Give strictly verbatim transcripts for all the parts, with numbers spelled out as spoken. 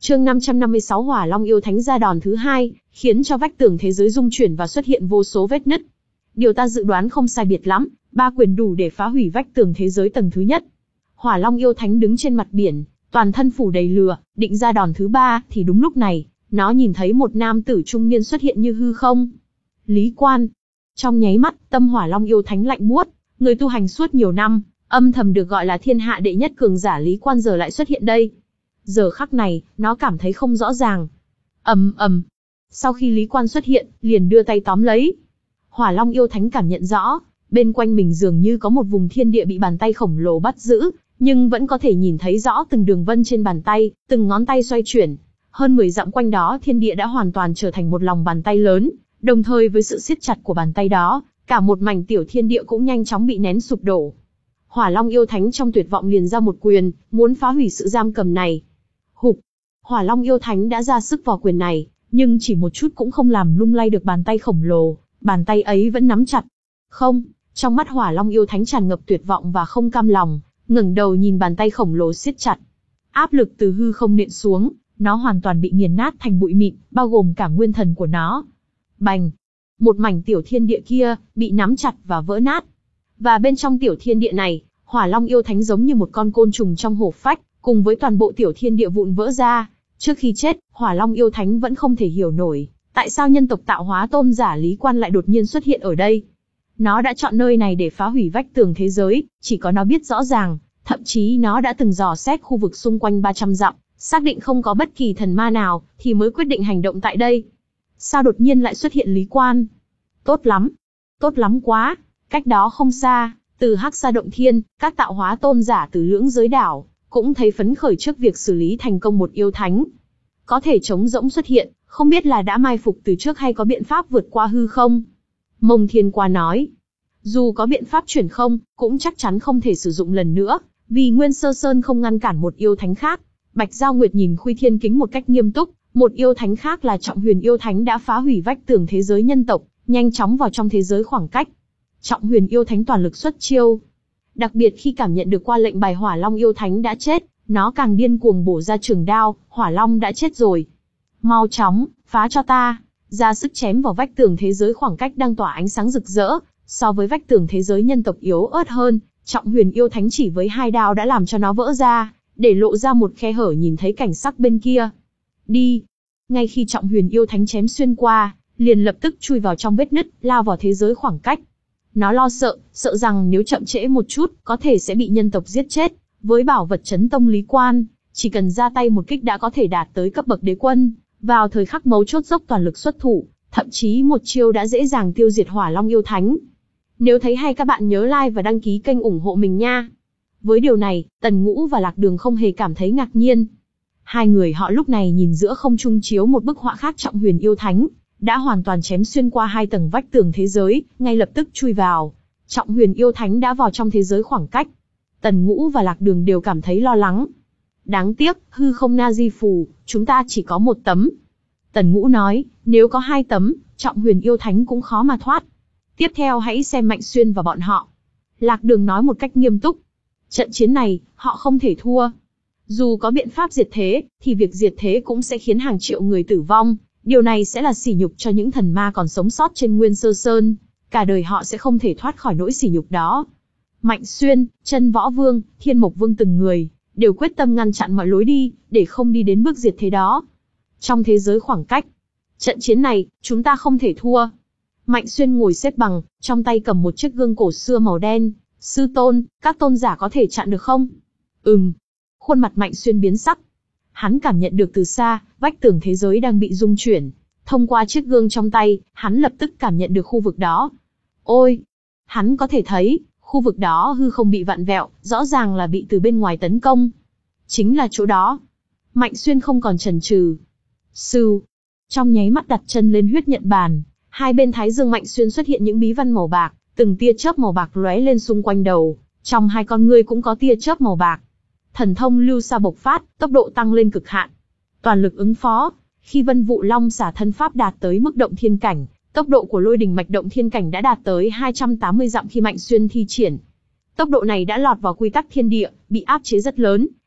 Chương năm trăm năm mươi sáu Hỏa Long yêu thánh ra đòn thứ hai, khiến cho vách tường thế giới rung chuyển và xuất hiện vô số vết nứt. Điều ta dự đoán không sai biệt lắm, ba quyền đủ để phá hủy vách tường thế giới tầng thứ nhất. Hỏa Long yêu thánh đứng trên mặt biển, toàn thân phủ đầy lửa, định ra đòn thứ ba, thì đúng lúc này, nó nhìn thấy một nam tử trung niên xuất hiện như hư không. Lý Quan. Trong nháy mắt, tâm Hỏa Long yêu thánh lạnh buốt, người tu hành suốt nhiều năm, âm thầm được gọi là thiên hạ đệ nhất cường giả Lý Quan giờ lại xuất hiện đây. Giờ khắc này, nó cảm thấy không rõ ràng. Ầm ầm. Sau khi Lý Quan xuất hiện, liền đưa tay tóm lấy. Hỏa Long yêu thánh cảm nhận rõ, bên quanh mình dường như có một vùng thiên địa bị bàn tay khổng lồ bắt giữ, nhưng vẫn có thể nhìn thấy rõ từng đường vân trên bàn tay, từng ngón tay xoay chuyển. Hơn mười dặm quanh đó thiên địa đã hoàn toàn trở thành một lòng bàn tay lớn, đồng thời với sự siết chặt của bàn tay đó, cả một mảnh tiểu thiên địa cũng nhanh chóng bị nén sụp đổ. Hỏa Long yêu thánh trong tuyệt vọng liền ra một quyền, muốn phá hủy sự giam cầm này. Hụp. Hỏa Long yêu thánh đã ra sức vào quyền này, nhưng chỉ một chút cũng không làm lung lay được bàn tay khổng lồ, bàn tay ấy vẫn nắm chặt. Không, trong mắt Hỏa Long yêu thánh tràn ngập tuyệt vọng và không cam lòng, ngẩng đầu nhìn bàn tay khổng lồ siết chặt. Áp lực từ hư không nện xuống, nó hoàn toàn bị nghiền nát thành bụi mịn, bao gồm cả nguyên thần của nó. Bành! Một mảnh tiểu thiên địa kia, bị nắm chặt và vỡ nát. Và bên trong tiểu thiên địa này, Hỏa Long yêu thánh giống như một con côn trùng trong hổ phách, cùng với toàn bộ tiểu thiên địa vụn vỡ ra. Trước khi chết, Hỏa Long yêu thánh vẫn không thể hiểu nổi, tại sao nhân tộc tạo hóa tôn giả Lý Quan lại đột nhiên xuất hiện ở đây. Nó đã chọn nơi này để phá hủy vách tường thế giới, chỉ có nó biết rõ ràng, thậm chí nó đã từng dò xét khu vực xung quanh ba trăm dặm, xác định không có bất kỳ thần ma nào, thì mới quyết định hành động tại đây. Sao đột nhiên lại xuất hiện Lý Quan? Tốt lắm, tốt lắm quá. Cách đó không xa, từ Hắc Sa Động Thiên, các tạo hóa tôn giả từ lưỡng giới đảo cũng thấy phấn khởi trước việc xử lý thành công một yêu thánh. Có thể trống rỗng xuất hiện, không biết là đã mai phục từ trước hay có biện pháp vượt qua hư không. Mông Thiên Qua nói, dù có biện pháp chuyển không, cũng chắc chắn không thể sử dụng lần nữa, vì Nguyên Sơ Sơn không ngăn cản một yêu thánh khác. Bạch Giao Nguyệt nhìn Khuy Thiên Kính một cách nghiêm túc, một yêu thánh khác là Trọng Huyền yêu thánh đã phá hủy vách tường thế giới nhân tộc, nhanh chóng vào trong thế giới khoảng cách. Trọng Huyền yêu thánh toàn lực xuất chiêu. Đặc biệt khi cảm nhận được qua lệnh bài Hỏa Long yêu thánh đã chết, nó càng điên cuồng bổ ra trường đao, Hỏa Long đã chết rồi. Mau chóng, phá cho ta, ra sức chém vào vách tường thế giới khoảng cách đang tỏa ánh sáng rực rỡ, so với vách tường thế giới nhân tộc yếu ớt hơn, Trọng Huyền yêu thánh chỉ với hai đao đã làm cho nó vỡ ra, để lộ ra một khe hở nhìn thấy cảnh sắc bên kia. Đi. Ngay khi Trọng Huyền yêu thánh chém xuyên qua, liền lập tức chui vào trong vết nứt, lao vào thế giới khoảng cách. Nó lo sợ, sợ rằng nếu chậm trễ một chút, có thể sẽ bị nhân tộc giết chết. Với bảo vật chấn tông Lý Quan, chỉ cần ra tay một kích đã có thể đạt tới cấp bậc đế quân, vào thời khắc mấu chốt dốc toàn lực xuất thủ, thậm chí một chiêu đã dễ dàng tiêu diệt Hỏa Long yêu thánh. Nếu thấy hay các bạn nhớ like và đăng ký kênh ủng hộ mình nha. Với điều này, Tần Ngũ và Lạc Đường không hề cảm thấy ngạc nhiên. Hai người họ lúc này nhìn giữa không trung chiếu một bức họa khác Trọng Huyền yêu thánh đã hoàn toàn chém xuyên qua hai tầng vách tường thế giới, ngay lập tức chui vào. Trọng Huyền yêu thánh đã vào trong thế giới khoảng cách. Tần Ngũ và Lạc Đường đều cảm thấy lo lắng. Đáng tiếc, hư không na di phù, chúng ta chỉ có một tấm. Tần Ngũ nói, nếu có hai tấm, Trọng Huyền yêu thánh cũng khó mà thoát. Tiếp theo hãy xem Mạnh Xuyên và bọn họ. Lạc Đường nói một cách nghiêm túc. Trận chiến này, họ không thể thua. Dù có biện pháp diệt thế, thì việc diệt thế cũng sẽ khiến hàng triệu người tử vong. Điều này sẽ là sỉ nhục cho những thần ma còn sống sót trên Nguyên Sơ Sơn. Cả đời họ sẽ không thể thoát khỏi nỗi sỉ nhục đó. Mạnh Xuyên, Chân Võ Vương, Thiên Mộc Vương từng người, đều quyết tâm ngăn chặn mọi lối đi, để không đi đến bước diệt thế đó. Trong thế giới khoảng cách, trận chiến này, chúng ta không thể thua. Mạnh Xuyên ngồi xếp bằng, trong tay cầm một chiếc gương cổ xưa màu đen. Sư tôn, các tôn giả có thể chặn được không? Ừm. Khuôn mặt Mạnh Xuyên biến sắc. Hắn cảm nhận được từ xa, vách tường thế giới đang bị rung chuyển. Thông qua chiếc gương trong tay, hắn lập tức cảm nhận được khu vực đó. Ôi! Hắn có thể thấy, khu vực đó hư không bị vặn vẹo, rõ ràng là bị từ bên ngoài tấn công. Chính là chỗ đó. Mạnh Xuyên không còn chần chừ. Sưu! Trong nháy mắt đặt chân lên huyết nhận bàn, hai bên thái dương Mạnh Xuyên xuất hiện những bí văn màu bạc, từng tia chớp màu bạc lóe lên xung quanh đầu, trong hai con ngươi cũng có tia chớp màu bạc. Thần thông lưu sa bộc phát, tốc độ tăng lên cực hạn. Toàn lực ứng phó, khi Vân Vụ Long xả thân pháp đạt tới mức động thiên cảnh, tốc độ của Lôi Đình mạch động thiên cảnh đã đạt tới hai trăm tám mươi dặm khi Mạnh Xuyên thi triển. Tốc độ này đã lọt vào quy tắc thiên địa, bị áp chế rất lớn,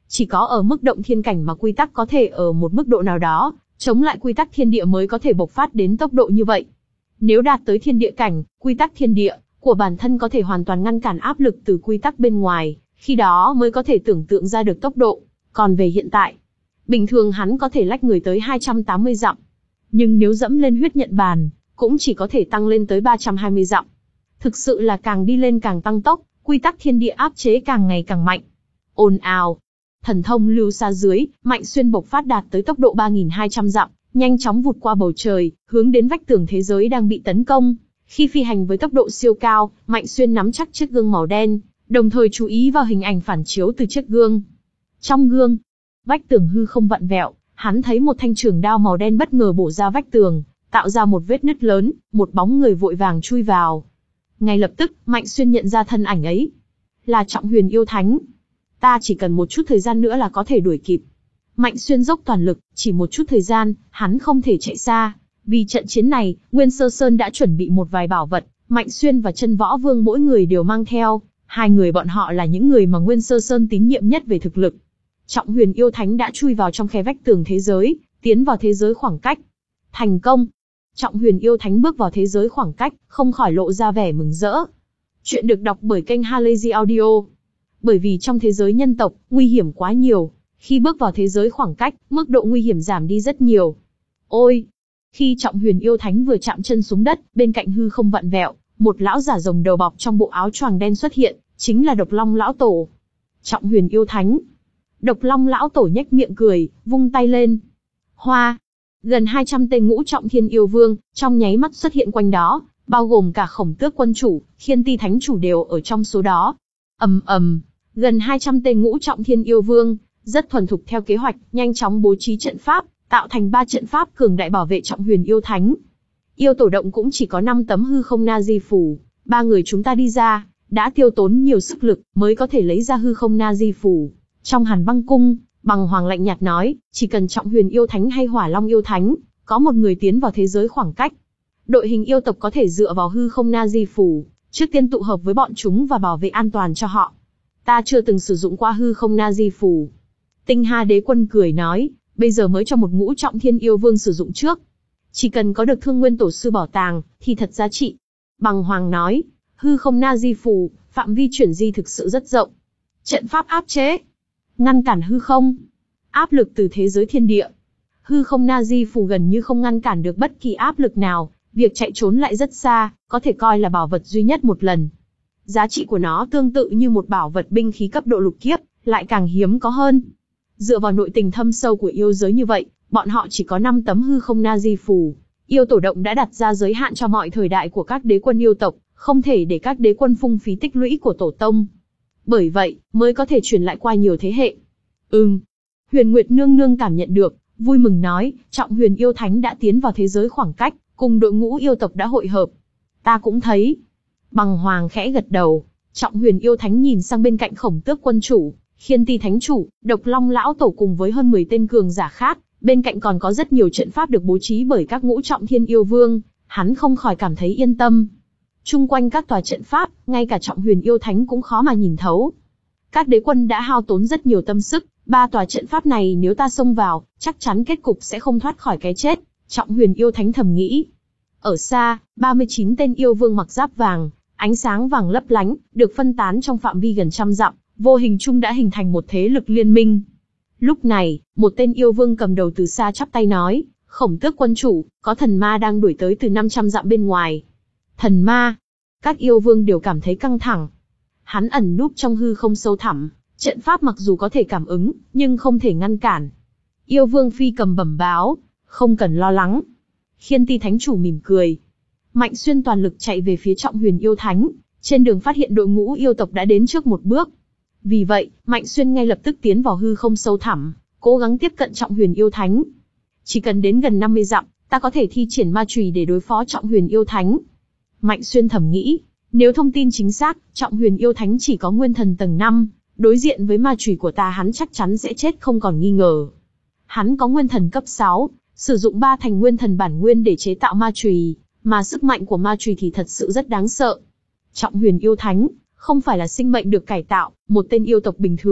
Chỉ có ở mức động thiên cảnh mà quy tắc có thể ở một mức độ nào đó, chống lại quy tắc thiên địa mới có thể bộc phát đến tốc độ như vậy. Nếu đạt tới thiên địa cảnh, quy tắc thiên địa của bản thân có thể hoàn toàn ngăn cản áp lực từ quy tắc bên ngoài, khi đó mới có thể tưởng tượng ra được tốc độ. Còn về hiện tại, bình thường hắn có thể lách người tới hai trăm tám mươi dặm. Nhưng nếu dẫm lên huyết nhận bàn, cũng chỉ có thể tăng lên tới ba trăm hai mươi dặm. Thực sự là càng đi lên càng tăng tốc, quy tắc thiên địa áp chế càng ngày càng mạnh. Ồn ào. Thần thông lưu xa dưới, Mạnh Xuyên bộc phát đạt tới tốc độ ba nghìn hai trăm dặm, nhanh chóng vụt qua bầu trời, hướng đến vách tường thế giới đang bị tấn công. Khi phi hành với tốc độ siêu cao, Mạnh Xuyên nắm chắc chiếc gương màu đen, đồng thời chú ý vào hình ảnh phản chiếu từ chiếc gương. Trong gương, vách tường hư không vặn vẹo, hắn thấy một thanh trường đao màu đen bất ngờ bổ ra vách tường, tạo ra một vết nứt lớn, một bóng người vội vàng chui vào. Ngay lập tức, Mạnh Xuyên nhận ra thân ảnh ấy là Trọng Huyền yêu thánh. Ta chỉ cần một chút thời gian nữa là có thể đuổi kịp. Mạnh Xuyên dốc toàn lực, chỉ một chút thời gian, hắn không thể chạy xa. Vì trận chiến này, Nguyên Sơ Sơn đã chuẩn bị một vài bảo vật, Mạnh Xuyên và Chân Võ Vương mỗi người đều mang theo. Hai người bọn họ là những người mà Nguyên Sơ Sơn tín nhiệm nhất về thực lực. Trọng Huyền yêu thánh đã chui vào trong khe vách tường thế giới, tiến vào thế giới khoảng cách. Thành công! Trọng Huyền yêu thánh bước vào thế giới khoảng cách, không khỏi lộ ra vẻ mừng rỡ. Chuyện được đọc bởi kênh Halazy Audio. Bởi vì trong thế giới nhân tộc, nguy hiểm quá nhiều. Khi bước vào thế giới khoảng cách, mức độ nguy hiểm giảm đi rất nhiều. Ôi! Khi Trọng Huyền yêu thánh vừa chạm chân xuống đất, bên cạnh hư không vặn vẹo, một lão giả rồng đầu bọc trong bộ áo choàng đen xuất hiện, chính là Độc Long lão tổ. Trọng Huyền yêu thánh. Độc Long lão tổ nhếch miệng cười, vung tay lên. Hoa! Gần hai trăm tên ngũ trọng thiên yêu vương, trong nháy mắt xuất hiện quanh đó, bao gồm cả Khổng Tước quân chủ, Khiên Ti thánh chủ đều ở trong số đó. Ầm ầm, gần hai trăm tên ngũ trọng thiên yêu vương, rất thuần thục theo kế hoạch, nhanh chóng bố trí trận pháp, tạo thành ba trận pháp cường đại bảo vệ Trọng Huyền yêu thánh. Yêu tổ động cũng chỉ có năm tấm hư không na di phù, ba người chúng ta đi ra, đã tiêu tốn nhiều sức lực mới có thể lấy ra hư không na di phù. Trong Hàn Băng cung, Bằng Hoàng lạnh nhạt nói, chỉ cần Trọng Huyền yêu thánh hay Hỏa Long yêu thánh, có một người tiến vào thế giới khoảng cách, đội hình yêu tộc có thể dựa vào hư không na di phù, trước tiên tụ hợp với bọn chúng và bảo vệ an toàn cho họ. Ta chưa từng sử dụng qua hư không na di phù. Tinh Hà đế quân cười nói, bây giờ mới cho một ngũ trọng thiên yêu vương sử dụng trước. Chỉ cần có được Thương Nguyên tổ sư bảo tàng, thì thật giá trị. Bằng Hoàng nói, hư không na di phù, phạm vi chuyển di thực sự rất rộng. Trận pháp áp chế, ngăn cản hư không, áp lực từ thế giới thiên địa. Hư không na di phù gần như không ngăn cản được bất kỳ áp lực nào, việc chạy trốn lại rất xa, có thể coi là bảo vật duy nhất một lần. Giá trị của nó tương tự như một bảo vật binh khí cấp độ lục kiếp, lại càng hiếm có hơn. Dựa vào nội tình thâm sâu của yêu giới như vậy, bọn họ chỉ có năm tấm hư không na di phù. Yêu tổ động đã đặt ra giới hạn cho mọi thời đại của các đế quân yêu tộc, không thể để các đế quân phung phí tích lũy của tổ tông. Bởi vậy, mới có thể truyền lại qua nhiều thế hệ. Ừm. Huyền Nguyệt nương nương cảm nhận được, vui mừng nói, Trọng Huyền yêu thánh đã tiến vào thế giới khoảng cách, cùng đội ngũ yêu tộc đã hội hợp. Ta cũng thấy. Bằng Hoàng khẽ gật đầu, Trọng Huyền yêu thánh nhìn sang bên cạnh Khổng Tước quân chủ, Khiên Ti thánh chủ, Độc Long lão tổ cùng với hơn mười tên cường giả khác, bên cạnh còn có rất nhiều trận pháp được bố trí bởi các ngũ trọng thiên yêu vương, hắn không khỏi cảm thấy yên tâm. Chung quanh các tòa trận pháp, ngay cả Trọng Huyền yêu thánh cũng khó mà nhìn thấu. Các đế quân đã hao tốn rất nhiều tâm sức, ba tòa trận pháp này nếu ta xông vào, chắc chắn kết cục sẽ không thoát khỏi cái chết, Trọng Huyền yêu thánh thầm nghĩ. Ở xa, ba mươi chín tên yêu vương mặc giáp vàng, ánh sáng vàng lấp lánh, được phân tán trong phạm vi gần trăm dặm, vô hình chung đã hình thành một thế lực liên minh. Lúc này, một tên yêu vương cầm đầu từ xa chắp tay nói, Khổng Tước quân chủ, có thần ma đang đuổi tới từ năm trăm dặm bên ngoài. Thần ma? Các yêu vương đều cảm thấy căng thẳng. Hắn ẩn núp trong hư không sâu thẳm, trận pháp mặc dù có thể cảm ứng, nhưng không thể ngăn cản. Yêu vương Phi cầm bẩm báo, không cần lo lắng. Khiên Ti thánh chủ mỉm cười. Mạnh Xuyên toàn lực chạy về phía Trọng Huyền yêu thánh, trên đường phát hiện đội ngũ yêu tộc đã đến trước một bước. Vì vậy, Mạnh Xuyên ngay lập tức tiến vào hư không sâu thẳm, cố gắng tiếp cận Trọng Huyền yêu thánh. Chỉ cần đến gần năm mươi dặm, ta có thể thi triển ma chùy để đối phó Trọng Huyền yêu thánh. Mạnh Xuyên thầm nghĩ, nếu thông tin chính xác, Trọng Huyền yêu thánh chỉ có nguyên thần tầng năm, đối diện với ma chùy của ta hắn chắc chắn sẽ chết không còn nghi ngờ. Hắn có nguyên thần cấp sáu, sử dụng ba thành nguyên thần bản nguyên để chế tạo ma chùy, mà sức mạnh của ma chùy thì thật sự rất đáng sợ. Trọng Huyền yêu thánh không phải là sinh mệnh được cải tạo, một tên yêu tộc bình thường,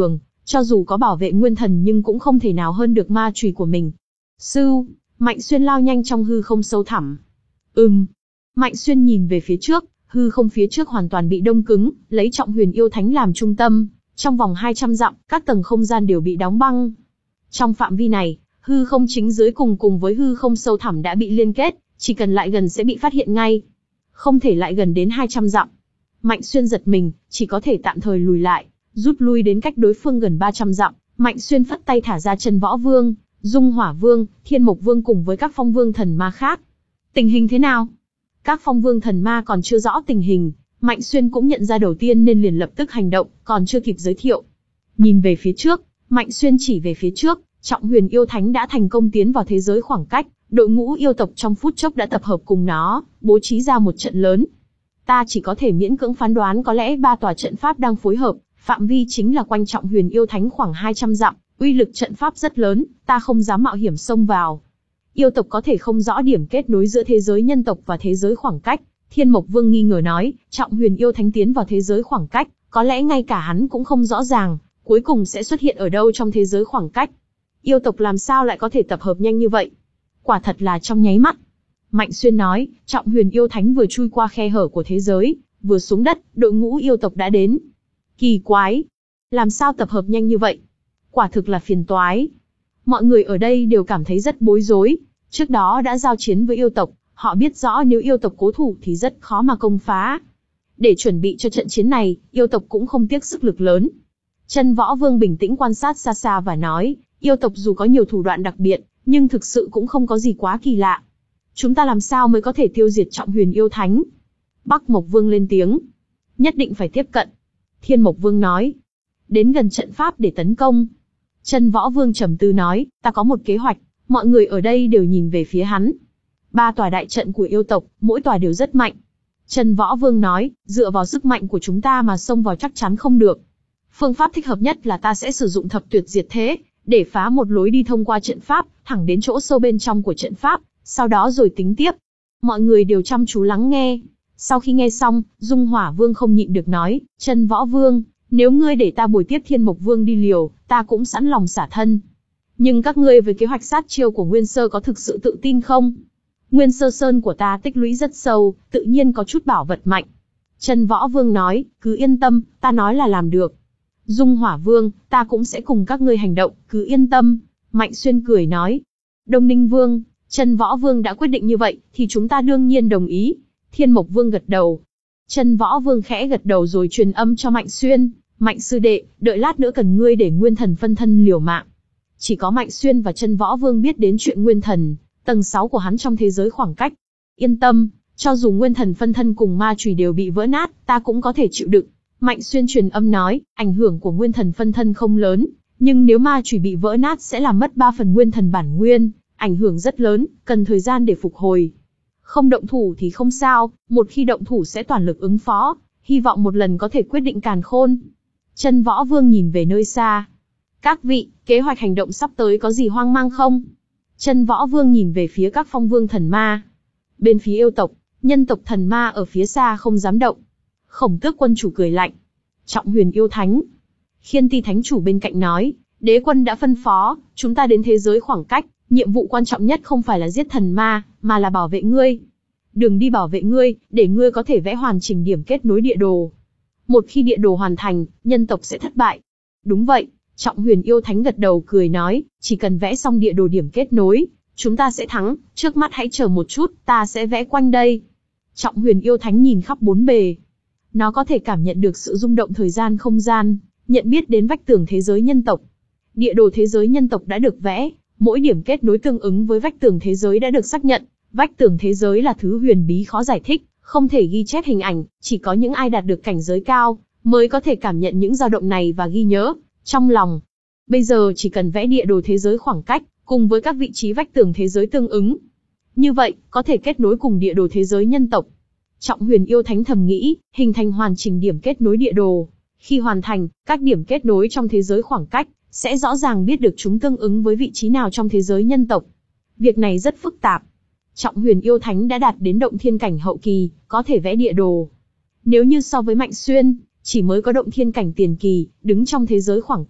Cho dù có bảo vệ nguyên thần nhưng cũng không thể nào hơn được ma chùy của mình. Sưu, Mạnh Xuyên lao nhanh trong hư không sâu thẳm. Ừm. Mạnh Xuyên nhìn về phía trước, hư không phía trước hoàn toàn bị đông cứng, lấy Trọng Huyền Yêu Thánh làm trung tâm, trong vòng hai trăm dặm, các tầng không gian đều bị đóng băng. Trong phạm vi này, hư không chính dưới cùng cùng với hư không sâu thẳm đã bị liên kết, chỉ cần lại gần sẽ bị phát hiện ngay. Không thể lại gần đến hai trăm dặm. Mạnh Xuyên giật mình, chỉ có thể tạm thời lùi lại, rút lui đến cách đối phương gần ba trăm dặm. Mạnh Xuyên phất tay thả ra Chân Võ Vương, Dung Hỏa Vương, Thiên Mộc Vương cùng với các phong vương thần ma khác. Tình hình thế nào? Các phong vương thần ma còn chưa rõ tình hình, Mạnh Xuyên cũng nhận ra đầu tiên nên liền lập tức hành động, còn chưa kịp giới thiệu. Nhìn về phía trước, Mạnh Xuyên chỉ về phía trước, Trọng Huyền Yêu Thánh đã thành công tiến vào thế giới khoảng cách, đội ngũ yêu tộc trong phút chốc đã tập hợp cùng nó, bố trí ra một trận lớn. Ta chỉ có thể miễn cưỡng phán đoán có lẽ ba tòa trận pháp đang phối hợp, phạm vi chính là quanh Trọng Huyền Yêu Thánh khoảng hai trăm dặm, uy lực trận pháp rất lớn, ta không dám mạo hiểm xông vào. Yêu tộc có thể không rõ điểm kết nối giữa thế giới nhân tộc và thế giới khoảng cách. Thiên Mộc Vương nghi ngờ nói, Trọng Huyền Yêu Thánh tiến vào thế giới khoảng cách, có lẽ ngay cả hắn cũng không rõ ràng, cuối cùng sẽ xuất hiện ở đâu trong thế giới khoảng cách. Yêu tộc làm sao lại có thể tập hợp nhanh như vậy? Quả thật là trong nháy mắt. Mạnh Xuyên nói, Trọng Huyền Yêu Thánh vừa chui qua khe hở của thế giới, vừa xuống đất, đội ngũ yêu tộc đã đến. Kỳ quái! Làm sao tập hợp nhanh như vậy? Quả thực là phiền toái. Mọi người ở đây đều cảm thấy rất bối rối. Trước đó đã giao chiến với yêu tộc, họ biết rõ nếu yêu tộc cố thủ thì rất khó mà công phá. Để chuẩn bị cho trận chiến này, yêu tộc cũng không tiếc sức lực lớn. Chân Võ Vương bình tĩnh quan sát xa xa và nói, yêu tộc dù có nhiều thủ đoạn đặc biệt, nhưng thực sự cũng không có gì quá kỳ lạ. Chúng ta làm sao mới có thể tiêu diệt Trọng Huyền Yêu Thánh? Bắc Mộc Vương lên tiếng. Nhất định phải tiếp cận. Thiên Mộc Vương nói. Đến gần trận pháp để tấn công. Chân Võ Vương trầm tư nói, ta có một kế hoạch. Mọi người ở đây đều nhìn về phía hắn. Ba tòa đại trận của yêu tộc, mỗi tòa đều rất mạnh. Chân Võ Vương nói, dựa vào sức mạnh của chúng ta mà xông vào chắc chắn không được. Phương pháp thích hợp nhất là ta sẽ sử dụng thập tuyệt diệt thế, để phá một lối đi thông qua trận pháp, thẳng đến chỗ sâu bên trong của trận pháp, sau đó rồi tính tiếp. Mọi người đều chăm chú lắng nghe. Sau khi nghe xong, Dung Hỏa Vương không nhịn được nói, Chân Võ Vương, nếu ngươi để ta bồi tiếp Thiên Mộc Vương đi liều, ta cũng sẵn lòng xả thân. Nhưng các ngươi với kế hoạch sát chiêu của Nguyên Sơ có thực sự tự tin không? Nguyên Sơ Sơn của ta tích lũy rất sâu, tự nhiên có chút bảo vật mạnh. Chân Võ Vương nói, cứ yên tâm, ta nói là làm được. Dung Hỏa Vương, ta cũng sẽ cùng các ngươi hành động, cứ yên tâm. Mạnh Xuyên cười nói. Đông Ninh Vương, Chân Võ Vương đã quyết định như vậy, thì chúng ta đương nhiên đồng ý. Thiên Mộc Vương gật đầu. Chân Võ Vương khẽ gật đầu rồi truyền âm cho Mạnh Xuyên. Mạnh sư đệ, đợi lát nữa cần ngươi để nguyên thần phân thân liều mạng. Chỉ có Mạnh Xuyên và Chân Võ Vương biết đến chuyện nguyên thần, tầng sáu của hắn trong thế giới khoảng cách. Yên tâm, cho dù nguyên thần phân thân cùng ma chùy đều bị vỡ nát, ta cũng có thể chịu đựng. Mạnh Xuyên truyền âm nói, ảnh hưởng của nguyên thần phân thân không lớn, nhưng nếu ma chùy bị vỡ nát sẽ làm mất ba phần nguyên thần bản nguyên, ảnh hưởng rất lớn, cần thời gian để phục hồi. Không động thủ thì không sao, một khi động thủ sẽ toàn lực ứng phó, hy vọng một lần có thể quyết định càn khôn. Chân Võ Vương nhìn về nơi xa. Các vị, kế hoạch hành động sắp tới có gì hoang mang không? Chân Võ Vương nhìn về phía các phong vương thần ma. Bên phía yêu tộc, nhân tộc thần ma ở phía xa không dám động. Khổng Tước quân chủ cười lạnh. Trọng Huyền Yêu Thánh. Khiên Ti Thánh chủ bên cạnh nói, đế quân đã phân phó, chúng ta đến thế giới khoảng cách, nhiệm vụ quan trọng nhất không phải là giết thần ma, mà là bảo vệ ngươi. Đường đi bảo vệ ngươi, để ngươi có thể vẽ hoàn chỉnh điểm kết nối địa đồ. Một khi địa đồ hoàn thành, nhân tộc sẽ thất bại. Đúng vậy, Trọng Huyền Yêu Thánh gật đầu cười nói, chỉ cần vẽ xong địa đồ điểm kết nối, chúng ta sẽ thắng, trước mắt hãy chờ một chút, ta sẽ vẽ quanh đây. Trọng Huyền Yêu Thánh nhìn khắp bốn bề. Nó có thể cảm nhận được sự rung động thời gian không gian, nhận biết đến vách tường thế giới nhân tộc. Địa đồ thế giới nhân tộc đã được vẽ, mỗi điểm kết nối tương ứng với vách tường thế giới đã được xác nhận. Vách tường thế giới là thứ huyền bí khó giải thích, không thể ghi chép hình ảnh, chỉ có những ai đạt được cảnh giới cao mới có thể cảm nhận những dao động này và ghi nhớ trong lòng. Bây giờ chỉ cần vẽ địa đồ thế giới khoảng cách, cùng với các vị trí vách tường thế giới tương ứng. Như vậy, có thể kết nối cùng địa đồ thế giới nhân tộc. Trọng Huyền Yêu Thánh thầm nghĩ, hình thành hoàn chỉnh điểm kết nối địa đồ. Khi hoàn thành, các điểm kết nối trong thế giới khoảng cách, sẽ rõ ràng biết được chúng tương ứng với vị trí nào trong thế giới nhân tộc. Việc này rất phức tạp. Trọng Huyền Yêu Thánh đã đạt đến động thiên cảnh hậu kỳ, có thể vẽ địa đồ. Nếu như so với Mạnh Xuyên, chỉ mới có động thiên cảnh tiền kỳ, đứng trong thế giới khoảng cách,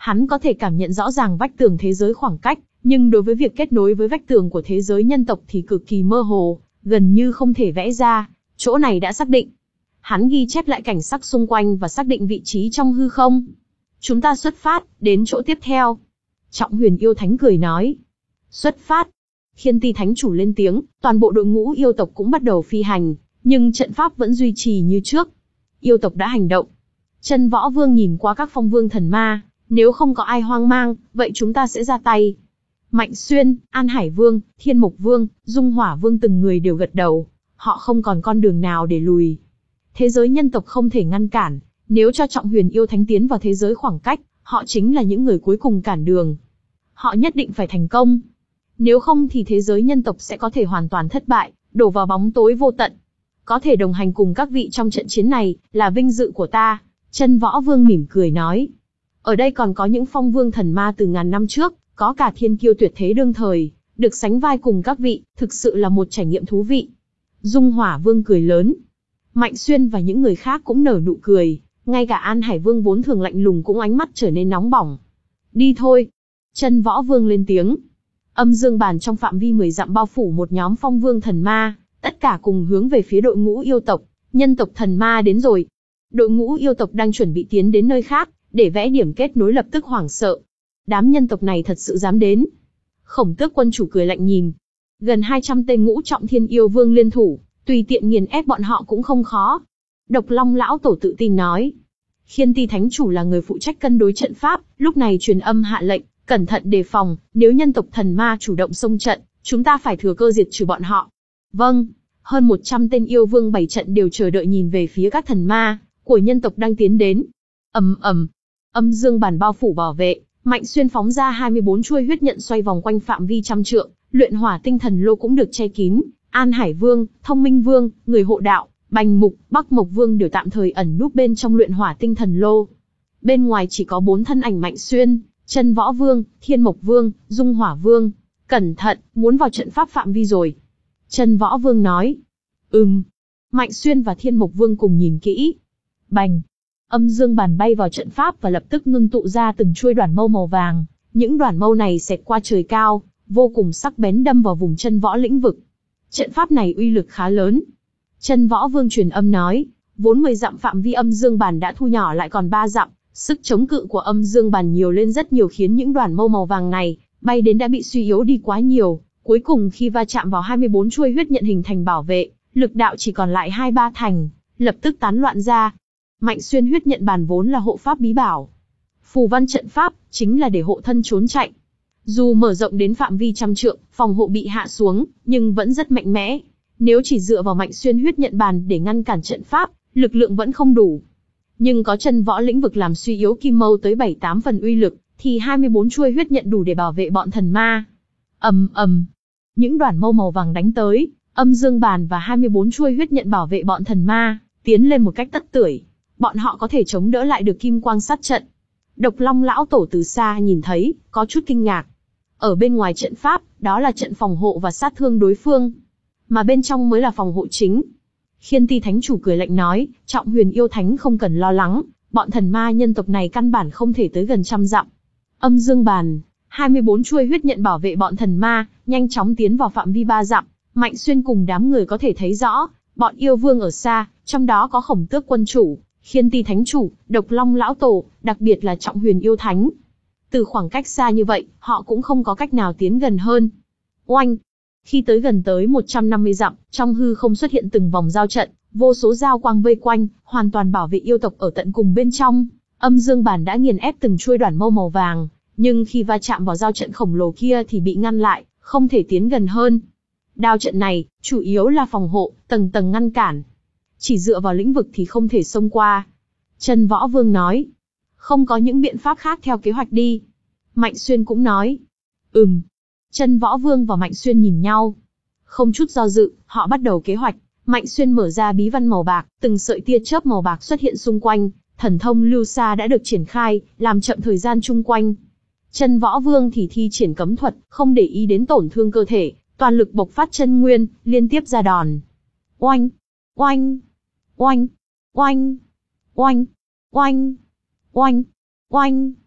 Hắn có thể cảm nhận rõ ràng vách tường thế giới khoảng cách, nhưng đối với việc kết nối với vách tường của thế giới nhân tộc thì cực kỳ mơ hồ, gần như không thể vẽ ra. Chỗ này đã xác định. Hắn ghi chép lại cảnh sắc xung quanh và xác định vị trí trong hư không. Chúng ta xuất phát, đến chỗ tiếp theo. Trọng Huyền yêu thánh cười nói. Xuất phát. Khiên Ti thánh chủ lên tiếng, toàn bộ đội ngũ yêu tộc cũng bắt đầu phi hành, nhưng trận pháp vẫn duy trì như trước. Yêu tộc đã hành động. Chân Võ Vương nhìn qua các phong vương thần ma, nếu không có ai hoang mang, vậy chúng ta sẽ ra tay. Mạnh Xuyên, An Hải Vương, Thiên Mộc Vương, Dung Hỏa Vương từng người đều gật đầu, họ không còn con đường nào để lùi. Thế giới nhân tộc không thể ngăn cản, nếu cho Trọng Huyền yêu thánh tiến vào thế giới khoảng cách, họ chính là những người cuối cùng cản đường. Họ nhất định phải thành công. Nếu không thì thế giới nhân tộc sẽ có thể hoàn toàn thất bại, đổ vào bóng tối vô tận. Có thể đồng hành cùng các vị trong trận chiến này, là vinh dự của ta. Chân Võ Vương mỉm cười nói. Ở đây còn có những phong vương thần ma từ ngàn năm trước, có cả thiên kiêu tuyệt thế đương thời, được sánh vai cùng các vị, thực sự là một trải nghiệm thú vị. Dung Hỏa Vương cười lớn. Mạnh Xuyên và những người khác cũng nở nụ cười, ngay cả An Hải Vương vốn thường lạnh lùng cũng ánh mắt trở nên nóng bỏng. Đi thôi. Chân Võ Vương lên tiếng. Âm dương bàn trong phạm vi mười dặm bao phủ một nhóm phong vương thần ma, tất cả cùng hướng về phía đội ngũ yêu tộc. Nhân tộc thần ma đến rồi. Đội ngũ yêu tộc đang chuẩn bị tiến đến nơi khác, để vẽ điểm kết nối lập tức hoảng sợ. Đám nhân tộc này thật sự dám đến. Khổng Tước quân chủ cười lạnh nhìn. Gần hai trăm tên ngũ trọng thiên yêu vương liên thủ, tùy tiện nghiền ép bọn họ cũng không khó. Độc Long lão tổ tự tin nói. Khiên Ti thánh chủ là người phụ trách cân đối trận pháp, lúc này truyền âm hạ lệnh, cẩn thận đề phòng, nếu nhân tộc thần ma chủ động xông trận, chúng ta phải thừa cơ diệt trừ bọn họ. Vâng, hơn một trăm tên yêu vương bảy trận đều chờ đợi nhìn về phía các thần ma của nhân tộc đang tiến đến. Ầm ầm, âm dương bàn bao phủ bảo vệ, Mạnh Xuyên phóng ra hai mươi bốn chuôi huyết nhận xoay vòng quanh phạm vi trăm trượng, luyện hỏa tinh thần lô cũng được che kín. An Hải Vương, Thông Minh Vương, người hộ đạo, Bành Mục, Bắc Mộc Vương đều tạm thời ẩn núp bên trong luyện hỏa tinh thần lô. Bên ngoài chỉ có bốn thân ảnh Mạnh Xuyên, Chân Võ Vương, Thiên Mộc Vương, Dung Hỏa Vương. Cẩn thận, muốn vào trận pháp phạm vi rồi. Chân Võ Vương nói. Ừm. Mạnh Xuyên và Thiên Mộc Vương cùng nhìn kỹ. Bành. Âm dương bàn bay vào trận pháp và lập tức ngưng tụ ra từng chuôi đoản mâu màu vàng. Những đoản mâu này xẹt qua trời cao, vô cùng sắc bén đâm vào vùng chân võ lĩnh vực. Trận pháp này uy lực khá lớn. Chân Võ Vương truyền âm nói, vốn mười dặm phạm vi âm dương bàn đã thu nhỏ lại còn ba dặm, sức chống cự của âm dương bàn nhiều lên rất nhiều khiến những đoản mâu màu vàng này bay đến đã bị suy yếu đi quá nhiều. Cuối cùng khi va chạm vào hai mươi bốn chuôi huyết nhận hình thành bảo vệ, lực đạo chỉ còn lại hai ba thành, lập tức tán loạn ra. Mạnh Xuyên huyết nhận bàn vốn là hộ pháp bí bảo. Phù văn trận pháp chính là để hộ thân trốn chạy. Dù mở rộng đến phạm vi trăm trượng, phòng hộ bị hạ xuống, nhưng vẫn rất mạnh mẽ. Nếu chỉ dựa vào Mạnh Xuyên huyết nhận bàn để ngăn cản trận pháp, lực lượng vẫn không đủ. Nhưng có chân võ lĩnh vực làm suy yếu kim mâu tới bảy tám phần uy lực, thì hai mươi bốn chuôi huyết nhận đủ để bảo vệ bọn thần ma. Ầm ầm, những đoản mâu màu vàng đánh tới, âm dương bàn và hai mươi bốn chuôi huyết nhận bảo vệ bọn thần ma, tiến lên một cách tất tưởi. Bọn họ có thể chống đỡ lại được kim quang sát trận. Độc Long lão tổ từ xa nhìn thấy, có chút kinh ngạc. Ở bên ngoài trận pháp, đó là trận phòng hộ và sát thương đối phương, mà bên trong mới là phòng hộ chính. Khiên Ti thánh chủ cười lạnh nói, Trọng Huyền yêu thánh không cần lo lắng, bọn thần ma nhân tộc này căn bản không thể tới gần trăm dặm. Âm dương bàn, hai mươi bốn chuôi huyết nhận bảo vệ bọn thần ma, nhanh chóng tiến vào phạm vi ba dặm. Mạnh Xuyên cùng đám người có thể thấy rõ, bọn yêu vương ở xa, trong đó có Khổng Tước quân chủ, Khiên Ti thánh chủ, Độc Long lão tổ, đặc biệt là Trọng Huyền yêu thánh. Từ khoảng cách xa như vậy, họ cũng không có cách nào tiến gần hơn. Oanh! Khi tới gần tới một trăm năm mươi dặm, trong hư không xuất hiện từng vòng giao trận, vô số giao quang vây quanh, hoàn toàn bảo vệ yêu tộc ở tận cùng bên trong. Âm dương bàn đã nghiền ép từng chuôi đoản mâu màu vàng, nhưng khi va chạm vào giao trận khổng lồ kia thì bị ngăn lại, không thể tiến gần hơn. Đao trận này, chủ yếu là phòng hộ, tầng tầng ngăn cản. Chỉ dựa vào lĩnh vực thì không thể xông qua. Chân Võ Vương nói. Không có những biện pháp khác theo kế hoạch đi. Mạnh Xuyên cũng nói. Ừm. Chân Võ Vương và Mạnh Xuyên nhìn nhau. Không chút do dự, họ bắt đầu kế hoạch. Mạnh Xuyên mở ra bí văn màu bạc, từng sợi tia chớp màu bạc xuất hiện xung quanh. Thần thông lưu xa đã được triển khai, làm chậm thời gian chung quanh. Chân Võ Vương thì thi triển cấm thuật, không để ý đến tổn thương cơ thể, toàn lực bộc phát chân nguyên, liên tiếp ra đòn. Oanh! Oanh! Oanh! Oanh! Oanh! Oanh! Oanh! Oanh!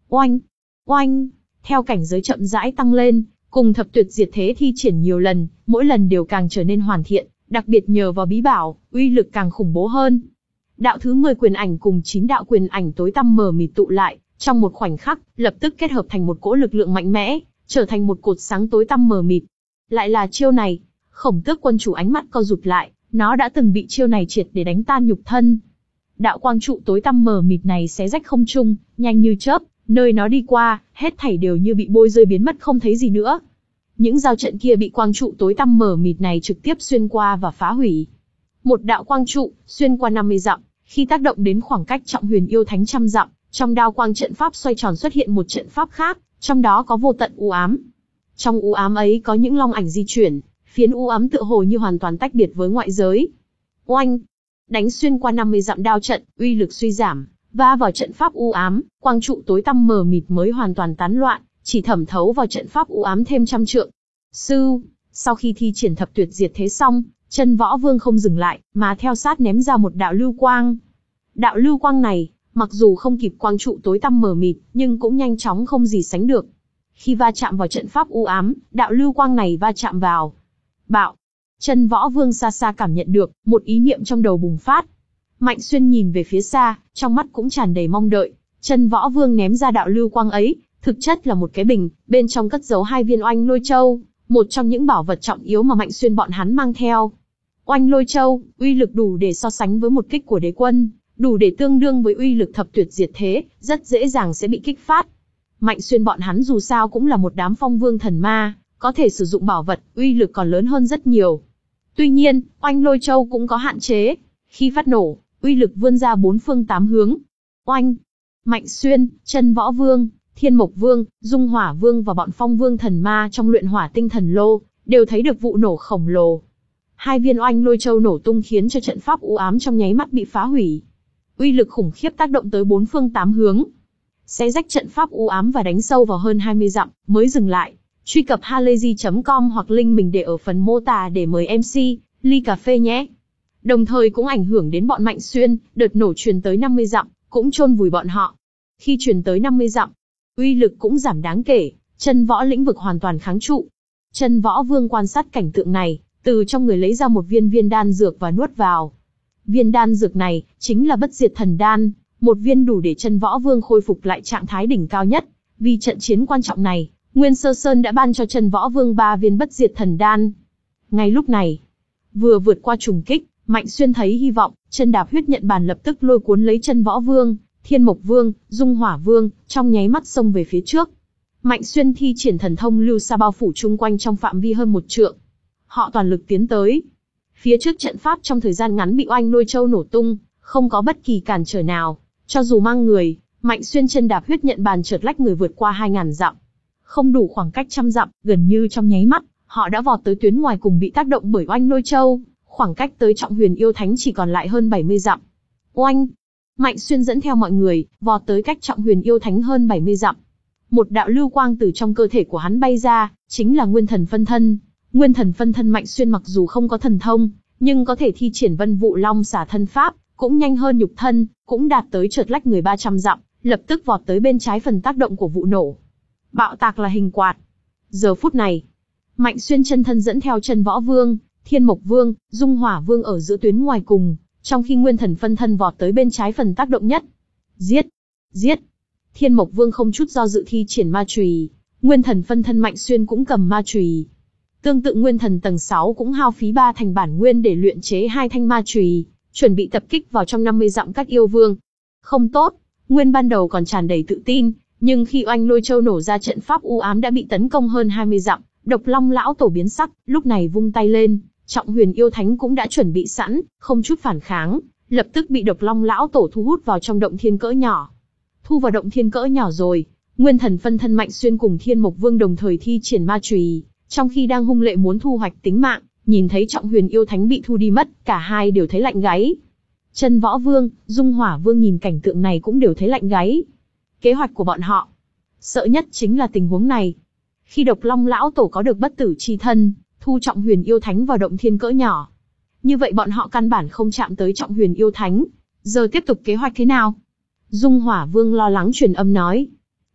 Oanh, oanh, theo cảnh giới chậm rãi tăng lên, cùng thập tuyệt diệt thế thi triển nhiều lần, mỗi lần đều càng trở nên hoàn thiện, đặc biệt nhờ vào bí bảo, uy lực càng khủng bố hơn. Đạo thứ mười quyền ảnh cùng chín đạo quyền ảnh tối tăm mờ mịt tụ lại, trong một khoảnh khắc, lập tức kết hợp thành một cỗ lực lượng mạnh mẽ, trở thành một cột sáng tối tăm mờ mịt. Lại là chiêu này, Khổng Tước quân chủ ánh mắt co rụt lại, nó đã từng bị chiêu này triệt để đánh tan nhục thân. Đạo quang trụ tối tăm mờ mịt này xé rách không trung, nhanh như chớp, nơi nó đi qua, hết thảy đều như bị bôi rơi biến mất không thấy gì nữa. Những giao trận kia bị quang trụ tối tăm mờ mịt này trực tiếp xuyên qua và phá hủy. Một đạo quang trụ, xuyên qua năm mươi dặm, khi tác động đến khoảng cách Trọng Huyền Yêu Thánh trăm dặm, trong đao quang trận pháp xoay tròn xuất hiện một trận pháp khác, trong đó có vô tận u ám. Trong u ám ấy có những long ảnh di chuyển, phiến u ám tựa hồ như hoàn toàn tách biệt với ngoại giới. Oanh! Đánh xuyên qua năm mươi dặm đao trận, uy lực suy giảm, va vào trận pháp u ám, quang trụ tối tăm mờ mịt mới hoàn toàn tán loạn, chỉ thẩm thấu vào trận pháp u ám thêm trăm trượng. Sư, sau khi thi triển thập tuyệt diệt thế xong, Chân Võ Vương không dừng lại, mà theo sát ném ra một đạo lưu quang. Đạo lưu quang này, mặc dù không kịp quang trụ tối tăm mờ mịt, nhưng cũng nhanh chóng không gì sánh được. Khi va chạm vào trận pháp u ám, đạo lưu quang này va chạm vào. Bạo! Chân Võ Vương xa xa cảm nhận được, một ý niệm trong đầu bùng phát. Mạnh Xuyên nhìn về phía xa, trong mắt cũng tràn đầy mong đợi. Chân Võ Vương ném ra đạo lưu quang ấy, thực chất là một cái bình, bên trong cất giấu hai viên Oanh Lôi Châu, một trong những bảo vật trọng yếu mà Mạnh Xuyên bọn hắn mang theo. Oanh Lôi Châu, uy lực đủ để so sánh với một kích của đế quân, đủ để tương đương với uy lực thập tuyệt diệt thế, rất dễ dàng sẽ bị kích phát. Mạnh Xuyên bọn hắn dù sao cũng là một đám phong vương thần ma, có thể sử dụng bảo vật, uy lực còn lớn hơn rất nhiều. Tuy nhiên, Oanh Lôi Châu cũng có hạn chế. Khi phát nổ, uy lực vươn ra bốn phương tám hướng. Oanh! Mạnh Xuyên, Chân Võ Vương, Thiên Mộc Vương, Dung Hỏa Vương và bọn phong vương thần ma trong luyện hỏa tinh thần lô, đều thấy được vụ nổ khổng lồ. Hai viên Oanh Lôi Châu nổ tung khiến cho trận pháp u ám trong nháy mắt bị phá hủy. Uy lực khủng khiếp tác động tới bốn phương tám hướng. Xé rách trận pháp u ám và đánh sâu vào hơn hai mươi dặm, mới dừng lại. Truy cập halayzi chấm com hoặc link mình để ở phần mô tả để mời em xê, ly cà phê nhé. Đồng thời cũng ảnh hưởng đến bọn Mạnh Xuyên, đợt nổ truyền tới năm mươi dặm, cũng chôn vùi bọn họ. Khi truyền tới năm mươi dặm, uy lực cũng giảm đáng kể, chân võ lĩnh vực hoàn toàn kháng trụ. Chân Võ Vương quan sát cảnh tượng này, từ trong người lấy ra một viên viên đan dược và nuốt vào. Viên đan dược này, chính là bất diệt thần đan, một viên đủ để Chân Võ Vương khôi phục lại trạng thái đỉnh cao nhất. Vì trận chiến quan trọng này, Nguyên Sơ Sơn đã ban cho Chân Võ Vương ba viên bất diệt thần đan. Ngay lúc này, vừa vượt qua trùng kích, Mạnh Xuyên thấy hy vọng, chân đạp huyết nhận bàn lập tức lôi cuốn lấy Chân Võ Vương, Thiên Mộc Vương, Dung Hỏa Vương, trong nháy mắt xông về phía trước. Mạnh Xuyên thi triển thần thông lưu sa bao phủ chung quanh trong phạm vi hơn một trượng. Họ toàn lực tiến tới. Phía trước trận pháp trong thời gian ngắn bị Oanh Lôi Châu nổ tung, không có bất kỳ cản trở nào. Cho dù mang người, Mạnh Xuyên chân đạp huyết nhận bàn chợt lách người vượt qua hai ngàn dặm. Không đủ khoảng cách trăm dặm, gần như trong nháy mắt, họ đã vọt tới tuyến ngoài cùng bị tác động bởi Oanh Lôi Châu. Khoảng cách tới Trọng Huyền Yêu Thánh chỉ còn lại hơn bảy mươi dặm. Oanh! Mạnh Xuyên dẫn theo mọi người, vọt tới cách Trọng Huyền Yêu Thánh hơn bảy mươi dặm. Một đạo lưu quang từ trong cơ thể của hắn bay ra, chính là Nguyên Thần Phân Thân. Nguyên Thần Phân Thân Mạnh Xuyên mặc dù không có thần thông, nhưng có thể thi triển Vân Vụ Long Xả Thân Pháp, cũng nhanh hơn nhục thân, cũng đạt tới chợt lách người ba trăm dặm, lập tức vọt tới bên trái phần tác động của vụ nổ. Bạo tạc là hình quạt. Giờ phút này, Mạnh Xuyên chân thân dẫn theo Chân Võ Vương, Thiên Mộc Vương, Dung Hỏa Vương ở giữa tuyến ngoài cùng, trong khi Nguyên Thần Phân Thân vọt tới bên trái phần tác động nhất. Giết! Giết! Thiên Mộc Vương không chút do dự thi triển ma chùy, Nguyên Thần Phân Thân Mạnh Xuyên cũng cầm ma chùy. Tương tự Nguyên Thần tầng sáu cũng hao phí ba thành bản nguyên để luyện chế hai thanh ma chùy, chuẩn bị tập kích vào trong năm mươi dặm các yêu vương. Không tốt, Nguyên ban đầu còn tràn đầy tự tin, nhưng khi Oanh Lôi Châu nổ ra trận pháp u ám đã bị tấn công hơn hai mươi dặm, Độc Long lão tổ biến sắc, lúc này vung tay lên, Trọng Huyền Yêu Thánh cũng đã chuẩn bị sẵn, không chút phản kháng, lập tức bị Độc Long lão tổ thu hút vào trong động thiên cỡ nhỏ. Thu vào động thiên cỡ nhỏ rồi, Nguyên Thần Phân Thân Mạnh Xuyên cùng Thiên Mộc Vương đồng thời thi triển ma chùy, trong khi đang hung lệ muốn thu hoạch tính mạng, nhìn thấy Trọng Huyền Yêu Thánh bị thu đi mất, cả hai đều thấy lạnh gáy. Chân Võ Vương, Dung Hỏa Vương nhìn cảnh tượng này cũng đều thấy lạnh gáy. Kế hoạch của bọn họ, sợ nhất chính là tình huống này. Khi Độc Long lão tổ có được bất tử chi thân, thu Trọng Huyền Yêu Thánh vào động thiên cỡ nhỏ, như vậy bọn họ căn bản không chạm tới Trọng Huyền Yêu Thánh. Giờ tiếp tục kế hoạch thế nào? Dung Hỏa Vương lo lắng truyền âm nói.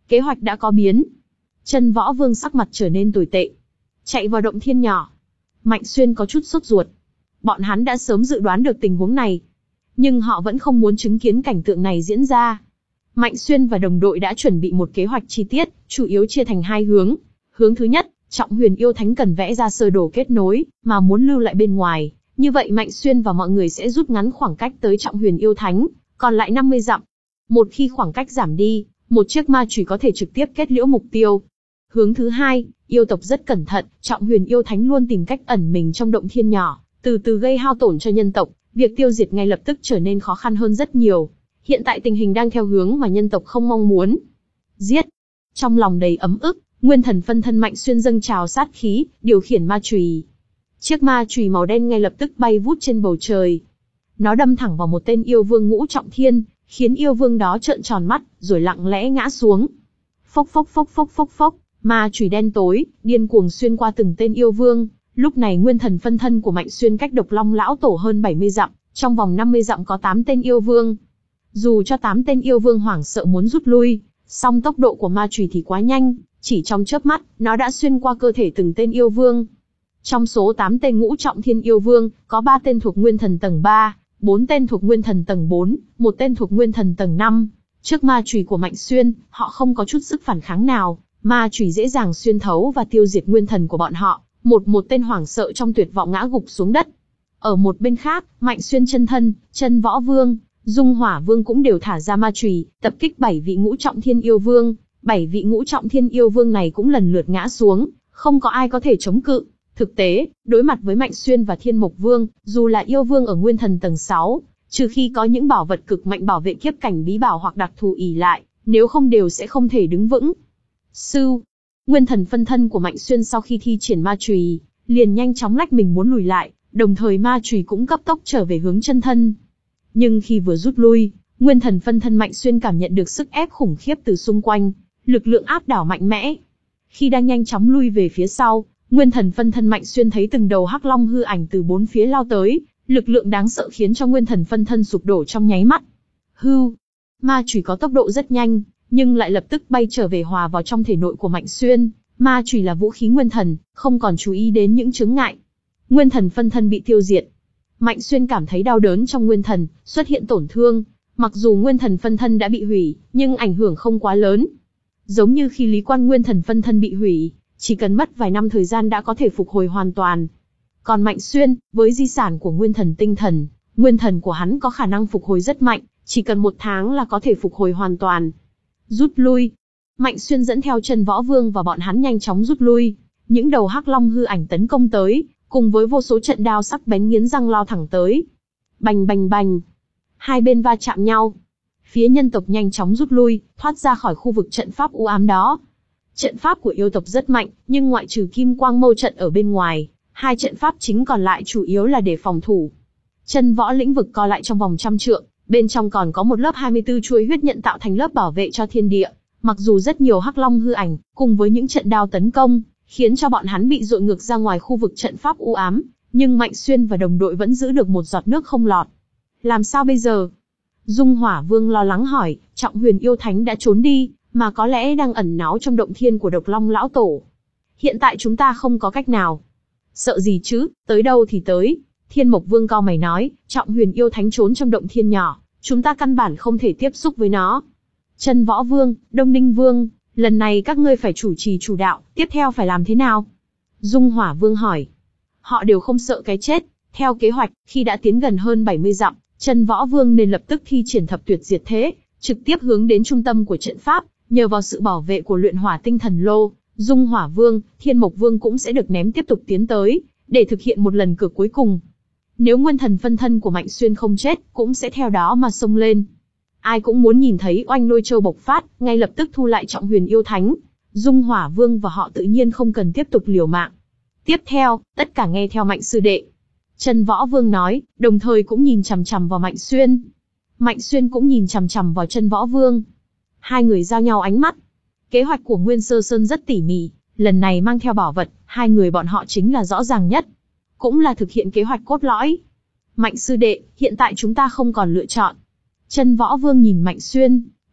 Kế hoạch đã có biến. Chân Võ Vương sắc mặt trở nên tồi tệ. Chạy vào động thiên nhỏ. Mạnh Xuyên có chút sốt ruột. Bọn hắn đã sớm dự đoán được tình huống này. Nhưng họ vẫn không muốn chứng kiến cảnh tượng này diễn ra. Mạnh Xuyên và đồng đội đã chuẩn bị một kế hoạch chi tiết, chủ yếu chia thành hai hướng. Hướng thứ nhất, Trọng Huyền Yêu Thánh cần vẽ ra sơ đồ kết nối, mà muốn lưu lại bên ngoài. Như vậy Mạnh Xuyên và mọi người sẽ rút ngắn khoảng cách tới Trọng Huyền Yêu Thánh, còn lại năm mươi dặm. Một khi khoảng cách giảm đi, một chiếc ma chùy có thể trực tiếp kết liễu mục tiêu. Hướng thứ hai, yêu tộc rất cẩn thận, Trọng Huyền Yêu Thánh luôn tìm cách ẩn mình trong động thiên nhỏ, từ từ gây hao tổn cho nhân tộc, việc tiêu diệt ngay lập tức trở nên khó khăn hơn rất nhiều. Hiện tại tình hình đang theo hướng mà nhân tộc không mong muốn. Giết! Trong lòng đầy ấm ức, nguyên thần phân thân Mạnh Xuyên dâng trào sát khí, điều khiển ma chùy. Chiếc ma chùy màu đen ngay lập tức bay vút trên bầu trời. Nó đâm thẳng vào một tên yêu vương ngũ trọng thiên, khiến yêu vương đó trợn tròn mắt, rồi lặng lẽ ngã xuống. Phốc phốc phốc phốc phốc phốc, ma chùy đen tối, điên cuồng xuyên qua từng tên yêu vương. Lúc này nguyên thần phân thân của Mạnh Xuyên cách Độc Long lão tổ hơn bảy mươi dặm, trong vòng năm mươi dặm có tám tên yêu vương. Dù cho tám tên yêu vương hoảng sợ muốn rút lui, song tốc độ của ma chùy thì quá nhanh, chỉ trong chớp mắt, nó đã xuyên qua cơ thể từng tên yêu vương. Trong số tám tên ngũ trọng thiên yêu vương, có ba tên thuộc nguyên thần tầng ba, bốn tên thuộc nguyên thần tầng bốn, một tên thuộc nguyên thần tầng năm. Trước ma chùy của Mạnh Xuyên, họ không có chút sức phản kháng nào, ma chùy dễ dàng xuyên thấu và tiêu diệt nguyên thần của bọn họ. Một một tên hoảng sợ trong tuyệt vọng ngã gục xuống đất. Ở một bên khác, Mạnh Xuyên chân thân, Chân Võ Vương, Dung Hỏa Vương cũng đều thả ra ma chùy, tập kích bảy vị ngũ trọng thiên yêu vương. Bảy vị ngũ trọng thiên yêu vương này cũng lần lượt ngã xuống, không có ai có thể chống cự. Thực tế, đối mặt với Mạnh Xuyên và Thiên Mộc Vương, dù là yêu vương ở nguyên thần tầng sáu, trừ khi có những bảo vật cực mạnh bảo vệ kiếp cảnh bí bảo hoặc đặc thù ỷ lại, nếu không đều sẽ không thể đứng vững. Sư, nguyên thần phân thân của Mạnh Xuyên sau khi thi triển ma chùy, liền nhanh chóng lách mình muốn lùi lại, đồng thời ma chùy cũng cấp tốc trở về hướng chân thân. Nhưng khi vừa rút lui, nguyên thần phân thân Mạnh Xuyên cảm nhận được sức ép khủng khiếp từ xung quanh, lực lượng áp đảo mạnh mẽ. Khi đang nhanh chóng lui về phía sau, nguyên thần phân thân Mạnh Xuyên thấy từng đầu hắc long hư ảnh từ bốn phía lao tới, lực lượng đáng sợ khiến cho nguyên thần phân thân sụp đổ trong nháy mắt. Hưu, ma chùy có tốc độ rất nhanh, nhưng lại lập tức bay trở về hòa vào trong thể nội của Mạnh Xuyên. Ma chùy là vũ khí nguyên thần, không còn chú ý đến những chướng ngại. Nguyên thần phân thân bị tiêu diệt. Mạnh Xuyên cảm thấy đau đớn trong nguyên thần, xuất hiện tổn thương. Mặc dù nguyên thần phân thân đã bị hủy, nhưng ảnh hưởng không quá lớn. Giống như khi Lý Quan nguyên thần phân thân bị hủy, chỉ cần mất vài năm thời gian đã có thể phục hồi hoàn toàn. Còn Mạnh Xuyên, với di sản của nguyên thần tinh thần, nguyên thần của hắn có khả năng phục hồi rất mạnh, chỉ cần một tháng là có thể phục hồi hoàn toàn. Rút lui. Mạnh Xuyên dẫn theo Chân Võ Vương và bọn hắn nhanh chóng rút lui. Những đầu hắc long hư ảnh tấn công tới, cùng với vô số trận đao sắc bén nghiến răng lao thẳng tới. Bành bành bành. Hai bên va chạm nhau. Phía nhân tộc nhanh chóng rút lui, thoát ra khỏi khu vực trận pháp u ám đó. Trận pháp của yêu tộc rất mạnh, nhưng ngoại trừ Kim Quang Mâu trận ở bên ngoài, hai trận pháp chính còn lại chủ yếu là để phòng thủ. Chân võ lĩnh vực co lại trong vòng trăm trượng, bên trong còn có một lớp hai mươi tư chuôi huyết nhận tạo thành lớp bảo vệ cho thiên địa. Mặc dù rất nhiều hắc long hư ảnh, cùng với những trận đao tấn công, khiến cho bọn hắn bị dội ngược ra ngoài khu vực trận pháp u ám, nhưng Mạnh Xuyên và đồng đội vẫn giữ được một giọt nước không lọt. Làm sao bây giờ? Dung Hỏa Vương lo lắng hỏi, Trọng Huyền Yêu Thánh đã trốn đi, mà có lẽ đang ẩn náu trong động thiên của Độc Long lão tổ. Hiện tại chúng ta không có cách nào. Sợ gì chứ, tới đâu thì tới. Thiên Mộc Vương cau mày nói, Trọng Huyền Yêu Thánh trốn trong động thiên nhỏ, chúng ta căn bản không thể tiếp xúc với nó. Chân Võ Vương, Đông Ninh Vương, lần này các ngươi phải chủ trì chủ đạo, tiếp theo phải làm thế nào? Dung Hỏa Vương hỏi. Họ đều không sợ cái chết. Theo kế hoạch, khi đã tiến gần hơn bảy mươi dặm, Chân Võ Vương nên lập tức thi triển thập tuyệt diệt thế, trực tiếp hướng đến trung tâm của trận pháp, nhờ vào sự bảo vệ của luyện hỏa tinh thần lô, Dung Hỏa Vương, Thiên Mộc Vương cũng sẽ được ném tiếp tục tiến tới, để thực hiện một lần cược cuối cùng. Nếu nguyên thần phân thân của Mạnh Xuyên không chết, cũng sẽ theo đó mà xông lên. Ai cũng muốn nhìn thấy oanh lôi châu bộc phát, ngay lập tức thu lại Trọng Huyền Yêu Thánh. Dung Hỏa Vương và họ tự nhiên không cần tiếp tục liều mạng. Tiếp theo, tất cả nghe theo Mạnh sư đệ. Chân Võ Vương nói, đồng thời cũng nhìn chằm chằm vào Mạnh Xuyên. Mạnh Xuyên cũng nhìn chằm chằm vào Chân Võ Vương. Hai người giao nhau ánh mắt. Kế hoạch của Nguyên Sơ Sơn rất tỉ mỉ, lần này mang theo bảo vật, hai người bọn họ chính là rõ ràng nhất. Cũng là thực hiện kế hoạch cốt lõi. Mạnh sư đệ, hiện tại chúng ta không còn lựa chọn. Chân Võ Vương nhìn Mạnh Xuyên.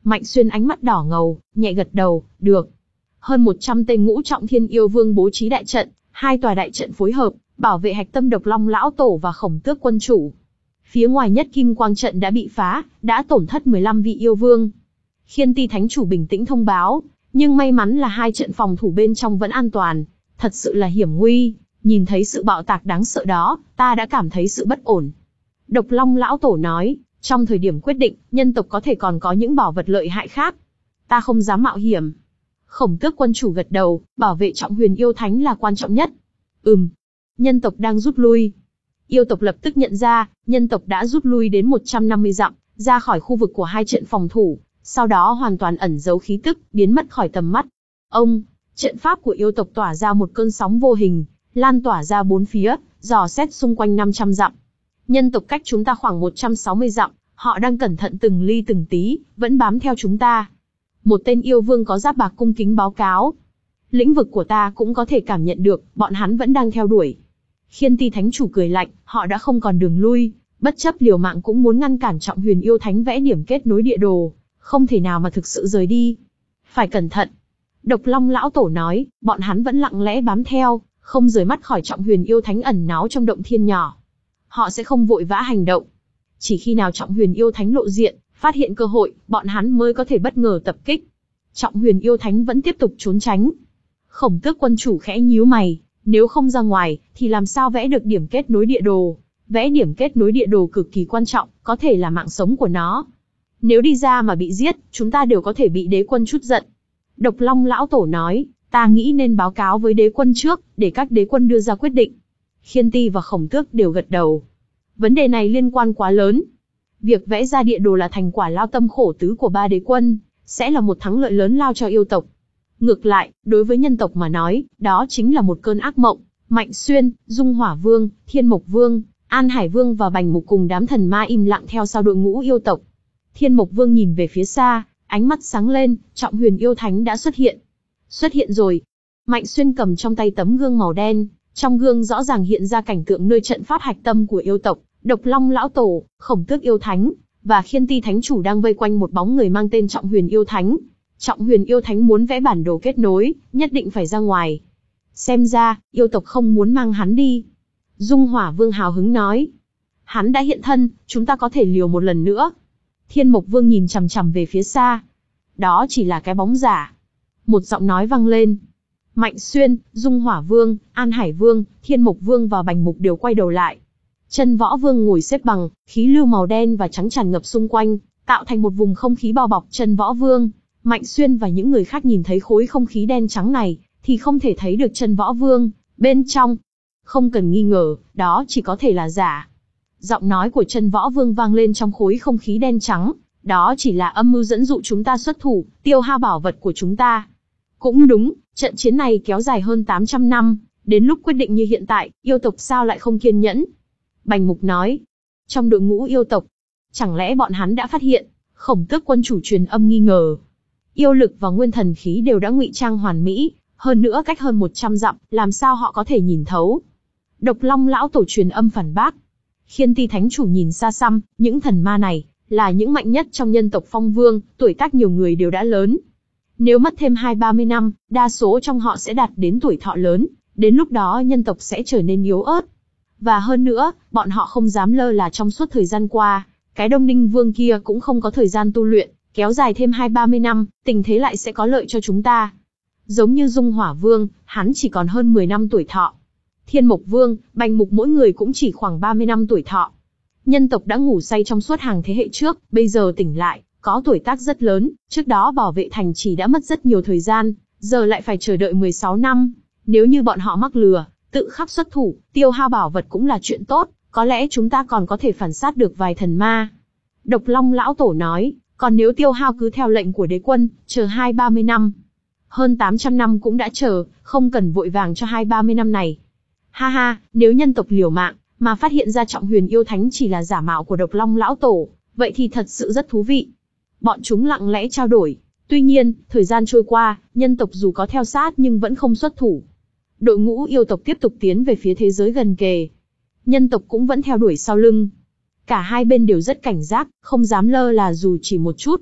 Mạnh Xuyên ánh mắt đỏ ngầu, nhẹ gật đầu, được. Hơn một trăm tên ngũ trọng thiên yêu vương bố trí đại trận, hai tòa đại trận phối hợp, bảo vệ hạch tâm Độc Long lão tổ và Khổng Tước quân chủ. Phía ngoài nhất kim quang trận đã bị phá, đã tổn thất mười lăm vị yêu vương. Khiên Ti thánh chủ bình tĩnh thông báo, nhưng may mắn là hai trận phòng thủ bên trong vẫn an toàn, thật sự là hiểm nguy, nhìn thấy sự bạo tạc đáng sợ đó, ta đã cảm thấy sự bất ổn. Độc Long lão tổ nói, trong thời điểm quyết định, nhân tộc có thể còn có những bảo vật lợi hại khác. Ta không dám mạo hiểm. Khổng Tước quân chủ gật đầu, bảo vệ Trọng Huyền yêu thánh là quan trọng nhất. Ừm, nhân tộc đang rút lui. Yêu tộc lập tức nhận ra, nhân tộc đã rút lui đến một trăm năm mươi dặm, ra khỏi khu vực của hai trận phòng thủ, sau đó hoàn toàn ẩn giấu khí tức, biến mất khỏi tầm mắt. Ông, trận pháp của yêu tộc tỏa ra một cơn sóng vô hình, lan tỏa ra bốn phía, dò xét xung quanh năm trăm dặm. Nhân tộc cách chúng ta khoảng một trăm sáu mươi dặm, họ đang cẩn thận từng ly từng tí, vẫn bám theo chúng ta. Một tên yêu vương có giáp bạc cung kính báo cáo. Lĩnh vực của ta cũng có thể cảm nhận được, bọn hắn vẫn đang theo đuổi. Khiên Ti thánh chủ cười lạnh, họ đã không còn đường lui, bất chấp liều mạng cũng muốn ngăn cản Trọng Huyền yêu thánh vẽ điểm kết nối địa đồ, không thể nào mà thực sự rời đi. Phải cẩn thận. Độc Long lão tổ nói, bọn hắn vẫn lặng lẽ bám theo, không rời mắt khỏi Trọng Huyền yêu thánh ẩn náu trong động thiên nhỏ. Họ sẽ không vội vã hành động. Chỉ khi nào Trọng Huyền yêu thánh lộ diện, phát hiện cơ hội, bọn hắn mới có thể bất ngờ tập kích. Trọng Huyền yêu thánh vẫn tiếp tục trốn tránh. Khổng Tước quân chủ khẽ nhíu mày, nếu không ra ngoài, thì làm sao vẽ được điểm kết nối địa đồ? Vẽ điểm kết nối địa đồ cực kỳ quan trọng, có thể là mạng sống của nó. Nếu đi ra mà bị giết, chúng ta đều có thể bị đế quân trút giận. Độc Long lão tổ nói, ta nghĩ nên báo cáo với đế quân trước, để các đế quân đưa ra quyết định. Khiên Ti và Khổng Tước đều gật đầu. Vấn đề này liên quan quá lớn. Việc vẽ ra địa đồ là thành quả lao tâm khổ tứ của ba đế quân, sẽ là một thắng lợi lớn lao cho yêu tộc. Ngược lại, đối với nhân tộc mà nói, đó chính là một cơn ác mộng. Mạnh Xuyên, Dung Hỏa Vương, Thiên Mộc Vương, An Hải Vương và Bành Mục cùng đám thần ma im lặng theo sau đội ngũ yêu tộc. Thiên Mộc Vương nhìn về phía xa, ánh mắt sáng lên, Trọng Huyền yêu thánh đã xuất hiện. Xuất hiện rồi. Mạnh Xuyên cầm trong tay tấm gương màu đen, trong gương rõ ràng hiện ra cảnh tượng nơi trận pháp hạch tâm của yêu tộc, Độc Long lão tổ, Khổng Tước yêu thánh và Khiên Ti thánh chủ đang vây quanh một bóng người mang tên Trọng Huyền yêu thánh. Trọng Huyền yêu thánh muốn vẽ bản đồ kết nối, nhất định phải ra ngoài. Xem ra, yêu tộc không muốn mang hắn đi. Dung Hỏa Vương hào hứng nói. Hắn đã hiện thân, chúng ta có thể liều một lần nữa. Thiên Mộc Vương nhìn chằm chằm về phía xa. Đó chỉ là cái bóng giả. Một giọng nói vang lên. Mạnh Xuyên, Dung Hỏa Vương, An Hải Vương, Thiên Mộc Vương và Bành Mục đều quay đầu lại. Chân Võ Vương ngồi xếp bằng, khí lưu màu đen và trắng tràn ngập xung quanh, tạo thành một vùng không khí bao bọc Chân Võ Vương. Mạnh Xuyên và những người khác nhìn thấy khối không khí đen trắng này, thì không thể thấy được Chân Võ Vương bên trong. Không cần nghi ngờ, đó chỉ có thể là giả. Giọng nói của Chân Võ Vương vang lên trong khối không khí đen trắng, đó chỉ là âm mưu dẫn dụ chúng ta xuất thủ, tiêu hao bảo vật của chúng ta. Cũng đúng, trận chiến này kéo dài hơn tám trăm năm, đến lúc quyết định như hiện tại, yêu tộc sao lại không kiên nhẫn? Bành Mục nói, trong đội ngũ yêu tộc, chẳng lẽ bọn hắn đã phát hiện? Khổng Tước quân chủ truyền âm nghi ngờ. Yêu lực và nguyên thần khí đều đã ngụy trang hoàn mỹ, hơn nữa cách hơn một trăm dặm, làm sao họ có thể nhìn thấu? Độc Long lão tổ truyền âm phản bác. Khiên Ti thánh chủ nhìn xa xăm, những thần ma này là những mạnh nhất trong nhân tộc Phong Vương, tuổi tác nhiều người đều đã lớn. Nếu mất thêm hai ba mươi năm, đa số trong họ sẽ đạt đến tuổi thọ lớn, đến lúc đó nhân tộc sẽ trở nên yếu ớt. Và hơn nữa, bọn họ không dám lơ là trong suốt thời gian qua, cái Đông Ninh Vương kia cũng không có thời gian tu luyện, kéo dài thêm hai ba mươi năm, tình thế lại sẽ có lợi cho chúng ta. Giống như Dung Hỏa Vương, hắn chỉ còn hơn mười năm tuổi thọ. Thiên Mộc Vương, Bành Mục mỗi người cũng chỉ khoảng ba mươi năm tuổi thọ. Nhân tộc đã ngủ say trong suốt hàng thế hệ trước, bây giờ tỉnh lại, có tuổi tác rất lớn, trước đó bảo vệ thành trì đã mất rất nhiều thời gian, giờ lại phải chờ đợi mười sáu năm. Nếu như bọn họ mắc lừa, tự khắc xuất thủ, tiêu hao bảo vật cũng là chuyện tốt, có lẽ chúng ta còn có thể phản sát được vài thần ma. Độc Long lão tổ nói, còn nếu tiêu hao cứ theo lệnh của đế quân, chờ hai ba mươi năm. Hơn tám trăm năm cũng đã chờ, không cần vội vàng cho hai ba mươi năm này. Ha ha, nếu nhân tộc liều mạng, mà phát hiện ra Trọng Huyền yêu thánh chỉ là giả mạo của Độc Long lão tổ, vậy thì thật sự rất thú vị. Bọn chúng lặng lẽ trao đổi. Tuy nhiên, thời gian trôi qua, nhân tộc dù có theo sát nhưng vẫn không xuất thủ. Đội ngũ yêu tộc tiếp tục tiến về phía thế giới gần kề. Nhân tộc cũng vẫn theo đuổi sau lưng. Cả hai bên đều rất cảnh giác, không dám lơ là dù chỉ một chút.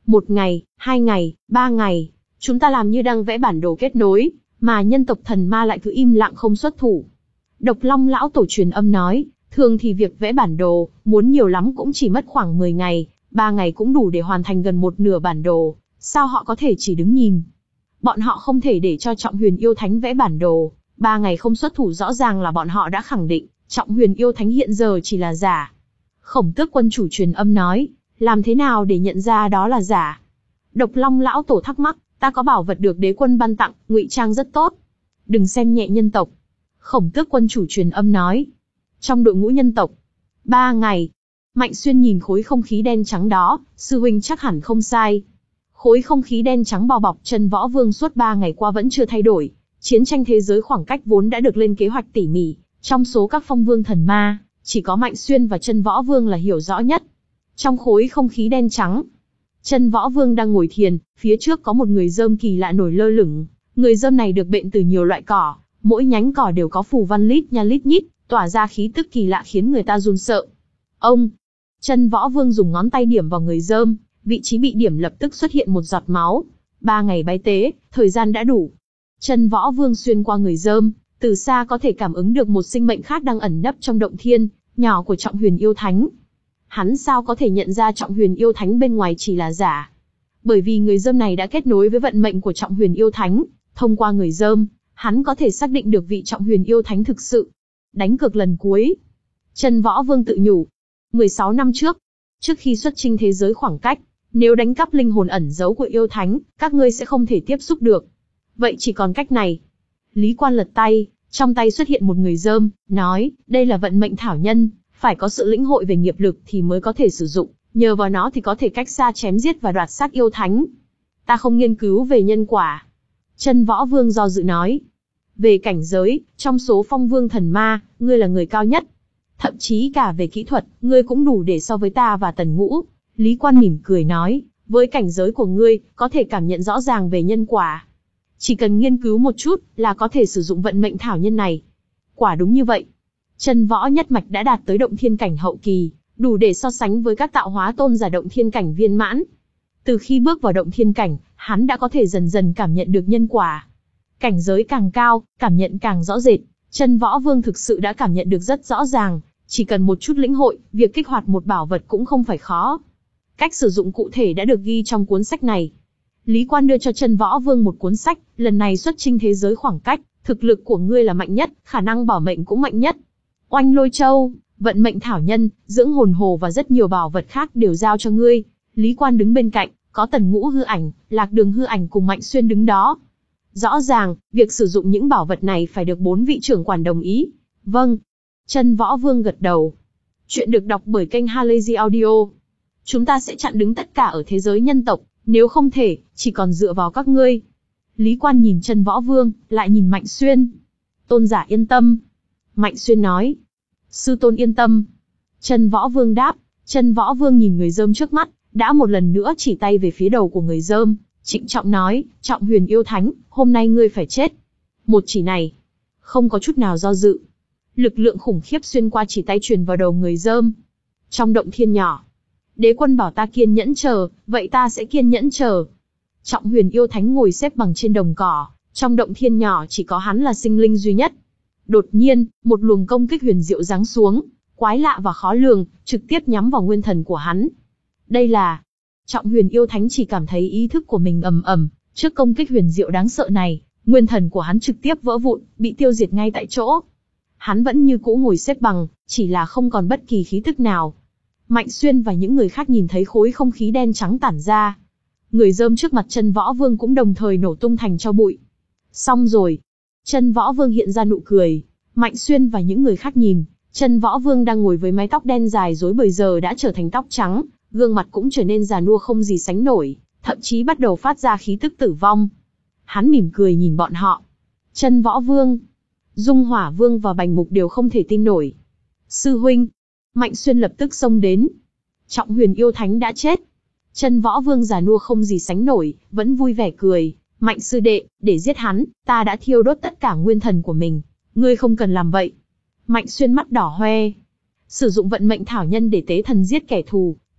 Một ngày, hai ngày, ba ngày, chúng ta làm như đang vẽ bản đồ kết nối, mà nhân tộc thần ma lại cứ im lặng không xuất thủ. Độc Long lão tổ truyền âm nói, thường thì việc vẽ bản đồ, muốn nhiều lắm cũng chỉ mất khoảng mười ngày, ba ngày cũng đủ để hoàn thành gần một nửa bản đồ, sao họ có thể chỉ đứng nhìn? Bọn họ không thể để cho Trọng Huyền Yêu Thánh vẽ bản đồ, ba ngày không xuất thủ rõ ràng là bọn họ đã khẳng định, Trọng Huyền Yêu Thánh hiện giờ chỉ là giả. Khổng Tước quân chủ truyền âm nói, làm thế nào để nhận ra đó là giả? Độc Long lão tổ thắc mắc, ta có bảo vật được đế quân ban tặng, ngụy trang rất tốt. Đừng xem nhẹ nhân tộc. Khổng Tước quân chủ truyền âm nói. Trong đội ngũ nhân tộc, ba ngày. Mạnh Xuyên nhìn khối không khí đen trắng đó, sư huynh chắc hẳn không sai. Khối không khí đen trắng bao bọc Chân Võ Vương suốt ba ngày qua vẫn chưa thay đổi. Chiến tranh thế giới khoảng cách vốn đã được lên kế hoạch tỉ mỉ. Trong số các phong vương thần ma, chỉ có Mạnh Xuyên và Chân Võ Vương là hiểu rõ nhất. Trong khối không khí đen trắng, Chân Võ Vương đang ngồi thiền, phía trước có một người rơm kỳ lạ nổi lơ lửng. Người rơm này được bện từ nhiều loại cỏ, mỗi nhánh cỏ đều có phù văn lít nha lít nhít, tỏa ra khí tức kỳ lạ khiến người ta run sợ. Ông, Chân Võ Vương dùng ngón tay điểm vào người rơm, vị trí bị điểm lập tức xuất hiện một giọt máu. Ba ngày bái tế, thời gian đã đủ. Chân Võ Vương xuyên qua người rơm, từ xa có thể cảm ứng được một sinh mệnh khác đang ẩn nấp trong động thiên nhỏ của Trọng Huyền Yêu Thánh. Hắn sao có thể nhận ra Trọng Huyền Yêu Thánh bên ngoài chỉ là giả? Bởi vì người rơm này đã kết nối với vận mệnh của Trọng Huyền Yêu Thánh, thông qua người rơm, hắn có thể xác định được vị Trọng Huyền Yêu Thánh thực sự. Đánh cược lần cuối. Chân Võ Vương tự nhủ. mười sáu năm trước, trước khi xuất chinh thế giới khoảng cách, nếu đánh cắp linh hồn ẩn giấu của yêu thánh, các ngươi sẽ không thể tiếp xúc được. Vậy chỉ còn cách này. Lý Quan lật tay, trong tay xuất hiện một người rơm, nói, đây là vận mệnh thảo nhân, phải có sự lĩnh hội về nghiệp lực thì mới có thể sử dụng, nhờ vào nó thì có thể cách xa chém giết và đoạt xác yêu thánh. Ta không nghiên cứu về nhân quả. Chân Võ Vương do dự nói. Về cảnh giới, trong số phong vương thần ma, ngươi là người cao nhất. Thậm chí cả về kỹ thuật, ngươi cũng đủ để so với ta và Tần Ngũ. Lý Quan mỉm cười nói, với cảnh giới của ngươi, có thể cảm nhận rõ ràng về nhân quả. Chỉ cần nghiên cứu một chút, là có thể sử dụng vận mệnh thảo nhân này. Quả đúng như vậy. Chân Võ nhất mạch đã đạt tới động thiên cảnh hậu kỳ, đủ để so sánh với các tạo hóa tôn giả động thiên cảnh viên mãn. Từ khi bước vào động thiên cảnh, hắn đã có thể dần dần cảm nhận được nhân quả. Cảnh giới càng cao, cảm nhận càng rõ rệt. Chân Võ Vương thực sự đã cảm nhận được rất rõ ràng, chỉ cần một chút lĩnh hội, việc kích hoạt một bảo vật cũng không phải khó. Cách sử dụng cụ thể đã được ghi trong cuốn sách này. Lý Quan đưa cho Chân Võ Vương một cuốn sách, lần này xuất chinh thế giới khoảng cách, thực lực của ngươi là mạnh nhất, khả năng bảo mệnh cũng mạnh nhất. Oanh Lôi Châu, vận mệnh thảo nhân, dưỡng hồn hồ và rất nhiều bảo vật khác đều giao cho ngươi. Lý Quan đứng bên cạnh, có Tần Ngũ hư ảnh, Lạc Đường hư ảnh cùng Mạnh Xuyên đứng đó. Rõ ràng, việc sử dụng những bảo vật này phải được bốn vị trưởng quản đồng ý. Vâng. Chân Võ Vương gật đầu. Chuyện được đọc bởi kênh Halazy Audio. Chúng ta sẽ chặn đứng tất cả ở thế giới nhân tộc, nếu không thể, chỉ còn dựa vào các ngươi. Lý Quan nhìn Chân Võ Vương, lại nhìn Mạnh Xuyên. Tôn giả yên tâm. Mạnh Xuyên nói. Sư tôn yên tâm. Chân Võ Vương đáp. Chân Võ Vương nhìn người rơm trước mắt, đã một lần nữa chỉ tay về phía đầu của người rơm, trịnh trọng nói, Trọng Huyền Yêu Thánh, hôm nay ngươi phải chết. Một chỉ này, không có chút nào do dự. Lực lượng khủng khiếp xuyên qua chỉ tay truyền vào đầu người rơm. Trong động thiên nhỏ, đế quân bảo ta kiên nhẫn chờ, vậy ta sẽ kiên nhẫn chờ. Trọng Huyền Yêu Thánh ngồi xếp bằng trên đồng cỏ, trong động thiên nhỏ chỉ có hắn là sinh linh duy nhất. Đột nhiên, một luồng công kích huyền diệu giáng xuống, quái lạ và khó lường, trực tiếp nhắm vào nguyên thần của hắn. Đây là... Trọng Huyền Yêu Thánh chỉ cảm thấy ý thức của mình ầm ầm, trước công kích huyền diệu đáng sợ này, nguyên thần của hắn trực tiếp vỡ vụn, bị tiêu diệt ngay tại chỗ. Hắn vẫn như cũ ngồi xếp bằng, chỉ là không còn bất kỳ khí tức nào. Mạnh Xuyên và những người khác nhìn thấy khối không khí đen trắng tản ra. Người rơm trước mặt Chân Võ Vương cũng đồng thời nổ tung thành tro bụi. Xong rồi. Chân Võ Vương hiện ra nụ cười. Mạnh Xuyên và những người khác nhìn, Chân Võ Vương đang ngồi với mái tóc đen dài rối bời giờ đã trở thành tóc trắng, gương mặt cũng trở nên già nua không gì sánh nổi, thậm chí bắt đầu phát ra khí tức tử vong. Hắn mỉm cười nhìn bọn họ. Chân Võ Vương, Dung Hỏa Vương và Bành Mục đều không thể tin nổi. Sư huynh. Mạnh Xuyên lập tức xông đến. Trọng Huyền Yêu Thánh đã chết. Chân Võ Vương già nua không gì sánh nổi, vẫn vui vẻ cười. Mạnh sư đệ, để giết hắn, ta đã thiêu đốt tất cả nguyên thần của mình. Ngươi không cần làm vậy. Mạnh Xuyên mắt đỏ hoe. Sử dụng vận mệnh thảo nhân để tế thần giết kẻ thù,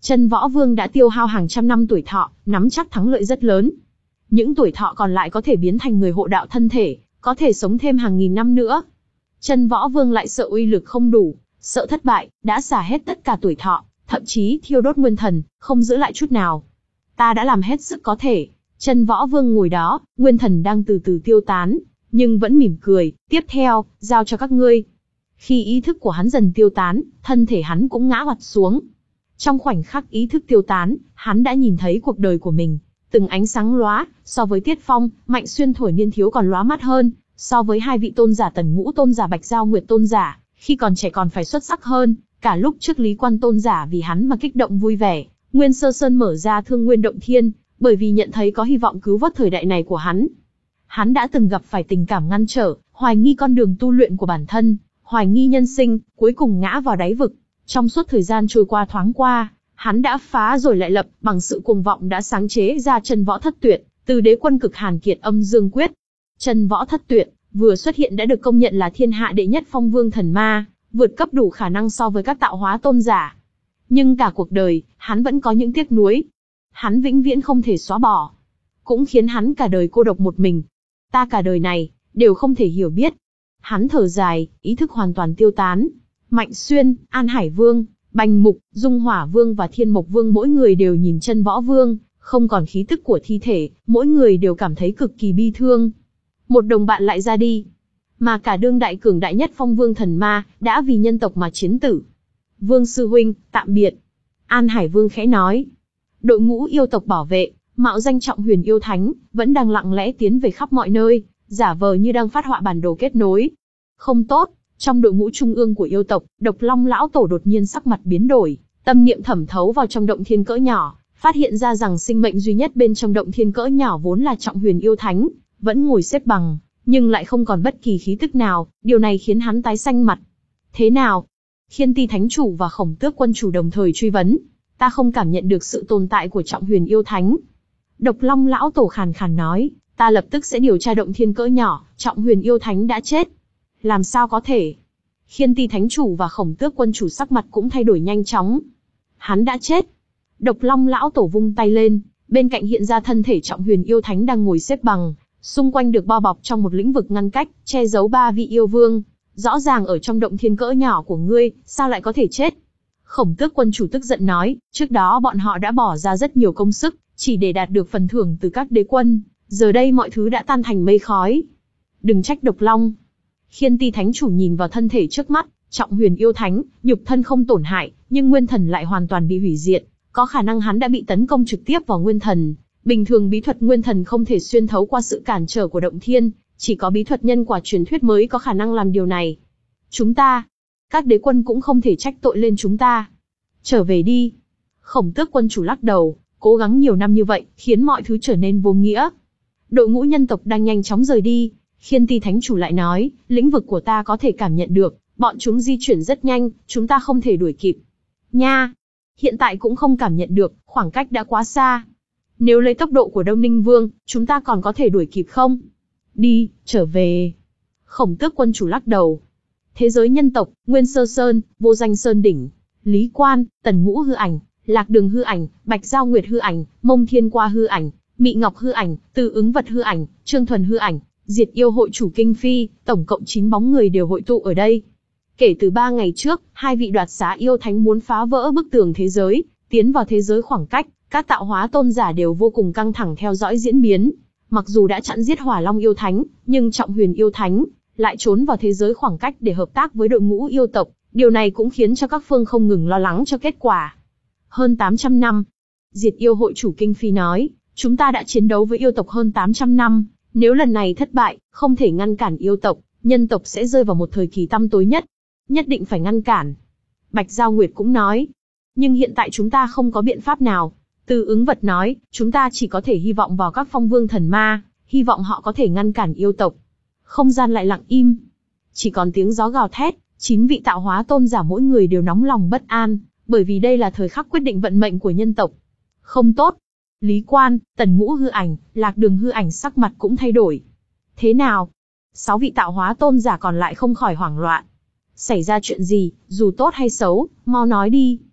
Chân Võ Vương đã tiêu hao hàng trăm năm tuổi thọ, nắm chắc thắng lợi rất lớn. Những tuổi thọ còn lại có thể biến thành người hộ đạo thân thể, có thể sống thêm hàng nghìn năm nữa. Chân Võ Vương lại sợ uy lực không đủ, sợ thất bại, đã xả hết tất cả tuổi thọ, thậm chí thiêu đốt nguyên thần, không giữ lại chút nào. Ta đã làm hết sức có thể. Chân Võ Vương ngồi đó, nguyên thần đang từ từ tiêu tán, nhưng vẫn mỉm cười. Tiếp theo, giao cho các ngươi. Khi ý thức của hắn dần tiêu tán, thân thể hắn cũng ngã oặt xuống. Trong khoảnh khắc ý thức tiêu tán, hắn đã nhìn thấy cuộc đời của mình. Từng ánh sáng lóa, so với Tiết Phong, Mạnh Xuyên thổi niên thiếu còn lóa mắt hơn, so với hai vị tôn giả Tần Ngũ tôn giả Bạch Giao Nguyệt tôn giả, khi còn trẻ còn phải xuất sắc hơn, cả lúc trước Lý Quan tôn giả vì hắn mà kích động vui vẻ. Nguyên Sơ Sơn mở ra Thương Nguyên Động Thiên, bởi vì nhận thấy có hy vọng cứu vớt thời đại này của hắn. Hắn đã từng gặp phải tình cảm ngăn trở, hoài nghi con đường tu luyện của bản thân, hoài nghi nhân sinh, cuối cùng ngã vào đáy vực. Trong suốt thời gian trôi qua thoáng qua, hắn đã phá rồi lại lập, bằng sự cuồng vọng đã sáng chế ra Chân Võ Thất Tuyệt, từ Đế Quân Cực Hàn Kiệt Âm Dương Quyết. Chân Võ Thất Tuyệt vừa xuất hiện đã được công nhận là thiên hạ đệ nhất phong vương thần ma, vượt cấp đủ khả năng so với các tạo hóa tôn giả. Nhưng cả cuộc đời, hắn vẫn có những tiếc nuối. Hắn vĩnh viễn không thể xóa bỏ. Cũng khiến hắn cả đời cô độc một mình. Ta cả đời này, đều không thể hiểu biết. Hắn thở dài, ý thức hoàn toàn tiêu tán. Mạnh Xuyên, An Hải Vương, Bành Mục, Dung Hỏa Vương và Thiên Mộc Vương mỗi người đều nhìn Chân Võ Vương, không còn khí tức của thi thể, mỗi người đều cảm thấy cực kỳ bi thương. Một đồng bạn lại ra đi. Mà cả đương đại cường đại nhất phong vương thần ma, đã vì nhân tộc mà chiến tử. Vương sư huynh, tạm biệt. An Hải Vương khẽ nói. Đội ngũ yêu tộc bảo vệ, mạo danh Trọng Huyền Yêu Thánh, vẫn đang lặng lẽ tiến về khắp mọi nơi, giả vờ như đang phát họa bản đồ kết nối. Không tốt, trong đội ngũ trung ương của yêu tộc, Độc Long lão tổ đột nhiên sắc mặt biến đổi, tâm niệm thẩm thấu vào trong động thiên cỡ nhỏ, phát hiện ra rằng sinh mệnh duy nhất bên trong động thiên cỡ nhỏ vốn là Trọng Huyền Yêu Thánh, vẫn ngồi xếp bằng, nhưng lại không còn bất kỳ khí tức nào, điều này khiến hắn tái xanh mặt. Thế nào? Khiên Ti Thánh Chủ và Khổng Tước Quân Chủ đồng thời truy vấn. Ta không cảm nhận được sự tồn tại của Trọng Huyền Yêu Thánh. Độc Long lão tổ khàn khàn nói, ta lập tức sẽ điều tra động thiên cỡ nhỏ, Trọng Huyền Yêu Thánh đã chết. Làm sao có thể? Khiên Ti Thánh Chủ và Khổng Tước Quân Chủ sắc mặt cũng thay đổi nhanh chóng. Hắn đã chết. Độc Long lão tổ vung tay lên, bên cạnh hiện ra thân thể Trọng Huyền Yêu Thánh đang ngồi xếp bằng, xung quanh được bao bọc trong một lĩnh vực ngăn cách, che giấu ba vị yêu vương. Rõ ràng ở trong động thiên cỡ nhỏ của ngươi, sao lại có thể chết? Khổng Tước Quân Chủ tức giận nói, trước đó bọn họ đã bỏ ra rất nhiều công sức, chỉ để đạt được phần thưởng từ các đế quân, giờ đây mọi thứ đã tan thành mây khói. Đừng trách Độc Long. Khiên Ti Thánh Chủ nhìn vào thân thể trước mắt, Trọng Huyền Yêu Thánh, nhục thân không tổn hại, nhưng nguyên thần lại hoàn toàn bị hủy diệt, có khả năng hắn đã bị tấn công trực tiếp vào nguyên thần. Bình thường bí thuật nguyên thần không thể xuyên thấu qua sự cản trở của động thiên, chỉ có bí thuật nhân quả truyền thuyết mới có khả năng làm điều này. Chúng ta, các đế quân cũng không thể trách tội lên chúng ta. Trở về đi. Khổng Tước Quân Chủ lắc đầu, cố gắng nhiều năm như vậy, khiến mọi thứ trở nên vô nghĩa. Đội ngũ nhân tộc đang nhanh chóng rời đi. Khiên Ti Thánh Chủ lại nói, lĩnh vực của ta có thể cảm nhận được, bọn chúng di chuyển rất nhanh, chúng ta không thể đuổi kịp. Nha! Hiện tại cũng không cảm nhận được, khoảng cách đã quá xa. Nếu lấy tốc độ của Đông Ninh Vương, chúng ta còn có thể đuổi kịp không? Đi, trở về. Khổng Tước Quân Chủ lắc đầu. Thế giới nhân tộc, Nguyên Sơ Sơn, Vô Danh Sơn Đỉnh, Lý Quan, Tần Ngũ hư ảnh, Lạc Đường hư ảnh, Bạch Giao Nguyệt hư ảnh, Mông Thiên Qua hư ảnh, Mị Ngọc hư ảnh, Từ Ứng Vật hư ảnh, Trương Thuần hư ảnh, Diệt Yêu hội chủ Kinh Phi, tổng cộng chín bóng người đều hội tụ ở đây. Kể từ ba ngày trước, hai vị đoạt xá yêu thánh muốn phá vỡ bức tường thế giới, tiến vào thế giới khoảng cách, các tạo hóa tôn giả đều vô cùng căng thẳng theo dõi diễn biến. Mặc dù đã chặn giết Hỏa Long yêu thánh, nhưng Trọng Huyền yêu thánh lại trốn vào thế giới khoảng cách để hợp tác với đội ngũ yêu tộc, điều này cũng khiến cho các phương không ngừng lo lắng cho kết quả. Hơn tám trăm năm. Diệt Yêu hội chủ Kinh Phi nói, chúng ta đã chiến đấu với yêu tộc hơn tám trăm năm, nếu lần này thất bại, không thể ngăn cản yêu tộc, nhân tộc sẽ rơi vào một thời kỳ tăm tối nhất. Nhất định phải ngăn cản. Bạch Giao Nguyệt cũng nói, nhưng hiện tại chúng ta không có biện pháp nào. Từ Ứng Vật nói, chúng ta chỉ có thể hy vọng vào các phong vương thần ma, hy vọng họ có thể ngăn cản yêu tộc. Không gian lại lặng im. Chỉ còn tiếng gió gào thét, chín vị tạo hóa tôn giả mỗi người đều nóng lòng bất an, bởi vì đây là thời khắc quyết định vận mệnh của nhân tộc. Không tốt. Lý Quan, Tần Ngũ hư ảnh, Lạc Đường hư ảnh sắc mặt cũng thay đổi. Thế nào? Sáu vị tạo hóa tôn giả còn lại không khỏi hoảng loạn. Xảy ra chuyện gì, dù tốt hay xấu, mau nói đi.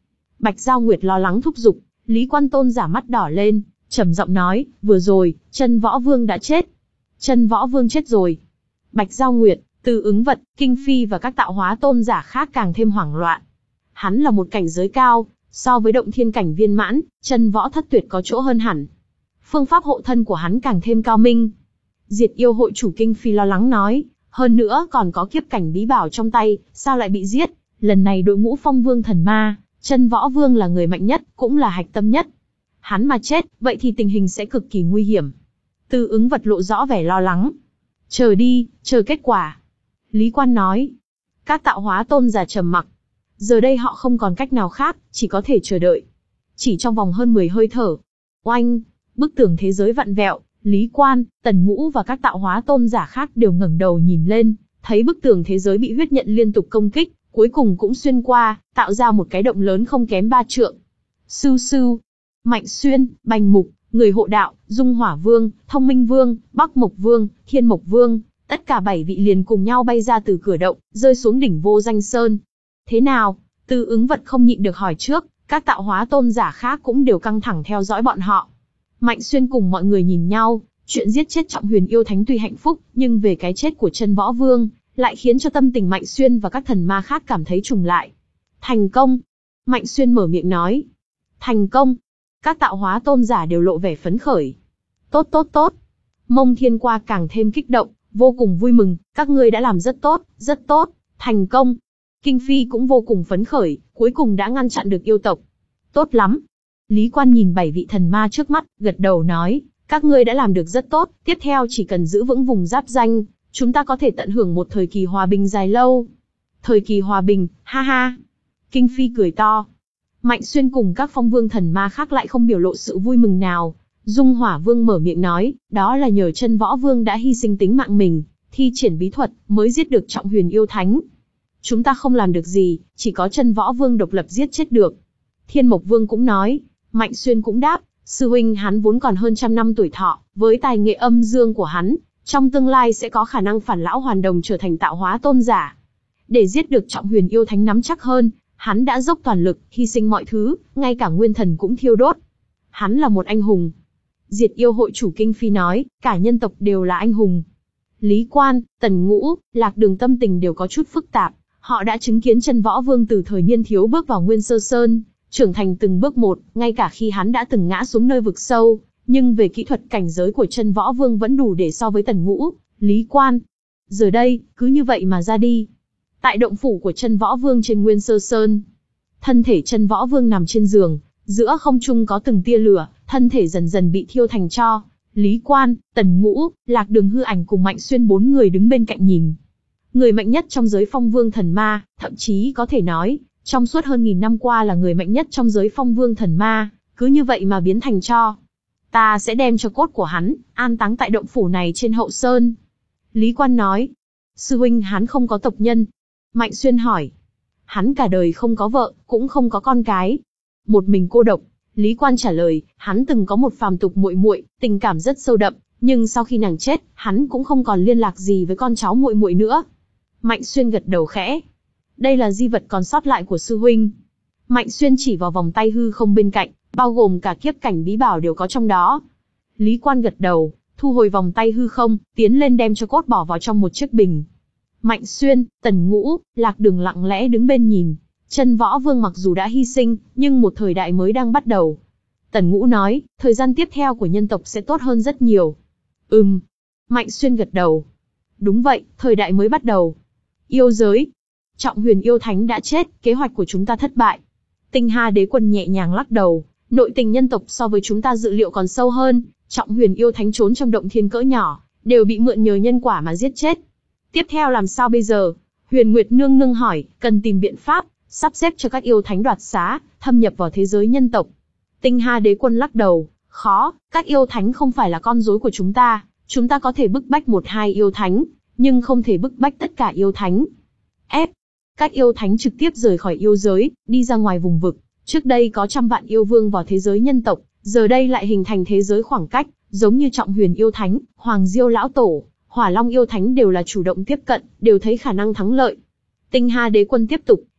Bạch Giao Nguyệt lo lắng thúc giục. Lý Quan tôn giả mắt đỏ lên, trầm giọng nói, vừa rồi, Chân Võ Vương đã chết. Chân Võ Vương chết rồi. Bạch Giao Nguyệt, Từ Ứng Vật, Kinh Phi và các tạo hóa tôn giả khác càng thêm hoảng loạn. Hắn là một cảnh giới cao, so với động thiên cảnh viên mãn, chân võ thất tuyệt có chỗ hơn hẳn. Phương pháp hộ thân của hắn càng thêm cao minh. Diệt yêu hội chủ Kinh Phi lo lắng nói, hơn nữa còn có kiếp cảnh bí bảo trong tay, sao lại bị giết? Lần này đội ngũ Phong Vương thần ma, Chân Võ Vương là người mạnh nhất, cũng là hạch tâm nhất. Hắn mà chết, vậy thì tình hình sẽ cực kỳ nguy hiểm. Từ Ứng Vật lộ rõ vẻ lo lắng. Chờ đi, chờ kết quả. Lý Quan nói. Các tạo hóa tôn giả trầm mặc. Giờ đây họ không còn cách nào khác, chỉ có thể chờ đợi. Chỉ trong vòng hơn mười hơi thở. Oanh, bức tường thế giới vặn vẹo, Lý Quan, Tần Ngũ và các tạo hóa tôn giả khác đều ngẩng đầu nhìn lên, thấy bức tường thế giới bị huyết nhận liên tục công kích, cuối cùng cũng xuyên qua, tạo ra một cái động lớn không kém ba trượng. Sưu sưu, Mạnh Xuyên, Bành Mục, Người Hộ Đạo, Dung Hỏa Vương, Thông Minh Vương, Bắc Mộc Vương, Thiên Mộc Vương, tất cả bảy vị liền cùng nhau bay ra từ cửa động, rơi xuống đỉnh Vô Danh Sơn. Thế nào? Từ Ứng Vật không nhịn được hỏi trước, các tạo hóa tôn giả khác cũng đều căng thẳng theo dõi bọn họ. Mạnh Xuyên cùng mọi người nhìn nhau, chuyện giết chết Trọng Huyền Yêu Thánh tuy hạnh phúc, nhưng về cái chết của Chân Võ Vương, lại khiến cho tâm tình Mạnh Xuyên và các thần ma khác cảm thấy trùng lại. Thành công! Mạnh Xuyên mở miệng nói. Thành công! Các tạo hóa tôn giả đều lộ vẻ phấn khởi. Tốt tốt tốt! Mông Thiên Qua càng thêm kích động, vô cùng vui mừng, các ngươi đã làm rất tốt, rất tốt, thành công! Kinh Phi cũng vô cùng phấn khởi, cuối cùng đã ngăn chặn được yêu tộc. Tốt lắm! Lý Quan nhìn bảy vị thần ma trước mắt, gật đầu nói, các ngươi đã làm được rất tốt, tiếp theo chỉ cần giữ vững vùng giáp danh, chúng ta có thể tận hưởng một thời kỳ hòa bình dài lâu. Thời kỳ hòa bình, ha ha! Kinh Phi cười to. Mạnh Xuyên cùng các Phong Vương thần ma khác lại không biểu lộ sự vui mừng nào. Dung Hỏa Vương mở miệng nói, đó là nhờ Chân Võ Vương đã hy sinh tính mạng mình, thi triển bí thuật, mới giết được Trọng Huyền Yêu Thánh. Chúng ta không làm được gì, chỉ có Chân Võ Vương độc lập giết chết được. Thiên Mộc Vương cũng nói. Mạnh Xuyên cũng đáp, sư huynh hắn vốn còn hơn trăm năm tuổi thọ, với tài nghệ âm dương của hắn, trong tương lai sẽ có khả năng phản lão hoàn đồng trở thành tạo hóa tôn giả. Để giết được Trọng Huyền Yêu Thánh nắm chắc hơn, hắn đã dốc toàn lực, hy sinh mọi thứ, ngay cả nguyên thần cũng thiêu đốt. Hắn là một anh hùng. Diệt yêu hội chủ Kinh Phi nói, cả nhân tộc đều là anh hùng. Lý Quan, Tần Ngũ, Lạc Đường tâm tình đều có chút phức tạp. Họ đã chứng kiến Chân Võ Vương từ thời niên thiếu bước vào Nguyên Sơ Sơn, trưởng thành từng bước một, ngay cả khi hắn đã từng ngã xuống nơi vực sâu, nhưng về kỹ thuật cảnh giới của Chân Võ Vương vẫn đủ để so với Tần Ngũ, Lý Quan. Giờ đây, cứ như vậy mà ra đi. Tại động phủ của Chân Võ Vương trên Nguyên Sơ Sơn, thân thể Chân Võ Vương nằm trên giường, giữa không trung có từng tia lửa, thân thể dần dần bị thiêu thành tro. Lý Quan, Tần Ngũ, Lạc Đường hư ảnh cùng Mạnh Xuyên bốn người đứng bên cạnh nhìn. Người mạnh nhất trong giới Phong Vương thần ma, thậm chí có thể nói, trong suốt hơn nghìn năm qua là người mạnh nhất trong giới Phong Vương thần ma, cứ như vậy mà biến thành tro. Ta sẽ đem cho cốt của hắn, an táng tại động phủ này trên hậu sơn. Lý Quan nói. Sư huynh hắn không có tộc nhân. Mạnh Xuyên hỏi. Hắn cả đời không có vợ, cũng không có con cái. Một mình cô độc. Lý Quan trả lời, hắn từng có một phàm tục muội muội, tình cảm rất sâu đậm, nhưng sau khi nàng chết, hắn cũng không còn liên lạc gì với con cháu muội muội nữa. Mạnh Xuyên gật đầu khẽ. Đây là di vật còn sót lại của sư huynh. Mạnh Xuyên chỉ vào vòng tay hư không bên cạnh, bao gồm cả kiếp cảnh bí bảo đều có trong đó. Lý Quan gật đầu, thu hồi vòng tay hư không, tiến lên đem cho cốt bỏ vào trong một chiếc bình. Mạnh Xuyên, Tần Ngũ, Lạc Đường lặng lẽ đứng bên nhìn. Chân Võ Vương mặc dù đã hy sinh, nhưng một thời đại mới đang bắt đầu. Tần Ngũ nói, thời gian tiếp theo của nhân tộc sẽ tốt hơn rất nhiều. Ừm. Mạnh Xuyên gật đầu. Đúng vậy, thời đại mới bắt đầu. Yêu giới. Trọng Huyền Yêu Thánh đã chết, kế hoạch của chúng ta thất bại. Tinh Hà Đế Quân nhẹ nhàng lắc đầu, nội tình nhân tộc so với chúng ta dự liệu còn sâu hơn. Trọng Huyền Yêu Thánh trốn trong động thiên cỡ nhỏ, đều bị mượn nhờ nhân quả mà giết chết. Tiếp theo làm sao bây giờ? Huyền Nguyệt Nương Nương hỏi, cần tìm biện pháp, sắp xếp cho các yêu thánh đoạt xá, thâm nhập vào thế giới nhân tộc. Tinh Hà Đế Quân lắc đầu, khó, các yêu thánh không phải là con rối của chúng ta, chúng ta có thể bức bách một hai yêu thánh, nhưng không thể bức bách tất cả yêu thánh. Ép, các yêu thánh trực tiếp rời khỏi yêu giới, đi ra ngoài vùng vực. Trước đây có trăm vạn yêu vương vào thế giới nhân tộc, giờ đây lại hình thành thế giới khoảng cách, giống như Trọng Huyền Yêu Thánh, Hoàng Diêu Lão Tổ, Hỏa Long Yêu Thánh đều là chủ động tiếp cận, đều thấy khả năng thắng lợi. Tinh Hà Đế Quân tiếp tục,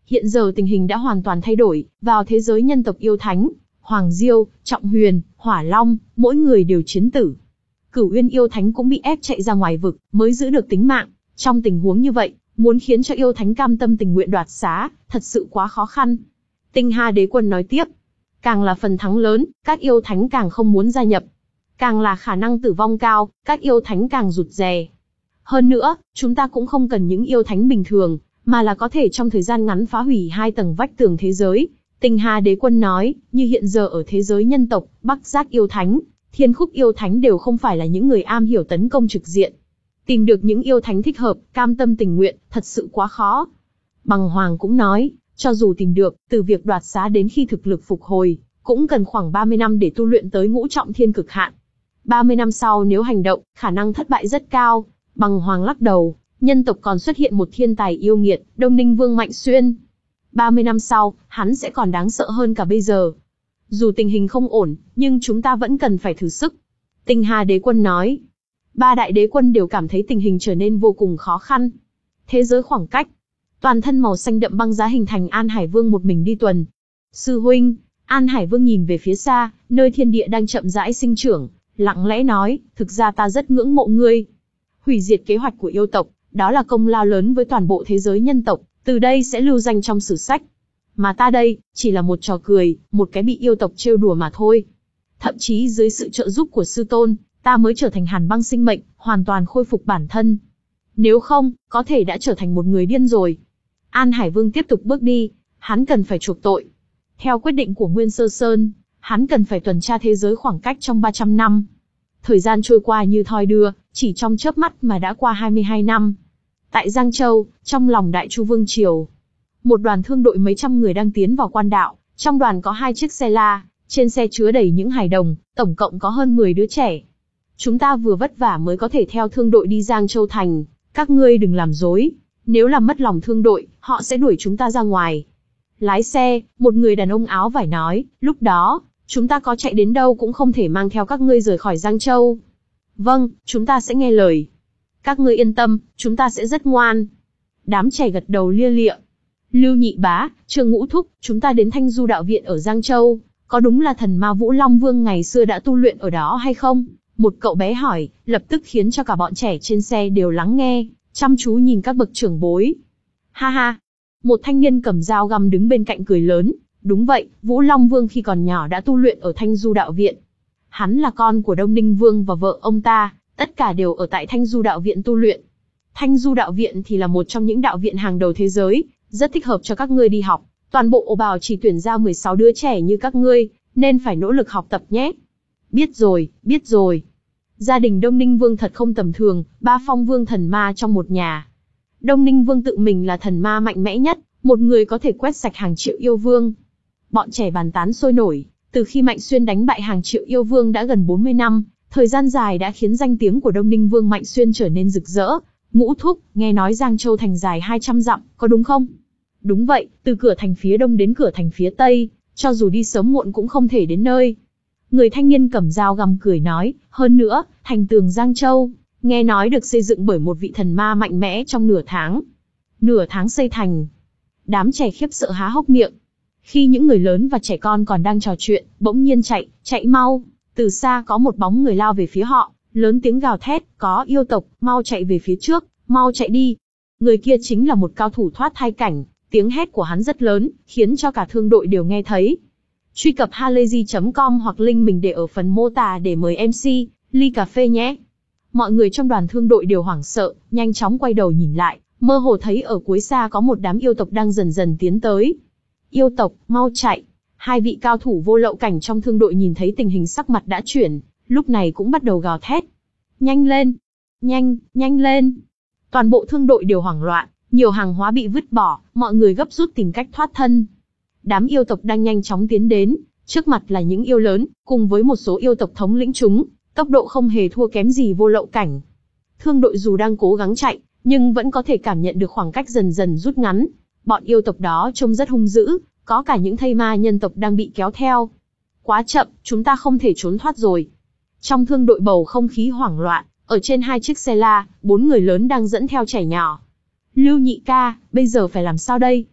Hiện giờ tình hình đã hoàn toàn thay đổi, vào thế giới nhân tộc yêu thánh, Hoàng Diêu, Trọng Huyền, Hỏa Long, mỗi người đều chiến tử. Cửu Uyên yêu thánh cũng bị ép chạy ra ngoài vực, mới giữ được tính mạng. Trong tình huống như vậy, muốn khiến cho yêu thánh cam tâm tình nguyện đoạt xá, thật sự quá khó khăn. Tinh Hà Đế Quân nói tiếp, càng là phần thắng lớn, các yêu thánh càng không muốn gia nhập. Càng là khả năng tử vong cao, các yêu thánh càng rụt rè. Hơn nữa, chúng ta cũng không cần những yêu thánh bình thường, mà là có thể trong thời gian ngắn phá hủy hai tầng vách tường thế giới. Tinh Hà Đế Quân nói, như hiện giờ ở thế giới nhân tộc, Bắc Giác yêu thánh, Thiên Khúc yêu thánh đều không phải là những người am hiểu tấn công trực diện. Tìm được những yêu thánh thích hợp, cam tâm tình nguyện, thật sự quá khó. Bằng Hoàng cũng nói, cho dù tìm được, từ việc đoạt xá đến khi thực lực phục hồi, cũng cần khoảng ba mươi năm để tu luyện tới ngũ trọng thiên cực hạn. ba mươi năm sau nếu hành động, khả năng thất bại rất cao. Bằng Hoàng lắc đầu, nhân tộc còn xuất hiện một thiên tài yêu nghiệt, Đông Ninh Vương Mạnh Xuyên. ba mươi năm sau, hắn sẽ còn đáng sợ hơn cả bây giờ. Dù tình hình không ổn, nhưng chúng ta vẫn cần phải thử sức. Tinh Hà Đế Quân nói. Ba đại đế quân đều cảm thấy tình hình trở nên vô cùng khó khăn. Thế giới khoảng cách. Toàn thân màu xanh đậm băng giá hình thành An Hải Vương một mình đi tuần. Sư huynh, An Hải Vương nhìn về phía xa, nơi thiên địa đang chậm rãi sinh trưởng, lặng lẽ nói, thực ra ta rất ngưỡng mộ ngươi. Hủy diệt kế hoạch của yêu tộc, đó là công lao lớn với toàn bộ thế giới nhân tộc, từ đây sẽ lưu danh trong sử sách. Mà ta đây, chỉ là một trò cười, một cái bị yêu tộc trêu đùa mà thôi. Thậm chí dưới sự trợ giúp của sư tôn, ta mới trở thành hàn băng sinh mệnh, hoàn toàn khôi phục bản thân. Nếu không, có thể đã trở thành một người điên rồi. An Hải Vương tiếp tục bước đi, hắn cần phải chuộc tội. Theo quyết định của Nguyên Sơ Sơn, hắn cần phải tuần tra thế giới khoảng cách trong ba trăm năm. Thời gian trôi qua như thoi đưa, chỉ trong chớp mắt mà đã qua hai mươi hai năm. Tại Giang Châu, trong lòng Đại Chu Vương Triều, một đoàn thương đội mấy trăm người đang tiến vào quan đạo, trong đoàn có hai chiếc xe la, trên xe chứa đầy những hài đồng, tổng cộng có hơn mười đứa trẻ. Chúng ta vừa vất vả mới có thể theo thương đội đi Giang Châu Thành, các ngươi đừng làm dối, nếu làm mất lòng thương đội, họ sẽ đuổi chúng ta ra ngoài. Lái xe, một người đàn ông áo vải nói, lúc đó, chúng ta có chạy đến đâu cũng không thể mang theo các ngươi rời khỏi Giang Châu. Vâng, chúng ta sẽ nghe lời. Các ngươi yên tâm, chúng ta sẽ rất ngoan. Đám trẻ gật đầu lia lịa. Lưu Nhị Bá, Trương Ngũ Thúc, chúng ta đến Thanh Du Đạo Viện ở Giang Châu, có đúng là thần ma Vũ Long Vương ngày xưa đã tu luyện ở đó hay không? Một cậu bé hỏi, lập tức khiến cho cả bọn trẻ trên xe đều lắng nghe, chăm chú nhìn các bậc trưởng bối. Ha ha! Một thanh niên cầm dao găm đứng bên cạnh cười lớn, đúng vậy, Vũ Long Vương khi còn nhỏ đã tu luyện ở Thanh Du Đạo Viện. Hắn là con của Đông Ninh Vương và vợ ông ta, tất cả đều ở tại Thanh Du Đạo Viện tu luyện. Thanh Du Đạo Viện thì là một trong những đạo viện hàng đầu thế giới, rất thích hợp cho các ngươi đi học. Toàn bộ ổ bào chỉ tuyển ra mười sáu đứa trẻ như các ngươi, nên phải nỗ lực học tập nhé. Biết rồi, biết rồi. Gia đình Đông Ninh Vương thật không tầm thường, ba phong vương thần ma trong một nhà. Đông Ninh Vương tự mình là thần ma mạnh mẽ nhất, một người có thể quét sạch hàng triệu yêu vương. Bọn trẻ bàn tán sôi nổi, từ khi Mạnh Xuyên đánh bại hàng triệu yêu vương đã gần bốn mươi năm, thời gian dài đã khiến danh tiếng của Đông Ninh Vương Mạnh Xuyên trở nên rực rỡ. Ngũ Thúc, nghe nói Giang Châu thành dài hai trăm dặm, có đúng không? Đúng vậy, từ cửa thành phía đông đến cửa thành phía tây, cho dù đi sớm muộn cũng không thể đến nơi. Người thanh niên cầm dao găm cười nói, hơn nữa, thành tường Giang Châu, nghe nói được xây dựng bởi một vị thần ma mạnh mẽ trong nửa tháng. Nửa tháng xây thành. Đám trẻ khiếp sợ há hốc miệng. Khi những người lớn và trẻ con còn đang trò chuyện, bỗng nhiên chạy, chạy mau. Từ xa có một bóng người lao về phía họ, lớn tiếng gào thét, có yêu tộc, mau chạy về phía trước, mau chạy đi. Người kia chính là một cao thủ thoát thai cảnh, tiếng hét của hắn rất lớn, khiến cho cả thương đội đều nghe thấy. Truy cập halayzi chấm com hoặc link mình để ở phần mô tả để mời em xê, ly cà phê nhé. Mọi người trong đoàn thương đội đều hoảng sợ, nhanh chóng quay đầu nhìn lại, mơ hồ thấy ở cuối xa có một đám yêu tộc đang dần dần tiến tới. Yêu tộc, mau chạy. Hai vị cao thủ vô lậu cảnh trong thương đội nhìn thấy tình hình sắc mặt đã chuyển, lúc này cũng bắt đầu gào thét. Nhanh lên! Nhanh, nhanh lên! Toàn bộ thương đội đều hoảng loạn, nhiều hàng hóa bị vứt bỏ, mọi người gấp rút tìm cách thoát thân. Đám yêu tộc đang nhanh chóng tiến đến, trước mặt là những yêu lớn, cùng với một số yêu tộc thống lĩnh chúng, tốc độ không hề thua kém gì vô lậu cảnh. Thương đội dù đang cố gắng chạy, nhưng vẫn có thể cảm nhận được khoảng cách dần dần rút ngắn. Bọn yêu tộc đó trông rất hung dữ, có cả những thây ma nhân tộc đang bị kéo theo. Quá chậm, chúng ta không thể trốn thoát rồi. Trong thương đội bầu không khí hoảng loạn, ở trên hai chiếc xe la, bốn người lớn đang dẫn theo trẻ nhỏ. Lưu Nhị ca, bây giờ phải làm sao đây?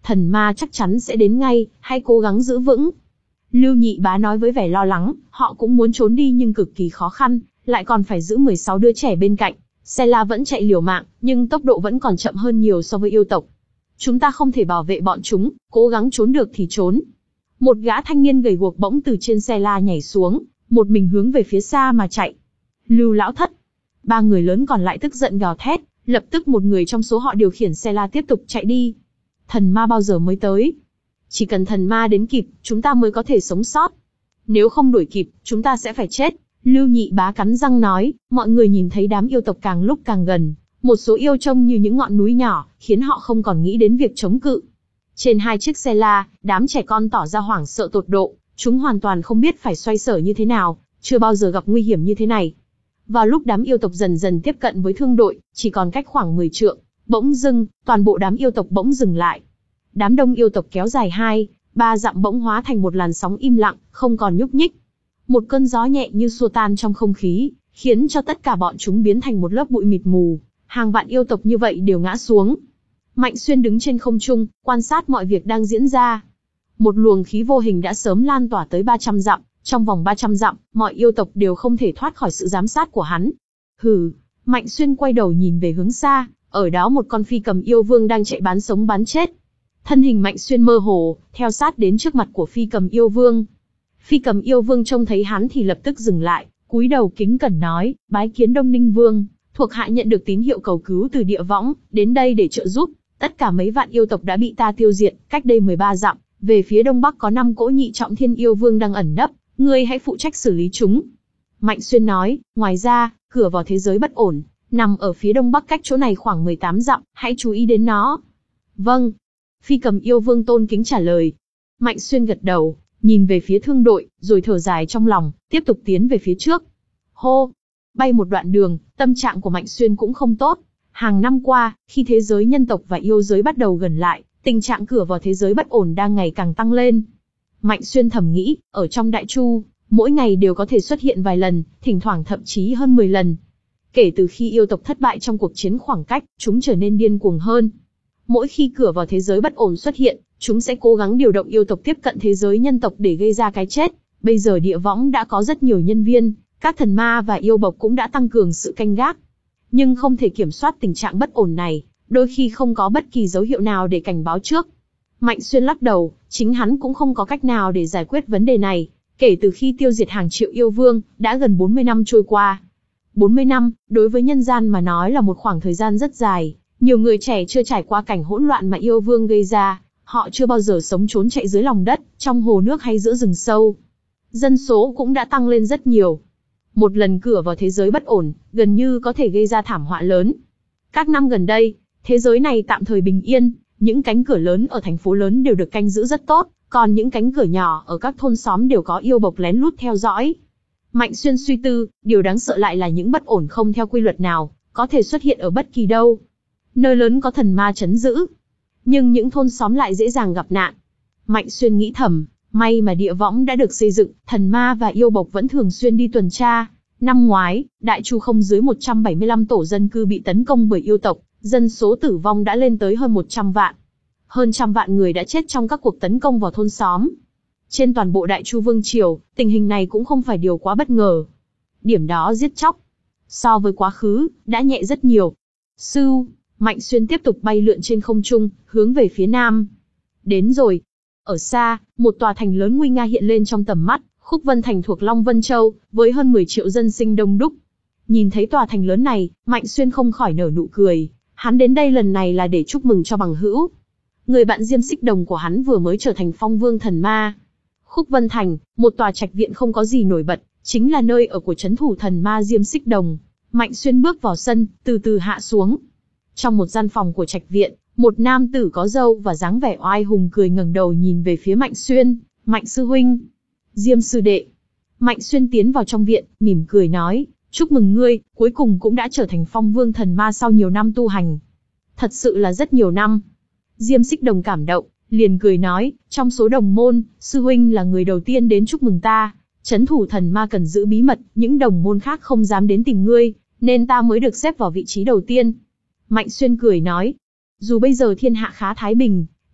Thần ma chắc chắn sẽ đến ngay, hãy cố gắng giữ vững. Lưu Nhị Bá nói với vẻ lo lắng, họ cũng muốn trốn đi nhưng cực kỳ khó khăn, lại còn phải giữ mười sáu đứa trẻ bên cạnh. Xe la vẫn chạy liều mạng, nhưng tốc độ vẫn còn chậm hơn nhiều so với yêu tộc. Chúng ta không thể bảo vệ bọn chúng, cố gắng trốn được thì trốn. Một gã thanh niên gầy guộc bỗng từ trên xe la nhảy xuống, một mình hướng về phía xa mà chạy. Lưu lão thất. Ba người lớn còn lại tức giận gào thét, lập tức một người trong số họ điều khiển xe la tiếp tục chạy đi. Thần ma bao giờ mới tới? Chỉ cần thần ma đến kịp, chúng ta mới có thể sống sót. Nếu không đuổi kịp, chúng ta sẽ phải chết. Lưu Nhị Bá cắn răng nói, mọi người nhìn thấy đám yêu tộc càng lúc càng gần. Một số yêu trông như những ngọn núi nhỏ, khiến họ không còn nghĩ đến việc chống cự. Trên hai chiếc xe la, đám trẻ con tỏ ra hoảng sợ tột độ, chúng hoàn toàn không biết phải xoay sở như thế nào, chưa bao giờ gặp nguy hiểm như thế này. Vào lúc đám yêu tộc dần dần tiếp cận với thương đội, chỉ còn cách khoảng mười trượng, bỗng dưng, toàn bộ đám yêu tộc bỗng dừng lại. Đám đông yêu tộc kéo dài hai, ba dặm bỗng hóa thành một làn sóng im lặng, không còn nhúc nhích. Một cơn gió nhẹ như xua tan trong không khí, khiến cho tất cả bọn chúng biến thành một lớp bụi mịt mù. Hàng vạn yêu tộc như vậy đều ngã xuống. Mạnh Xuyên đứng trên không trung, quan sát mọi việc đang diễn ra. Một luồng khí vô hình đã sớm lan tỏa tới ba trăm dặm, trong vòng ba trăm dặm, mọi yêu tộc đều không thể thoát khỏi sự giám sát của hắn. Hừ, Mạnh Xuyên quay đầu nhìn về hướng xa, ở đó một con phi cầm yêu vương đang chạy bán sống bán chết. Thân hình Mạnh Xuyên mơ hồ, theo sát đến trước mặt của phi cầm yêu vương. Phi cầm yêu vương trông thấy hắn thì lập tức dừng lại, cúi đầu kính cẩn nói, bái kiến Đông Ninh Vương, thuộc hạ nhận được tín hiệu cầu cứu từ địa võng, đến đây để trợ giúp. Tất cả mấy vạn yêu tộc đã bị ta tiêu diệt, cách đây mười ba dặm, về phía đông bắc có năm cỗ nhị trọng thiên yêu vương đang ẩn nấp, ngươi hãy phụ trách xử lý chúng. Mạnh Xuyên nói, ngoài ra, cửa vào thế giới bất ổn, nằm ở phía đông bắc cách chỗ này khoảng mười tám dặm, hãy chú ý đến nó. Vâng. Phi cầm yêu vương tôn kính trả lời. Mạnh Xuyên gật đầu, nhìn về phía thương đội, rồi thở dài trong lòng, tiếp tục tiến về phía trước. Hô! Bay một đoạn đường, tâm trạng của Mạnh Xuyên cũng không tốt. Hàng năm qua, khi thế giới nhân tộc và yêu giới bắt đầu gần lại, tình trạng cửa vào thế giới bất ổn đang ngày càng tăng lên. Mạnh Xuyên thầm nghĩ, ở trong Đại Chu, mỗi ngày đều có thể xuất hiện vài lần, thỉnh thoảng thậm chí hơn mười lần. Kể từ khi yêu tộc thất bại trong cuộc chiến khoảng cách, chúng trở nên điên cuồng hơn. Mỗi khi cửa vào thế giới bất ổn xuất hiện, chúng sẽ cố gắng điều động yêu tộc tiếp cận thế giới nhân tộc để gây ra cái chết. Bây giờ địa võng đã có rất nhiều nhân viên, các thần ma và yêu bộc cũng đã tăng cường sự canh gác. Nhưng không thể kiểm soát tình trạng bất ổn này, đôi khi không có bất kỳ dấu hiệu nào để cảnh báo trước. Mạnh Xuyên lắc đầu, chính hắn cũng không có cách nào để giải quyết vấn đề này. Kể từ khi tiêu diệt hàng triệu yêu vương, đã gần bốn mươi năm trôi qua. bốn mươi năm, đối với nhân gian mà nói là một khoảng thời gian rất dài. Nhiều người trẻ chưa trải qua cảnh hỗn loạn mà yêu vương gây ra, họ chưa bao giờ sống trốn chạy dưới lòng đất, trong hồ nước hay giữa rừng sâu. Dân số cũng đã tăng lên rất nhiều. Một lần cửa vào thế giới bất ổn, gần như có thể gây ra thảm họa lớn. Các năm gần đây, thế giới này tạm thời bình yên, những cánh cửa lớn ở thành phố lớn đều được canh giữ rất tốt, còn những cánh cửa nhỏ ở các thôn xóm đều có yêu bộc lén lút theo dõi. Mạnh Xuyên suy tư, điều đáng sợ lại là những bất ổn không theo quy luật nào, có thể xuất hiện ở bất kỳ đâu. Nơi lớn có thần ma trấn giữ, nhưng những thôn xóm lại dễ dàng gặp nạn. Mạnh Xuyên nghĩ thầm, may mà địa võng đã được xây dựng, thần ma và yêu bộc vẫn thường xuyên đi tuần tra. Năm ngoái, Đại Chu không dưới một trăm bảy mươi lăm tổ dân cư bị tấn công bởi yêu tộc, dân số tử vong đã lên tới hơn một trăm vạn. Hơn trăm vạn người đã chết trong các cuộc tấn công vào thôn xóm. Trên toàn bộ Đại Chu Vương Triều, tình hình này cũng không phải điều quá bất ngờ. Điểm đó giết chóc, so với quá khứ, đã nhẹ rất nhiều. Sưu, Mạnh Xuyên tiếp tục bay lượn trên không trung, hướng về phía nam. Đến rồi. Ở xa, một tòa thành lớn nguy nga hiện lên trong tầm mắt, Khúc Vân Thành thuộc Long Vân Châu, với hơn mười triệu dân sinh đông đúc. Nhìn thấy tòa thành lớn này, Mạnh Xuyên không khỏi nở nụ cười. Hắn đến đây lần này là để chúc mừng cho bằng hữu. Người bạn Diêm Xích Đồng của hắn vừa mới trở thành phong vương thần ma. Khúc Vân Thành, một tòa trạch viện không có gì nổi bật, chính là nơi ở của trấn thủ thần ma Diêm Xích Đồng. Mạnh Xuyên bước vào sân, từ từ hạ xuống. Trong một gian phòng của trạch viện, một nam tử có râu và dáng vẻ oai hùng cười ngẩng đầu nhìn về phía Mạnh Xuyên. Mạnh sư huynh, Diêm sư đệ. Mạnh Xuyên tiến vào trong viện, mỉm cười nói, chúc mừng ngươi, cuối cùng cũng đã trở thành phong vương thần ma sau nhiều năm tu hành. Thật sự là rất nhiều năm. Diêm Xích Đồng cảm động, liền cười nói, trong số đồng môn, sư huynh là người đầu tiên đến chúc mừng ta. Trấn thủ thần ma cần giữ bí mật, những đồng môn khác không dám đến tìm ngươi, nên ta mới được xếp vào vị trí đầu tiên. Mạnh Xuyên cười nói, dù bây giờ thiên hạ khá thái bình,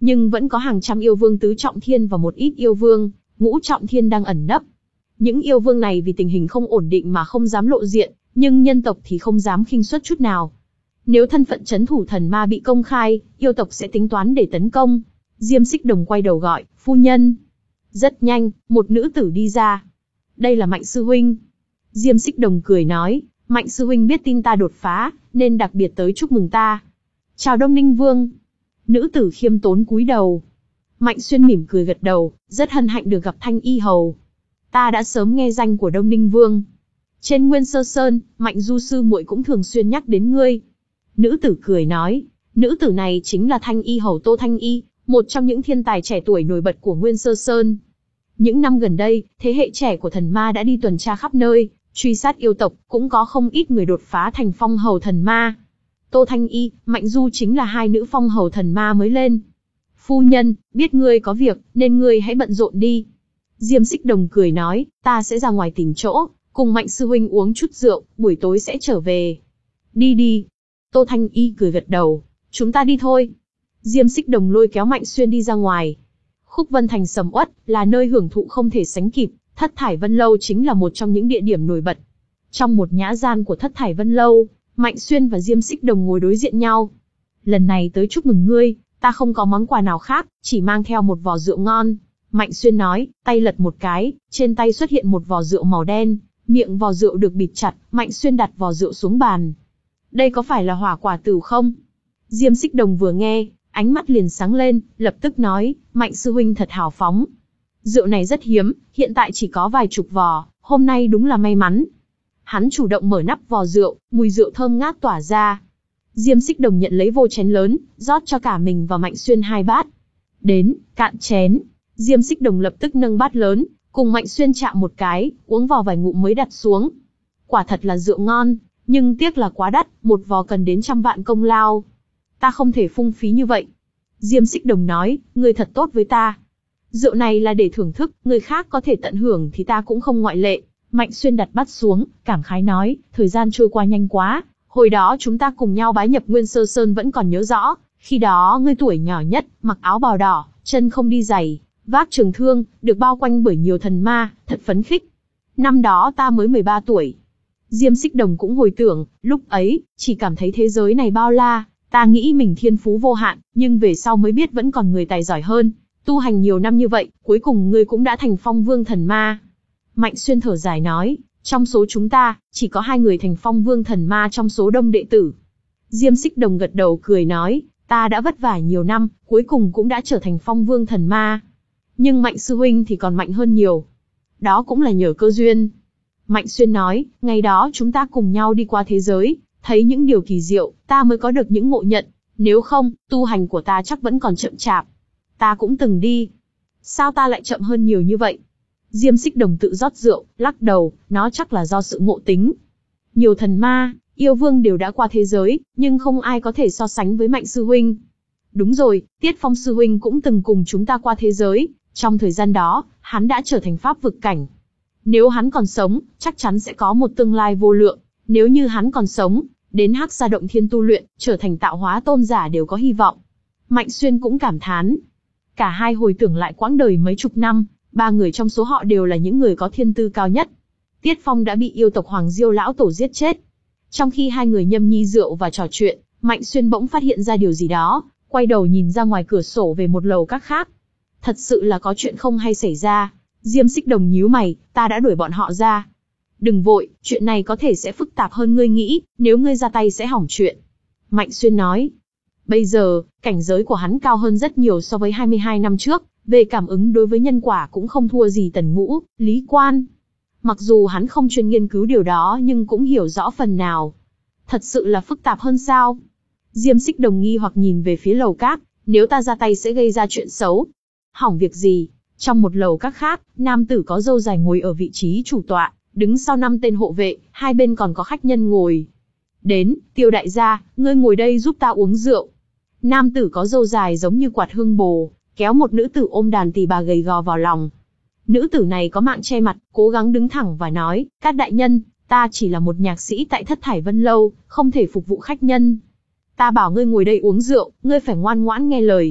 nhưng vẫn có hàng trăm yêu vương tứ trọng thiên và một ít yêu vương ngũ trọng thiên đang ẩn nấp. Những yêu vương này vì tình hình không ổn định mà không dám lộ diện, nhưng nhân tộc thì không dám khinh suất chút nào. Nếu thân phận trấn thủ thần ma bị công khai, yêu tộc sẽ tính toán để tấn công. Diêm Xích Đồng quay đầu gọi, phu nhân. Rất nhanh, một nữ tử đi ra. Đây là Mạnh sư huynh. Diêm Xích Đồng cười nói, Mạnh sư huynh biết tin ta đột phá, nên đặc biệt tới chúc mừng ta. Chào Đông Ninh Vương. Nữ tử khiêm tốn cúi đầu. Mạnh Xuyên mỉm cười gật đầu, rất hân hạnh được gặp Thanh Y hầu. Ta đã sớm nghe danh của Đông Ninh Vương. Trên Nguyên Sơ Sơn, Mạnh Du sư muội cũng thường xuyên nhắc đến ngươi. Nữ tử cười nói, nữ tử này chính là Thanh Y hầu Tô Thanh Y, một trong những thiên tài trẻ tuổi nổi bật của Nguyên Sơ Sơn. Những năm gần đây, thế hệ trẻ của thần ma đã đi tuần tra khắp nơi, truy sát yêu tộc, cũng có không ít người đột phá thành phong hầu thần ma. Tô Thanh Y, Mạnh Du chính là hai nữ phong hầu thần ma mới lên. Phu nhân, biết ngươi có việc, nên ngươi hãy bận rộn đi. Diêm Xích Đồng cười nói, ta sẽ ra ngoài tìm chỗ, cùng Mạnh sư huynh uống chút rượu, buổi tối sẽ trở về. Đi đi. Tô Thanh Y cười gật đầu, chúng ta đi thôi. Diêm Xích Đồng lôi kéo Mạnh Xuyên đi ra ngoài. Khúc Vân Thành sầm uất, là nơi hưởng thụ không thể sánh kịp, Thất Thải Vân Lâu chính là một trong những địa điểm nổi bật. Trong một nhã gian của Thất Thải Vân Lâu, Mạnh Xuyên và Diêm Xích Đồng ngồi đối diện nhau. Lần này tới chúc mừng ngươi, ta không có món quà nào khác, chỉ mang theo một vò rượu ngon. Mạnh Xuyên nói, tay lật một cái, trên tay xuất hiện một vò rượu màu đen, miệng vò rượu được bịt chặt, Mạnh Xuyên đặt vò rượu xuống bàn. Đây có phải là hỏa quả tửu không? Diêm Xích Đồng vừa nghe, ánh mắt liền sáng lên, lập tức nói, Mạnh sư huynh thật hào phóng. Rượu này rất hiếm, hiện tại chỉ có vài chục vò, hôm nay đúng là may mắn. Hắn chủ động mở nắp vò rượu, mùi rượu thơm ngát tỏa ra. Diêm Xích Đồng nhận lấy vô chén lớn, rót cho cả mình và Mạnh Xuyên hai bát. Đến, cạn chén. Diêm Xích Đồng lập tức nâng bát lớn, cùng Mạnh Xuyên chạm một cái, uống vào vài ngụm mới đặt xuống. Quả thật là rượu ngon, nhưng tiếc là quá đắt, một vò cần đến trăm vạn công lao. Ta không thể phung phí như vậy. Diêm Xích Đồng nói, ngươi thật tốt với ta. Rượu này là để thưởng thức, người khác có thể tận hưởng thì ta cũng không ngoại lệ. Mạnh Xuyên đặt bát xuống, cảm khái nói, thời gian trôi qua nhanh quá. Hồi đó chúng ta cùng nhau bái nhập Nguyên Sơ Sơn vẫn còn nhớ rõ, khi đó ngươi tuổi nhỏ nhất, mặc áo bào đỏ, chân không đi giày, vác trường thương, được bao quanh bởi nhiều thần ma, thật phấn khích. Năm đó ta mới mười ba tuổi. Diêm Xích Đồng cũng hồi tưởng, lúc ấy, chỉ cảm thấy thế giới này bao la, ta nghĩ mình thiên phú vô hạn, nhưng về sau mới biết vẫn còn người tài giỏi hơn. Tu hành nhiều năm như vậy, cuối cùng ngươi cũng đã thành phong vương thần ma. Mạnh Xuyên thở dài nói, trong số chúng ta, chỉ có hai người thành phong vương thần ma trong số đông đệ tử. Diêm Xích Đồng gật đầu cười nói, ta đã vất vả nhiều năm, cuối cùng cũng đã trở thành phong vương thần ma. Nhưng Mạnh sư huynh thì còn mạnh hơn nhiều. Đó cũng là nhờ cơ duyên. Mạnh Xuyên nói, ngày đó chúng ta cùng nhau đi qua thế giới, thấy những điều kỳ diệu, ta mới có được những ngộ nhận. Nếu không, tu hành của ta chắc vẫn còn chậm chạp. Ta cũng từng đi. Sao ta lại chậm hơn nhiều như vậy? Diêm Xích Đồng tự rót rượu, lắc đầu, nó chắc là do sự ngộ tính. Nhiều thần ma, yêu vương đều đã qua thế giới, nhưng không ai có thể so sánh với Mạnh sư huynh. Đúng rồi, Tiết Phong sư huynh cũng từng cùng chúng ta qua thế giới, trong thời gian đó, hắn đã trở thành pháp vực cảnh. Nếu hắn còn sống, chắc chắn sẽ có một tương lai vô lượng. Nếu như hắn còn sống, đến Hắc Sa Động Thiên tu luyện, trở thành tạo hóa tôn giả đều có hy vọng. Mạnh Xuyên cũng cảm thán. Cả hai hồi tưởng lại quãng đời mấy chục năm, ba người trong số họ đều là những người có thiên tư cao nhất. Tiết Phong đã bị yêu tộc Hoàng Diêu lão tổ giết chết. Trong khi hai người nhâm nhi rượu và trò chuyện, Mạnh Xuyên bỗng phát hiện ra điều gì đó, quay đầu nhìn ra ngoài cửa sổ về một lầu các khác. Thật sự là có chuyện không hay xảy ra. Diêm Xích Đồng nhíu mày, ta đã đuổi bọn họ ra. Đừng vội, chuyện này có thể sẽ phức tạp hơn ngươi nghĩ, nếu ngươi ra tay sẽ hỏng chuyện. Mạnh Xuyên nói. Bây giờ, cảnh giới của hắn cao hơn rất nhiều so với hai mươi hai năm trước, về cảm ứng đối với nhân quả cũng không thua gì Tần Ngũ, Lý Quan. Mặc dù hắn không chuyên nghiên cứu điều đó nhưng cũng hiểu rõ phần nào. Thật sự là phức tạp hơn sao? Diêm Xích Đồng nghi hoặc nhìn về phía lầu các, nếu ta ra tay sẽ gây ra chuyện xấu. Hỏng việc gì? Trong một lầu các khác, nam tử có râu dài ngồi ở vị trí chủ tọa, đứng sau năm tên hộ vệ, hai bên còn có khách nhân ngồi. Đến, Tiêu đại gia, ngươi ngồi đây giúp ta uống rượu. Nam tử có râu dài giống như quạt hương bồ, kéo một nữ tử ôm đàn tỳ bà gầy gò vào lòng. Nữ tử này có mạng che mặt, cố gắng đứng thẳng và nói, các đại nhân, ta chỉ là một nhạc sĩ tại Thất Thải Vân Lâu, không thể phục vụ khách nhân. Ta bảo ngươi ngồi đây uống rượu, ngươi phải ngoan ngoãn nghe lời.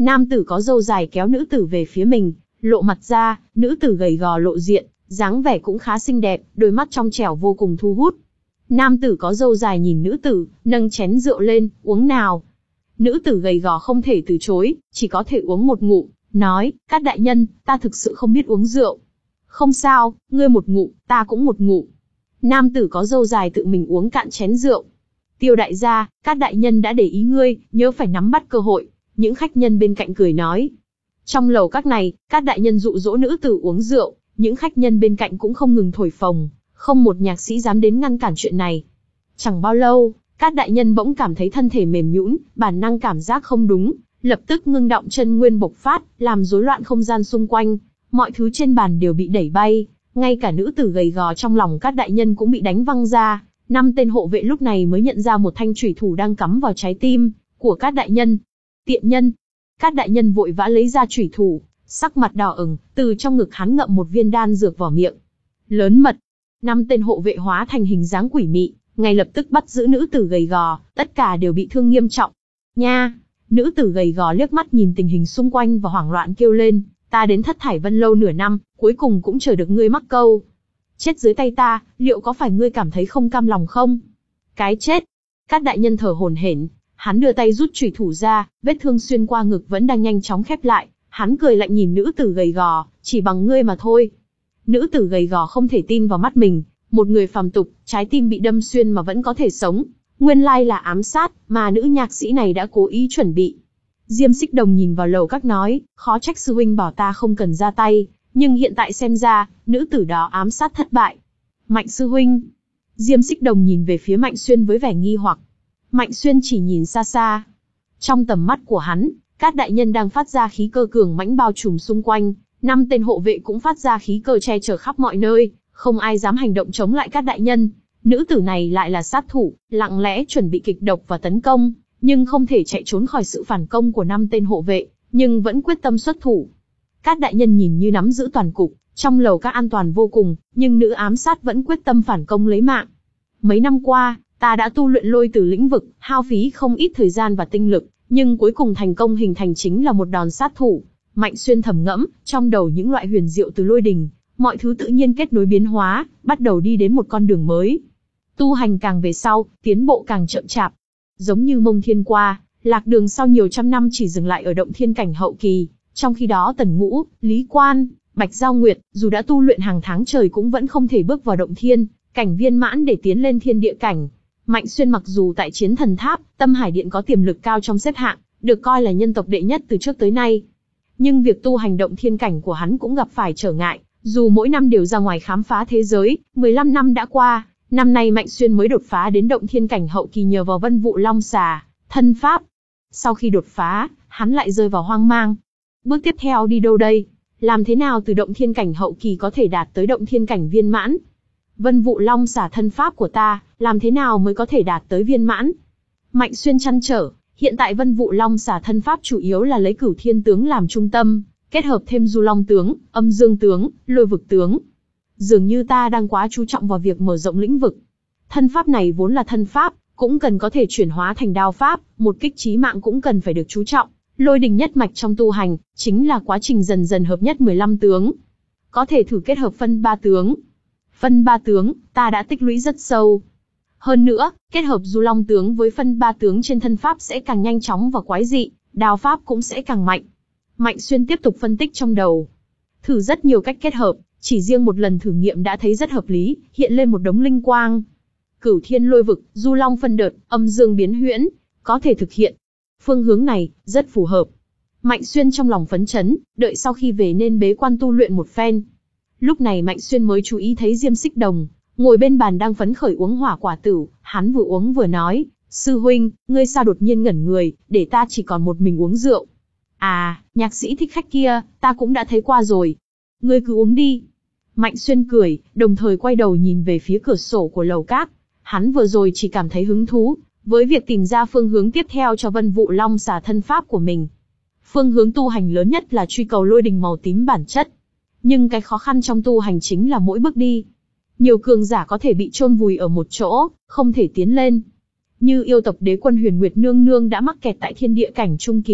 Nam tử có râu dài kéo nữ tử về phía mình, lộ mặt ra, nữ tử gầy gò lộ diện, dáng vẻ cũng khá xinh đẹp, đôi mắt trong trẻo vô cùng thu hút. Nam tử có râu dài nhìn nữ tử, nâng chén rượu lên, uống nào. Nữ tử gầy gò không thể từ chối, chỉ có thể uống một ngụm, nói, các đại nhân, ta thực sự không biết uống rượu. Không sao, ngươi một ngụm, ta cũng một ngụm. Nam tử có râu dài tự mình uống cạn chén rượu. Tiêu đại gia, các đại nhân đã để ý ngươi, nhớ phải nắm bắt cơ hội. Những khách nhân bên cạnh cười nói. Trong lầu các này, các đại nhân dụ dỗ nữ tử uống rượu, những khách nhân bên cạnh cũng không ngừng thổi phồng, không một nhạc sĩ dám đến ngăn cản chuyện này. Chẳng bao lâu, các đại nhân bỗng cảm thấy thân thể mềm nhũn, bản năng cảm giác không đúng, lập tức ngưng động chân nguyên bộc phát, làm rối loạn không gian xung quanh, mọi thứ trên bàn đều bị đẩy bay, ngay cả nữ tử gầy gò trong lòng các đại nhân cũng bị đánh văng ra. Năm tên hộ vệ lúc này mới nhận ra một thanh chủy thủ đang cắm vào trái tim của các đại nhân. Tiện nhân! Các đại nhân vội vã lấy ra chủy thủ, sắc mặt đỏ ửng, từ trong ngực hắn ngậm một viên đan dược vào miệng. Lớn mật! Năm tên hộ vệ hóa thành hình dáng quỷ mị, ngay lập tức bắt giữ nữ tử gầy gò, tất cả đều bị thương nghiêm trọng. Nha! Nữ tử gầy gò liếc mắt nhìn tình hình xung quanh và hoảng loạn kêu lên, ta đến Thất Thải Vân Lâu nửa năm, cuối cùng cũng chờ được ngươi mắc câu. Chết dưới tay ta, liệu có phải ngươi cảm thấy không cam lòng không? Cái chết! Các đại nhân thở hổn hển, hắn đưa tay rút chủy thủ ra, vết thương xuyên qua ngực vẫn đang nhanh chóng khép lại, hắn cười lạnh nhìn nữ tử gầy gò, chỉ bằng ngươi mà thôi. Nữ tử gầy gò không thể tin vào mắt mình, một người phàm tục, trái tim bị đâm xuyên mà vẫn có thể sống, nguyên lai là ám sát, mà nữ nhạc sĩ này đã cố ý chuẩn bị. Diêm Xích Đồng nhìn vào lầu các nói, khó trách sư huynh bảo ta không cần ra tay, nhưng hiện tại xem ra, nữ tử đó ám sát thất bại. Mạnh sư huynh. Diêm Xích Đồng nhìn về phía Mạnh Xuyên với vẻ nghi hoặc. Mạnh Xuyên chỉ nhìn xa xa. Trong tầm mắt của hắn, các đại nhân đang phát ra khí cơ cường mãnh bao trùm xung quanh, năm tên hộ vệ cũng phát ra khí cơ che chở khắp mọi nơi, không ai dám hành động chống lại các đại nhân. Nữ tử này lại là sát thủ, lặng lẽ chuẩn bị kịch độc và tấn công, nhưng không thể chạy trốn khỏi sự phản công của năm tên hộ vệ, nhưng vẫn quyết tâm xuất thủ. Các đại nhân nhìn như nắm giữ toàn cục, trong lầu các an toàn vô cùng, nhưng nữ ám sát vẫn quyết tâm phản công lấy mạng. Mấy năm qua, ta đã tu luyện lôi từ lĩnh vực, hao phí không ít thời gian và tinh lực, nhưng cuối cùng thành công hình thành chính là một đòn sát thủ. Mạnh Xuyên thầm ngẫm, trong đầu những loại huyền diệu từ lôi đình, mọi thứ tự nhiên kết nối biến hóa, bắt đầu đi đến một con đường mới. Tu hành càng về sau, tiến bộ càng chậm chạp. Giống như Mông Thiên qua, lạc đường sau nhiều trăm năm chỉ dừng lại ở động thiên cảnh hậu kỳ, trong khi đó Tần Ngũ, Lý Quan, Bạch Giao Nguyệt, dù đã tu luyện hàng tháng trời cũng vẫn không thể bước vào động thiên cảnh viên mãn để tiến lên thiên địa cảnh. Mạnh Xuyên mặc dù tại Chiến Thần Tháp, Tâm Hải Điện có tiềm lực cao trong xếp hạng, được coi là nhân tộc đệ nhất từ trước tới nay. Nhưng việc tu hành động thiên cảnh của hắn cũng gặp phải trở ngại, dù mỗi năm đều ra ngoài khám phá thế giới, mười lăm năm đã qua, năm nay Mạnh Xuyên mới đột phá đến động thiên cảnh hậu kỳ nhờ vào Vân Vụ Long Xà, thân pháp. Sau khi đột phá, hắn lại rơi vào hoang mang. Bước tiếp theo đi đâu đây? Làm thế nào từ động thiên cảnh hậu kỳ có thể đạt tới động thiên cảnh viên mãn? Vân Vụ Long Xà thân pháp của ta, làm thế nào mới có thể đạt tới viên mãn? Mạnh Xuyên trăn trở, hiện tại Vân Vụ Long Xà thân pháp chủ yếu là lấy Cửu Thiên tướng làm trung tâm, kết hợp thêm Du Long tướng, Âm Dương tướng, Lôi Vực tướng. Dường như ta đang quá chú trọng vào việc mở rộng lĩnh vực. Thân pháp này vốn là thân pháp, cũng cần có thể chuyển hóa thành đao pháp, một kích chí mạng cũng cần phải được chú trọng. Lôi đình nhất mạch trong tu hành, chính là quá trình dần dần hợp nhất mười lăm tướng. Có thể thử kết hợp phân ba tướng. Phân ba tướng, ta đã tích lũy rất sâu. Hơn nữa, kết hợp Du Long tướng với phân ba tướng trên thân pháp sẽ càng nhanh chóng và quái dị, đao pháp cũng sẽ càng mạnh. Mạnh Xuyên tiếp tục phân tích trong đầu. Thử rất nhiều cách kết hợp, chỉ riêng một lần thử nghiệm đã thấy rất hợp lý, hiện lên một đống linh quang. Cửu Thiên Lôi Vực, Du Long phân đợt, Âm Dương biến huyễn, có thể thực hiện. Phương hướng này, rất phù hợp. Mạnh Xuyên trong lòng phấn chấn, đợi sau khi về nên bế quan tu luyện một phen. Lúc này Mạnh Xuyên mới chú ý thấy Diêm Xích Đồng, ngồi bên bàn đang phấn khởi uống hỏa quả tửu, hắn vừa uống vừa nói, sư huynh, ngươi sao đột nhiên ngẩn người, để ta chỉ còn một mình uống rượu. À, nhạc sĩ thích khách kia, ta cũng đã thấy qua rồi. Ngươi cứ uống đi. Mạnh Xuyên cười, đồng thời quay đầu nhìn về phía cửa sổ của lầu các. Hắn vừa rồi chỉ cảm thấy hứng thú với việc tìm ra phương hướng tiếp theo cho Vân Vụ Long Xà thân pháp của mình. Phương hướng tu hành lớn nhất là truy cầu lôi đình màu tím bản chất. Nhưng cái khó khăn trong tu hành chính là mỗi bước đi. Nhiều cường giả có thể bị chôn vùi ở một chỗ, không thể tiến lên. Như yêu tộc đế quân Huyền Nguyệt Nương Nương đã mắc kẹt tại thiên địa cảnh trung kỳ,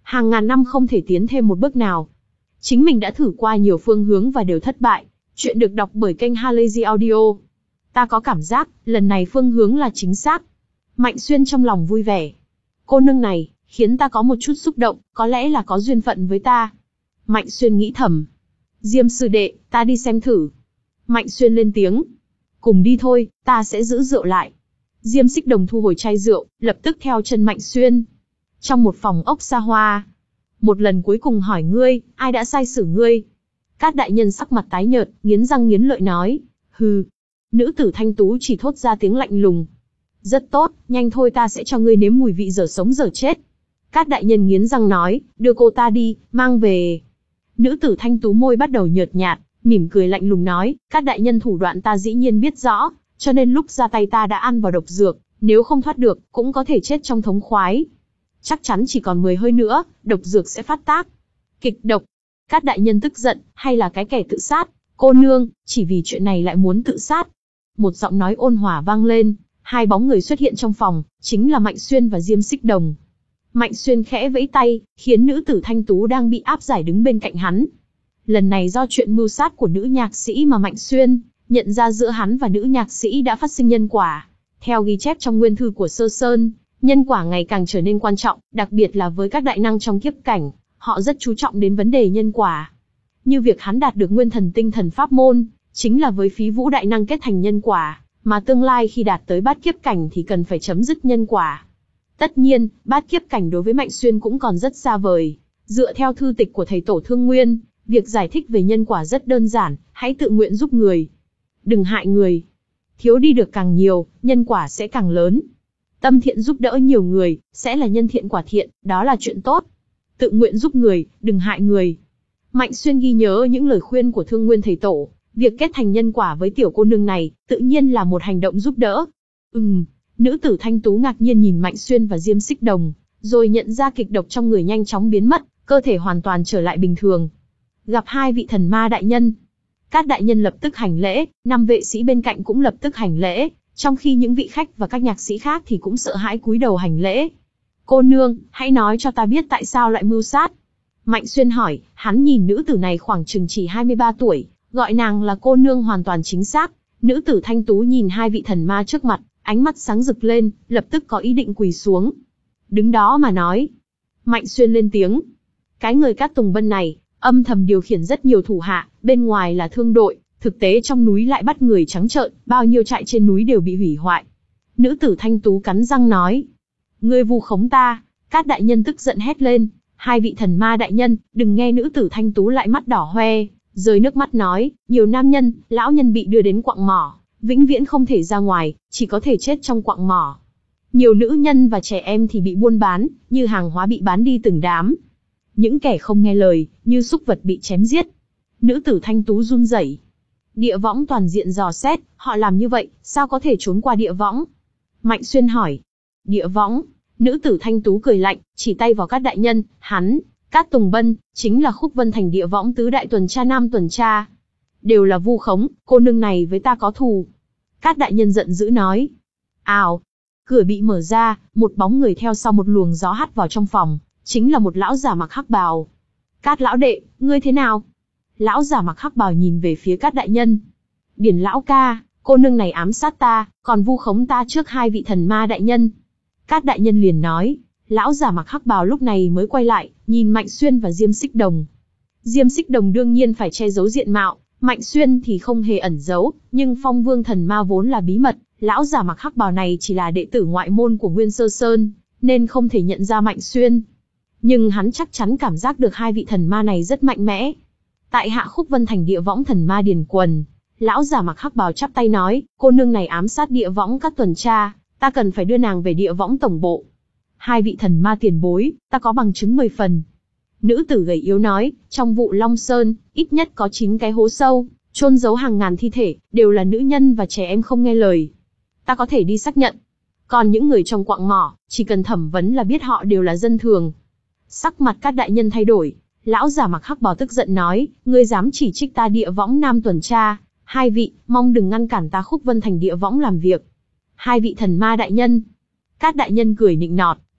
Hàng ngàn năm không thể tiến thêm một bước nào. Chính mình đã thử qua nhiều phương hướng và đều thất bại. Chuyện được đọc bởi kênh Halazy Audio. Ta có cảm giác, lần này phương hướng là chính xác. Mạnh Xuyên trong lòng vui vẻ. Cô nương này, khiến ta có một chút xúc động, có lẽ là có duyên phận với ta. Mạnh Xuyên nghĩ thầm. Diêm sư đệ, ta đi xem thử. Mạnh Xuyên lên tiếng. Cùng đi thôi, ta sẽ giữ rượu lại. Diêm Xích Đồng thu hồi chai rượu, lập tức theo chân Mạnh Xuyên. Trong một phòng ốc xa hoa. Một lần cuối cùng hỏi ngươi, ai đã sai xử ngươi? Cát đại nhân sắc mặt tái nhợt, nghiến răng nghiến lợi nói. Hừ. Nữ tử thanh tú chỉ thốt ra tiếng lạnh lùng. Rất tốt, nhanh thôi ta sẽ cho ngươi nếm mùi vị dở sống dở chết. Cát đại nhân nghiến răng nói, đưa cô ta đi, mang về. Nữ tử thanh tú môi bắt đầu nhợt nhạt, mỉm cười lạnh lùng nói, Cát đại nhân thủ đoạn ta dĩ nhiên biết rõ, cho nên lúc ra tay ta đã ăn vào độc dược, nếu không thoát được, cũng có thể chết trong thống khoái. Chắc chắn chỉ còn mười hơi nữa, độc dược sẽ phát tác. Kịch độc. Cát đại nhân tức giận, hay là cái kẻ tự sát? Cô nương, chỉ vì chuyện này lại muốn tự sát. Một giọng nói ôn hòa vang lên, hai bóng người xuất hiện trong phòng, chính là Mạnh Xuyên và Diêm Xích Đồng. Mạnh Xuyên khẽ vẫy tay, khiến nữ tử thanh tú đang bị áp giải đứng bên cạnh hắn. Lần này do chuyện mưu sát của nữ nhạc sĩ mà Mạnh Xuyên nhận ra giữa hắn và nữ nhạc sĩ đã phát sinh nhân quả. Theo ghi chép trong nguyên thư của Sơ Sơn, nhân quả ngày càng trở nên quan trọng, đặc biệt là với các đại năng trong kiếp cảnh, họ rất chú trọng đến vấn đề nhân quả. Như việc hắn đạt được nguyên thần tinh thần pháp môn, chính là với phí vũ đại năng kết thành nhân quả, mà tương lai khi đạt tới bát kiếp cảnh thì cần phải chấm dứt nhân quả. Tất nhiên, bát kiếp cảnh đối với Mạnh Xuyên cũng còn rất xa vời. Dựa theo thư tịch của thầy Tổ Thương Nguyên, việc giải thích về nhân quả rất đơn giản, hãy tự nguyện giúp người. Đừng hại người. Thiếu đi được càng nhiều, nhân quả sẽ càng lớn. Tâm thiện giúp đỡ nhiều người, sẽ là nhân thiện quả thiện, đó là chuyện tốt. Tự nguyện giúp người, đừng hại người. Mạnh Xuyên ghi nhớ những lời khuyên của Thương Nguyên thầy Tổ, việc kết thành nhân quả với tiểu cô nương này, tự nhiên là một hành động giúp đỡ. Ừm, nữ tử thanh tú ngạc nhiên nhìn Mạnh Xuyên và Diêm Xích Đồng, rồi nhận ra kịch độc trong người nhanh chóng biến mất, cơ thể hoàn toàn trở lại bình thường. Gặp hai vị thần ma đại nhân. Cát đại nhân lập tức hành lễ, năm vệ sĩ bên cạnh cũng lập tức hành lễ, trong khi những vị khách và các nhạc sĩ khác thì cũng sợ hãi cúi đầu hành lễ. Cô nương, hãy nói cho ta biết tại sao lại mưu sát. Mạnh Xuyên hỏi, hắn nhìn nữ tử này khoảng chừng chỉ hai mươi ba tuổi, gọi nàng là cô nương hoàn toàn chính xác. Nữ tử thanh tú nhìn hai vị thần ma trước mặt, ánh mắt sáng rực lên, lập tức có ý định quỳ xuống. Đứng đó mà nói. Mạnh Xuyên lên tiếng. Cái người Cát Tùng Bân này, âm thầm điều khiển rất nhiều thủ hạ, bên ngoài là thương đội, thực tế trong núi lại bắt người trắng trợn, bao nhiêu trại trên núi đều bị hủy hoại. Nữ tử thanh tú cắn răng nói. Ngươi vu khống ta. Cát đại nhân tức giận hét lên. Hai vị thần ma đại nhân, đừng nghe nữ tử thanh tú lại mắt đỏ hoe, rơi nước mắt nói, nhiều nam nhân, lão nhân bị đưa đến quặng mỏ, vĩnh viễn không thể ra ngoài, chỉ có thể chết trong quặng mỏ. Nhiều nữ nhân và trẻ em thì bị buôn bán, như hàng hóa bị bán đi từng đám. Những kẻ không nghe lời, như súc vật bị chém giết. Nữ tử thanh tú run rẩy. Địa võng toàn diện dò xét, họ làm như vậy, sao có thể trốn qua địa võng? Mạnh Xuyên hỏi. Địa võng? Nữ tử thanh tú cười lạnh, chỉ tay vào Cát đại nhân, hắn, Cát Tùng Bân, chính là Khúc Vân Thành địa võng tứ đại tuần tra nam tuần tra. Đều là vu khống, cô nương này với ta có thù. Cát đại nhân giận dữ nói. Ào! Cửa bị mở ra, một bóng người theo sau một luồng gió hắt vào trong phòng, chính là một lão giả mặc hắc bào. Cát lão đệ, ngươi thế nào? Lão giả mặc hắc bào nhìn về phía Cát đại nhân. Điển lão ca, cô nương này ám sát ta, còn vu khống ta trước hai vị thần ma đại nhân. Cát đại nhân liền nói. Lão giả mặc hắc bào lúc này mới quay lại, nhìn Mạnh Xuyên và Diêm Xích Đồng. Diêm Xích Đồng đương nhiên phải che giấu diện mạo, Mạnh Xuyên thì không hề ẩn giấu, nhưng Phong Vương thần ma vốn là bí mật, lão giả mặc hắc bào này chỉ là đệ tử ngoại môn của Nguyên Sơ Sơn, nên không thể nhận ra Mạnh Xuyên. Nhưng hắn chắc chắn cảm giác được hai vị thần ma này rất mạnh mẽ. Tại hạ Khúc Vân Thành địa võng thần ma Điền Quần, lão giả mặc hắc bào chắp tay nói, cô nương này ám sát địa võng các tuần tra, ta cần phải đưa nàng về địa võng tổng bộ. Hai vị thần ma tiền bối, ta có bằng chứng mười phần. Nữ tử gầy yếu nói, trong vụ Long Sơn, ít nhất có chín cái hố sâu, chôn giấu hàng ngàn thi thể, đều là nữ nhân và trẻ em không nghe lời. Ta có thể đi xác nhận. Còn những người trong quặng mỏ, chỉ cần thẩm vấn là biết họ đều là dân thường. Sắc mặt Cát đại nhân thay đổi, lão giả mặc hắc bào tức giận nói, ngươi dám chỉ trích ta địa võng nam tuần tra, hai vị, mong đừng ngăn cản ta Khúc Vân Thành địa võng làm việc. Hai vị thần ma đại nhân. Cát đại nhân cười nịnh nọt,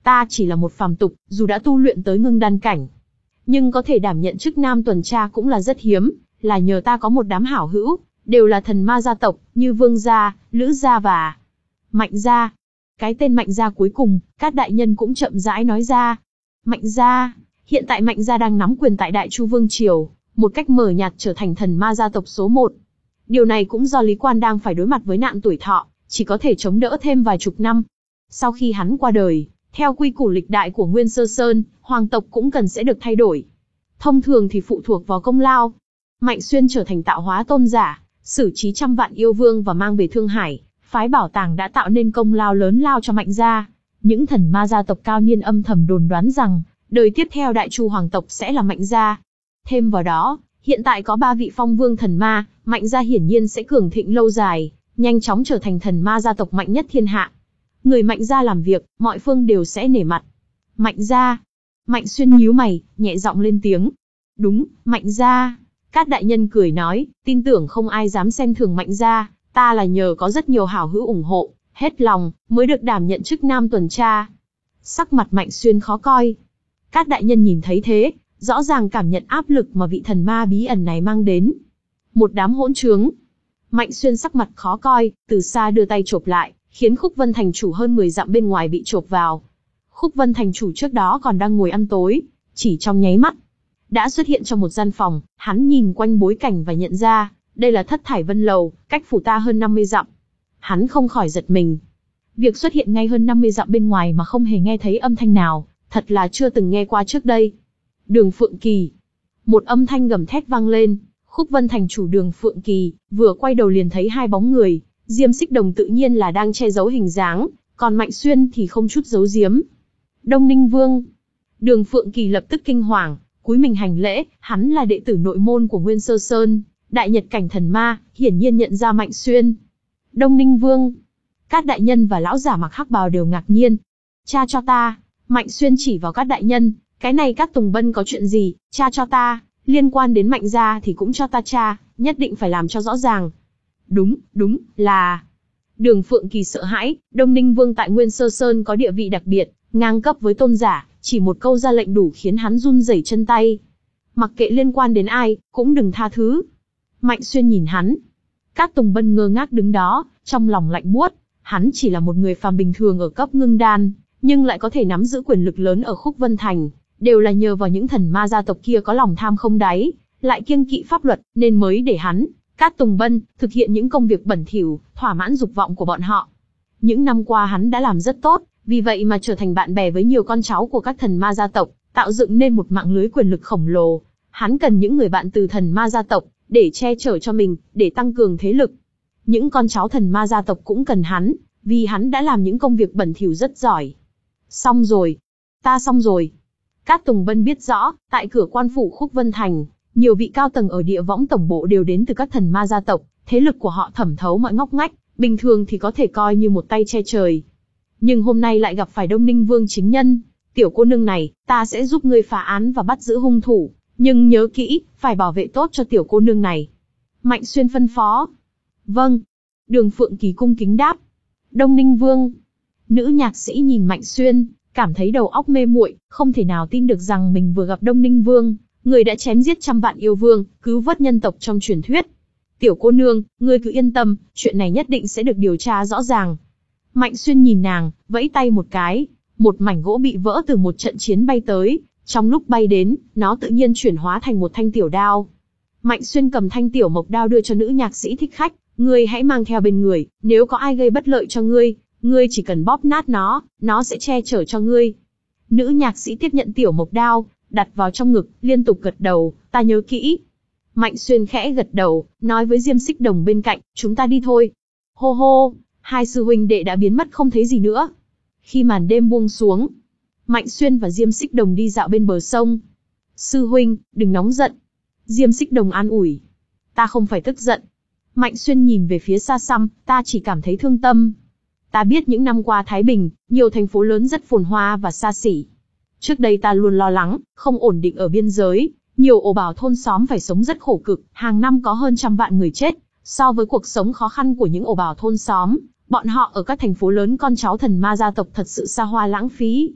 Ta chỉ là một phàm tục, dù đã tu luyện tới ngưng đan cảnh, nhưng có thể đảm nhận chức nam tuần tra cũng là rất hiếm, là nhờ ta có một đám hảo hữu, đều là thần ma gia tộc, như Vương gia, Lữ gia và Mạnh gia. Cái tên Mạnh gia cuối cùng, các đại nhân cũng chậm rãi nói ra. Mạnh gia, hiện tại Mạnh gia đang nắm quyền tại Đại Chu Vương triều, một cách mờ nhạt trở thành thần ma gia tộc số một. Điều này cũng do Lý Quan đang phải đối mặt với nạn tuổi thọ, chỉ có thể chống đỡ thêm vài chục năm. Sau khi hắn qua đời, theo quy củ lịch đại của Nguyên Sơ Sơn, hoàng tộc cũng cần sẽ được thay đổi. Thông thường thì phụ thuộc vào công lao. Mạnh Xuyên trở thành tạo hóa tôn giả, xử trí trăm vạn yêu vương và mang về Thương Hải, phái bảo tàng đã tạo nên công lao lớn lao cho Mạnh gia. Những thần ma gia tộc cao niên âm thầm đồn đoán rằng, đời tiếp theo Đại Chu hoàng tộc sẽ là Mạnh gia. Thêm vào đó, hiện tại có ba vị phong vương thần ma, Mạnh gia hiển nhiên sẽ cường thịnh lâu dài, nhanh chóng trở thành thần ma gia tộc mạnh nhất thiên hạ. Người Mạnh gia làm việc, mọi phương đều sẽ nể mặt. Mạnh gia. Mạnh Xuyên nhíu mày, nhẹ giọng lên tiếng. Đúng, Mạnh gia. Các đại nhân cười nói, tin tưởng không ai dám xem thường Mạnh gia, ta là nhờ có rất nhiều hảo hữu ủng hộ, hết lòng, mới được đảm nhận chức nam tuần tra. Sắc mặt Mạnh Xuyên khó coi. Các đại nhân nhìn thấy thế, rõ ràng cảm nhận áp lực mà vị thần ma bí ẩn này mang đến. Một đám hỗn trướng. Mạnh Xuyên sắc mặt khó coi, từ xa đưa tay chộp lại, khiến Khúc Vân thành chủ hơn mười dặm bên ngoài bị chộp vào. Khúc Vân thành chủ trước đó còn đang ngồi ăn tối, chỉ trong nháy mắt đã xuất hiện trong một gian phòng. Hắn nhìn quanh bối cảnh và nhận ra, đây là Thất Thải Vân Lầu, cách phủ ta hơn năm mươi dặm. Hắn không khỏi giật mình. Việc xuất hiện ngay hơn năm mươi dặm bên ngoài mà không hề nghe thấy âm thanh nào, thật là chưa từng nghe qua trước đây. Đường Phượng Kỳ. Một âm thanh gầm thét vang lên. Khúc Vân thành chủ Đường Phượng Kỳ vừa quay đầu liền thấy hai bóng người. Diêm Xích Đồng tự nhiên là đang che giấu hình dáng, còn Mạnh Xuyên thì không chút giấu giếm. Đông Ninh Vương. Đường Phượng Kỳ lập tức kinh hoàng, cúi mình hành lễ. Hắn là đệ tử nội môn của Nguyên Sơ Sơn, đại nhật cảnh thần ma, hiển nhiên nhận ra Mạnh Xuyên. Đông Ninh Vương. Các đại nhân và lão giả mặc hắc bào đều ngạc nhiên. Cha cho ta. Mạnh Xuyên chỉ vào các đại nhân. Cái này các Tùng Bân có chuyện gì, cha cho ta. Liên quan đến Mạnh gia thì cũng cho ta cha, nhất định phải làm cho rõ ràng. Đúng, đúng, là... Đường Phượng Kỳ sợ hãi. Đông Ninh Vương tại Nguyên Sơ Sơn có địa vị đặc biệt, ngang cấp với tôn giả, chỉ một câu ra lệnh đủ khiến hắn run rẩy chân tay. Mặc kệ liên quan đến ai, cũng đừng tha thứ. Mạnh Xuyên nhìn hắn. Các Tùng Bân ngơ ngác đứng đó, trong lòng lạnh buốt. Hắn chỉ là một người phàm bình thường ở cấp ngưng đan, nhưng lại có thể nắm giữ quyền lực lớn ở Khúc Vân Thành, đều là nhờ vào những thần ma gia tộc kia có lòng tham không đáy, lại kiêng kỵ pháp luật, nên mới để hắn, các Tùng Bân, thực hiện những công việc bẩn thỉu, thỏa mãn dục vọng của bọn họ. Những năm qua hắn đã làm rất tốt, vì vậy mà trở thành bạn bè với nhiều con cháu của các thần ma gia tộc, tạo dựng nên một mạng lưới quyền lực khổng lồ. Hắn cần những người bạn từ thần ma gia tộc, để che chở cho mình, để tăng cường thế lực. Những con cháu thần ma gia tộc cũng cần hắn, vì hắn đã làm những công việc bẩn thỉu rất giỏi. Xong rồi. Ta xong rồi. Cát Tùng Bân biết rõ, tại cửa quan phủ Khúc Vân Thành, nhiều vị cao tầng ở địa võng tổng bộ đều đến từ các thần ma gia tộc, thế lực của họ thẩm thấu mọi ngóc ngách, bình thường thì có thể coi như một tay che trời. Nhưng hôm nay lại gặp phải Đông Ninh Vương chính nhân. Tiểu cô nương này, ta sẽ giúp ngươi phá án và bắt giữ hung thủ, nhưng nhớ kỹ, phải bảo vệ tốt cho tiểu cô nương này. Mạnh Xuyên phân phó. Vâng. Đường Phượng Kỳ cung kính đáp. Đông Ninh Vương. Nữ nhạc sĩ nhìn Mạnh Xuyên, cảm thấy đầu óc mê muội, không thể nào tin được rằng mình vừa gặp Đông Ninh Vương, người đã chém giết trăm vạn yêu vương, cứu vớt nhân tộc trong truyền thuyết. Tiểu cô nương, ngươi cứ yên tâm, chuyện này nhất định sẽ được điều tra rõ ràng. Mạnh Xuyên nhìn nàng, vẫy tay một cái, một mảnh gỗ bị vỡ từ một trận chiến bay tới, trong lúc bay đến, nó tự nhiên chuyển hóa thành một thanh tiểu đao. Mạnh Xuyên cầm thanh tiểu mộc đao đưa cho nữ nhạc sĩ thích khách, ngươi hãy mang theo bên người, nếu có ai gây bất lợi cho ngươi, ngươi chỉ cần bóp nát nó, nó sẽ che chở cho ngươi. Nữ nhạc sĩ tiếp nhận tiểu mộc đao, đặt vào trong ngực, liên tục gật đầu, ta nhớ kỹ. Mạnh Xuyên khẽ gật đầu, nói với Diêm Xích Đồng bên cạnh, chúng ta đi thôi. Hô hô, hai sư huynh đệ đã biến mất không thấy gì nữa. Khi màn đêm buông xuống, Mạnh Xuyên và Diêm Xích Đồng đi dạo bên bờ sông. Sư huynh, đừng nóng giận. Diêm Xích Đồng an ủi. Ta không phải tức giận. Mạnh Xuyên nhìn về phía xa xăm, ta chỉ cảm thấy thương tâm. Ta biết những năm qua Thái Bình, nhiều thành phố lớn rất phồn hoa và xa xỉ. Trước đây ta luôn lo lắng, không ổn định ở biên giới, nhiều ổ bảo thôn xóm phải sống rất khổ cực, hàng năm có hơn trăm vạn người chết. So với cuộc sống khó khăn của những ổ bảo thôn xóm, bọn họ ở các thành phố lớn con cháu thần ma gia tộc thật sự xa hoa lãng phí.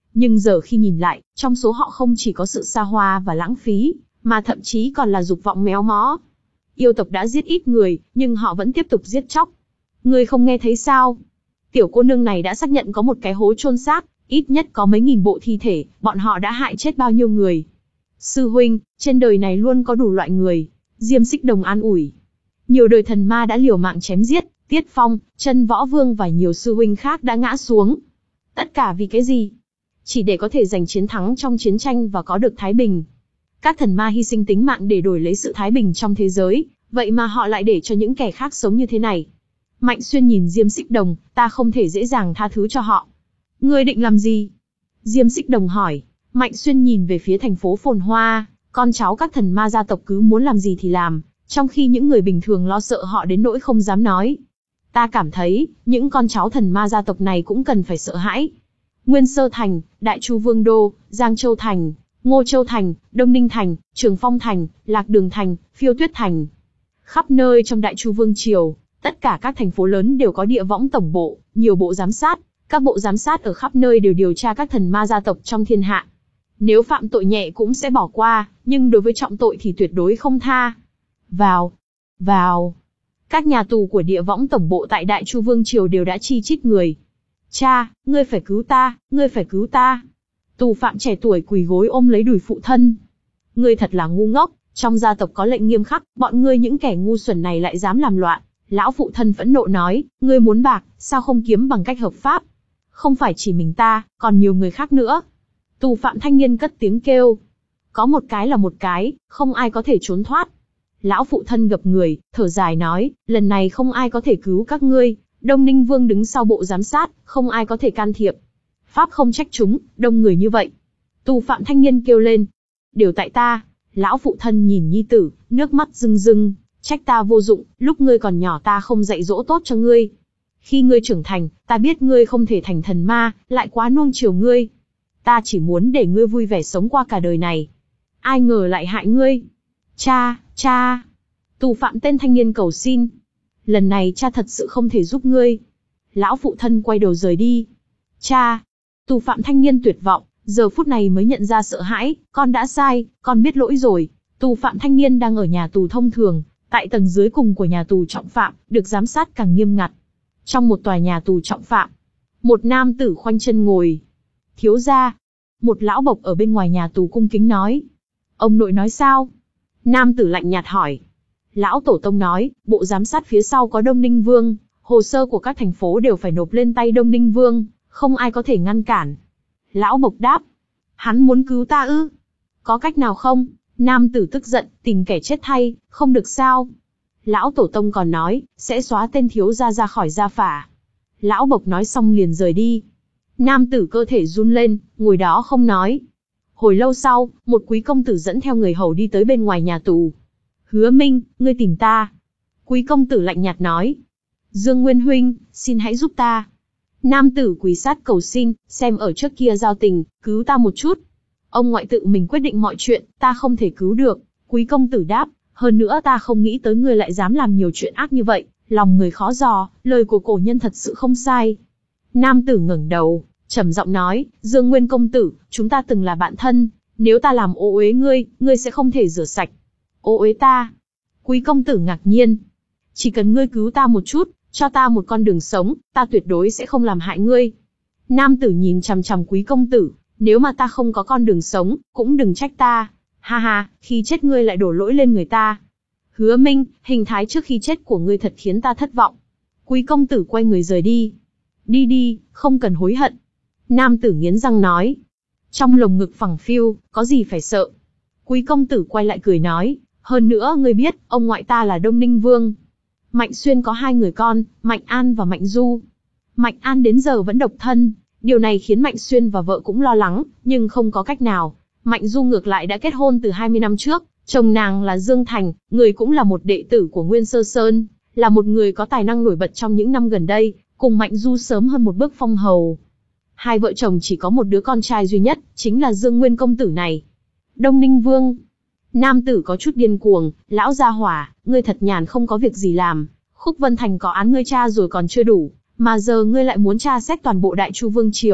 Nhưng giờ khi nhìn lại, trong số họ không chỉ có sự xa hoa và lãng phí, mà thậm chí còn là dục vọng méo mó. Yêu tộc đã giết ít người, nhưng họ vẫn tiếp tục giết chóc. Ngươi không nghe thấy sao? Tiểu cô nương này đã xác nhận có một cái hố chôn xác, ít nhất có mấy nghìn bộ thi thể, bọn họ đã hại chết bao nhiêu người. Sư huynh, trên đời này luôn có đủ loại người. Diêm Xích Đồng an ủi. Nhiều đời thần ma đã liều mạng chém giết, Tiết Phong, Chân Võ Vương và nhiều sư huynh khác đã ngã xuống. Tất cả vì cái gì? Chỉ để có thể giành chiến thắng trong chiến tranh và có được thái bình. Các thần ma hy sinh tính mạng để đổi lấy sự thái bình trong thế giới, vậy mà họ lại để cho những kẻ khác sống như thế này. Mạnh Xuyên nhìn Diêm Xích Đồng, ta không thể dễ dàng tha thứ cho họ. Ngươi định làm gì? Diêm Xích Đồng hỏi. Mạnh Xuyên nhìn về phía thành phố phồn hoa, con cháu các thần ma gia tộc cứ muốn làm gì thì làm, trong khi những người bình thường lo sợ họ đến nỗi không dám nói. Ta cảm thấy, những con cháu thần ma gia tộc này cũng cần phải sợ hãi. Nguyên Sơ Thành, Đại Chu Vương Đô, Giang Châu Thành, Ngô Châu Thành, Đông Ninh Thành, Trường Phong Thành, Lạc Đường Thành, Phiêu Tuyết Thành. Khắp nơi trong Đại Chu Vương Triều, tất cả các thành phố lớn đều có địa võng tổng bộ, nhiều bộ giám sát. Các bộ giám sát ở khắp nơi đều điều tra các thần ma gia tộc trong thiên hạ. Nếu phạm tội nhẹ cũng sẽ bỏ qua, nhưng đối với trọng tội thì tuyệt đối không tha. Vào, vào. Các nhà tù của địa võng tổng bộ tại Đại Chu Vương Triều đều đã chi chít người. Cha, ngươi phải cứu ta, ngươi phải cứu ta. Tù phạm trẻ tuổi quỳ gối ôm lấy đùi phụ thân. Ngươi thật là ngu ngốc, trong gia tộc có lệnh nghiêm khắc, bọn ngươi những kẻ ngu xuẩn này lại dám làm loạn. Lão phụ thân phẫn nộ nói, ngươi muốn bạc, sao không kiếm bằng cách hợp pháp? Không phải chỉ mình ta, còn nhiều người khác nữa. Tù phạm thanh niên cất tiếng kêu. Có một cái là một cái, không ai có thể trốn thoát. Lão phụ thân gập người, thở dài nói, lần này không ai có thể cứu các ngươi. Đông Ninh Vương đứng sau bộ giám sát, không ai có thể can thiệp. Pháp không trách chúng, đông người như vậy. Tù phạm thanh niên kêu lên. Điều tại ta. Lão phụ thân nhìn nhi tử, nước mắt rưng rưng. Trách ta vô dụng, lúc ngươi còn nhỏ ta không dạy dỗ tốt cho ngươi. Khi ngươi trưởng thành, ta biết ngươi không thể thành thần ma, lại quá nuông chiều ngươi. Ta chỉ muốn để ngươi vui vẻ sống qua cả đời này. Ai ngờ lại hại ngươi. Cha, cha. Tù phạm tên thanh niên cầu xin. Lần này cha thật sự không thể giúp ngươi. Lão phụ thân quay đầu rời đi. Cha. Tù phạm thanh niên tuyệt vọng, giờ phút này mới nhận ra sợ hãi, con đã sai, con biết lỗi rồi. Tù phạm thanh niên đang ở nhà tù thông thường, tại tầng dưới cùng của nhà tù trọng phạm, được giám sát càng nghiêm ngặt. Trong một tòa nhà tù trọng phạm, một nam tử khoanh chân ngồi. Thiếu gia. Một lão bộc ở bên ngoài nhà tù cung kính nói. Ông nội nói sao? Nam tử lạnh nhạt hỏi. Lão tổ tông nói, bộ giám sát phía sau có Đông Ninh Vương, hồ sơ của các thành phố đều phải nộp lên tay Đông Ninh Vương, không ai có thể ngăn cản. Lão bộc đáp. Hắn muốn cứu ta ư? Có cách nào không? Nam tử tức giận, tìm kẻ chết thay, không được sao? Lão tổ tông còn nói, sẽ xóa tên thiếu gia ra khỏi gia phả. Lão bộc nói xong liền rời đi. Nam tử cơ thể run lên, ngồi đó không nói. Hồi lâu sau, một quý công tử dẫn theo người hầu đi tới bên ngoài nhà tù. Hứa Minh, ngươi tìm ta. Quý công tử lạnh nhạt nói. Dương Nguyên huynh, xin hãy giúp ta. Nam tử quỳ sát cầu xin, xem ở trước kia giao tình, cứu ta một chút. Ông ngoại tự mình quyết định mọi chuyện, ta không thể cứu được. Quý công tử đáp, hơn nữa ta không nghĩ tới ngươi lại dám làm nhiều chuyện ác như vậy, lòng người khó dò, lời của cổ nhân thật sự không sai. Nam tử ngẩng đầu, trầm giọng nói, Dương Nguyên công tử, chúng ta từng là bạn thân, nếu ta làm ô uế ngươi, ngươi sẽ không thể rửa sạch. Ô uế ta? Quý công tử ngạc nhiên. Chỉ cần ngươi cứu ta một chút, cho ta một con đường sống, ta tuyệt đối sẽ không làm hại ngươi. Nam tử nhìn chằm chằm quý công tử, nếu mà ta không có con đường sống, cũng đừng trách ta. Ha ha, khi chết ngươi lại đổ lỗi lên người ta. Hứa Minh, hình thái trước khi chết của ngươi thật khiến ta thất vọng. Quý công tử quay người rời đi. Đi đi, không cần hối hận. Nam tử nghiến răng nói. Trong lồng ngực phẳng phiu, có gì phải sợ. Quý công tử quay lại cười nói, hơn nữa ngươi biết, ông ngoại ta là Đông Ninh Vương. Mạnh Xuyên có hai người con, Mạnh An và Mạnh Du. Mạnh An đến giờ vẫn độc thân, điều này khiến Mạnh Xuyên và vợ cũng lo lắng, nhưng không có cách nào. Mạnh Du ngược lại đã kết hôn từ hai mươi năm trước, chồng nàng là Dương Thành, người cũng là một đệ tử của Nguyên Sơ Sơn, là một người có tài năng nổi bật trong những năm gần đây, cùng Mạnh Du sớm hơn một bước phong hầu. Hai vợ chồng chỉ có một đứa con trai duy nhất, chính là Dương Nguyên công tử này. Đông Ninh Vương. Nam tử có chút điên cuồng, lão gia hỏa, ngươi thật nhàn không có việc gì làm. Khúc Vân Thành có án ngươi tra rồi còn chưa đủ, mà giờ ngươi lại muốn tra xét toàn bộ Đại Chu Vương Triều,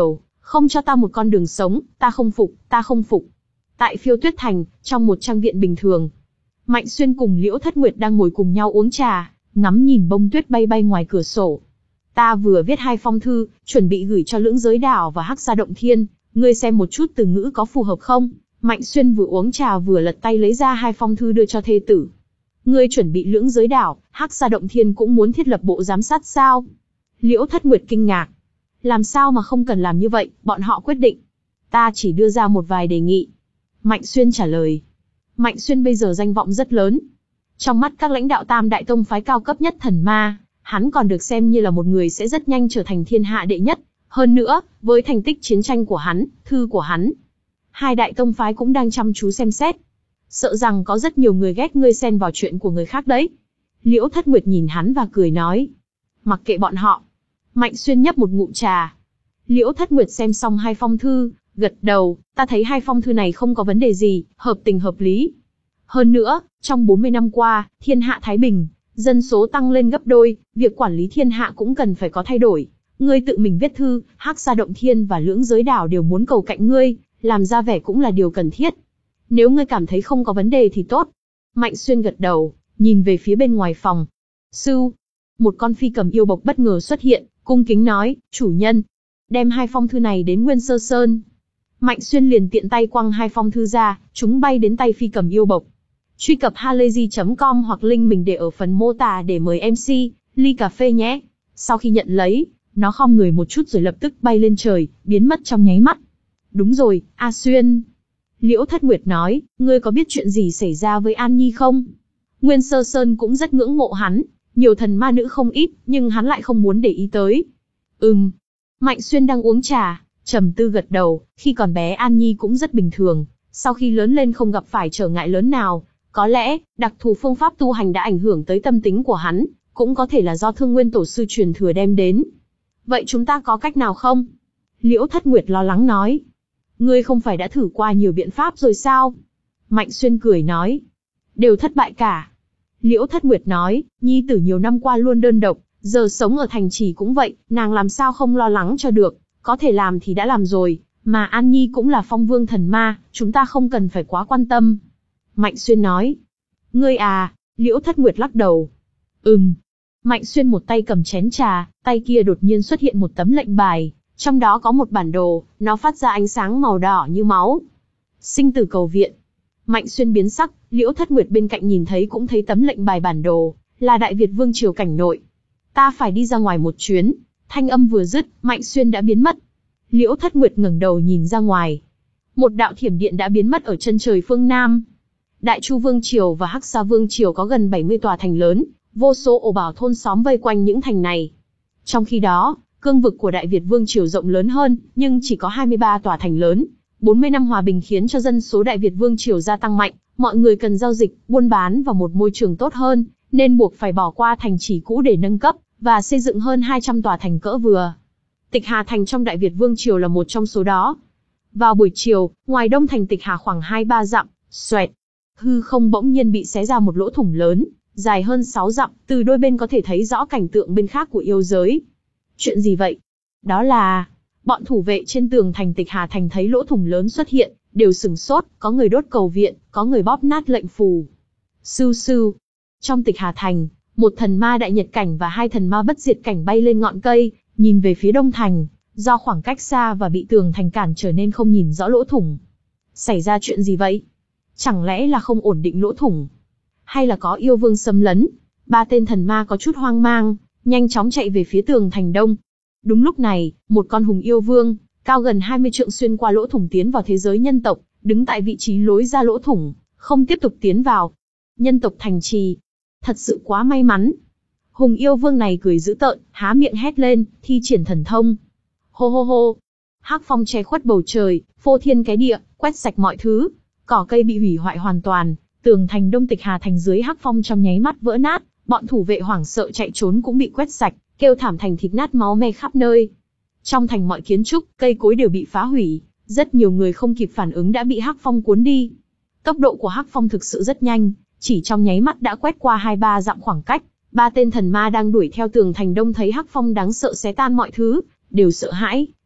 Không cho ta một con đường sống, ta không phục, ta không phục. Tại Phiêu Tuyết Thành, trong một trang viện bình thường, Mạnh Xuyên cùng Liễu Thất Nguyệt đang ngồi cùng nhau uống trà, ngắm nhìn bông tuyết bay bay ngoài cửa sổ. Ta vừa viết hai phong thư, chuẩn bị gửi cho Lưỡng Giới Đảo và Hắc Sa Động Thiên, ngươi xem một chút từ ngữ có phù hợp không? Mạnh Xuyên vừa uống trà vừa lật tay lấy ra hai phong thư đưa cho thê tử. Ngươi chuẩn bị Lưỡng Giới Đảo, Hắc Sa Động Thiên cũng muốn thiết lập bộ giám sát sao? Liễu Thất Nguyệt kinh ngạc. Làm sao mà không cần làm như vậy, bọn họ quyết định. Ta chỉ đưa ra một vài đề nghị. Mạnh Xuyên trả lời. Mạnh Xuyên bây giờ danh vọng rất lớn. Trong mắt các lãnh đạo tam đại tông phái cao cấp nhất thần ma, hắn còn được xem như là một người sẽ rất nhanh trở thành thiên hạ đệ nhất. Hơn nữa, với thành tích chiến tranh của hắn, thư của hắn, hai đại tông phái cũng đang chăm chú xem xét. Sợ rằng có rất nhiều người ghét ngươi xen vào chuyện của người khác đấy. Liễu Thất Nguyệt nhìn hắn và cười nói. Mặc kệ bọn họ. Mạnh Xuyên nhấp một ngụm trà. Liễu Thất Nguyệt xem xong hai phong thư, gật đầu, ta thấy hai phong thư này không có vấn đề gì, hợp tình hợp lý. Hơn nữa, trong bốn mươi năm qua, thiên hạ thái bình, dân số tăng lên gấp đôi, việc quản lý thiên hạ cũng cần phải có thay đổi. Ngươi tự mình viết thư, Hắc Sa Động Thiên và Lưỡng Giới Đảo đều muốn cầu cạnh ngươi, làm ra vẻ cũng là điều cần thiết. Nếu ngươi cảm thấy không có vấn đề thì tốt. Mạnh Xuyên gật đầu, nhìn về phía bên ngoài phòng. Sưu, một con phi cầm yêu bộc bất ngờ xuất hiện, cung kính nói, chủ nhân, đem hai phong thư này đến Nguyên Sơ Sơn. Mạnh Xuyên liền tiện tay quăng hai phong thư ra, chúng bay đến tay phi cầm yêu bộc. Truy cập halayzi chấm com hoặc link mình để ở phần mô tả để mời em xê, ly cà phê nhé. Sau khi nhận lấy, nó khom người một chút rồi lập tức bay lên trời, biến mất trong nháy mắt. Đúng rồi, A Xuyên. Liễu Thất Nguyệt nói, ngươi có biết chuyện gì xảy ra với An Nhi không? Nguyên Sơ Sơn cũng rất ngưỡng mộ hắn, nhiều thần ma nữ không ít, nhưng hắn lại không muốn để ý tới. Ừm. Mạnh Xuyên đang uống trà, trầm tư gật đầu, khi còn bé An Nhi cũng rất bình thường, sau khi lớn lên không gặp phải trở ngại lớn nào, có lẽ, đặc thù phương pháp tu hành đã ảnh hưởng tới tâm tính của hắn, cũng có thể là do Thương Nguyên Tổ sư truyền thừa đem đến. Vậy chúng ta có cách nào không? Liễu Thất Nguyệt lo lắng nói. Ngươi không phải đã thử qua nhiều biện pháp rồi sao? Mạnh Xuyên cười nói. Đều thất bại cả. Liễu Thất Nguyệt nói, Nhi tử nhiều năm qua luôn đơn độc, giờ sống ở thành trì cũng vậy, nàng làm sao không lo lắng cho được, có thể làm thì đã làm rồi, mà An Nhi cũng là phong vương thần ma, chúng ta không cần phải quá quan tâm. Mạnh Xuyên nói. Ngươi à, Liễu Thất Nguyệt lắc đầu. Ừm. Mạnh Xuyên một tay cầm chén trà, tay kia đột nhiên xuất hiện một tấm lệnh bài, trong đó có một bản đồ, nó phát ra ánh sáng màu đỏ như máu. Sinh tử cầu viện. Mạnh Xuyên biến sắc, Liễu Thất Nguyệt bên cạnh nhìn thấy cũng thấy tấm lệnh bài bản đồ, là Đại Việt Vương triều cảnh nội. Ta phải đi ra ngoài một chuyến. Thanh âm vừa dứt, Mạnh Xuyên đã biến mất. Liễu Thất Nguyệt ngẩng đầu nhìn ra ngoài. Một đạo thiểm điện đã biến mất ở chân trời phương Nam. Đại Chu Vương triều và Hắc Sa Vương triều có gần bảy mươi tòa thành lớn, vô số ổ bảo thôn xóm vây quanh những thành này. Trong khi đó, cương vực của Đại Việt Vương triều rộng lớn hơn, nhưng chỉ có hai mươi ba tòa thành lớn. bốn mươi năm hòa bình khiến cho dân số Đại Việt Vương triều gia tăng mạnh, mọi người cần giao dịch, buôn bán và một môi trường tốt hơn, nên buộc phải bỏ qua thành trì cũ để nâng cấp và xây dựng hơn hai trăm tòa thành cỡ vừa. Tịch Hà thành trong Đại Việt Vương triều là một trong số đó. Vào buổi chiều, ngoài đông thành Tịch Hà khoảng hai ba dặm, xoẹt, hư không bỗng nhiên bị xé ra một lỗ thủng lớn, dài hơn sáu dặm, từ đôi bên có thể thấy rõ cảnh tượng bên khác của yêu giới. Chuyện gì vậy? Đó là, bọn thủ vệ trên tường thành Tịch Hà thành thấy lỗ thủng lớn xuất hiện, đều sửng sốt, có người đốt cầu viện, có người bóp nát lệnh phù. Sưu sưu. Trong Tịch Hà thành, một thần ma đại nhật cảnh và hai thần ma bất diệt cảnh bay lên ngọn cây, nhìn về phía đông thành, do khoảng cách xa và bị tường thành cản trở nên không nhìn rõ lỗ thủng. Xảy ra chuyện gì vậy? Chẳng lẽ là không ổn định lỗ thủng? Hay là có yêu vương xâm lấn? Ba tên thần ma có chút hoang mang, nhanh chóng chạy về phía tường thành đông. Đúng lúc này, một con hùng yêu vương, cao gần hai mươi trượng xuyên qua lỗ thủng tiến vào thế giới nhân tộc, đứng tại vị trí lối ra lỗ thủng, không tiếp tục tiến vào. Nhân tộc thành trì. Thật sự quá may mắn. Hùng yêu vương này cười dữ tợn, há miệng hét lên, thi triển thần thông. Hô hô hô. Hắc phong che khuất bầu trời, phô thiên cái địa, quét sạch mọi thứ. Cỏ cây bị hủy hoại hoàn toàn, tường thành đông Tịch Hà thành dưới hắc phong trong nháy mắt vỡ nát, bọn thủ vệ hoảng sợ chạy trốn cũng bị quét sạch, kêu thảm thành thịt nát máu me khắp nơi. Trong thành mọi kiến trúc, cây cối đều bị phá hủy, rất nhiều người không kịp phản ứng đã bị hắc phong cuốn đi. Tốc độ của hắc phong thực sự rất nhanh, chỉ trong nháy mắt đã quét qua hai ba dặm khoảng cách. Ba tên thần ma đang đuổi theo tường thành đông thấy hắc phong đáng sợ xé tan mọi thứ, đều sợ hãi,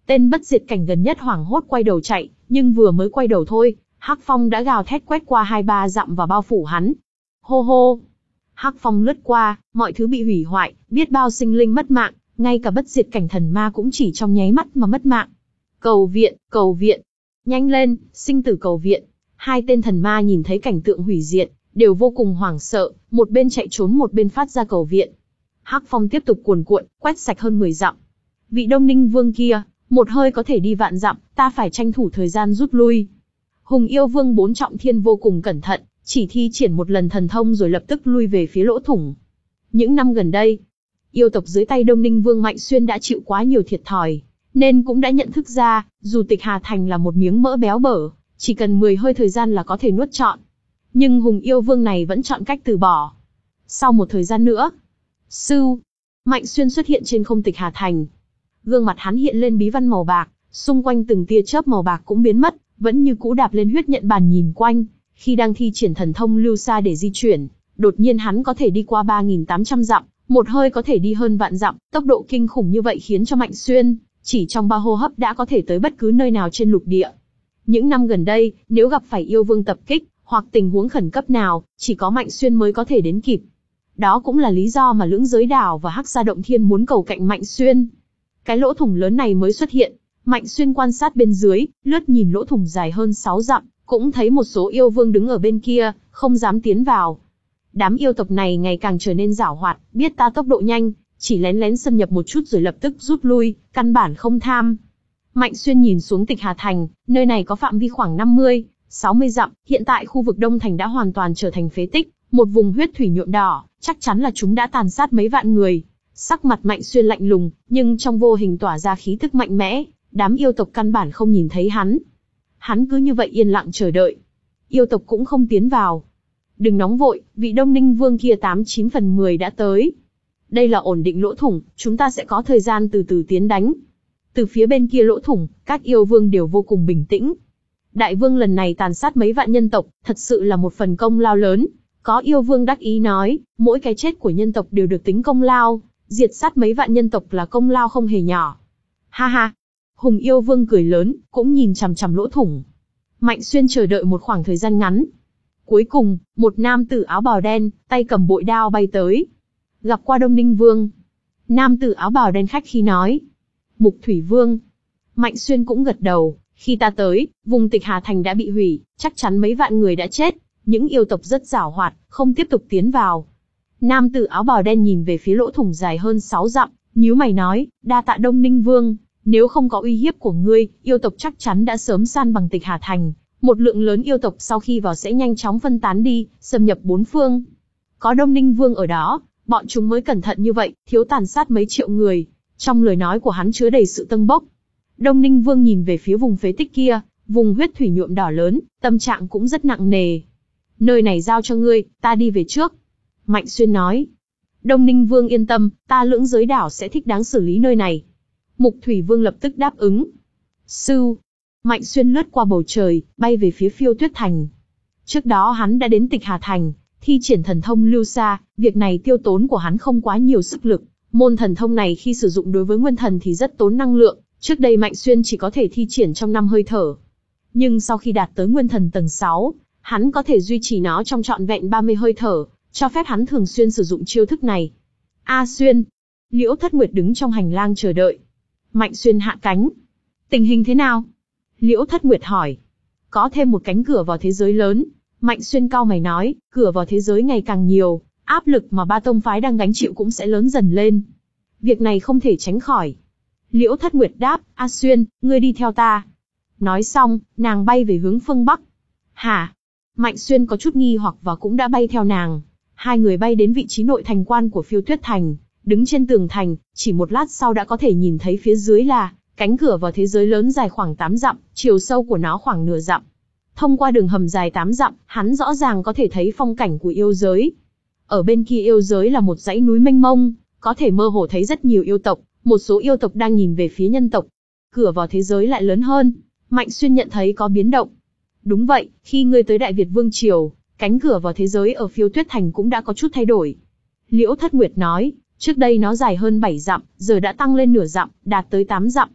Tên bất diệt cảnh gần nhất hoảng hốt quay đầu chạy, nhưng vừa mới quay đầu thôi, hắc phong đã gào thét quét qua hai ba dặm và bao phủ hắn. Hô hô! Hắc phong lướt qua, mọi thứ bị hủy hoại, biết bao sinh linh mất mạng, ngay cả bất diệt cảnh thần ma cũng chỉ trong nháy mắt mà mất mạng. Cầu viện, cầu viện! Nhanh lên, sinh tử cầu viện! Hai tên thần ma nhìn thấy cảnh tượng hủy diệt, đều vô cùng hoảng sợ, một bên chạy trốn một bên phát ra cầu viện. Hắc phong tiếp tục cuồn cuộn, quét sạch hơn mười dặm. Vị Đông Ninh Vương kia, một hơi có thể đi vạn dặm, ta phải tranh thủ thời gian rút lui. Hùng Yêu Vương bốn trọng thiên vô cùng cẩn thận, chỉ thi triển một lần thần thông rồi lập tức lui về phía lỗ thủng. Những năm gần đây, yêu tộc dưới tay Đông Ninh Vương Mạnh Xuyên đã chịu quá nhiều thiệt thòi, nên cũng đã nhận thức ra, dù Tịch Hà Thành là một miếng mỡ béo bở, chỉ cần mười hơi thời gian là có thể nuốt trọn. Nhưng Hùng Yêu Vương này vẫn chọn cách từ bỏ. Sau một thời gian nữa, sưu, Mạnh Xuyên xuất hiện trên không Tịch Hà Thành. Gương mặt hắn hiện lên bí văn màu bạc, xung quanh từng tia chớp màu bạc cũng biến mất, vẫn như cũ đạp lên huyết nhận bàn nhìn quanh. Khi đang thi triển thần thông lưu xa để di chuyển, đột nhiên hắn có thể đi qua ba nghìn tám trăm dặm, một hơi có thể đi hơn vạn dặm, tốc độ kinh khủng như vậy khiến cho Mạnh Xuyên, chỉ trong ba hô hấp đã có thể tới bất cứ nơi nào trên lục địa. Những năm gần đây, nếu gặp phải yêu vương tập kích, hoặc tình huống khẩn cấp nào, chỉ có Mạnh Xuyên mới có thể đến kịp. Đó cũng là lý do mà Lưỡng Giới Đảo và Hắc Sa Động Thiên muốn cầu cạnh Mạnh Xuyên. Cái lỗ thủng lớn này mới xuất hiện, Mạnh Xuyên quan sát bên dưới, lướt nhìn lỗ thủng dài hơn sáu dặm, cũng thấy một số yêu vương đứng ở bên kia, không dám tiến vào. Đám yêu tộc này ngày càng trở nên giảo hoạt, biết ta tốc độ nhanh, chỉ lén lén xâm nhập một chút rồi lập tức rút lui, căn bản không tham. Mạnh Xuyên nhìn xuống Tịch Hà Thành, nơi này có phạm vi khoảng năm mươi, sáu mươi dặm, hiện tại khu vực Đông Thành đã hoàn toàn trở thành phế tích, một vùng huyết thủy nhuộm đỏ, chắc chắn là chúng đã tàn sát mấy vạn người. Sắc mặt Mạnh Xuyên lạnh lùng, nhưng trong vô hình tỏa ra khí tức mạnh mẽ, đám yêu tộc căn bản không nhìn thấy hắn. Hắn cứ như vậy yên lặng chờ đợi. Yêu tộc cũng không tiến vào. Đừng nóng vội, vị Đông Ninh Vương kia tám chín phần mười đã tới. Đây là ổn định lỗ thủng, chúng ta sẽ có thời gian từ từ tiến đánh. Từ phía bên kia lỗ thủng, các yêu vương đều vô cùng bình tĩnh. Đại vương lần này tàn sát mấy vạn nhân tộc, thật sự là một phần công lao lớn. Có yêu vương đắc ý nói, mỗi cái chết của nhân tộc đều được tính công lao, diệt sát mấy vạn nhân tộc là công lao không hề nhỏ. Ha ha! Hùng Yêu Vương cười lớn, cũng nhìn chằm chằm lỗ thủng. Mạnh Xuyên chờ đợi một khoảng thời gian ngắn. Cuối cùng, một nam tử áo bào đen, tay cầm bội đao bay tới. Gặp qua Đông Ninh Vương. Nam tử áo bào đen khách khí nói. Mục Thủy Vương. Mạnh Xuyên cũng gật đầu, khi ta tới, vùng Tịch Hà Thành đã bị hủy, chắc chắn mấy vạn người đã chết. Những yêu tộc rất giảo hoạt, không tiếp tục tiến vào. Nam tử áo bào đen nhìn về phía lỗ thủng dài hơn sáu dặm, nhíu mày nói, đa tạ Đông Ninh Vương, nếu không có uy hiếp của ngươi, yêu tộc chắc chắn đã sớm san bằng Tịch Hà Thành. Một lượng lớn yêu tộc sau khi vào sẽ nhanh chóng phân tán đi, xâm nhập bốn phương. Có Đông Ninh Vương ở đó, bọn chúng mới cẩn thận như vậy, thiếu tàn sát mấy triệu người. Trong lời nói của hắn chứa đầy sự tâng bốc. Đông Ninh Vương nhìn về phía vùng phế tích kia, vùng huyết thủy nhuộm đỏ lớn, tâm trạng cũng rất nặng nề. Nơi này giao cho ngươi, ta đi về trước. Mạnh Xuyên nói. Đông Ninh Vương yên tâm, ta Lưỡng Giới Đảo sẽ thích đáng xử lý nơi này. Mục Thủy Vương lập tức đáp ứng. Sưu. Mạnh Xuyên lướt qua bầu trời, bay về phía Phiêu Tuyết Thành. Trước đó hắn đã đến Tịch Hà Thành, thi triển thần thông lưu xa, việc này tiêu tốn của hắn không quá nhiều sức lực. Môn thần thông này khi sử dụng đối với nguyên thần thì rất tốn năng lượng, trước đây Mạnh Xuyên chỉ có thể thi triển trong năm hơi thở. Nhưng sau khi đạt tới nguyên thần tầng sáu, hắn có thể duy trì nó trong trọn vẹn ba mươi hơi thở, cho phép hắn thường xuyên sử dụng chiêu thức này. A Xuyên. Liễu Thất Nguyệt đứng trong hành lang chờ đợi. Mạnh Xuyên hạ cánh. Tình hình thế nào? Liễu Thất Nguyệt hỏi. Có thêm một cánh cửa vào thế giới lớn. Mạnh Xuyên cau mày nói, cửa vào thế giới ngày càng nhiều, áp lực mà ba tông phái đang gánh chịu cũng sẽ lớn dần lên. Việc này không thể tránh khỏi. Liễu Thất Nguyệt đáp, A Xuyên, ngươi đi theo ta. Nói xong, nàng bay về hướng phương Bắc. Hả? Mạnh Xuyên có chút nghi hoặc và cũng đã bay theo nàng. Hai người bay đến vị trí nội thành quan của Phiêu Tuyết Thành, đứng trên tường thành, chỉ một lát sau đã có thể nhìn thấy phía dưới là cánh cửa vào thế giới lớn dài khoảng tám dặm, chiều sâu của nó khoảng nửa dặm. Thông qua đường hầm dài tám dặm, hắn rõ ràng có thể thấy phong cảnh của yêu giới. Ở bên kia yêu giới là một dãy núi mênh mông, có thể mơ hồ thấy rất nhiều yêu tộc, một số yêu tộc đang nhìn về phía nhân tộc. Cửa vào thế giới lại lớn hơn, Mạnh Xuyên nhận thấy có biến động. Đúng vậy, khi ngươi tới Đại Việt Vương Triều, cánh cửa vào thế giới ở Phiêu Tuyết Thành cũng đã có chút thay đổi. Liễu Thất Nguyệt nói, trước đây nó dài hơn bảy dặm, giờ đã tăng lên nửa dặm, đạt tới tám dặm.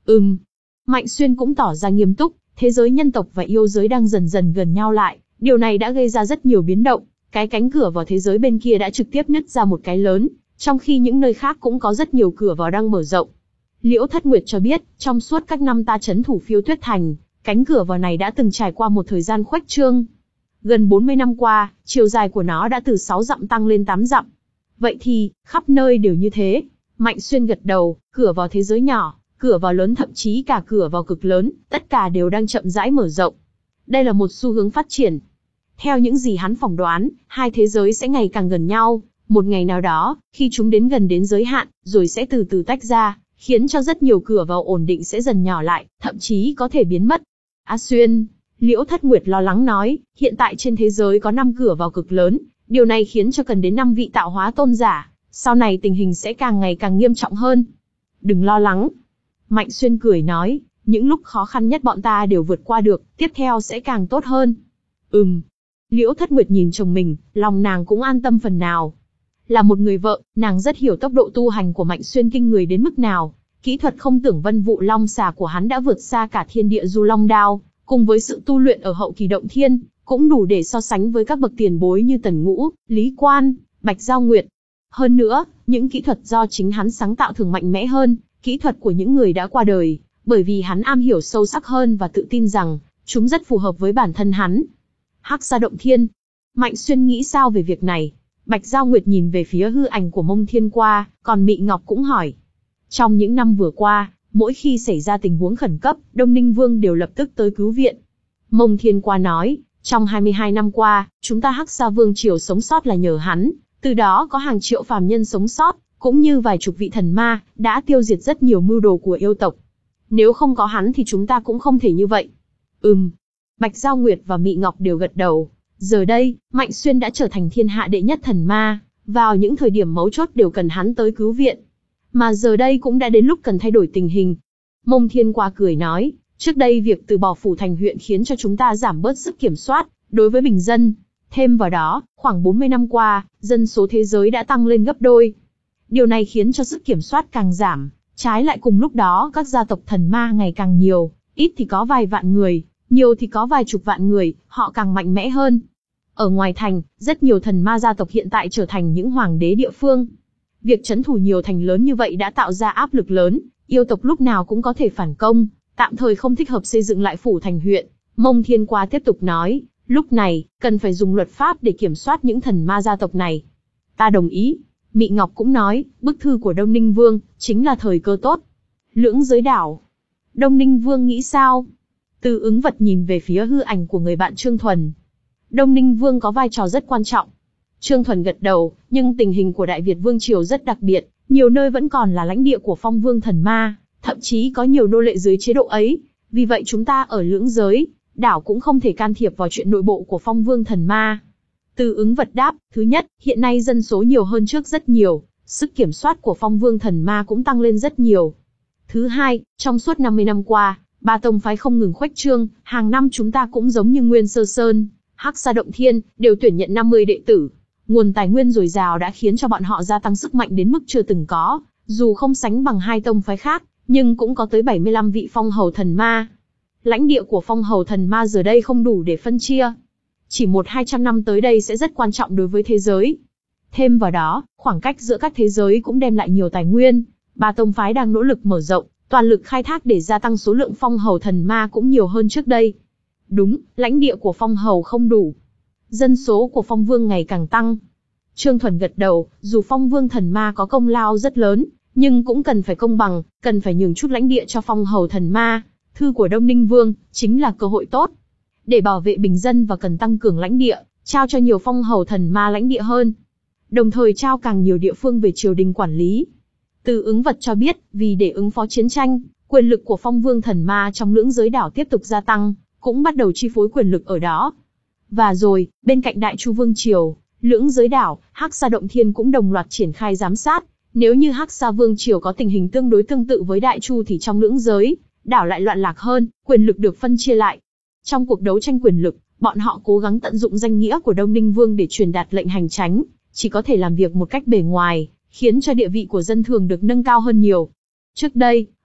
Ừm. Mạnh Xuyên cũng tỏ ra nghiêm túc, thế giới nhân tộc và yêu giới đang dần dần gần nhau lại, điều này đã gây ra rất nhiều biến động, cái cánh cửa vào thế giới bên kia đã trực tiếp nứt ra một cái lớn, trong khi những nơi khác cũng có rất nhiều cửa vào đang mở rộng. Liễu Thất Nguyệt cho biết, trong suốt các năm ta trấn thủ Phiêu Tuyết Thành, cánh cửa vào này đã từng trải qua một thời gian khuếch trương. Gần bốn mươi năm qua, chiều dài của nó đã từ sáu dặm tăng lên tám dặm. Vậy thì, khắp nơi đều như thế. Mạnh Xuyên gật đầu, cửa vào thế giới nhỏ, cửa vào lớn, thậm chí cả cửa vào cực lớn, tất cả đều đang chậm rãi mở rộng. Đây là một xu hướng phát triển. Theo những gì hắn phỏng đoán, hai thế giới sẽ ngày càng gần nhau, một ngày nào đó, khi chúng đến gần đến giới hạn, rồi sẽ từ từ tách ra, khiến cho rất nhiều cửa vào ổn định sẽ dần nhỏ lại, thậm chí có thể biến mất. A Xuyên, Liễu Thất Nguyệt lo lắng nói, hiện tại trên thế giới có năm cửa vào cực lớn, điều này khiến cho cần đến năm vị tạo hóa tôn giả, sau này tình hình sẽ càng ngày càng nghiêm trọng hơn. Đừng lo lắng. Mạnh Xuyên cười nói, những lúc khó khăn nhất bọn ta đều vượt qua được, tiếp theo sẽ càng tốt hơn. Ừm. Liễu Thất Nguyệt nhìn chồng mình, lòng nàng cũng an tâm phần nào. Là một người vợ, nàng rất hiểu tốc độ tu hành của Mạnh Xuyên kinh người đến mức nào. Kỹ thuật không tưởng vân vụ long xà của hắn đã vượt xa cả thiên địa du long đao, cùng với sự tu luyện ở hậu kỳ động thiên, cũng đủ để so sánh với các bậc tiền bối như Tần Ngũ, Lý Quan, Bạch Giao Nguyệt. Hơn nữa, những kỹ thuật do chính hắn sáng tạo thường mạnh mẽ hơn kỹ thuật của những người đã qua đời, bởi vì hắn am hiểu sâu sắc hơn và tự tin rằng chúng rất phù hợp với bản thân hắn. Hắc Sa Động Thiên. Mạnh Xuyên nghĩ sao về việc này? Bạch Giao Nguyệt nhìn về phía hư ảnh của Mông Thiên Qua, còn Mị Ngọc cũng hỏi. Trong những năm vừa qua, mỗi khi xảy ra tình huống khẩn cấp, Đông Ninh Vương đều lập tức tới cứu viện. Mông Thiên Qua nói, trong hai mươi hai năm qua, chúng ta Hắc Sa Vương Triều sống sót là nhờ hắn, từ đó có hàng triệu phàm nhân sống sót, cũng như vài chục vị thần ma, đã tiêu diệt rất nhiều mưu đồ của yêu tộc. Nếu không có hắn thì chúng ta cũng không thể như vậy. Ừm. Bạch Giao Nguyệt và Mị Ngọc đều gật đầu. Giờ đây, Mạnh Xuyên đã trở thành thiên hạ đệ nhất thần ma, vào những thời điểm mấu chốt đều cần hắn tới cứu viện. Mà giờ đây cũng đã đến lúc cần thay đổi tình hình. Mông Thiên Qua cười nói, trước đây việc từ bỏ phủ thành huyện khiến cho chúng ta giảm bớt sức kiểm soát đối với bình dân. Thêm vào đó, khoảng bốn mươi năm qua, dân số thế giới đã tăng lên gấp đôi. Điều này khiến cho sức kiểm soát càng giảm, trái lại cùng lúc đó các gia tộc thần ma ngày càng nhiều, ít thì có vài vạn người, nhiều thì có vài chục vạn người, họ càng mạnh mẽ hơn. Ở ngoài thành, rất nhiều thần ma gia tộc hiện tại trở thành những hoàng đế địa phương. Việc trấn thủ nhiều thành lớn như vậy đã tạo ra áp lực lớn, yêu tộc lúc nào cũng có thể phản công, tạm thời không thích hợp xây dựng lại phủ thành huyện. Mông Thiên Qua tiếp tục nói, lúc này, cần phải dùng luật pháp để kiểm soát những thần ma gia tộc này. Ta đồng ý. Mị Ngọc cũng nói, bức thư của Đông Ninh Vương, chính là thời cơ tốt. Lưỡng giới đảo. Đông Ninh Vương nghĩ sao? Từ Ứng Vật nhìn về phía hư ảnh của người bạn Trương Thuần. Đông Ninh Vương có vai trò rất quan trọng. Trương Thuần gật đầu, nhưng tình hình của Đại Việt Vương Triều rất đặc biệt, nhiều nơi vẫn còn là lãnh địa của Phong Vương thần ma, thậm chí có nhiều nô lệ dưới chế độ ấy. Vì vậy chúng ta ở lưỡng giới đảo cũng không thể can thiệp vào chuyện nội bộ của Phong Vương thần ma. Từ Ứng Vật đáp, thứ nhất, hiện nay dân số nhiều hơn trước rất nhiều, sức kiểm soát của Phong Vương thần ma cũng tăng lên rất nhiều. Thứ hai, trong suốt năm mươi năm qua, ba tông phái không ngừng khuếch trương, hàng năm chúng ta cũng giống như Nguyên Sơ Sơn, Hắc Sa Động Thiên, đều tuyển nhận năm mươi đệ tử. Nguồn tài nguyên dồi dào đã khiến cho bọn họ gia tăng sức mạnh đến mức chưa từng có, dù không sánh bằng hai tông phái khác, nhưng cũng có tới bảy mươi lăm vị phong hầu thần ma. Lãnh địa của phong hầu thần ma giờ đây không đủ để phân chia. Chỉ một hai trăm năm tới đây sẽ rất quan trọng đối với thế giới. Thêm vào đó, khoảng cách giữa các thế giới cũng đem lại nhiều tài nguyên. Ba tông phái đang nỗ lực mở rộng, toàn lực khai thác để gia tăng số lượng phong hầu thần ma cũng nhiều hơn trước đây. Đúng, lãnh địa của phong hầu không đủ. Dân số của phong vương ngày càng tăng. Trương Thuần gật đầu, dù phong vương thần ma có công lao rất lớn, nhưng cũng cần phải công bằng, cần phải nhường chút lãnh địa cho phong hầu thần ma. Thư của Đông Ninh Vương chính là cơ hội tốt để bảo vệ bình dân và cần tăng cường lãnh địa, trao cho nhiều phong hầu thần ma lãnh địa hơn. Đồng thời trao càng nhiều địa phương về triều đình quản lý. Từ Ứng Vật cho biết, vì để ứng phó chiến tranh, quyền lực của phong vương thần ma trong lưỡng giới đảo tiếp tục gia tăng, cũng bắt đầu chi phối quyền lực ở đó. Và rồi, bên cạnh Đại Chu Vương Triều, lưỡng giới đảo, Hắc Sa Động Thiên cũng đồng loạt triển khai giám sát. Nếu như Hắc Sa Vương Triều có tình hình tương đối tương tự với Đại Chu thì trong lưỡng giới đảo lại loạn lạc hơn, quyền lực được phân chia lại. Trong cuộc đấu tranh quyền lực, bọn họ cố gắng tận dụng danh nghĩa của Đông Ninh Vương để truyền đạt lệnh hành chánh, chỉ có thể làm việc một cách bề ngoài, khiến cho địa vị của dân thường được nâng cao hơn nhiều. Trước đây,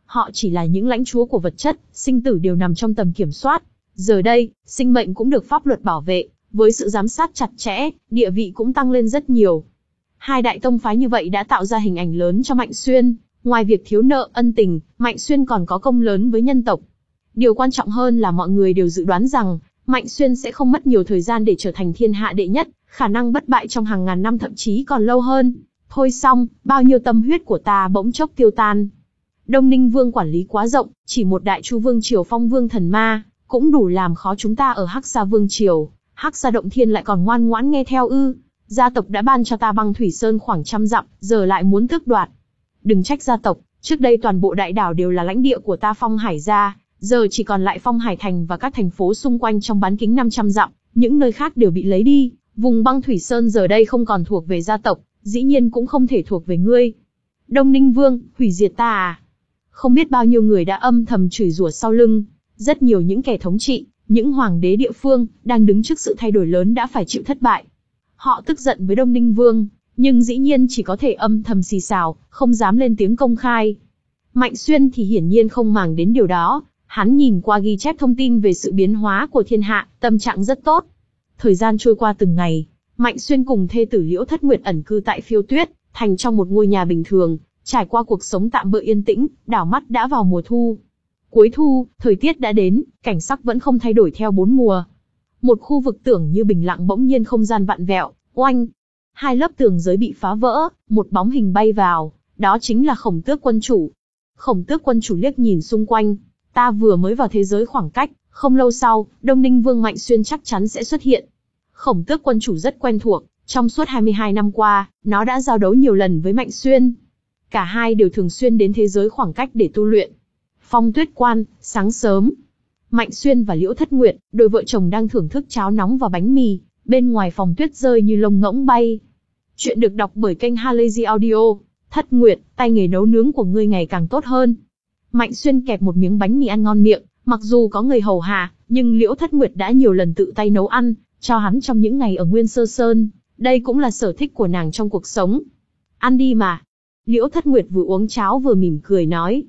Họ chỉ là những lãnh chúa của vật chất, sinh tử đều nằm trong tầm kiểm soát. Giờ đây, sinh mệnh cũng được pháp luật bảo vệ, với sự giám sát chặt chẽ, địa vị cũng tăng lên rất nhiều. Hai đại tông phái như vậy đã tạo ra hình ảnh lớn cho Mạnh Xuyên, ngoài việc thiếu nợ ân tình, Mạnh Xuyên còn có công lớn với nhân tộc. Điều quan trọng hơn là mọi người đều dự đoán rằng, Mạnh Xuyên sẽ không mất nhiều thời gian để trở thành thiên hạ đệ nhất, khả năng bất bại trong hàng ngàn năm thậm chí còn lâu hơn. Thôi xong, bao nhiêu tâm huyết của ta bỗng chốc tiêu tan. Đông Ninh Vương quản lý quá rộng, chỉ một Đại Chu Vương triều phong vương thần ma, cũng đủ làm khó chúng ta ở Hắc Sa Vương triều. Hắc Sa Động Thiên lại còn ngoan ngoãn nghe theo ư? Gia tộc đã ban cho ta băng thủy sơn khoảng trăm dặm, giờ lại muốn tước đoạt. Đừng trách gia tộc, trước đây toàn bộ đại đảo đều là lãnh địa của ta Phong Hải gia, giờ chỉ còn lại Phong Hải thành và các thành phố xung quanh trong bán kính năm trăm dặm, những nơi khác đều bị lấy đi. Vùng băng thủy sơn giờ đây không còn thuộc về gia tộc, dĩ nhiên cũng không thể thuộc về ngươi. Đông Ninh Vương, hủy diệt ta à? Không biết bao nhiêu người đã âm thầm chửi rủa sau lưng, rất nhiều những kẻ thống trị, những hoàng đế địa phương, đang đứng trước sự thay đổi lớn đã phải chịu thất bại. Họ tức giận với Đông Ninh Vương, nhưng dĩ nhiên chỉ có thể âm thầm xì xào, không dám lên tiếng công khai. Mạnh Xuyên thì hiển nhiên không màng đến điều đó, hắn nhìn qua ghi chép thông tin về sự biến hóa của thiên hạ, tâm trạng rất tốt. Thời gian trôi qua từng ngày, Mạnh Xuyên cùng thê tử Liễu Thất Nguyệt ẩn cư tại Phiêu Tuyết thành trong một ngôi nhà bình thường, trải qua cuộc sống tạm bợ yên tĩnh, đảo mắt đã vào mùa thu. Cuối thu, thời tiết đã đến, cảnh sắc vẫn không thay đổi theo bốn mùa. Một khu vực tưởng như bình lặng bỗng nhiên không gian vặn vẹo, oanh. Hai lớp tường giới bị phá vỡ, một bóng hình bay vào, đó chính là Khổng Tước quân chủ. Khổng Tước quân chủ liếc nhìn xung quanh, ta vừa mới vào thế giới khoảng cách, không lâu sau, Đông Ninh Vương Mạnh Xuyên chắc chắn sẽ xuất hiện. Khổng Tước quân chủ rất quen thuộc, trong suốt hai mươi hai năm qua, nó đã giao đấu nhiều lần với Mạnh Xuyên. Cả hai đều thường xuyên đến thế giới khoảng cách để tu luyện. Phong Tuyết Quan, sáng sớm. Mạnh Xuyên và Liễu Thất Nguyệt, đôi vợ chồng đang thưởng thức cháo nóng và bánh mì, bên ngoài phòng tuyết rơi như lông ngỗng bay. Chuyện được đọc bởi kênh Halazy Audio. Thất Nguyệt, tay nghề nấu nướng của ngươi ngày càng tốt hơn. Mạnh Xuyên kẹp một miếng bánh mì ăn ngon miệng, mặc dù có người hầu hạ, nhưng Liễu Thất Nguyệt đã nhiều lần tự tay nấu ăn, cho hắn trong những ngày ở Nguyên Sơ Sơn. Đây cũng là sở thích của nàng trong cuộc sống. Ăn đi mà. Liễu Thất Nguyệt vừa uống cháo vừa mỉm cười nói.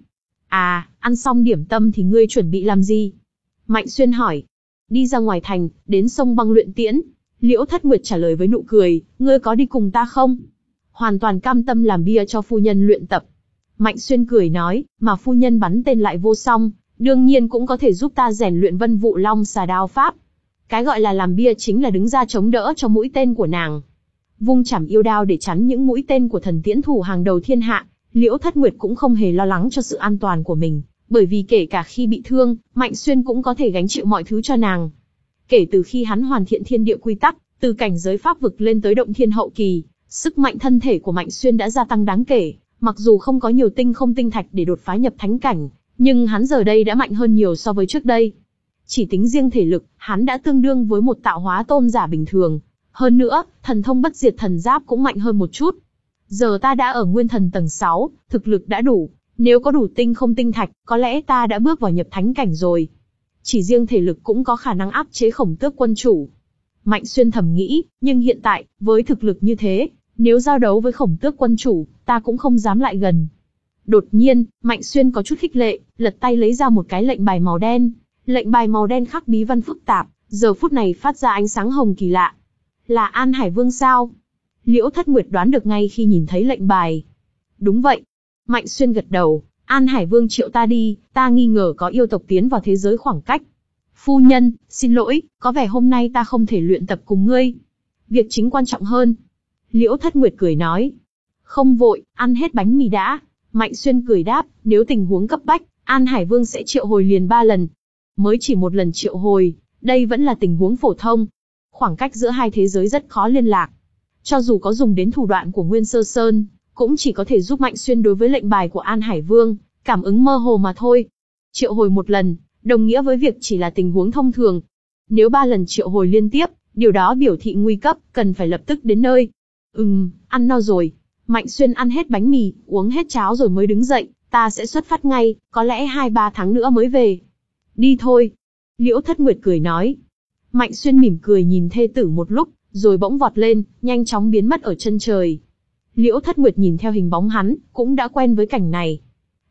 À, ăn xong điểm tâm thì ngươi chuẩn bị làm gì? Mạnh Xuyên hỏi. Đi ra ngoài thành, đến sông băng luyện tiễn. Liễu Thất Nguyệt trả lời với nụ cười, ngươi có đi cùng ta không? Hoàn toàn cam tâm làm bia cho phu nhân luyện tập. Mạnh Xuyên cười nói, mà phu nhân bắn tên lại vô song, đương nhiên cũng có thể giúp ta rèn luyện Vân Vụ Long Xà Đao pháp. Cái gọi là làm bia chính là đứng ra chống đỡ cho mũi tên của nàng. Vung chảm yêu đao để chắn những mũi tên của thần tiễn thủ hàng đầu thiên hạ, Liễu Thất Nguyệt cũng không hề lo lắng cho sự an toàn của mình, bởi vì kể cả khi bị thương, Mạnh Xuyên cũng có thể gánh chịu mọi thứ cho nàng. Kể từ khi hắn hoàn thiện thiên địa quy tắc, từ cảnh giới pháp vực lên tới động thiên hậu kỳ, sức mạnh thân thể của Mạnh Xuyên đã gia tăng đáng kể, mặc dù không có nhiều tinh không tinh thạch để đột phá nhập thánh cảnh, nhưng hắn giờ đây đã mạnh hơn nhiều so với trước đây. Chỉ tính riêng thể lực, hắn đã tương đương với một tạo hóa tôn giả bình thường. Hơn nữa, thần thông bất diệt thần giáp cũng mạnh hơn một chút. Giờ ta đã ở nguyên thần tầng sáu, thực lực đã đủ, nếu có đủ tinh không tinh thạch, có lẽ ta đã bước vào nhập thánh cảnh rồi. Chỉ riêng thể lực cũng có khả năng áp chế Khổng Tước quân chủ. Mạnh Xuyên thầm nghĩ, nhưng hiện tại, với thực lực như thế, nếu giao đấu với Khổng Tước quân chủ, ta cũng không dám lại gần. Đột nhiên, Mạnh Xuyên có chút khích lệ, lật tay lấy ra một cái lệnh bài màu đen. Lệnh bài màu đen khắc bí văn phức tạp, giờ phút này phát ra ánh sáng hồng kỳ lạ. Là An Hải Vương sao? Liễu Thất Nguyệt đoán được ngay khi nhìn thấy lệnh bài. Đúng vậy. Mạnh Xuyên gật đầu, An Hải Vương triệu ta đi, ta nghi ngờ có yêu tộc tiến vào thế giới khoảng cách. Phu nhân, xin lỗi, có vẻ hôm nay ta không thể luyện tập cùng ngươi. Việc chính quan trọng hơn. Liễu Thất Nguyệt cười nói. Không vội, ăn hết bánh mì đã. Mạnh Xuyên cười đáp, nếu tình huống cấp bách, An Hải Vương sẽ triệu hồi liền ba lần. Mới chỉ một lần triệu hồi, đây vẫn là tình huống phổ thông. Khoảng cách giữa hai thế giới rất khó liên lạc. Cho dù có dùng đến thủ đoạn của Nguyên Sơ Sơn, cũng chỉ có thể giúp Mạnh Xuyên đối với lệnh bài của An Hải Vương, cảm ứng mơ hồ mà thôi. Triệu hồi một lần, đồng nghĩa với việc chỉ là tình huống thông thường. Nếu ba lần triệu hồi liên tiếp, điều đó biểu thị nguy cấp, cần phải lập tức đến nơi. Ừm, ăn no rồi. Mạnh Xuyên ăn hết bánh mì, uống hết cháo rồi mới đứng dậy, ta sẽ xuất phát ngay, có lẽ hai ba tháng nữa mới về. Đi thôi. Liễu Thất Nguyệt cười nói. Mạnh Xuyên mỉm cười nhìn thê tử một lúc, rồi bỗng vọt lên, nhanh chóng biến mất ở chân trời. Liễu Thất Nguyệt nhìn theo hình bóng hắn, cũng đã quen với cảnh này.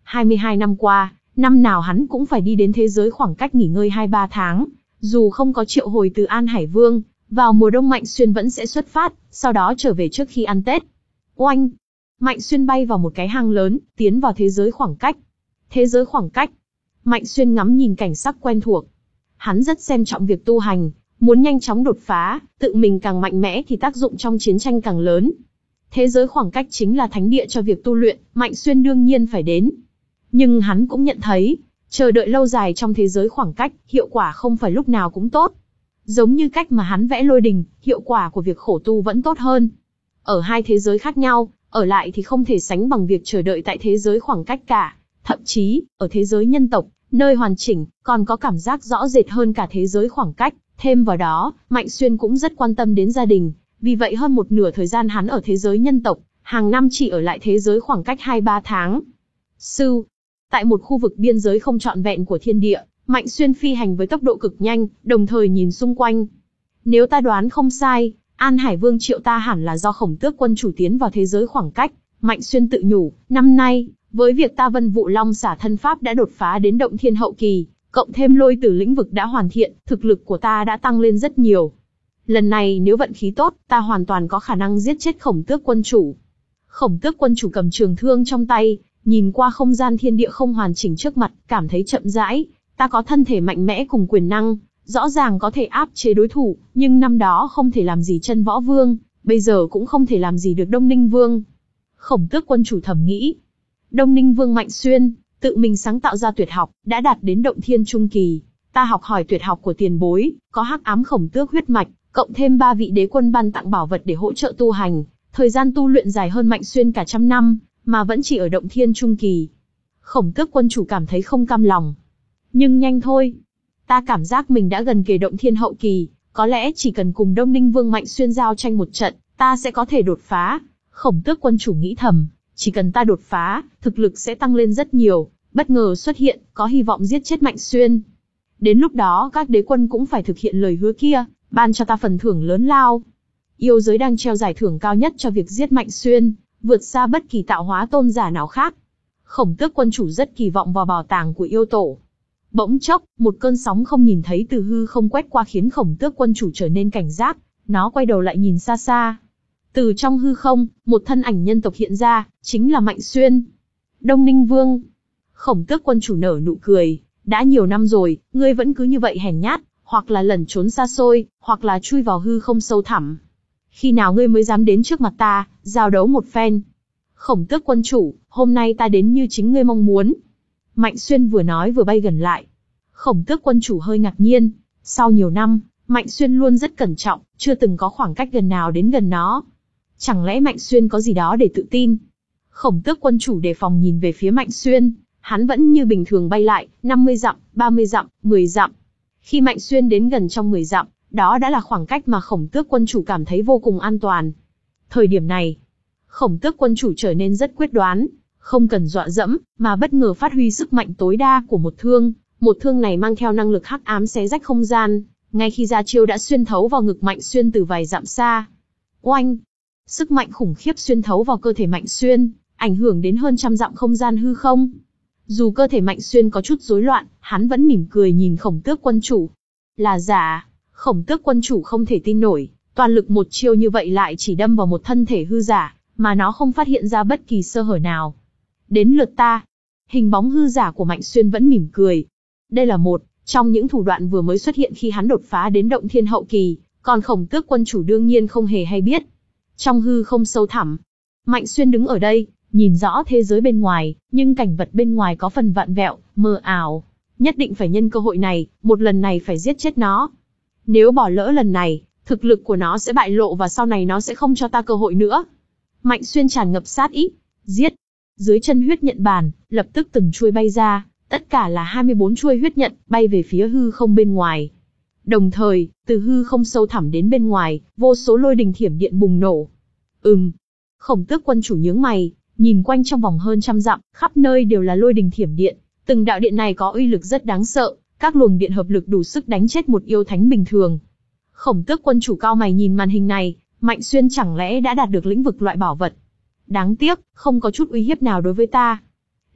hai mươi hai năm qua, năm nào hắn cũng phải đi đến thế giới khoảng cách nghỉ ngơi hai ba tháng. Dù không có triệu hồi từ An Hải Vương, vào mùa đông Mạnh Xuyên vẫn sẽ xuất phát, sau đó trở về trước khi ăn Tết. Oanh! Mạnh Xuyên bay vào một cái hang lớn, tiến vào thế giới khoảng cách. Thế giới khoảng cách. Mạnh Xuyên ngắm nhìn cảnh sắc quen thuộc. Hắn rất xem trọng việc tu hành, muốn nhanh chóng đột phá, tự mình càng mạnh mẽ thì tác dụng trong chiến tranh càng lớn. Thế giới khoảng cách chính là thánh địa cho việc tu luyện, Mạnh Xuyên đương nhiên phải đến. Nhưng hắn cũng nhận thấy, chờ đợi lâu dài trong thế giới khoảng cách, hiệu quả không phải lúc nào cũng tốt. Giống như cách mà hắn vẽ lôi đình, hiệu quả của việc khổ tu vẫn tốt hơn. Ở hai thế giới khác nhau, ở lại thì không thể sánh bằng việc chờ đợi tại thế giới khoảng cách cả. Thậm chí, ở thế giới nhân tộc, nơi hoàn chỉnh, còn có cảm giác rõ rệt hơn cả thế giới khoảng cách. Thêm vào đó, Mạnh Xuyên cũng rất quan tâm đến gia đình. Vì vậy hơn một nửa thời gian hắn ở thế giới nhân tộc, hàng năm chỉ ở lại thế giới khoảng cách hai ba tháng. Sư, tại một khu vực biên giới không trọn vẹn của thiên địa, Mạnh Xuyên phi hành với tốc độ cực nhanh, đồng thời nhìn xung quanh. Nếu ta đoán không sai, An Hải Vương triệu ta hẳn là do Khổng Tước quân chủ tiến vào thế giới khoảng cách. Mạnh Xuyên tự nhủ, năm nay, với việc ta Vân Vụ Long xả thân pháp đã đột phá đến động thiên hậu kỳ, cộng thêm lôi tử lĩnh vực đã hoàn thiện, thực lực của ta đã tăng lên rất nhiều. Lần này nếu vận khí tốt, ta hoàn toàn có khả năng giết chết Khổng Tước quân chủ. Khổng Tước quân chủ cầm trường thương trong tay, nhìn qua không gian thiên địa không hoàn chỉnh trước mặt, cảm thấy chậm rãi. Ta có thân thể mạnh mẽ cùng quyền năng, rõ ràng có thể áp chế đối thủ, nhưng năm đó không thể làm gì Chân Võ Vương, bây giờ cũng không thể làm gì được Đông Ninh Vương. Khổng Tước quân chủ thầm nghĩ. Đông Ninh Vương Mạnh Xuyên, tự mình sáng tạo ra tuyệt học, đã đạt đến động thiên trung kỳ. Ta học hỏi tuyệt học của tiền bối, có hắc ám khổng tước huyết mạch, cộng thêm ba vị đế quân ban tặng bảo vật để hỗ trợ tu hành. Thời gian tu luyện dài hơn Mạnh Xuyên cả trăm năm, mà vẫn chỉ ở động thiên trung kỳ. Khổng Tước quân chủ cảm thấy không cam lòng. Nhưng nhanh thôi. Ta cảm giác mình đã gần kề động thiên hậu kỳ, có lẽ chỉ cần cùng Đông Ninh Vương Mạnh Xuyên giao tranh một trận, ta sẽ có thể đột phá. Khổng Tước quân chủ nghĩ thầm, chỉ cần ta đột phá, thực lực sẽ tăng lên rất nhiều, bất ngờ xuất hiện, có hy vọng giết chết Mạnh Xuyên. Đến lúc đó các đế quân cũng phải thực hiện lời hứa kia, ban cho ta phần thưởng lớn lao. Yêu giới đang treo giải thưởng cao nhất cho việc giết Mạnh Xuyên, vượt xa bất kỳ tạo hóa tôn giả nào khác. Khổng Tước quân chủ rất kỳ vọng vào bảo tàng của yêu tổ. Bỗng chốc, một cơn sóng không nhìn thấy từ hư không quét qua khiến Khổng Tước quân chủ trở nên cảnh giác, nó quay đầu lại nhìn xa xa. Từ trong hư không, một thân ảnh nhân tộc hiện ra, chính là Mạnh Xuyên. Đông Ninh Vương. Khổng Tước quân chủ nở nụ cười, đã nhiều năm rồi, ngươi vẫn cứ như vậy hèn nhát, hoặc là lẩn trốn xa xôi, hoặc là chui vào hư không sâu thẳm. Khi nào ngươi mới dám đến trước mặt ta, giao đấu một phen? Khổng Tước quân chủ, hôm nay ta đến như chính ngươi mong muốn. Mạnh Xuyên vừa nói vừa bay gần lại. Khổng Tước quân chủ hơi ngạc nhiên, sau nhiều năm, Mạnh Xuyên luôn rất cẩn trọng, chưa từng có khoảng cách gần nào đến gần nó. Chẳng lẽ Mạnh Xuyên có gì đó để tự tin? Khổng Tước quân chủ đề phòng nhìn về phía Mạnh Xuyên, hắn vẫn như bình thường bay lại, năm mươi dặm, ba mươi dặm, mười dặm. Khi Mạnh Xuyên đến gần trong mười dặm, đó đã là khoảng cách mà Khổng Tước quân chủ cảm thấy vô cùng an toàn. Thời điểm này, Khổng Tước quân chủ trở nên rất quyết đoán, không cần dọa dẫm, mà bất ngờ phát huy sức mạnh tối đa của một thương. Một thương này mang theo năng lực hắc ám xé rách không gian, ngay khi ra chiêu đã xuyên thấu vào ngực Mạnh Xuyên từ vài dặm xa. Oanh! Sức mạnh khủng khiếp xuyên thấu vào cơ thể Mạnh Xuyên, ảnh hưởng đến hơn trăm dặm không gian hư không. Dù cơ thể Mạnh Xuyên có chút rối loạn, hắn vẫn mỉm cười nhìn Khổng Tước quân chủ. Là giả, Khổng Tước quân chủ không thể tin nổi, toàn lực một chiêu như vậy lại chỉ đâm vào một thân thể hư giả, mà nó không phát hiện ra bất kỳ sơ hở nào. Đến lượt ta. Hình bóng hư giả của Mạnh Xuyên vẫn mỉm cười. Đây là một trong những thủ đoạn vừa mới xuất hiện khi hắn đột phá đến động thiên hậu kỳ, còn Khổng Tước quân chủ đương nhiên không hề hay biết. Trong hư không sâu thẳm, Mạnh Xuyên đứng ở đây, nhìn rõ thế giới bên ngoài, nhưng cảnh vật bên ngoài có phần vặn vẹo, mờ ảo. Nhất định phải nhân cơ hội này, một lần này phải giết chết nó. Nếu bỏ lỡ lần này, thực lực của nó sẽ bại lộ và sau này nó sẽ không cho ta cơ hội nữa. Mạnh Xuyên tràn ngập sát ý, giết. Dưới chân huyết nhận bàn, lập tức từng chuôi bay ra, tất cả là hai mươi bốn chuôi huyết nhận, bay về phía hư không bên ngoài. Đồng thời, từ hư không sâu thẳm đến bên ngoài, vô số lôi đình thiểm điện bùng nổ. Ừm. Khổng Tước quân chủ nhướng mày, nhìn quanh trong vòng hơn trăm dặm, khắp nơi đều là lôi đình thiểm điện. Từng đạo điện này có uy lực rất đáng sợ, các luồng điện hợp lực đủ sức đánh chết một yêu thánh bình thường. Khổng Tước quân chủ cao mày nhìn màn hình này, Mạnh Xuyên chẳng lẽ đã đạt được lĩnh vực loại bảo vật? Đáng tiếc, không có chút uy hiếp nào đối với ta.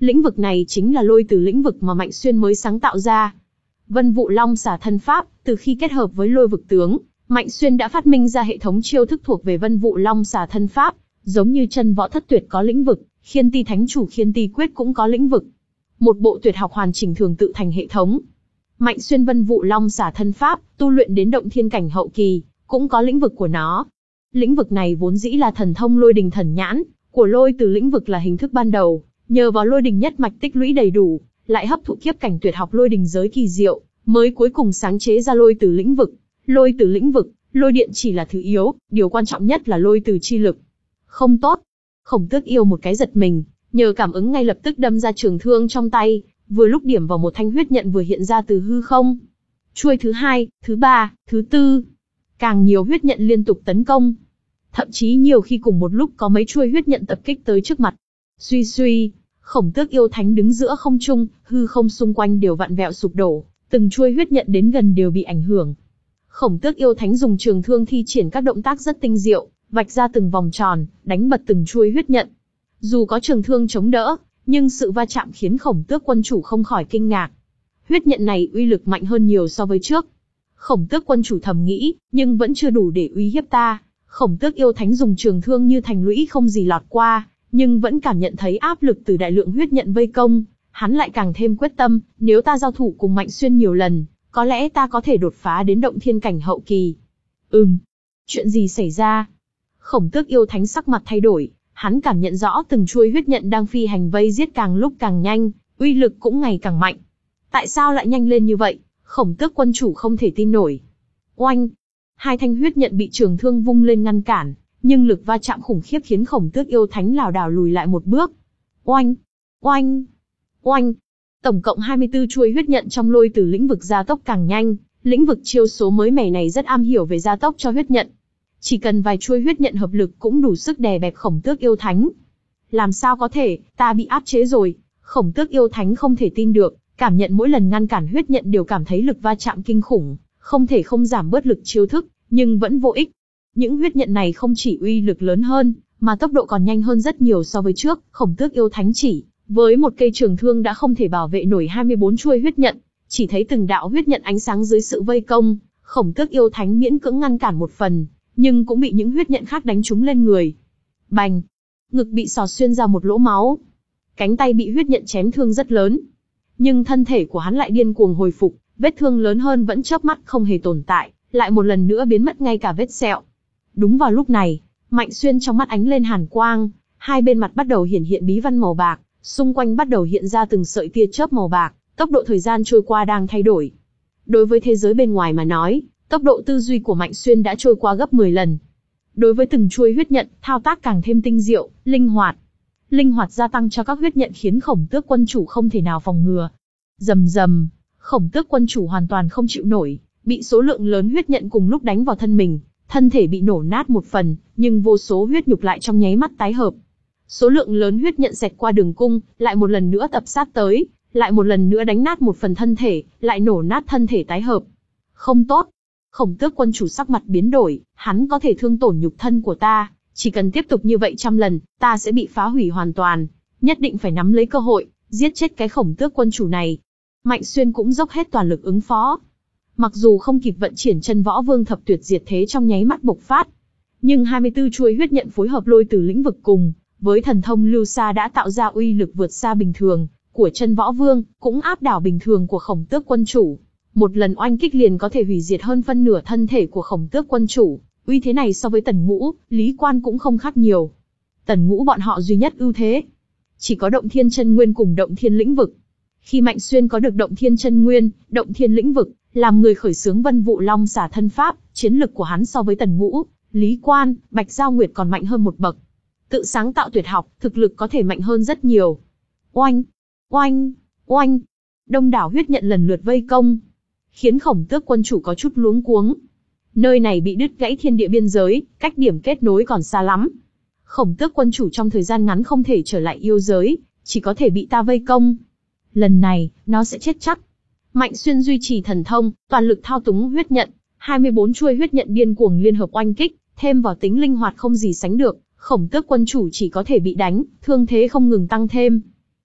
Lĩnh vực này chính là lôi từ lĩnh vực mà Mạnh Xuyên mới sáng tạo ra. Vân Vụ Long xả thân pháp, từ khi kết hợp với lôi vực tướng, Mạnh Xuyên đã phát minh ra hệ thống chiêu thức thuộc về Vân Vụ Long xả thân pháp, giống như chân võ thất tuyệt có lĩnh vực, khiên ti thánh chủ khiên ti quyết cũng có lĩnh vực. Một bộ tuyệt học hoàn chỉnh thường tự thành hệ thống. Mạnh Xuyên Vân Vụ Long xả thân pháp, tu luyện đến động thiên cảnh hậu kỳ, cũng có lĩnh vực của nó. Lĩnh vực này vốn dĩ là thần thông lôi đình thần nhãn, của lôi từ lĩnh vực là hình thức ban đầu, nhờ vào lôi đình nhất mạch tích lũy đầy đủ, lại hấp thụ kiếp cảnh tuyệt học lôi đình giới kỳ diệu, mới cuối cùng sáng chế ra lôi từ lĩnh vực. Lôi từ lĩnh vực, lôi điện chỉ là thứ yếu, điều quan trọng nhất là lôi từ chi lực. Không tốt. Khổng Tước yêu một cái giật mình, nhờ cảm ứng ngay lập tức đâm ra trường thương trong tay, vừa lúc điểm vào một thanh huyết nhận vừa hiện ra từ hư không. Chuôi thứ hai, thứ ba, thứ tư, càng nhiều huyết nhận liên tục tấn công. Thậm chí nhiều khi cùng một lúc có mấy chuôi huyết nhận tập kích tới trước mặt. Suy suy, Khổng Tước yêu thánh đứng giữa không trung, hư không xung quanh đều vặn vẹo sụp đổ, từng chuôi huyết nhận đến gần đều bị ảnh hưởng. Khổng Tước yêu thánh dùng trường thương thi triển các động tác rất tinh diệu, vạch ra từng vòng tròn, đánh bật từng chuôi huyết nhận. Dù có trường thương chống đỡ, nhưng sự va chạm khiến Khổng Tước quân chủ không khỏi kinh ngạc. Huyết nhận này uy lực mạnh hơn nhiều so với trước. Khổng Tước quân chủ thầm nghĩ, nhưng vẫn chưa đủ để uy hiếp ta. Khổng Tước yêu thánh dùng trường thương như thành lũy không gì lọt qua, nhưng vẫn cảm nhận thấy áp lực từ đại lượng huyết nhận vây công. Hắn lại càng thêm quyết tâm, nếu ta giao thủ cùng Mạnh Xuyên nhiều lần, có lẽ ta có thể đột phá đến động thiên cảnh hậu kỳ. Ừm, chuyện gì xảy ra? Khổng Tước yêu thánh sắc mặt thay đổi, hắn cảm nhận rõ từng chuôi huyết nhận đang phi hành vây giết càng lúc càng nhanh, uy lực cũng ngày càng mạnh. Tại sao lại nhanh lên như vậy? Khổng Tước quân chủ không thể tin nổi. Oanh! Hai thanh huyết nhận bị trường thương vung lên ngăn cản, nhưng lực va chạm khủng khiếp khiến Khổng Tước yêu thánh lảo đảo lùi lại một bước. Oanh! Oanh! Oanh! Tổng cộng hai mươi tư chuôi huyết nhận trong lôi từ lĩnh vực gia tốc càng nhanh, lĩnh vực chiêu số mới mẻ này rất am hiểu về gia tốc cho huyết nhận. Chỉ cần vài chuôi huyết nhận hợp lực cũng đủ sức đè bẹp Khổng Tước yêu thánh. Làm sao có thể, ta bị áp chế rồi. Khổng Tước yêu thánh không thể tin được, cảm nhận mỗi lần ngăn cản huyết nhận đều cảm thấy lực va chạm kinh khủng, không thể không giảm bớt lực chiêu thức, nhưng vẫn vô ích. Những huyết nhận này không chỉ uy lực lớn hơn, mà tốc độ còn nhanh hơn rất nhiều so với trước. Khổng Tước yêu thánh chỉ với một cây trường thương đã không thể bảo vệ nổi hai mươi bốn chuôi huyết nhận, chỉ thấy từng đạo huyết nhận ánh sáng dưới sự vây công, Khổng Tước yêu thánh miễn cưỡng ngăn cản một phần, nhưng cũng bị những huyết nhận khác đánh trúng lên người. Bành! Ngực bị xỏ xuyên ra một lỗ máu. Cánh tay bị huyết nhận chém thương rất lớn. Nhưng thân thể của hắn lại điên cuồng hồi phục, vết thương lớn hơn vẫn chớp mắt không hề tồn tại, lại một lần nữa biến mất ngay cả vết sẹo. Đúng vào lúc này, Mạnh Xuyên trong mắt ánh lên hàn quang, hai bên mặt bắt đầu hiển hiện bí văn màu bạc, xung quanh bắt đầu hiện ra từng sợi tia chớp màu bạc, tốc độ thời gian trôi qua đang thay đổi. Đối với thế giới bên ngoài mà nói, tốc độ tư duy của Mạnh Xuyên đã trôi qua gấp mười lần. Đối với từng chuôi huyết nhận, thao tác càng thêm tinh diệu, linh hoạt. Linh hoạt gia tăng cho các huyết nhận khiến Khổng Tước quân chủ không thể nào phòng ngừa. Rầm rầm, Khổng Tước quân chủ hoàn toàn không chịu nổi, bị số lượng lớn huyết nhận cùng lúc đánh vào thân mình, thân thể bị nổ nát một phần, nhưng vô số huyết nhục lại trong nháy mắt tái hợp. Số lượng lớn huyết nhận xẹt qua đường cung, lại một lần nữa tập sát tới, lại một lần nữa đánh nát một phần thân thể, lại nổ nát thân thể tái hợp. Không tốt. Khổng Tước quân chủ sắc mặt biến đổi, hắn có thể thương tổn nhục thân của ta, chỉ cần tiếp tục như vậy trăm lần, ta sẽ bị phá hủy hoàn toàn, nhất định phải nắm lấy cơ hội, giết chết cái Khổng Tước quân chủ này. Mạnh Xuyên cũng dốc hết toàn lực ứng phó. Mặc dù không kịp vận triển chân võ vương thập tuyệt diệt thế trong nháy mắt bộc phát, nhưng hai mươi tư chuôi huyết nhận phối hợp lôi từ lĩnh vực cùng với thần thông lưu xa đã tạo ra uy lực vượt xa bình thường của chân võ vương, cũng áp đảo bình thường của Khổng Tước quân chủ. Một lần oanh kích liền có thể hủy diệt hơn phân nửa thân thể của Khổng Tước quân chủ, uy thế này so với Tần Ngũ, Lý Quan cũng không khác nhiều. Tần Ngũ bọn họ duy nhất ưu thế, chỉ có động thiên chân nguyên cùng động thiên lĩnh vực. Khi Mạnh Xuyên có được động thiên chân nguyên, động thiên lĩnh vực, làm người khởi xướng Vân Vụ Long xả thân pháp, chiến lực của hắn so với Tần Ngũ, Lý Quan, Bạch Giao Nguyệt còn mạnh hơn một bậc. Tự sáng tạo tuyệt học, thực lực có thể mạnh hơn rất nhiều. Oanh, oanh, oanh, đông đảo huyết nhận lần lượt vây công, khiến Khổng Tước quân chủ có chút luống cuống. Nơi này bị đứt gãy thiên địa biên giới, cách điểm kết nối còn xa lắm. Khổng Tước quân chủ trong thời gian ngắn không thể trở lại yêu giới, chỉ có thể bị ta vây công. Lần này, nó sẽ chết chắc. Mạnh Xuyên duy trì thần thông, toàn lực thao túng huyết nhận, hai mươi bốn chuôi huyết nhận điên cuồng liên hợp oanh kích, thêm vào tính linh hoạt không gì sánh được, Khổng Tước quân chủ chỉ có thể bị đánh, thương thế không ngừng tăng thêm.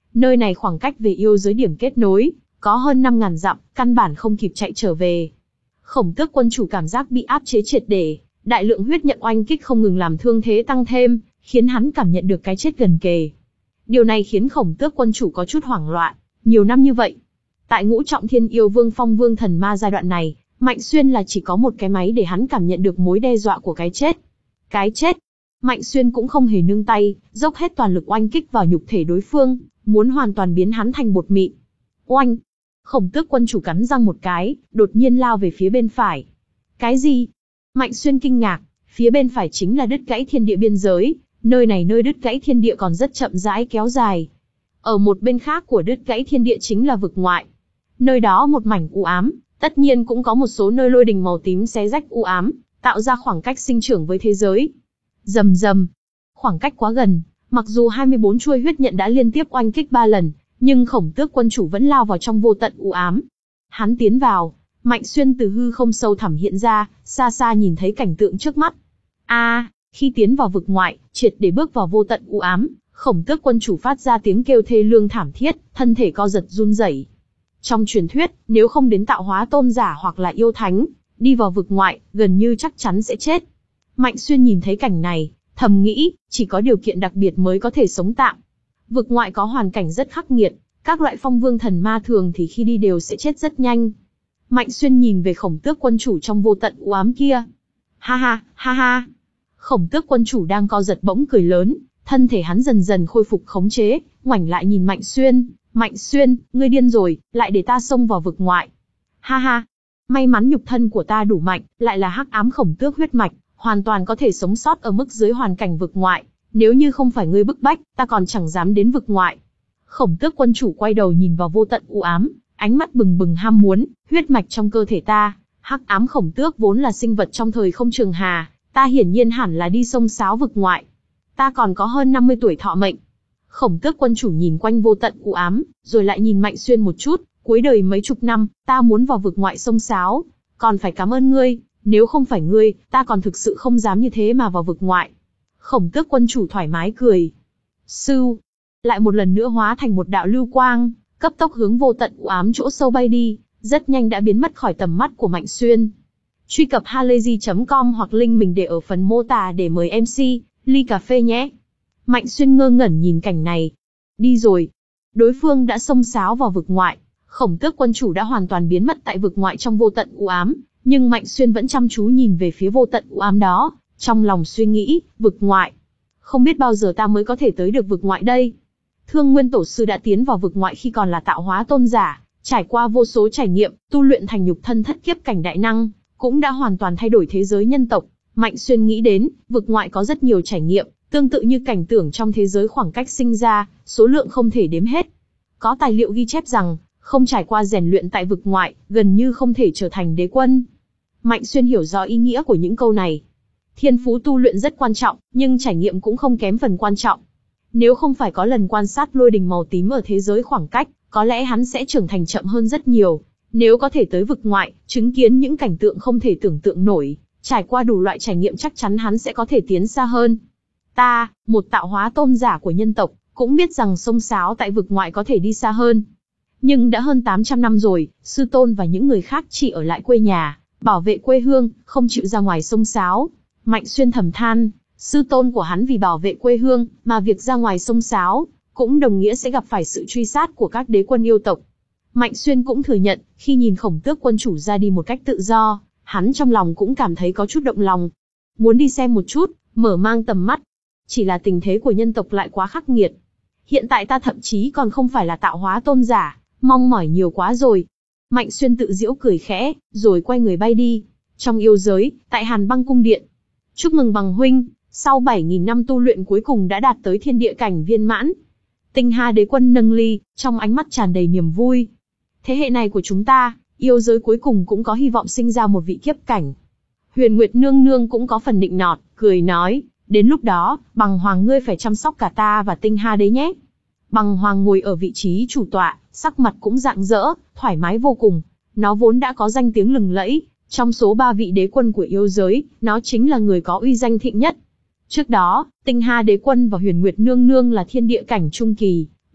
Nơi này khoảng cách về yêu giới điểm kết nối, có hơn năm ngàn dặm, căn bản không kịp chạy trở về. Khổng Tước quân chủ cảm giác bị áp chế triệt để, đại lượng huyết nhận oanh kích không ngừng làm thương thế tăng thêm, khiến hắn cảm nhận được cái chết gần kề. Điều này khiến Khổng Tước quân chủ có chút hoảng loạn, nhiều năm như vậy. Tại ngũ trọng thiên yêu vương phong vương thần ma giai đoạn này, Mạnh Xuyên là chỉ có một cái máy để hắn cảm nhận được mối đe dọa của cái chết. Cái chết. Mạnh Xuyên cũng không hề nương tay, dốc hết toàn lực oanh kích vào nhục thể đối phương, muốn hoàn toàn biến hắn thành bột mịn. Oanh! Khổng Tước quân chủ cắn răng một cái, đột nhiên lao về phía bên phải. Cái gì? Mạnh Xuyên kinh ngạc, phía bên phải chính là đứt gãy thiên địa biên giới, nơi này nơi đứt gãy thiên địa còn rất chậm rãi kéo dài. Ở một bên khác của đứt gãy thiên địa chính là vực ngoại. Nơi đó một mảnh u ám, tất nhiên cũng có một số nơi lôi đình màu tím xé rách u ám, tạo ra khoảng cách sinh trưởng với thế giới. Rầm rầm, khoảng cách quá gần, mặc dù hai mươi bốn chuôi huyết nhận đã liên tiếp oanh kích ba lần, nhưng Khổng Tước quân chủ vẫn lao vào trong vô tận u ám. Hắn tiến vào, Mạnh Xuyên từ hư không sâu thẳm hiện ra, xa xa nhìn thấy cảnh tượng trước mắt. A, à, khi tiến vào vực ngoại, triệt để bước vào vô tận u ám, Khổng Tước quân chủ phát ra tiếng kêu thê lương thảm thiết, thân thể co giật run rẩy. Trong truyền thuyết, nếu không đến tạo hóa tôn giả hoặc là yêu thánh, đi vào vực ngoại, gần như chắc chắn sẽ chết. Mạnh Xuyên nhìn thấy cảnh này, thầm nghĩ, chỉ có điều kiện đặc biệt mới có thể sống tạm. Vực ngoại có hoàn cảnh rất khắc nghiệt, các loại phong vương thần ma thường thì khi đi đều sẽ chết rất nhanh. Mạnh Xuyên nhìn về Khổng Tước quân chủ trong vô tận u ám kia. Ha ha, ha ha. Khổng Tước quân chủ đang co giật bỗng cười lớn, thân thể hắn dần dần khôi phục khống chế, ngoảnh lại nhìn Mạnh Xuyên. Mạnh Xuyên, ngươi điên rồi, lại để ta xông vào vực ngoại. Ha ha, may mắn nhục thân của ta đủ mạnh, lại là hắc ám Khổng Tước huyết mạch, hoàn toàn có thể sống sót ở mức dưới hoàn cảnh vực ngoại. Nếu như không phải ngươi bức bách, ta còn chẳng dám đến vực ngoại. Khổng Tước quân chủ quay đầu nhìn vào vô tận u ám, ánh mắt bừng bừng ham muốn, huyết mạch trong cơ thể ta, hắc ám Khổng Tước vốn là sinh vật trong thời không trường hà, ta hiển nhiên hẳn là đi xông xáo vực ngoại. Ta còn có hơn năm mươi tuổi thọ mệnh. Khổng Tước quân chủ nhìn quanh vô tận u ám, rồi lại nhìn Mạnh Xuyên một chút, cuối đời mấy chục năm, ta muốn vào vực ngoại xông xáo, còn phải cảm ơn ngươi, nếu không phải ngươi, ta còn thực sự không dám như thế mà vào vực ngoại. Khổng Tước quân chủ thoải mái cười. Sưu, lại một lần nữa hóa thành một đạo lưu quang, cấp tốc hướng vô tận u ám chỗ sâu bay đi, rất nhanh đã biến mất khỏi tầm mắt của Mạnh Xuyên. Truy cập halayzi chấm com hoặc link mình để ở phần mô tả để mời em xê, ly cà phê nhé. Mạnh Xuyên ngơ ngẩn nhìn cảnh này. Đi rồi. Đối phương đã xông xáo vào vực ngoại, Khổng Tước quân chủ đã hoàn toàn biến mất tại vực ngoại trong vô tận u ám, nhưng Mạnh Xuyên vẫn chăm chú nhìn về phía vô tận u ám đó, trong lòng suy nghĩ, vực ngoại. Không biết bao giờ ta mới có thể tới được vực ngoại đây. Thương Nguyên Tổ sư đã tiến vào vực ngoại khi còn là tạo hóa tôn giả, trải qua vô số trải nghiệm, tu luyện thành nhục thân thất kiếp cảnh đại năng, cũng đã hoàn toàn thay đổi thế giới nhân tộc. Mạnh Xuyên nghĩ đến, vực ngoại có rất nhiều trải nghiệm, tương tự như cảnh tưởng trong thế giới khoảng cách sinh ra, số lượng không thể đếm hết. Có tài liệu ghi chép rằng, không trải qua rèn luyện tại vực ngoại, gần như không thể trở thành đế quân. Mạnh Xuyên hiểu rõ ý nghĩa của những câu này. Thiên phú tu luyện rất quan trọng, nhưng trải nghiệm cũng không kém phần quan trọng. Nếu không phải có lần quan sát lôi đình màu tím ở thế giới khoảng cách, có lẽ hắn sẽ trưởng thành chậm hơn rất nhiều. Nếu có thể tới vực ngoại, chứng kiến những cảnh tượng không thể tưởng tượng nổi, trải qua đủ loại trải nghiệm chắc chắn hắn sẽ có thể tiến xa hơn. Ta, một tạo hóa tôn giả của nhân tộc, cũng biết rằng xông xáo tại vực ngoại có thể đi xa hơn. Nhưng đã hơn tám trăm năm rồi, sư tôn và những người khác chỉ ở lại quê nhà, bảo vệ quê hương, không chịu ra ngoài xông xáo. Mạnh Xuyên thầm than, sư tôn của hắn vì bảo vệ quê hương, mà việc ra ngoài xông xáo, cũng đồng nghĩa sẽ gặp phải sự truy sát của các đế quân yêu tộc. Mạnh Xuyên cũng thừa nhận, khi nhìn Khổng Tước quân chủ ra đi một cách tự do, hắn trong lòng cũng cảm thấy có chút động lòng. Muốn đi xem một chút, mở mang tầm mắt. Chỉ là tình thế của nhân tộc lại quá khắc nghiệt. Hiện tại ta thậm chí còn không phải là tạo hóa tôn giả, mong mỏi nhiều quá rồi. Mạnh Xuyên tự giễu cười khẽ, rồi quay người bay đi. Trong yêu giới, tại Hàn Băng cung điện. Chúc mừng bằng huynh, sau bảy nghìn năm tu luyện cuối cùng đã đạt tới thiên địa cảnh viên mãn. Tinh Hà đế quân nâng ly, trong ánh mắt tràn đầy niềm vui. Thế hệ này của chúng ta, yêu giới cuối cùng cũng có hy vọng sinh ra một vị kiếp cảnh. Huyền Nguyệt nương nương cũng có phần nịnh nọt, cười nói, đến lúc đó, Bằng Hoàng ngươi phải chăm sóc cả ta và Tinh Hà đế nhé. Bằng Hoàng ngồi ở vị trí chủ tọa, sắc mặt cũng rạng rỡ, thoải mái vô cùng. Nó vốn đã có danh tiếng lừng lẫy, trong số ba vị đế quân của yêu giới, nó chính là người có uy danh thịnh nhất. Trước đó, Tinh Hà đế quân và Huyền Nguyệt nương nương là thiên địa cảnh trung kỳ,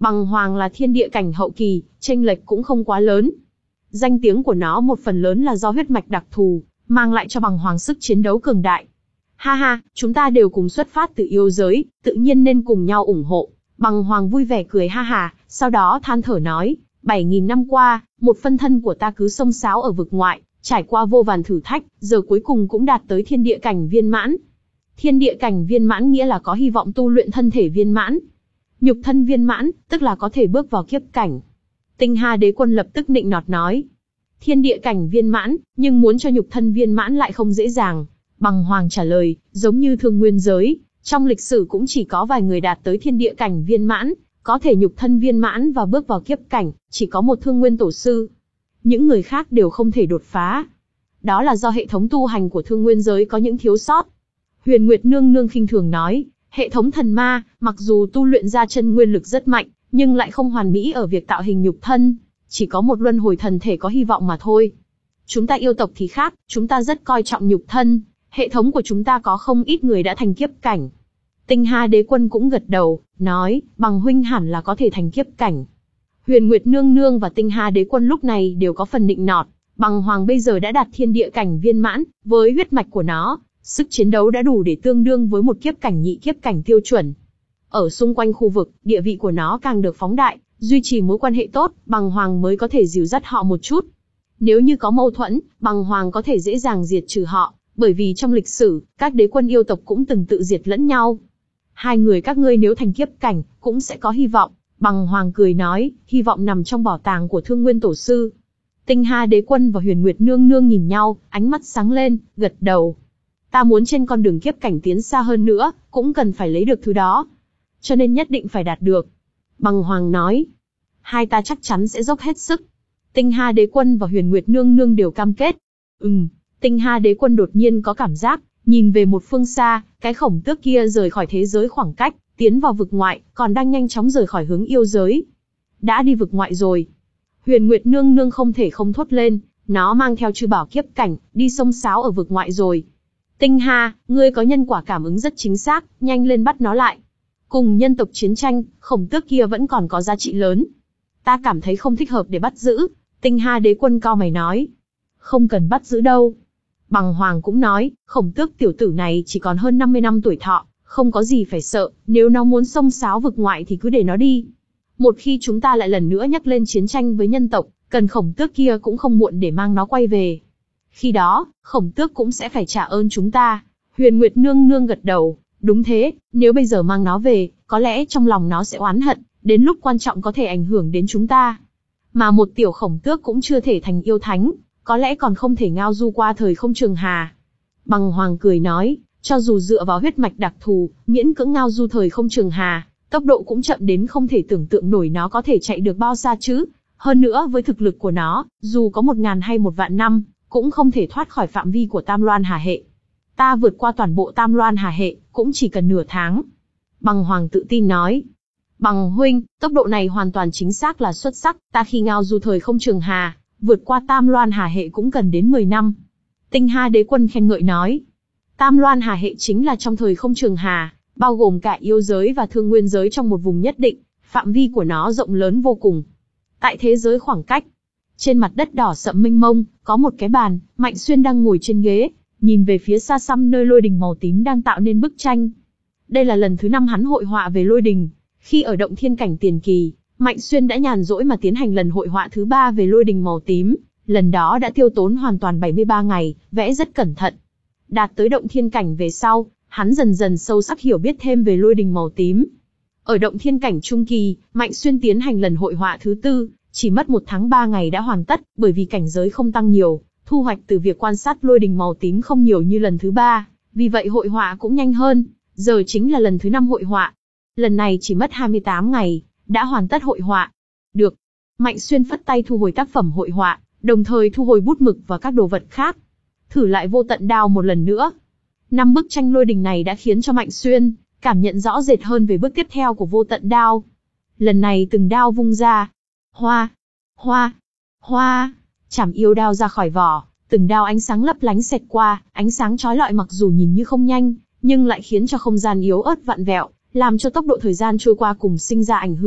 Bằng hoàng là thiên địa cảnh hậu kỳ, chênh lệch cũng không quá lớn. Danh tiếng của nó một phần lớn là do huyết mạch đặc thù, mang lại cho bằng hoàng sức chiến đấu cường đại. Ha ha, chúng ta đều cùng xuất phát từ yêu giới, tự nhiên nên cùng nhau ủng hộ. Bằng hoàng vui vẻ cười ha ha, sau đó than thở nói, bảy nghìn năm qua, một phân thân của ta cứ xông xáo ở vực ngoại, trải qua vô vàn thử thách, giờ cuối cùng cũng đạt tới thiên địa cảnh viên mãn. Thiên địa cảnh viên mãn nghĩa là có hy vọng tu luyện thân thể viên mãn. Nhục thân viên mãn, tức là có thể bước vào kiếp cảnh. Tinh Hà Đế Quân lập tức nịnh nọt nói. Thiên địa cảnh viên mãn, nhưng muốn cho nhục thân viên mãn lại không dễ dàng. Bằng hoàng trả lời, giống như thương nguyên giới, trong lịch sử cũng chỉ có vài người đạt tới thiên địa cảnh viên mãn, có thể nhục thân viên mãn và bước vào kiếp cảnh, chỉ có một thương nguyên tổ sư. Những người khác đều không thể đột phá. Đó là do hệ thống tu hành của thương nguyên giới có những thiếu sót. Huyền Nguyệt Nương Nương khinh thường nói, hệ thống thần ma, mặc dù tu luyện ra chân nguyên lực rất mạnh, nhưng lại không hoàn mỹ ở việc tạo hình nhục thân, chỉ có một luân hồi thần thể có hy vọng mà thôi. Chúng ta yêu tộc thì khác, chúng ta rất coi trọng nhục thân, hệ thống của chúng ta có không ít người đã thành kiếp cảnh. Tinh Hà Đế Quân cũng gật đầu, nói, bằng huynh hẳn là có thể thành kiếp cảnh. Huyền Nguyệt Nương Nương và Tinh Hà Đế Quân lúc này đều có phần nịnh nọt, bằng hoàng bây giờ đã đạt thiên địa cảnh viên mãn, với huyết mạch của nó, sức chiến đấu đã đủ để tương đương với một kiếp cảnh nhị kiếp cảnh tiêu chuẩn. Ở xung quanh khu vực, địa vị của nó càng được phóng đại, duy trì mối quan hệ tốt, bằng hoàng mới có thể dìu dắt họ một chút. Nếu như có mâu thuẫn, bằng hoàng có thể dễ dàng diệt trừ họ, bởi vì trong lịch sử, các đế quân yêu tộc cũng từng tự diệt lẫn nhau. Hai người các ngươi nếu thành kiếp cảnh, cũng sẽ có hy vọng. Bằng hoàng cười nói, hy vọng nằm trong bảo tàng của thương nguyên tổ sư. Tinh Hà Đế Quân và Huyền Nguyệt Nương Nương nhìn nhau, ánh mắt sáng lên, gật đầu. Ta muốn trên con đường kiếp cảnh tiến xa hơn nữa, cũng cần phải lấy được thứ đó. Cho nên nhất định phải đạt được. Bằng hoàng nói, hai ta chắc chắn sẽ dốc hết sức. Tinh Hà Đế Quân và Huyền Nguyệt Nương Nương đều cam kết. Ừm, Tinh Hà Đế Quân đột nhiên có cảm giác, nhìn về một phương xa, cái khổng tước kia rời khỏi thế giới khoảng cách, tiến vào vực ngoại, còn đang nhanh chóng rời khỏi hướng yêu giới. Đã đi vực ngoại rồi. Huyền Nguyệt Nương Nương không thể không thốt lên, nó mang theo chư bảo kiếp cảnh, đi xông xáo ở vực ngoại rồi. Tinh Hà, ngươi có nhân quả cảm ứng rất chính xác, nhanh lên bắt nó lại. Cùng nhân tộc chiến tranh, khổng tước kia vẫn còn có giá trị lớn. Ta cảm thấy không thích hợp để bắt giữ. Tinh Hà Đế Quân cau mày nói. Không cần bắt giữ đâu. Bằng hoàng cũng nói, khổng tước tiểu tử này chỉ còn hơn năm mươi năm tuổi thọ, không có gì phải sợ, nếu nó muốn xông xáo vực ngoại thì cứ để nó đi. Một khi chúng ta lại lần nữa nhắc lên chiến tranh với nhân tộc, cần khổng tước kia cũng không muộn để mang nó quay về. Khi đó, khổng tước cũng sẽ phải trả ơn chúng ta. Huyền Nguyệt Nương Nương gật đầu, đúng thế, nếu bây giờ mang nó về, có lẽ trong lòng nó sẽ oán hận, đến lúc quan trọng có thể ảnh hưởng đến chúng ta. Mà một tiểu khổng tước cũng chưa thể thành yêu thánh, có lẽ còn không thể ngao du qua thời không trường hà. Bằng hoàng cười nói, cho dù dựa vào huyết mạch đặc thù, miễn cưỡng ngao du thời không trường hà, tốc độ cũng chậm đến không thể tưởng tượng nổi nó có thể chạy được bao xa chứ. Hơn nữa với thực lực của nó, dù có một ngàn hay một vạn năm, cũng không thể thoát khỏi phạm vi của Tam Loan Hà Hệ. Ta vượt qua toàn bộ Tam Loan Hà Hệ, cũng chỉ cần nửa tháng. Bằng hoàng tự tin nói. Bằng huynh, tốc độ này hoàn toàn chính xác là xuất sắc, ta khi ngao du thời không trường hà, vượt qua Tam Loan Hà Hệ cũng cần đến mười năm. Tinh Hà Đế Quân khen ngợi nói. Tam Loan Hà Hệ chính là trong thời không trường hà, bao gồm cả yêu giới và thương nguyên giới trong một vùng nhất định, phạm vi của nó rộng lớn vô cùng. Tại thế giới khoảng cách, trên mặt đất đỏ sậm mênh mông, có một cái bàn, Mạnh Xuyên đang ngồi trên ghế, nhìn về phía xa xăm nơi lôi đình màu tím đang tạo nên bức tranh. Đây là lần thứ năm hắn hội họa về lôi đình. Khi ở động thiên cảnh tiền kỳ, Mạnh Xuyên đã nhàn rỗi mà tiến hành lần hội họa thứ ba về lôi đình màu tím. Lần đó đã tiêu tốn hoàn toàn bảy mươi ba ngày, vẽ rất cẩn thận. Đạt tới động thiên cảnh về sau, hắn dần dần sâu sắc hiểu biết thêm về lôi đình màu tím. Ở động thiên cảnh trung kỳ, Mạnh Xuyên tiến hành lần hội họa thứ tư, chỉ mất một tháng ba ngày đã hoàn tất, bởi vì cảnh giới không tăng nhiều, thu hoạch từ việc quan sát lôi đình màu tím không nhiều như lần thứ ba, vì vậy hội họa cũng nhanh hơn. Giờ chính là lần thứ năm hội họa. Lần này chỉ mất hai mươi tám ngày, đã hoàn tất hội họa. Được. Mạnh Xuyên phất tay thu hồi tác phẩm hội họa, đồng thời thu hồi bút mực và các đồ vật khác. Thử lại vô tận đao một lần nữa. Năm bức tranh lôi đình này đã khiến cho Mạnh Xuyên cảm nhận rõ rệt hơn về bước tiếp theo của vô tận đao. Lần này từng đao vung ra. Hoa, hoa, hoa, chảm yêu đao ra khỏi vỏ, từng đao ánh sáng lấp lánh xẹt qua, ánh sáng chói lọi mặc dù nhìn như không nhanh, nhưng lại khiến cho không gian yếu ớt vặn vẹo, làm cho tốc độ thời gian trôi qua cùng sinh ra ảnh hưởng,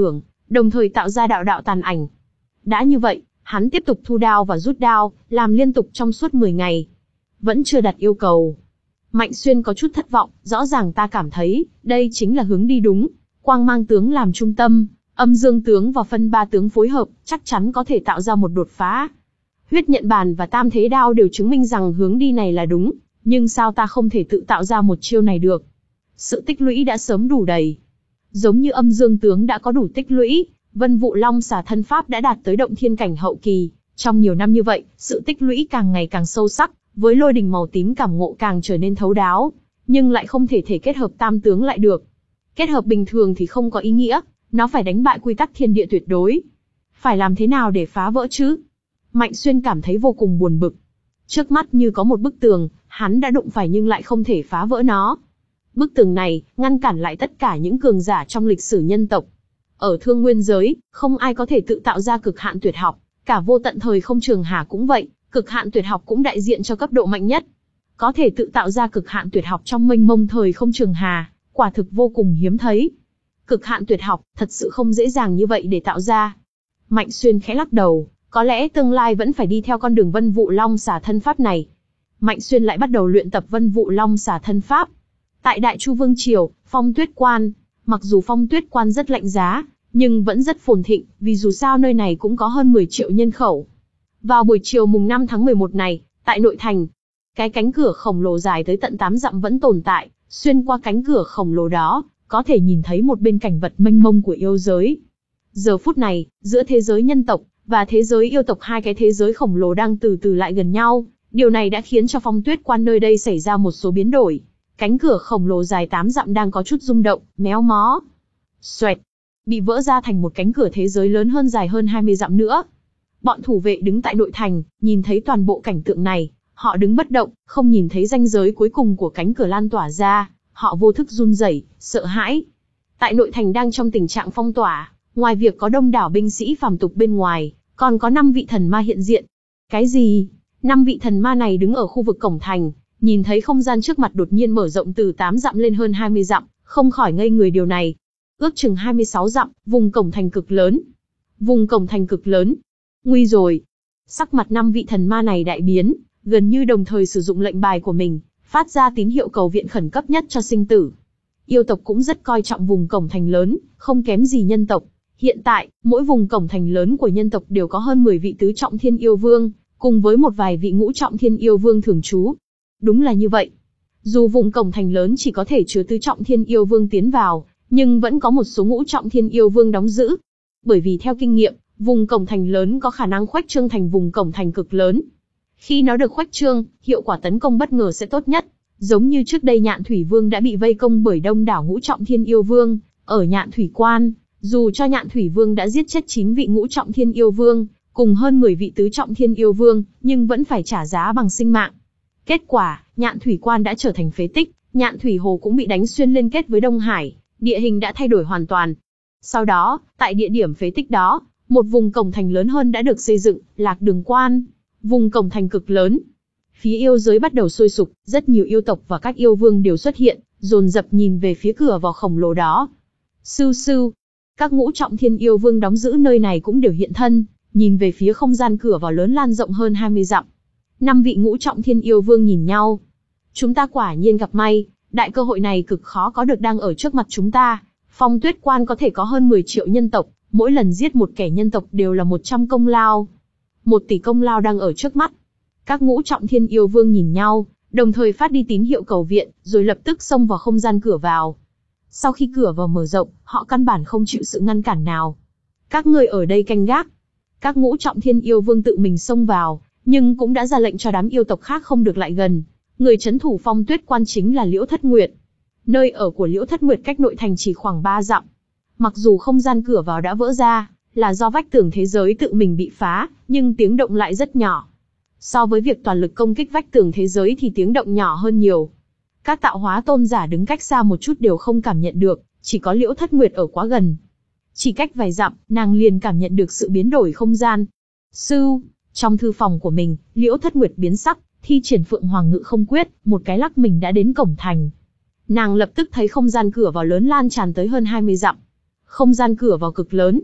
đồng thời tạo ra đạo đạo tàn ảnh. Đã như vậy, hắn tiếp tục thu đao và rút đao, làm liên tục trong suốt mười ngày. Vẫn chưa đạt yêu cầu. Mạnh Xuyên có chút thất vọng, rõ ràng ta cảm thấy, đây chính là hướng đi đúng. Quang mang tướng làm trung tâm, âm dương tướng và phân ba tướng phối hợp, chắc chắn có thể tạo ra một đột phá. Huyết nhận bàn và tam thế đao đều chứng minh rằng hướng đi này là đúng, nhưng sao ta không thể tự tạo ra một chiêu này được? Sự tích lũy đã sớm đủ đầy. Giống như âm dương tướng đã có đủ tích lũy, Vân Vụ Long xà thân pháp đã đạt tới động thiên cảnh hậu kỳ. Trong nhiều năm như vậy, sự tích lũy càng ngày càng sâu sắc, với lôi đình màu tím cảm ngộ càng trở nên thấu đáo, nhưng lại không thể thể kết hợp tam tướng lại được. Kết hợp bình thường thì không có ý nghĩa, nó phải đánh bại quy tắc thiên địa tuyệt đối. Phải làm thế nào để phá vỡ chứ? Mạnh Xuyên cảm thấy vô cùng buồn bực. Trước mắt như có một bức tường, hắn đã đụng phải nhưng lại không thể phá vỡ nó. Bức tường này, ngăn cản lại tất cả những cường giả trong lịch sử nhân tộc. Ở Thương Nguyên giới, không ai có thể tự tạo ra cực hạn tuyệt học, cả vô tận thời không trường hà cũng vậy, cực hạn tuyệt học cũng đại diện cho cấp độ mạnh nhất. Có thể tự tạo ra cực hạn tuyệt học trong mênh mông thời không trường hà, quả thực vô cùng hiếm thấy. Cực hạn tuyệt học, thật sự không dễ dàng như vậy để tạo ra. Mạnh Xuyên khẽ lắc đầu, có lẽ tương lai vẫn phải đi theo con đường Vân Vụ Long xà thân pháp này. Mạnh Xuyên lại bắt đầu luyện tập Vân Vụ Long xà thân pháp. Tại Đại Chu Vương Triều, Phong Tuyết Quan, mặc dù Phong Tuyết Quan rất lạnh giá, nhưng vẫn rất phồn thịnh, vì dù sao nơi này cũng có hơn mười triệu nhân khẩu. Vào buổi chiều mùng năm tháng mười một này, tại nội thành, cái cánh cửa khổng lồ dài tới tận tám dặm vẫn tồn tại, xuyên qua cánh cửa khổng lồ đó, có thể nhìn thấy một bên cảnh vật mênh mông của yêu giới. Giờ phút này, giữa thế giới nhân tộc và thế giới yêu tộc, hai cái thế giới khổng lồ đang từ từ lại gần nhau, điều này đã khiến cho Phong Tuyết Quan nơi đây xảy ra một số biến đổi. Cánh cửa khổng lồ dài tám dặm đang có chút rung động, méo mó. Xoẹt, bị vỡ ra thành một cánh cửa thế giới lớn hơn, dài hơn hai mươi dặm nữa. Bọn thủ vệ đứng tại nội thành, nhìn thấy toàn bộ cảnh tượng này, họ đứng bất động, không nhìn thấy ranh giới cuối cùng của cánh cửa lan tỏa ra, họ vô thức run rẩy, sợ hãi. Tại nội thành đang trong tình trạng phong tỏa, ngoài việc có đông đảo binh sĩ phàm tục bên ngoài, còn có năm vị thần ma hiện diện. Cái gì? Năm vị thần ma này đứng ở khu vực cổng thành, nhìn thấy không gian trước mặt đột nhiên mở rộng từ tám dặm lên hơn hai mươi dặm, không khỏi ngây người. Điều này, ước chừng hai mươi sáu dặm, vùng cổng thành cực lớn. Vùng cổng thành cực lớn. Nguy rồi. Sắc mặt năm vị thần ma này đại biến, gần như đồng thời sử dụng lệnh bài của mình, phát ra tín hiệu cầu viện khẩn cấp nhất cho sinh tử. Yêu tộc cũng rất coi trọng vùng cổng thành lớn, không kém gì nhân tộc. Hiện tại, mỗi vùng cổng thành lớn của nhân tộc đều có hơn mười vị tứ trọng thiên yêu vương, cùng với một vài vị ngũ trọng thiên yêu vương thường trú. Đúng là như vậy. Dù vùng cổng thành lớn chỉ có thể chứa tứ trọng thiên yêu vương tiến vào, nhưng vẫn có một số ngũ trọng thiên yêu vương đóng giữ. Bởi vì theo kinh nghiệm, vùng cổng thành lớn có khả năng khuếch trương thành vùng cổng thành cực lớn. Khi nó được khuếch trương, hiệu quả tấn công bất ngờ sẽ tốt nhất. Giống như trước đây Nhạn Thủy Vương đã bị vây công bởi đông đảo ngũ trọng thiên yêu vương, ở Nhạn Thủy Quan, dù cho Nhạn Thủy Vương đã giết chết chín vị ngũ trọng thiên yêu vương, cùng hơn mười vị tứ trọng thiên yêu vương, nhưng vẫn phải trả giá bằng sinh mạng. Kết quả, Nhạn Thủy Quan đã trở thành phế tích, Nhạn Thủy Hồ cũng bị đánh xuyên liên kết với Đông Hải, địa hình đã thay đổi hoàn toàn. Sau đó, tại địa điểm phế tích đó, một vùng cổng thành lớn hơn đã được xây dựng, Lạc Đường Quan, vùng cổng thành cực lớn. Phía yêu giới bắt đầu sôi sục, rất nhiều yêu tộc và các yêu vương đều xuất hiện, dồn dập nhìn về phía cửa vào khổng lồ đó. Sưu sưu, các ngũ trọng thiên yêu vương đóng giữ nơi này cũng đều hiện thân, nhìn về phía không gian cửa vào lớn lan rộng hơn hai mươi dặm. Năm vị ngũ trọng thiên yêu vương nhìn nhau. Chúng ta quả nhiên gặp may, đại cơ hội này cực khó có được đang ở trước mặt chúng ta. Phong Tuyết Quan có thể có hơn mười triệu nhân tộc, mỗi lần giết một kẻ nhân tộc đều là một trăm công lao. Một tỷ công lao đang ở trước mắt. Các ngũ trọng thiên yêu vương nhìn nhau, đồng thời phát đi tín hiệu cầu viện, rồi lập tức xông vào không gian cửa vào. Sau khi cửa vào mở rộng, họ căn bản không chịu sự ngăn cản nào. Các ngươi ở đây canh gác. Các ngũ trọng thiên yêu vương tự mình xông vào, nhưng cũng đã ra lệnh cho đám yêu tộc khác không được lại gần. Người trấn thủ Phong Tuyết Quan chính là Liễu Thất Nguyệt. Nơi ở của Liễu Thất Nguyệt cách nội thành chỉ khoảng ba dặm. Mặc dù không gian cửa vào đã vỡ ra, là do vách tường thế giới tự mình bị phá, nhưng tiếng động lại rất nhỏ. So với việc toàn lực công kích vách tường thế giới thì tiếng động nhỏ hơn nhiều. Các tạo hóa tôn giả đứng cách xa một chút đều không cảm nhận được, chỉ có Liễu Thất Nguyệt ở quá gần. Chỉ cách vài dặm, nàng liền cảm nhận được sự biến đổi không gian. Sưu, trong thư phòng của mình, Liễu Thất Nguyệt biến sắc, thi triển Phượng Hoàng Ngự Không Quyết, một cái lắc mình đã đến cổng thành. Nàng lập tức thấy không gian cửa vào lớn lan tràn tới hơn hai mươi dặm. Không gian cửa vào cực lớn,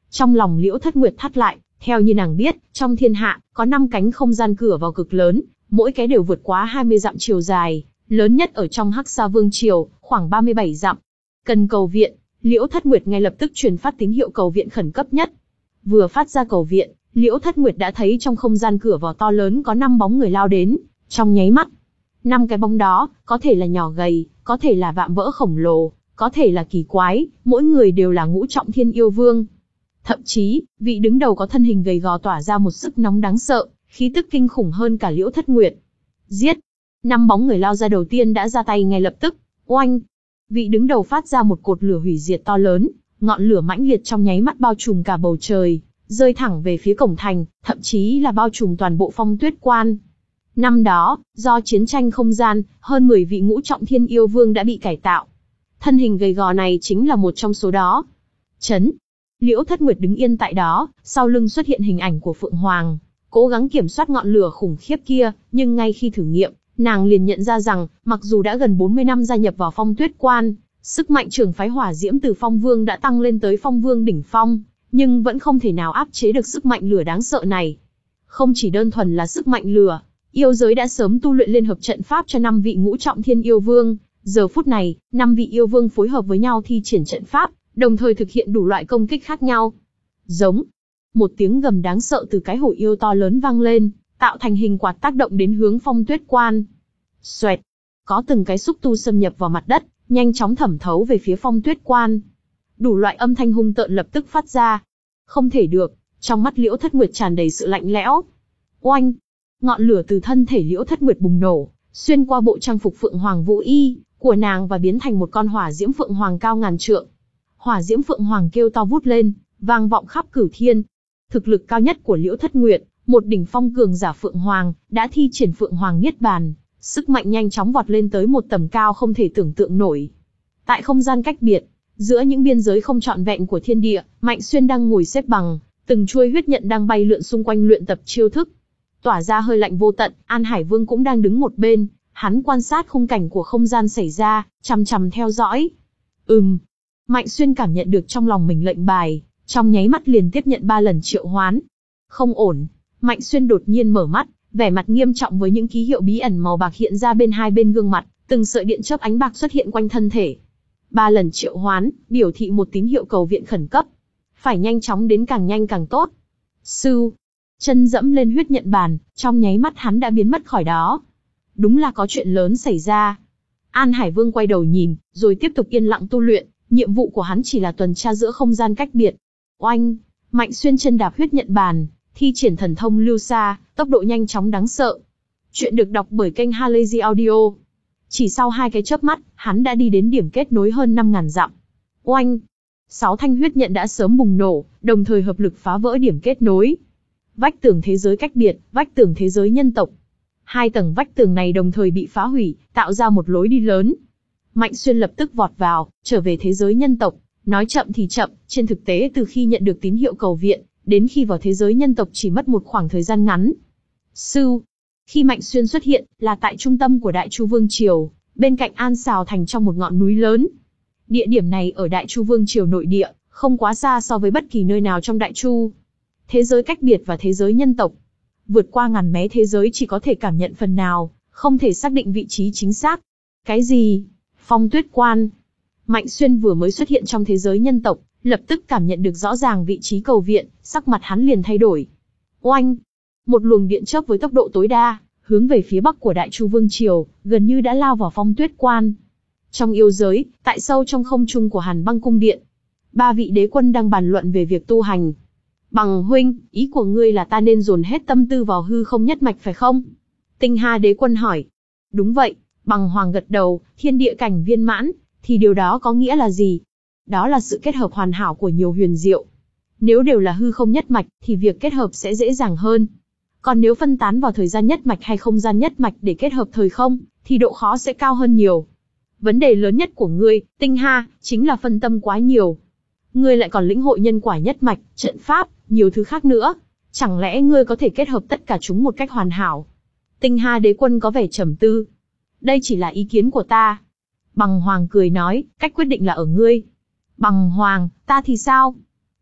Trong lòng Liễu Thất Nguyệt thắt lại, theo như nàng biết, trong thiên hạ, có năm cánh không gian cửa vào cực lớn, mỗi cái đều vượt quá hai mươi dặm chiều dài, lớn nhất ở trong Hắc Sa Vương Triều, khoảng ba mươi bảy dặm. Cần cầu viện, Liễu Thất Nguyệt ngay lập tức truyền phát tín hiệu cầu viện khẩn cấp nhất. Vừa phát ra cầu viện, Liễu Thất Nguyệt đã thấy trong không gian cửa vào to lớn có năm bóng người lao đến, trong nháy mắt. Năm cái bóng đó, có thể là nhỏ gầy, có thể là vạm vỡ khổng lồ, có thể là kỳ quái, mỗi người đều là ngũ trọng thiên yêu vương. Thậm chí, vị đứng đầu có thân hình gầy gò tỏa ra một sức nóng đáng sợ, khí tức kinh khủng hơn cả Liễu Thất Nguyệt. Giết! Năm bóng người lao ra đầu tiên đã ra tay ngay lập tức. Oanh! Vị đứng đầu phát ra một cột lửa hủy diệt to lớn, ngọn lửa mãnh liệt trong nháy mắt bao trùm cả bầu trời, rơi thẳng về phía cổng thành, thậm chí là bao trùm toàn bộ Phong Tuyết Quan. Năm đó, do chiến tranh không gian, hơn mười vị ngũ trọng thiên yêu vương đã bị cải tạo. Thân hình gầy gò này chính là một trong số đó. Chấn! Liễu Thất Nguyệt đứng yên tại đó, sau lưng xuất hiện hình ảnh của Phượng Hoàng, cố gắng kiểm soát ngọn lửa khủng khiếp kia, nhưng ngay khi thử nghiệm, nàng liền nhận ra rằng, mặc dù đã gần bốn mươi năm gia nhập vào Phong Tuyết Quan, sức mạnh trường phái hỏa diễm từ Phong Vương đã tăng lên tới Phong Vương đỉnh phong, nhưng vẫn không thể nào áp chế được sức mạnh lửa đáng sợ này. Không chỉ đơn thuần là sức mạnh lửa, yêu giới đã sớm tu luyện liên hợp trận pháp cho năm vị ngũ trọng thiên yêu vương. Giờ phút này, năm vị yêu vương phối hợp với nhau thi triển trận pháp, đồng thời thực hiện đủ loại công kích khác nhau. Giống. Một tiếng gầm đáng sợ từ cái hổ yêu to lớn vang lên, tạo thành hình quạt tác động đến hướng Phong Tuyết Quan. Xoẹt. Có từng cái xúc tu xâm nhập vào mặt đất, nhanh chóng thẩm thấu về phía Phong Tuyết Quan. Đủ loại âm thanh hung tợn lập tức phát ra. Không thể được, trong mắt Liễu Thất Nguyệt tràn đầy sự lạnh lẽo. Oanh. Ngọn lửa từ thân thể Liễu Thất Nguyệt bùng nổ, xuyên qua bộ trang phục Phượng Hoàng Vũ Y của nàng và biến thành một con hỏa diễm Phượng Hoàng cao ngàn trượng. Hỏa diễm Phượng Hoàng kêu to vút lên, vang vọng khắp cửu thiên. Thực lực cao nhất của Liễu Thất Nguyệt, một đỉnh phong cường giả Phượng Hoàng, đã thi triển Phượng Hoàng Niết Bàn, sức mạnh nhanh chóng vọt lên tới một tầm cao không thể tưởng tượng nổi. Tại không gian cách biệt, giữa những biên giới không trọn vẹn của thiên địa, Mạnh Xuyên đang ngồi xếp bằng, từng chuôi huyết nhận đang bay lượn xung quanh luyện tập chiêu thức. Tỏa ra hơi lạnh vô tận, An Hải Vương cũng đang đứng một bên, hắn quan sát khung cảnh của không gian xảy ra, chằm chằm theo dõi. Ừm. Mạnh Xuyên cảm nhận được trong lòng mình lệnh bài, trong nháy mắt liền tiếp nhận ba lần triệu hoán. Không ổn. Mạnh Xuyên đột nhiên mở mắt, vẻ mặt nghiêm trọng với những ký hiệu bí ẩn màu bạc hiện ra bên hai bên gương mặt, từng sợi điện chớp ánh bạc xuất hiện quanh thân thể. Ba lần triệu hoán, biểu thị một tín hiệu cầu viện khẩn cấp. Phải nhanh chóng đến càng nhanh càng tốt. Sư, chân dẫm lên huyết nhận bàn, trong nháy mắt hắn đã biến mất khỏi đó. Đúng là có chuyện lớn xảy ra. An Hải Vương quay đầu nhìn, rồi tiếp tục yên lặng tu luyện, nhiệm vụ của hắn chỉ là tuần tra giữa không gian cách biệt. Oanh, Mạnh Xuyên chân đạp huyết nhận bàn, thi triển thần thông lưu xa, tốc độ nhanh chóng đáng sợ. Chuyện được đọc bởi kênh Halazy Audio. Chỉ sau hai cái chớp mắt, hắn đã đi đến điểm kết nối hơn năm ngàn dặm. Oanh, sáu thanh huyết nhận đã sớm bùng nổ, đồng thời hợp lực phá vỡ điểm kết nối. Vách tường thế giới cách biệt, vách tường thế giới nhân tộc. Hai tầng vách tường này đồng thời bị phá hủy, tạo ra một lối đi lớn. Mạnh Xuyên lập tức vọt vào, trở về thế giới nhân tộc. Nói chậm thì chậm, trên thực tế từ khi nhận được tín hiệu cầu viện, đến khi vào thế giới nhân tộc chỉ mất một khoảng thời gian ngắn. Sư, khi Mạnh Xuyên xuất hiện, là tại trung tâm của Đại Chu Vương Triều, bên cạnh An Sào Thành trong một ngọn núi lớn. Địa điểm này ở Đại Chu Vương Triều nội địa, không quá xa so với bất kỳ nơi nào trong Đại Chu. Thế giới cách biệt và thế giới nhân tộc. Vượt qua ngàn mé thế giới chỉ có thể cảm nhận phần nào, không thể xác định vị trí chính xác. Cái gì? Phong Tuyết Quan. Mạnh Xuyên vừa mới xuất hiện trong thế giới nhân tộc, lập tức cảm nhận được rõ ràng vị trí cầu viện, sắc mặt hắn liền thay đổi. Oanh! Một luồng điện chớp với tốc độ tối đa, hướng về phía bắc của Đại Chu Vương Triều, gần như đã lao vào Phong Tuyết Quan. Trong yêu giới, tại sâu trong không trung của Hàn Băng Cung Điện, ba vị đế quân đang bàn luận về việc tu hành. Bằng huynh, ý của ngươi là ta nên dồn hết tâm tư vào hư không nhất mạch phải không? Tinh Hà đế quân hỏi. Đúng vậy, Bằng Hoàng gật đầu, thiên địa cảnh viên mãn, thì điều đó có nghĩa là gì? Đó là sự kết hợp hoàn hảo của nhiều huyền diệu. Nếu đều là hư không nhất mạch, thì việc kết hợp sẽ dễ dàng hơn. Còn nếu phân tán vào thời gian nhất mạch hay không gian nhất mạch để kết hợp thời không, thì độ khó sẽ cao hơn nhiều. Vấn đề lớn nhất của ngươi, Tinh Hà, chính là phân tâm quá nhiều. Ngươi lại còn lĩnh hội nhân quả nhất mạch, trận pháp, nhiều thứ khác nữa. Chẳng lẽ ngươi có thể kết hợp tất cả chúng một cách hoàn hảo? Tinh Hà đế quân có vẻ trầm tư. Đây chỉ là ý kiến của ta. Bằng Hoàng cười nói, cách quyết định là ở ngươi. Bằng Hoàng, ta thì sao?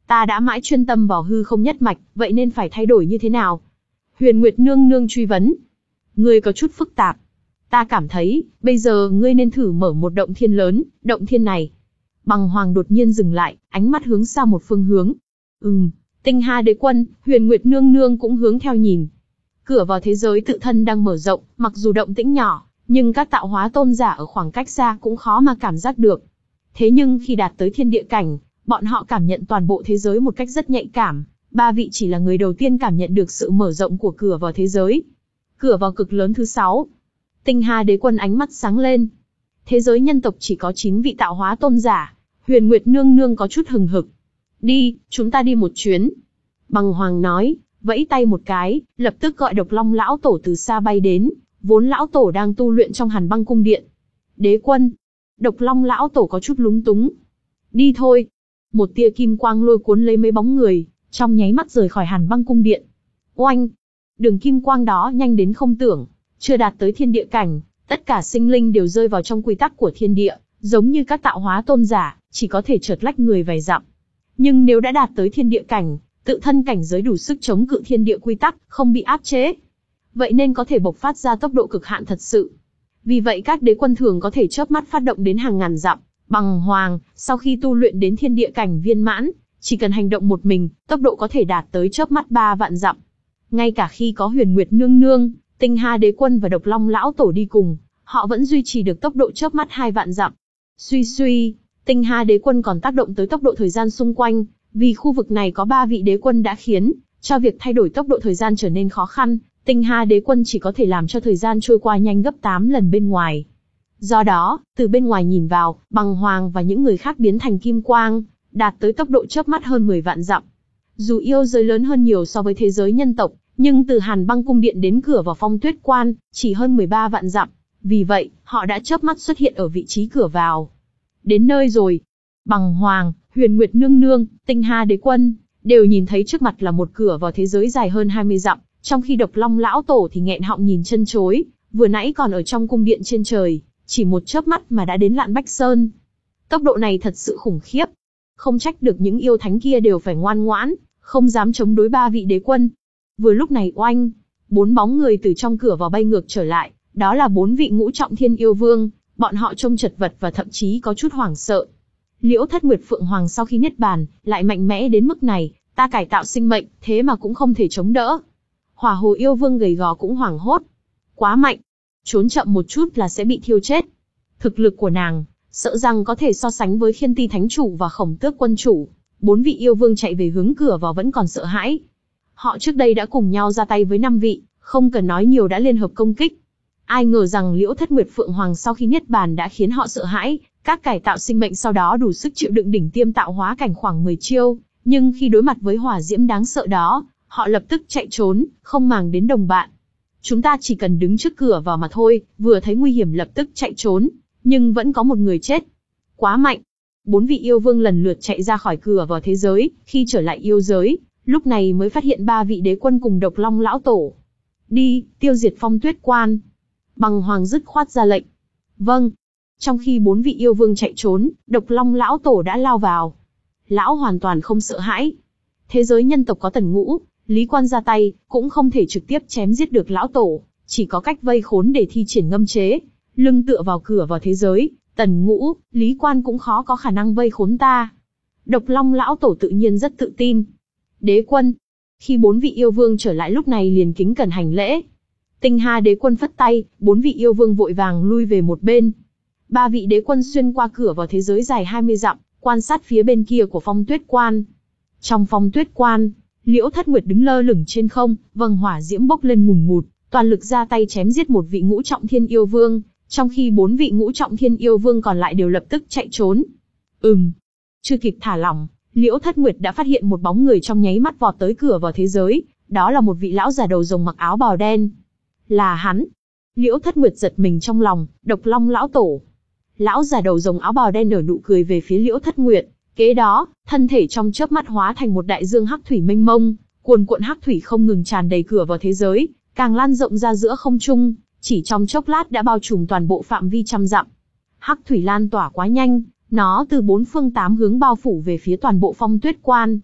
Ta đã mãi chuyên tâm vào hư không nhất mạch, vậy nên phải thay đổi như thế nào? Huyền Nguyệt nương nương truy vấn. Ngươi có chút phức tạp. Ta cảm thấy, bây giờ ngươi nên thử mở một động thiên lớn, động thiên này. Bằng Hoàng đột nhiên dừng lại, ánh mắt hướng sang một phương hướng. Ừm, Tinh Hà Đế Quân, Huyền Nguyệt nương nương cũng hướng theo nhìn. Cửa vào thế giới tự thân đang mở rộng, mặc dù động tĩnh nhỏ, nhưng các tạo hóa tôn giả ở khoảng cách xa cũng khó mà cảm giác được. Thế nhưng khi đạt tới thiên địa cảnh, bọn họ cảm nhận toàn bộ thế giới một cách rất nhạy cảm. Ba vị chỉ là người đầu tiên cảm nhận được sự mở rộng của cửa vào thế giới. Cửa vào cực lớn thứ sáu. Tinh Hà Đế Quân ánh mắt sáng lên. Thế giới nhân tộc chỉ có chín vị tạo hóa tôn giả. Huyền Nguyệt nương nương có chút hừng hực. Đi, chúng ta đi một chuyến. Bằng Hoàng nói, vẫy tay một cái, lập tức gọi Độc Long lão tổ từ xa bay đến. Vốn lão tổ đang tu luyện trong Hàn Băng cung điện. Đế Quân. Độc Long lão tổ có chút lúng túng. Đi thôi. Một tia kim quang lôi cuốn lấy mấy bóng người, trong nháy mắt rời khỏi Hàn Băng cung điện. Oanh! Đường kim quang đó nhanh đến không tưởng, chưa đạt tới thiên địa cảnh, tất cả sinh linh đều rơi vào trong quy tắc của thiên địa, giống như các tạo hóa tôn giả, chỉ có thể chợt lách người vài dặm. Nhưng nếu đã đạt tới thiên địa cảnh, tự thân cảnh giới đủ sức chống cự thiên địa quy tắc, không bị áp chế. Vậy nên có thể bộc phát ra tốc độ cực hạn thật sự. Vì vậy các đế quân thường có thể chớp mắt phát động đến hàng ngàn dặm. Bằng Hoàng, sau khi tu luyện đến thiên địa cảnh viên mãn, chỉ cần hành động một mình, tốc độ có thể đạt tới chớp mắt ba vạn dặm. Ngay cả khi có Huyền Nguyệt nương nương, Tinh Hà Đế Quân và Độc Long lão tổ đi cùng, họ vẫn duy trì được tốc độ chớp mắt hai vạn dặm. Suy suy, Tinh Hà Đế Quân còn tác động tới tốc độ thời gian xung quanh, vì khu vực này có ba vị đế quân đã khiến cho việc thay đổi tốc độ thời gian trở nên khó khăn. Tinh Hà Đế Quân chỉ có thể làm cho thời gian trôi qua nhanh gấp tám lần bên ngoài. Do đó, từ bên ngoài nhìn vào, Bằng Hoàng và những người khác biến thành kim quang, đạt tới tốc độ chớp mắt hơn mười vạn dặm. Dù yêu giới lớn hơn nhiều so với thế giới nhân tộc, nhưng từ Hàn Băng cung điện đến cửa vào Phong Tuyết Quan, chỉ hơn mười ba vạn dặm. Vì vậy, họ đã chớp mắt xuất hiện ở vị trí cửa vào. Đến nơi rồi. Bằng Hoàng, Huyền Nguyệt nương nương, Tinh Hà Đế Quân đều nhìn thấy trước mặt là một cửa vào thế giới dài hơn hai mươi dặm, trong khi Độc Long lão tổ thì nghẹn họng nhìn chân chối, vừa nãy còn ở trong cung điện trên trời, chỉ một chớp mắt mà đã đến Lạn Bách Sơn. Tốc độ này thật sự khủng khiếp. Không trách được những yêu thánh kia đều phải ngoan ngoãn, không dám chống đối ba vị đế quân. Vừa lúc này oanh, bốn bóng người từ trong cửa vào bay ngược trở lại, đó là bốn vị ngũ trọng thiên yêu vương, bọn họ trông chật vật và thậm chí có chút hoảng sợ. Liễu Thất Nguyệt Phượng Hoàng sau khi niết bàn, lại mạnh mẽ đến mức này, ta cải tạo sinh mệnh, thế mà cũng không thể chống đỡ. Hỏa Hồ yêu vương gầy gò cũng hoảng hốt. Quá mạnh, trốn chậm một chút là sẽ bị thiêu chết. Thực lực của nàng, sợ rằng có thể so sánh với Khiên Ti Thánh Chủ và Khổng Tước Quân Chủ. Bốn vị yêu vương chạy về hướng cửa vào vẫn còn sợ hãi. Họ trước đây đã cùng nhau ra tay với năm vị, không cần nói nhiều đã liên hợp công kích. Ai ngờ rằng Liễu Thất Nguyệt Phượng Hoàng sau khi niết bàn đã khiến họ sợ hãi, các cải tạo sinh mệnh sau đó đủ sức chịu đựng đỉnh tiêm tạo hóa cảnh khoảng mười chiêu, nhưng khi đối mặt với hỏa diễm đáng sợ đó, họ lập tức chạy trốn, không màng đến đồng bạn. Chúng ta chỉ cần đứng trước cửa vào mà thôi, vừa thấy nguy hiểm lập tức chạy trốn, nhưng vẫn có một người chết. Quá mạnh. Bốn vị yêu vương lần lượt chạy ra khỏi cửa vào thế giới, khi trở lại yêu giới, lúc này mới phát hiện ba vị đế quân cùng Độc Long lão tổ. Đi, tiêu diệt Phong Tuyết Quan. Bằng Hoàng dứt khoát ra lệnh. Vâng. Trong khi bốn vị yêu vương chạy trốn, Độc Long lão tổ đã lao vào. Lão hoàn toàn không sợ hãi. Thế giới nhân tộc có Tần Ngũ, Lý Quan ra tay, cũng không thể trực tiếp chém giết được lão tổ, chỉ có cách vây khốn để thi triển ngâm chế. Lưng tựa vào cửa vào thế giới, Tần Ngũ, Lý Quan cũng khó có khả năng vây khốn ta. Độc Long lão tổ tự nhiên rất tự tin. Đế quân. Khi bốn vị yêu vương trở lại lúc này liền kính cẩn hành lễ. Tinh Hà Đế Quân phất tay, bốn vị yêu vương vội vàng lui về một bên. Ba vị đế quân xuyên qua cửa vào thế giới dài hai mươi dặm, quan sát phía bên kia của Phong Tuyết Quan. Trong Phong Tuyết Quan, Liễu Thất Nguyệt đứng lơ lửng trên không, vầng hỏa diễm bốc lên ngùn ngụt, toàn lực ra tay chém giết một vị ngũ trọng thiên yêu vương, trong khi bốn vị ngũ trọng thiên yêu vương còn lại đều lập tức chạy trốn. Ừm, chưa kịp thả lỏng, Liễu Thất Nguyệt đã phát hiện một bóng người trong nháy mắt vọt tới cửa vào thế giới, đó là một vị lão già đầu rồng mặc áo bào đen. Là hắn. Liễu Thất Nguyệt giật mình trong lòng, Độc Long lão tổ. Lão già đầu rồng áo bào đen nở nụ cười về phía Liễu Thất Nguyệt, kế đó, thân thể trong chớp mắt hóa thành một đại dương hắc thủy mênh mông, cuồn cuộn hắc thủy không ngừng tràn đầy cửa vào thế giới, càng lan rộng ra giữa không trung, chỉ trong chốc lát đã bao trùm toàn bộ phạm vi trăm dặm. Hắc thủy lan tỏa quá nhanh, nó từ bốn phương tám hướng bao phủ về phía toàn bộ Phong Tuyết Quan.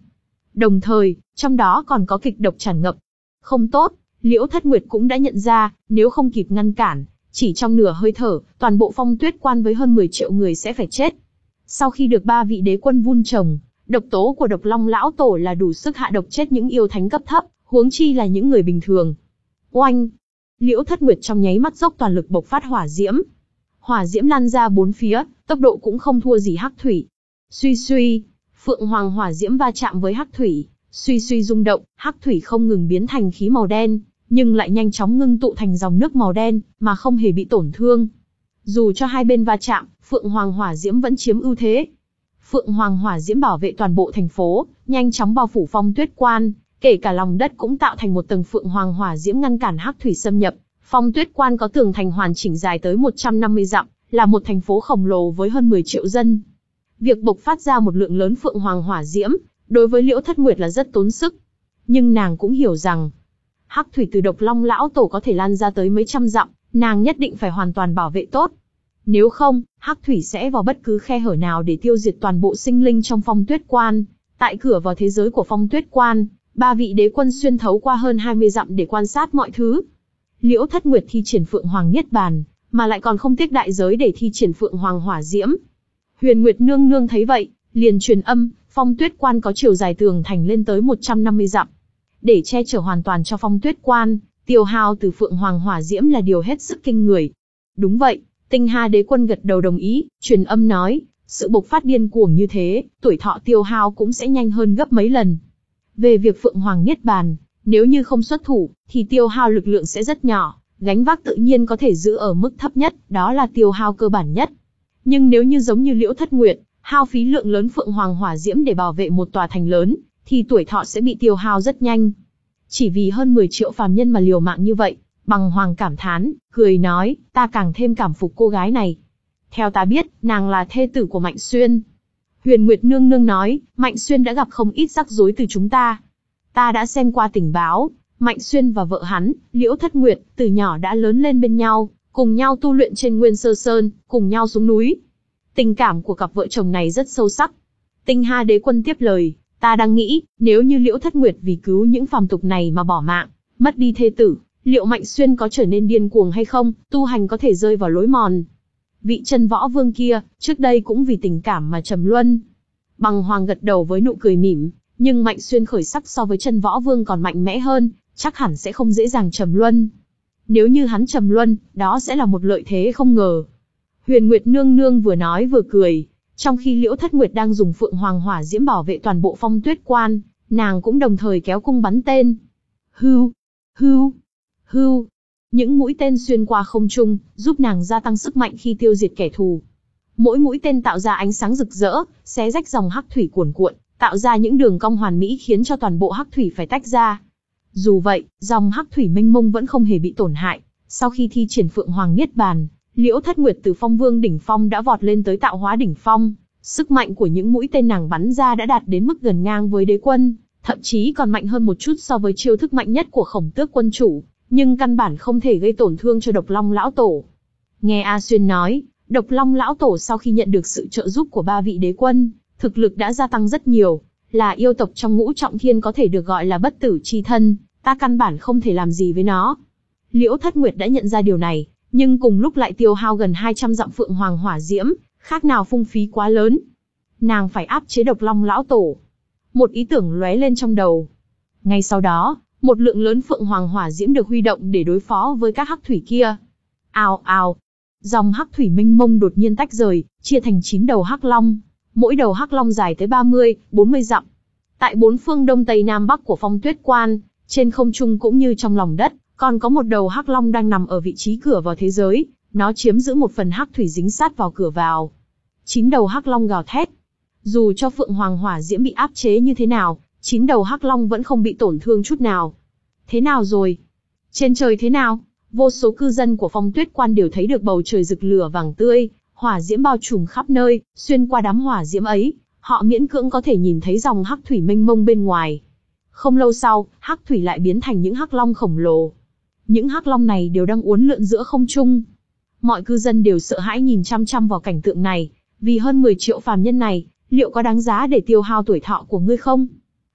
Đồng thời, trong đó còn có kịch độc tràn ngập. Không tốt, Liễu Thất Nguyệt cũng đã nhận ra, nếu không kịp ngăn cản, chỉ trong nửa hơi thở, toàn bộ Phong Tuyết Quan với hơn mười triệu người sẽ phải chết. Sau khi được ba vị đế quân vun trồng, độc tố của Độc Long lão tổ là đủ sức hạ độc chết những yêu thánh cấp thấp, huống chi là những người bình thường. Oanh! Liễu Thất Nguyệt trong nháy mắt dốc toàn lực bộc phát hỏa diễm. Hỏa diễm lan ra bốn phía, tốc độ cũng không thua gì hắc thủy. Suy suy, Phượng Hoàng hỏa diễm va chạm với hắc thủy, suy suy rung động, hắc thủy không ngừng biến thành khí màu đen, nhưng lại nhanh chóng ngưng tụ thành dòng nước màu đen, mà không hề bị tổn thương. Dù cho hai bên va chạm, Phượng Hoàng hỏa diễm vẫn chiếm ưu thế. Phượng Hoàng hỏa diễm bảo vệ toàn bộ thành phố, nhanh chóng bao phủ Phong Tuyết Quan, kể cả lòng đất cũng tạo thành một tầng Phượng Hoàng hỏa diễm ngăn cản hắc thủy xâm nhập. Phong Tuyết Quan có tường thành hoàn chỉnh dài tới một trăm năm mươi dặm, là một thành phố khổng lồ với hơn mười triệu dân. Việc bộc phát ra một lượng lớn Phượng Hoàng hỏa diễm, đối với Liễu Thất Nguyệt là rất tốn sức. Nhưng nàng cũng hiểu rằng, hắc thủy từ Độc Long lão tổ có thể lan ra tới mấy trăm dặm, nàng nhất định phải hoàn toàn bảo vệ tốt. Nếu không, hắc thủy sẽ vào bất cứ khe hở nào để tiêu diệt toàn bộ sinh linh trong Phong Tuyết Quan. Tại cửa vào thế giới của Phong Tuyết Quan, ba vị đế quân xuyên thấu qua hơn hai mươi dặm để quan sát mọi thứ. Liễu Thất Nguyệt thi triển Phượng Hoàng Niết Bàn, mà lại còn không tiếc đại giới để thi triển Phượng Hoàng hỏa diễm. Huyền Nguyệt nương nương thấy vậy, liền truyền âm, Phong Tuyết Quan có chiều dài tường thành lên tới một trăm năm mươi dặm. Để che chở hoàn toàn cho Phong Tuyết Quan, tiêu hao từ Phượng Hoàng hỏa diễm là điều hết sức kinh người. Đúng vậy, Tinh Hà đế quân gật đầu đồng ý, truyền âm nói, sự bộc phát điên cuồng như thế, tuổi thọ tiêu hao cũng sẽ nhanh hơn gấp mấy lần. Về việc Phượng Hoàng Niết Bàn, nếu như không xuất thủ, thì tiêu hao lực lượng sẽ rất nhỏ, gánh vác tự nhiên có thể giữ ở mức thấp nhất, đó là tiêu hao cơ bản nhất. Nhưng nếu như giống như Liễu Thất Nguyệt, hao phí lượng lớn Phượng Hoàng hỏa diễm để bảo vệ một tòa thành lớn, thì tuổi thọ sẽ bị tiêu hao rất nhanh. Chỉ vì hơn mười triệu phàm nhân mà liều mạng như vậy, Bằng Hoàng cảm thán, cười nói, ta càng thêm cảm phục cô gái này. Theo ta biết, nàng là thê tử của Mạnh Xuyên. Huyền Nguyệt nương nương nói, Mạnh Xuyên đã gặp không ít rắc rối từ chúng ta. Ta đã xem qua tình báo, Mạnh Xuyên và vợ hắn, Liễu Thất Nguyệt, từ nhỏ đã lớn lên bên nhau, cùng nhau tu luyện trên Nguyên Sơ Sơn, cùng nhau xuống núi. Tình cảm của cặp vợ chồng này rất sâu sắc. Tinh Hà đế quân tiếp lời, ta đang nghĩ, nếu như Liễu Thất Nguyệt vì cứu những phàm tục này mà bỏ mạng, mất đi thê tử, liệu Mạnh Xuyên có trở nên điên cuồng hay không, tu hành có thể rơi vào lối mòn. Vị Chân Võ Vương kia, trước đây cũng vì tình cảm mà trầm luân. Bằng Hoàng gật đầu với nụ cười mỉm, nhưng Mạnh Xuyên khởi sắc so với Chân Võ Vương còn mạnh mẽ hơn, chắc hẳn sẽ không dễ dàng trầm luân. Nếu như hắn trầm luân, đó sẽ là một lợi thế không ngờ. Huyền Nguyệt nương nương vừa nói vừa cười, trong khi Liễu Thất Nguyệt đang dùng Phượng Hoàng hỏa diễm bảo vệ toàn bộ Phong Tuyết Quan, nàng cũng đồng thời kéo cung bắn tên. Hưu, hưu, hưu. Những mũi tên xuyên qua không trung, giúp nàng gia tăng sức mạnh khi tiêu diệt kẻ thù. Mỗi mũi tên tạo ra ánh sáng rực rỡ, xé rách dòng hắc thủy cuồn cuộn, tạo ra những đường cong hoàn mỹ khiến cho toàn bộ hắc thủy phải tách ra. Dù vậy, dòng hắc thủy mênh mông vẫn không hề bị tổn hại. Sau khi thi triển Phượng Hoàng Niết Bàn, Liễu Thất Nguyệt từ Phong Vương đỉnh phong đã vọt lên tới Tạo Hóa đỉnh phong. Sức mạnh của những mũi tên nàng bắn ra đã đạt đến mức gần ngang với đế quân, thậm chí còn mạnh hơn một chút so với chiêu thức mạnh nhất của Khổng Tước quân chủ, nhưng căn bản không thể gây tổn thương cho Độc Long lão tổ. Nghe A Xuyên nói, Độc Long lão tổ sau khi nhận được sự trợ giúp của ba vị đế quân, thực lực đã gia tăng rất nhiều, là yêu tộc trong ngũ trọng thiên có thể được gọi là bất tử chi thân, ta căn bản không thể làm gì với nó. Liễu Thất Nguyệt đã nhận ra điều này, nhưng cùng lúc lại tiêu hao gần hai trăm dặm Phượng Hoàng hỏa diễm, khác nào phung phí quá lớn. Nàng phải áp chế Độc Long lão tổ. Một ý tưởng lóe lên trong đầu. Ngay sau đó, một lượng lớn Phượng Hoàng hỏa diễm được huy động để đối phó với các hắc thủy kia. Ào ào, dòng hắc thủy mênh mông đột nhiên tách rời, chia thành chín đầu hắc long, mỗi đầu hắc long dài tới ba mươi, bốn mươi dặm. Tại bốn phương đông tây nam bắc của Phong Tuyết Quan, trên không trung cũng như trong lòng đất, còn có một đầu hắc long đang nằm ở vị trí cửa vào thế giới, nó chiếm giữ một phần hắc thủy dính sát vào cửa vào. Chín đầu hắc long gào thét. Dù cho Phượng Hoàng hỏa diễm bị áp chế như thế nào, chín đầu hắc long vẫn không bị tổn thương chút nào. Thế nào rồi? Trên trời thế nào? Vô số cư dân của Phong Tuyết Quan đều thấy được bầu trời rực lửa vàng tươi, hỏa diễm bao trùm khắp nơi, xuyên qua đám hỏa diễm ấy, họ miễn cưỡng có thể nhìn thấy dòng hắc thủy mênh mông bên ngoài. Không lâu sau, hắc thủy lại biến thành những hắc long khổng lồ. Những hắc long này đều đang uốn lượn giữa không trung. Mọi cư dân đều sợ hãi nhìn chăm chăm vào cảnh tượng này, vì hơn mười triệu phàm nhân này, liệu có đáng giá để tiêu hao tuổi thọ của ngươi không?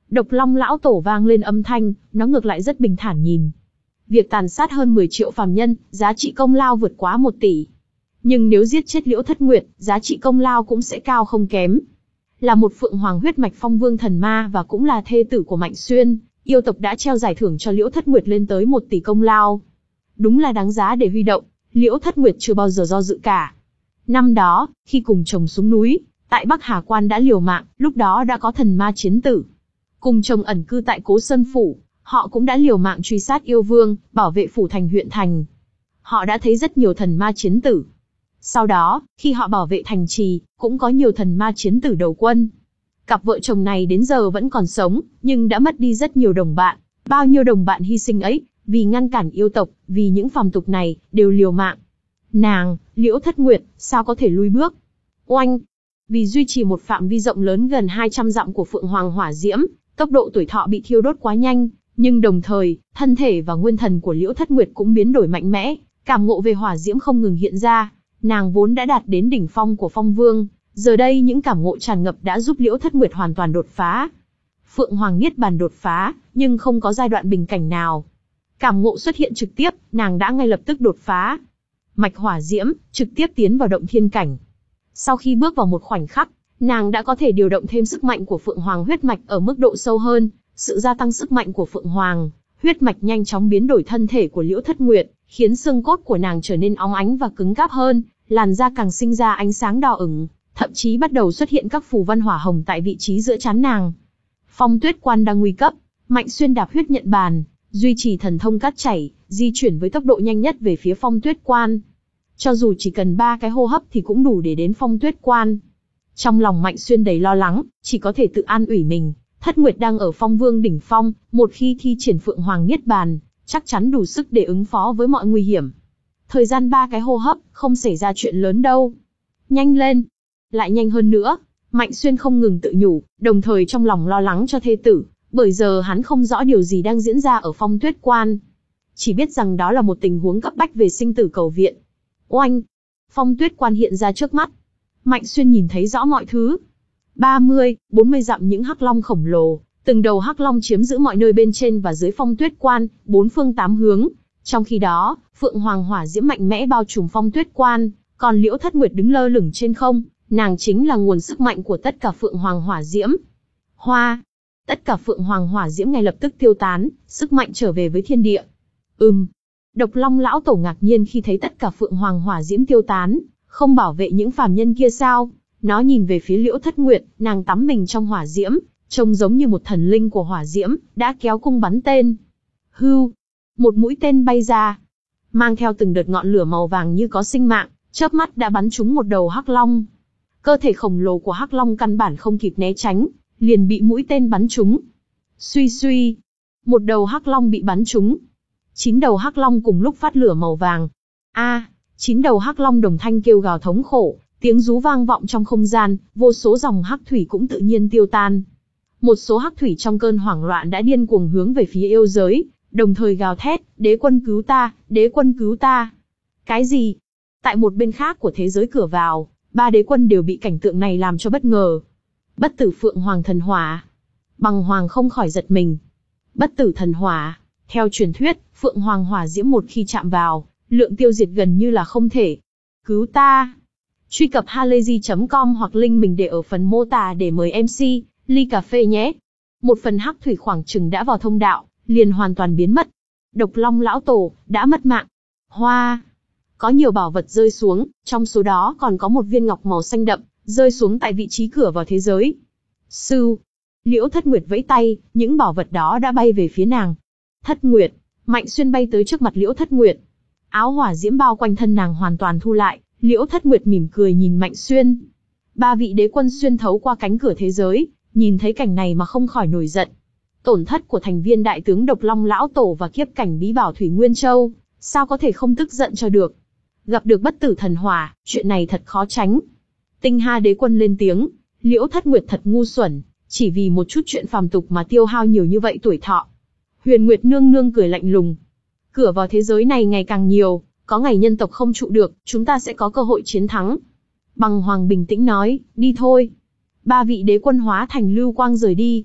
Độc Long lão tổ vang lên âm thanh, nó ngược lại rất bình thản nhìn. Việc tàn sát hơn mười triệu phàm nhân, giá trị công lao vượt quá một tỷ. Nhưng nếu giết chết Liễu Thất Nguyệt, giá trị công lao cũng sẽ cao không kém. Là một phượng hoàng huyết mạch phong vương thần ma và cũng là thê tử của Mạnh Xuyên, yêu tộc đã treo giải thưởng cho Liễu Thất Nguyệt lên tới một tỷ công lao. Đúng là đáng giá để huy động, Liễu Thất Nguyệt chưa bao giờ do dự cả. Năm đó, khi cùng chồng xuống núi, tại Bắc Hà Quan đã liều mạng, lúc đó đã có thần ma chiến tử. Cùng chồng ẩn cư tại Cố Sơn Phủ, họ cũng đã liều mạng truy sát yêu vương, bảo vệ phủ thành huyện thành. Họ đã thấy rất nhiều thần ma chiến tử. Sau đó, khi họ bảo vệ thành trì, cũng có nhiều thần ma chiến tử đầu quân. Cặp vợ chồng này đến giờ vẫn còn sống, nhưng đã mất đi rất nhiều đồng bạn. Bao nhiêu đồng bạn hy sinh ấy, vì ngăn cản yêu tộc, vì những phàm tục này, đều liều mạng. Nàng, Liễu Thất Nguyệt, sao có thể lui bước? Oanh! Vì duy trì một phạm vi rộng lớn gần hai trăm dặm của Phượng Hoàng Hỏa Diễm, tốc độ tuổi thọ bị thiêu đốt quá nhanh, nhưng đồng thời, thân thể và nguyên thần của Liễu Thất Nguyệt cũng biến đổi mạnh mẽ, cảm ngộ về hỏa diễm không ngừng hiện ra. Nàng vốn đã đạt đến đỉnh phong của Phong Vương, giờ đây những cảm ngộ tràn ngập đã giúp Liễu Thất Nguyệt hoàn toàn đột phá. Phượng Hoàng Niết Bàn đột phá, nhưng không có giai đoạn bình cảnh nào. Cảm ngộ xuất hiện trực tiếp, nàng đã ngay lập tức đột phá. Mạch hỏa diễm, trực tiếp tiến vào động thiên cảnh. Sau khi bước vào một khoảnh khắc, nàng đã có thể điều động thêm sức mạnh của Phượng Hoàng huyết mạch ở mức độ sâu hơn. Sự gia tăng sức mạnh của Phượng Hoàng huyết mạch nhanh chóng biến đổi thân thể của Liễu Thất Nguyệt, khiến xương cốt của nàng trở nên óng ánh và cứng cáp hơn, làn da càng sinh ra ánh sáng đỏ ửng, thậm chí bắt đầu xuất hiện các phù văn hỏa hồng tại vị trí giữa trán nàng. Phong Tuyết Quan đang nguy cấp, Mạnh Xuyên đạp huyết nhận bàn, duy trì thần thông cát chảy, di chuyển với tốc độ nhanh nhất về phía Phong Tuyết Quan. Cho dù chỉ cần ba cái hô hấp thì cũng đủ để đến Phong Tuyết Quan. Trong lòng Mạnh Xuyên đầy lo lắng, chỉ có thể tự an ủi mình. Thất Nguyệt đang ở Phong Vương đỉnh phong, một khi thi triển Phượng Hoàng Niết Bàn, chắc chắn đủ sức để ứng phó với mọi nguy hiểm. Thời gian ba cái hô hấp, không xảy ra chuyện lớn đâu. Nhanh lên, lại nhanh hơn nữa. Mạnh Xuyên không ngừng tự nhủ, đồng thời trong lòng lo lắng cho thê tử, bởi giờ hắn không rõ điều gì đang diễn ra ở Phong Tuyết Quan. Chỉ biết rằng đó là một tình huống cấp bách về sinh tử cầu viện. Oanh! Phong Tuyết Quan hiện ra trước mắt. Mạnh Xuyên nhìn thấy rõ mọi thứ. ba mươi, bốn mươi dặm những hắc long khổng lồ, từng đầu hắc long chiếm giữ mọi nơi bên trên và dưới Phong Tuyết Quan, bốn phương tám hướng. Trong khi đó, Phượng Hoàng hỏa diễm mạnh mẽ bao trùm Phong Tuyết Quan, còn Liễu Thất Nguyệt đứng lơ lửng trên không, nàng chính là nguồn sức mạnh của tất cả Phượng Hoàng hỏa diễm. Hoa! Tất cả Phượng Hoàng hỏa diễm ngay lập tức tiêu tán, sức mạnh trở về với thiên địa. Ừm. Độc Long lão tổ ngạc nhiên khi thấy tất cả Phượng Hoàng hỏa diễm tiêu tán, không bảo vệ những phàm nhân kia sao? Nó nhìn về phía Liễu Thất Nguyệt, nàng tắm mình trong hỏa diễm, trông giống như một thần linh của hỏa diễm, đã kéo cung bắn tên. Hưu! Một mũi tên bay ra, mang theo từng đợt ngọn lửa màu vàng như có sinh mạng, chớp mắt đã bắn trúng một đầu hắc long. Cơ thể khổng lồ của hắc long căn bản không kịp né tránh, liền bị mũi tên bắn trúng. Suy suy, một đầu hắc long bị bắn trúng. Chín đầu hắc long cùng lúc phát lửa màu vàng. A, à, chín đầu hắc long đồng thanh kêu gào thống khổ, tiếng rú vang vọng trong không gian, vô số dòng hắc thủy cũng tự nhiên tiêu tan. Một số hắc thủy trong cơn hoảng loạn đã điên cuồng hướng về phía yêu giới, đồng thời gào thét, đế quân cứu ta, đế quân cứu ta. Cái gì? Tại một bên khác của thế giới cửa vào, ba đế quân đều bị cảnh tượng này làm cho bất ngờ. Bất tử Phượng Hoàng thần hỏa. Bằng Hoàng không khỏi giật mình. Bất tử thần hỏa. Theo truyền thuyết, Phượng Hoàng hỏa diễm một khi chạm vào, lượng tiêu diệt gần như là không thể. Cứu ta. Truy cập halayzi chấm com hoặc link mình để ở phần mô tả để mời em xê, ly cà phê nhé. Một phần hắc thủy khoảng chừng đã vào thông đạo, liền hoàn toàn biến mất. Độc Long lão tổ, đã mất mạng. Hoa. Có nhiều bảo vật rơi xuống, trong số đó còn có một viên ngọc màu xanh đậm, rơi xuống tại vị trí cửa vào thế giới. Sư. Liễu Thất Nguyệt vẫy tay, những bảo vật đó đã bay về phía nàng. Thất Nguyệt. Mạnh Xuyên bay tới trước mặt Liễu Thất Nguyệt. Áo hỏa diễm bao quanh thân nàng hoàn toàn thu lại, Liễu Thất Nguyệt mỉm cười nhìn Mạnh Xuyên. Ba vị đế quân xuyên thấu qua cánh cửa thế giới, nhìn thấy cảnh này mà không khỏi nổi giận. Tổn thất của thành viên đại tướng Độc Long lão tổ và kiếp cảnh bí bảo Thủy Nguyên Châu, sao có thể không tức giận cho được. Gặp được bất tử thần hỏa, chuyện này thật khó tránh. Tinh Ha đế quân lên tiếng, Liễu Thất Nguyệt thật ngu xuẩn, chỉ vì một chút chuyện phàm tục mà tiêu hao nhiều như vậy tuổi thọ. Huyền Nguyệt nương nương cười lạnh lùng. Cửa vào thế giới này ngày càng nhiều, có ngày nhân tộc không trụ được, chúng ta sẽ có cơ hội chiến thắng. Bằng Hoàng bình tĩnh nói, đi thôi. Ba vị đế quân hóa thành lưu quang rời đi.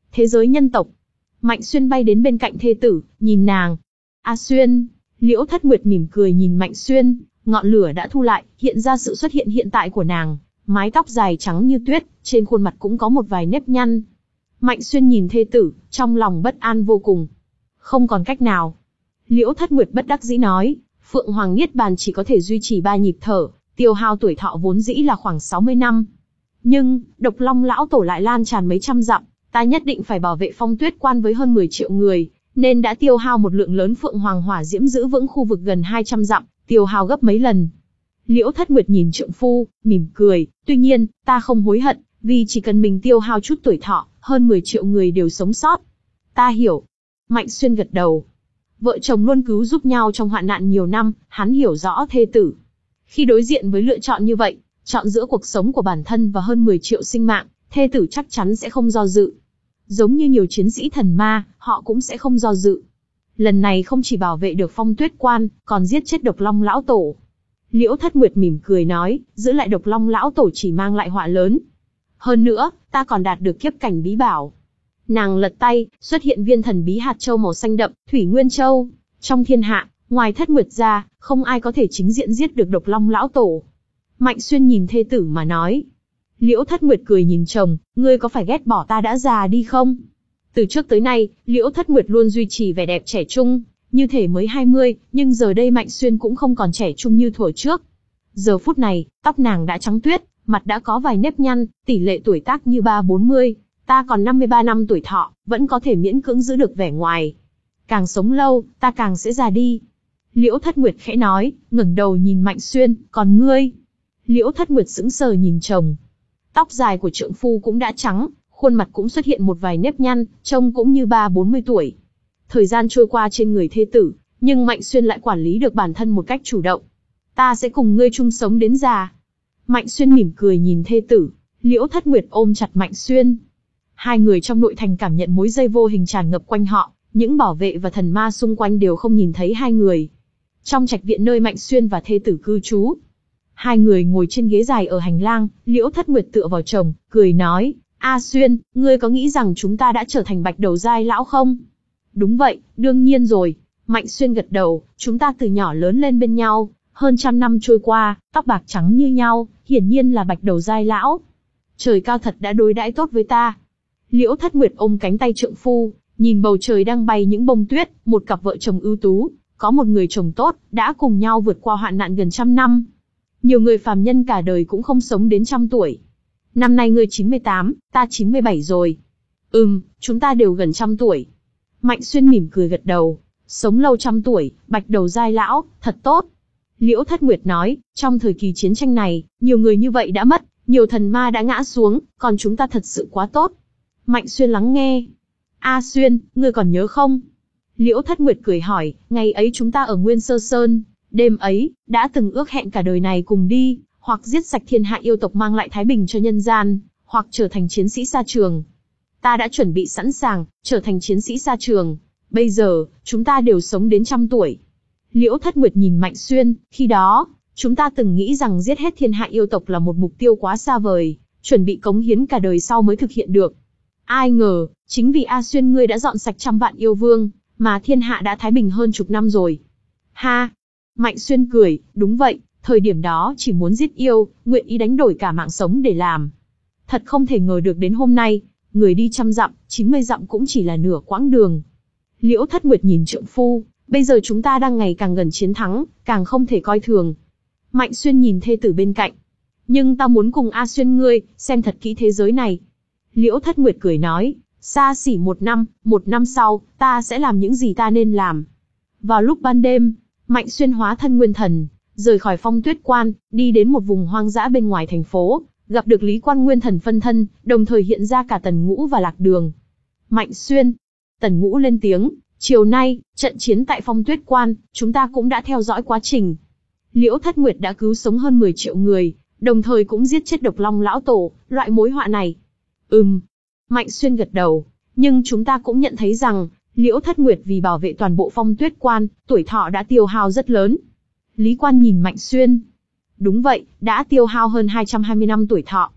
thế giới nhân tộc. Mạnh Xuyên bay đến bên cạnh thê tử, nhìn nàng. A Xuyên, Liễu Thất Nguyệt mỉm cười nhìn Mạnh Xuyên, ngọn lửa đã thu lại, hiện ra sự xuất hiện hiện tại của nàng. Mái tóc dài trắng như tuyết, trên khuôn mặt cũng có một vài nếp nhăn. Mạnh Xuyên nhìn thê tử, trong lòng bất an vô cùng. Không còn cách nào. Liễu Thất Nguyệt bất đắc dĩ nói, Phượng Hoàng Niết Bàn chỉ có thể duy trì ba nhịp thở, tiêu hao tuổi thọ vốn dĩ là khoảng sáu mươi năm. Nhưng, độc long lão tổ lại lan tràn mấy trăm dặm, ta nhất định phải bảo vệ Phong Tuyết Quan với hơn mười triệu người, nên đã tiêu hao một lượng lớn Phượng Hoàng hỏa diễm giữ vững khu vực gần hai trăm dặm, tiêu hao gấp mấy lần. Liễu Thất Nguyệt nhìn trượng phu, mỉm cười, tuy nhiên, ta không hối hận, vì chỉ cần mình tiêu hao chút tuổi thọ, hơn mười triệu người đều sống sót. Ta hiểu. Mạnh Xuyên gật đầu. Vợ chồng luôn cứu giúp nhau trong hoạn nạn nhiều năm, hắn hiểu rõ thê tử. Khi đối diện với lựa chọn như vậy, chọn giữa cuộc sống của bản thân và hơn mười triệu sinh mạng, thê tử chắc chắn sẽ không do dự. Giống như nhiều chiến sĩ thần ma, họ cũng sẽ không do dự. Lần này không chỉ bảo vệ được Phong Tuyết Quan, còn giết chết độc long lão tổ. Liễu Thất Nguyệt mỉm cười nói, giữ lại độc long lão tổ chỉ mang lại họa lớn. Hơn nữa, ta còn đạt được kiếp cảnh bí bảo. Nàng lật tay, xuất hiện viên thần bí hạt châu màu xanh đậm, Thủy Nguyên Châu. Trong thiên hạ, ngoài Thất Nguyệt ra, không ai có thể chính diện giết được độc long lão tổ. Mạnh Xuyên nhìn thê tử mà nói. Liễu Thất Nguyệt cười nhìn chồng, ngươi có phải ghét bỏ ta đã già đi không? Từ trước tới nay, Liễu Thất Nguyệt luôn duy trì vẻ đẹp trẻ trung, như thể mới hai mươi, nhưng giờ đây Mạnh Xuyên cũng không còn trẻ trung như thuở trước. Giờ phút này, tóc nàng đã trắng tuyết, mặt đã có vài nếp nhăn, tỷ lệ tuổi tác như ba bốn mươi, ta còn năm mươi ba năm tuổi thọ, vẫn có thể miễn cưỡng giữ được vẻ ngoài. Càng sống lâu, ta càng sẽ già đi. Liễu Thất Nguyệt khẽ nói, ngẩng đầu nhìn Mạnh Xuyên, còn ngươi? Liễu Thất Nguyệt sững sờ nhìn chồng. Tóc dài của trượng phu cũng đã trắng, khuôn mặt cũng xuất hiện một vài nếp nhăn, trông cũng như ba bốn mươi tuổi. Thời gian trôi qua trên người thê tử, nhưng Mạnh Xuyên lại quản lý được bản thân một cách chủ động. Ta sẽ cùng ngươi chung sống đến già. Mạnh Xuyên mỉm cười nhìn thê tử, Liễu Thất Nguyệt ôm chặt Mạnh Xuyên. Hai người trong nội thành cảm nhận mối dây vô hình tràn ngập quanh họ, những bảo vệ và thần ma xung quanh đều không nhìn thấy hai người. Trong trạch viện nơi Mạnh Xuyên và thê tử cư trú, hai người ngồi trên ghế dài ở hành lang, Liễu Thất Nguyệt tựa vào chồng, cười nói, A Xuyên, ngươi có nghĩ rằng chúng ta đã trở thành bạch đầu giai lão không? Đúng vậy, đương nhiên rồi. Mạnh Xuyên gật đầu, chúng ta từ nhỏ lớn lên bên nhau, hơn trăm năm trôi qua, tóc bạc trắng như nhau, hiển nhiên là bạch đầu giai lão. Trời cao thật đã đối đãi tốt với ta. Liễu Thất Nguyệt ôm cánh tay trượng phu, nhìn bầu trời đang bay những bông tuyết, một cặp vợ chồng ưu tú, có một người chồng tốt, đã cùng nhau vượt qua hoạn nạn gần trăm năm. Nhiều người phàm nhân cả đời cũng không sống đến trăm tuổi. Năm nay ngươi chín mươi tám, ta chín mươi bảy rồi. Ừm, chúng ta đều gần trăm tuổi. Mạnh Xuyên mỉm cười gật đầu, sống lâu trăm tuổi, bạch đầu giai lão, thật tốt. Liễu Thất Nguyệt nói, trong thời kỳ chiến tranh này, nhiều người như vậy đã mất, nhiều thần ma đã ngã xuống, còn chúng ta thật sự quá tốt. Mạnh Xuyên lắng nghe. A Xuyên, ngươi còn nhớ không? Liễu Thất Nguyệt cười hỏi, ngày ấy chúng ta ở Nguyên Sơ Sơn, đêm ấy, đã từng ước hẹn cả đời này cùng đi, hoặc giết sạch thiên hạ yêu tộc mang lại thái bình cho nhân gian, hoặc trở thành chiến sĩ xa trường. Ta đã chuẩn bị sẵn sàng, trở thành chiến sĩ xa trường. Bây giờ, chúng ta đều sống đến trăm tuổi. Liễu Thất Nguyệt nhìn Mạnh Xuyên, khi đó, chúng ta từng nghĩ rằng giết hết thiên hạ yêu tộc là một mục tiêu quá xa vời, chuẩn bị cống hiến cả đời sau mới thực hiện được. Ai ngờ, chính vì A Xuyên ngươi đã dọn sạch trăm vạn yêu vương, mà thiên hạ đã thái bình hơn chục năm rồi. Ha! Mạnh Xuyên cười, đúng vậy, thời điểm đó chỉ muốn giết yêu, nguyện ý đánh đổi cả mạng sống để làm. Thật không thể ngờ được đến hôm nay, người đi trăm dặm, chín mươi dặm cũng chỉ là nửa quãng đường. Liễu Thất Nguyệt nhìn trượng phu, bây giờ chúng ta đang ngày càng gần chiến thắng, càng không thể coi thường. Mạnh Xuyên nhìn thê tử bên cạnh. Nhưng ta muốn cùng A Xuyên ngươi, xem thật kỹ thế giới này. Liễu Thất Nguyệt cười nói, xa xỉ một năm, một năm sau, ta sẽ làm những gì ta nên làm. Vào lúc ban đêm, Mạnh Xuyên hóa thân nguyên thần, rời khỏi Phong Tuyết Quan, đi đến một vùng hoang dã bên ngoài thành phố, gặp được Lý Quan nguyên thần phân thân, đồng thời hiện ra cả Tần Ngũ và Lạc Đường. Mạnh Xuyên, Tần Ngũ lên tiếng, chiều nay, trận chiến tại Phong Tuyết Quan, chúng ta cũng đã theo dõi quá trình. Liễu Thất Nguyệt đã cứu sống hơn mười triệu người, đồng thời cũng giết chết độc long lão tổ, loại mối họa này. Ừm. Mạnh Xuyên gật đầu, nhưng chúng ta cũng nhận thấy rằng, Liễu Thất Nguyệt vì bảo vệ toàn bộ Phong Tuyết Quan, tuổi thọ đã tiêu hao rất lớn. Lý Quan nhìn Mạnh Xuyên. Đúng vậy, đã tiêu hao hơn hai trăm hai mươi năm tuổi thọ.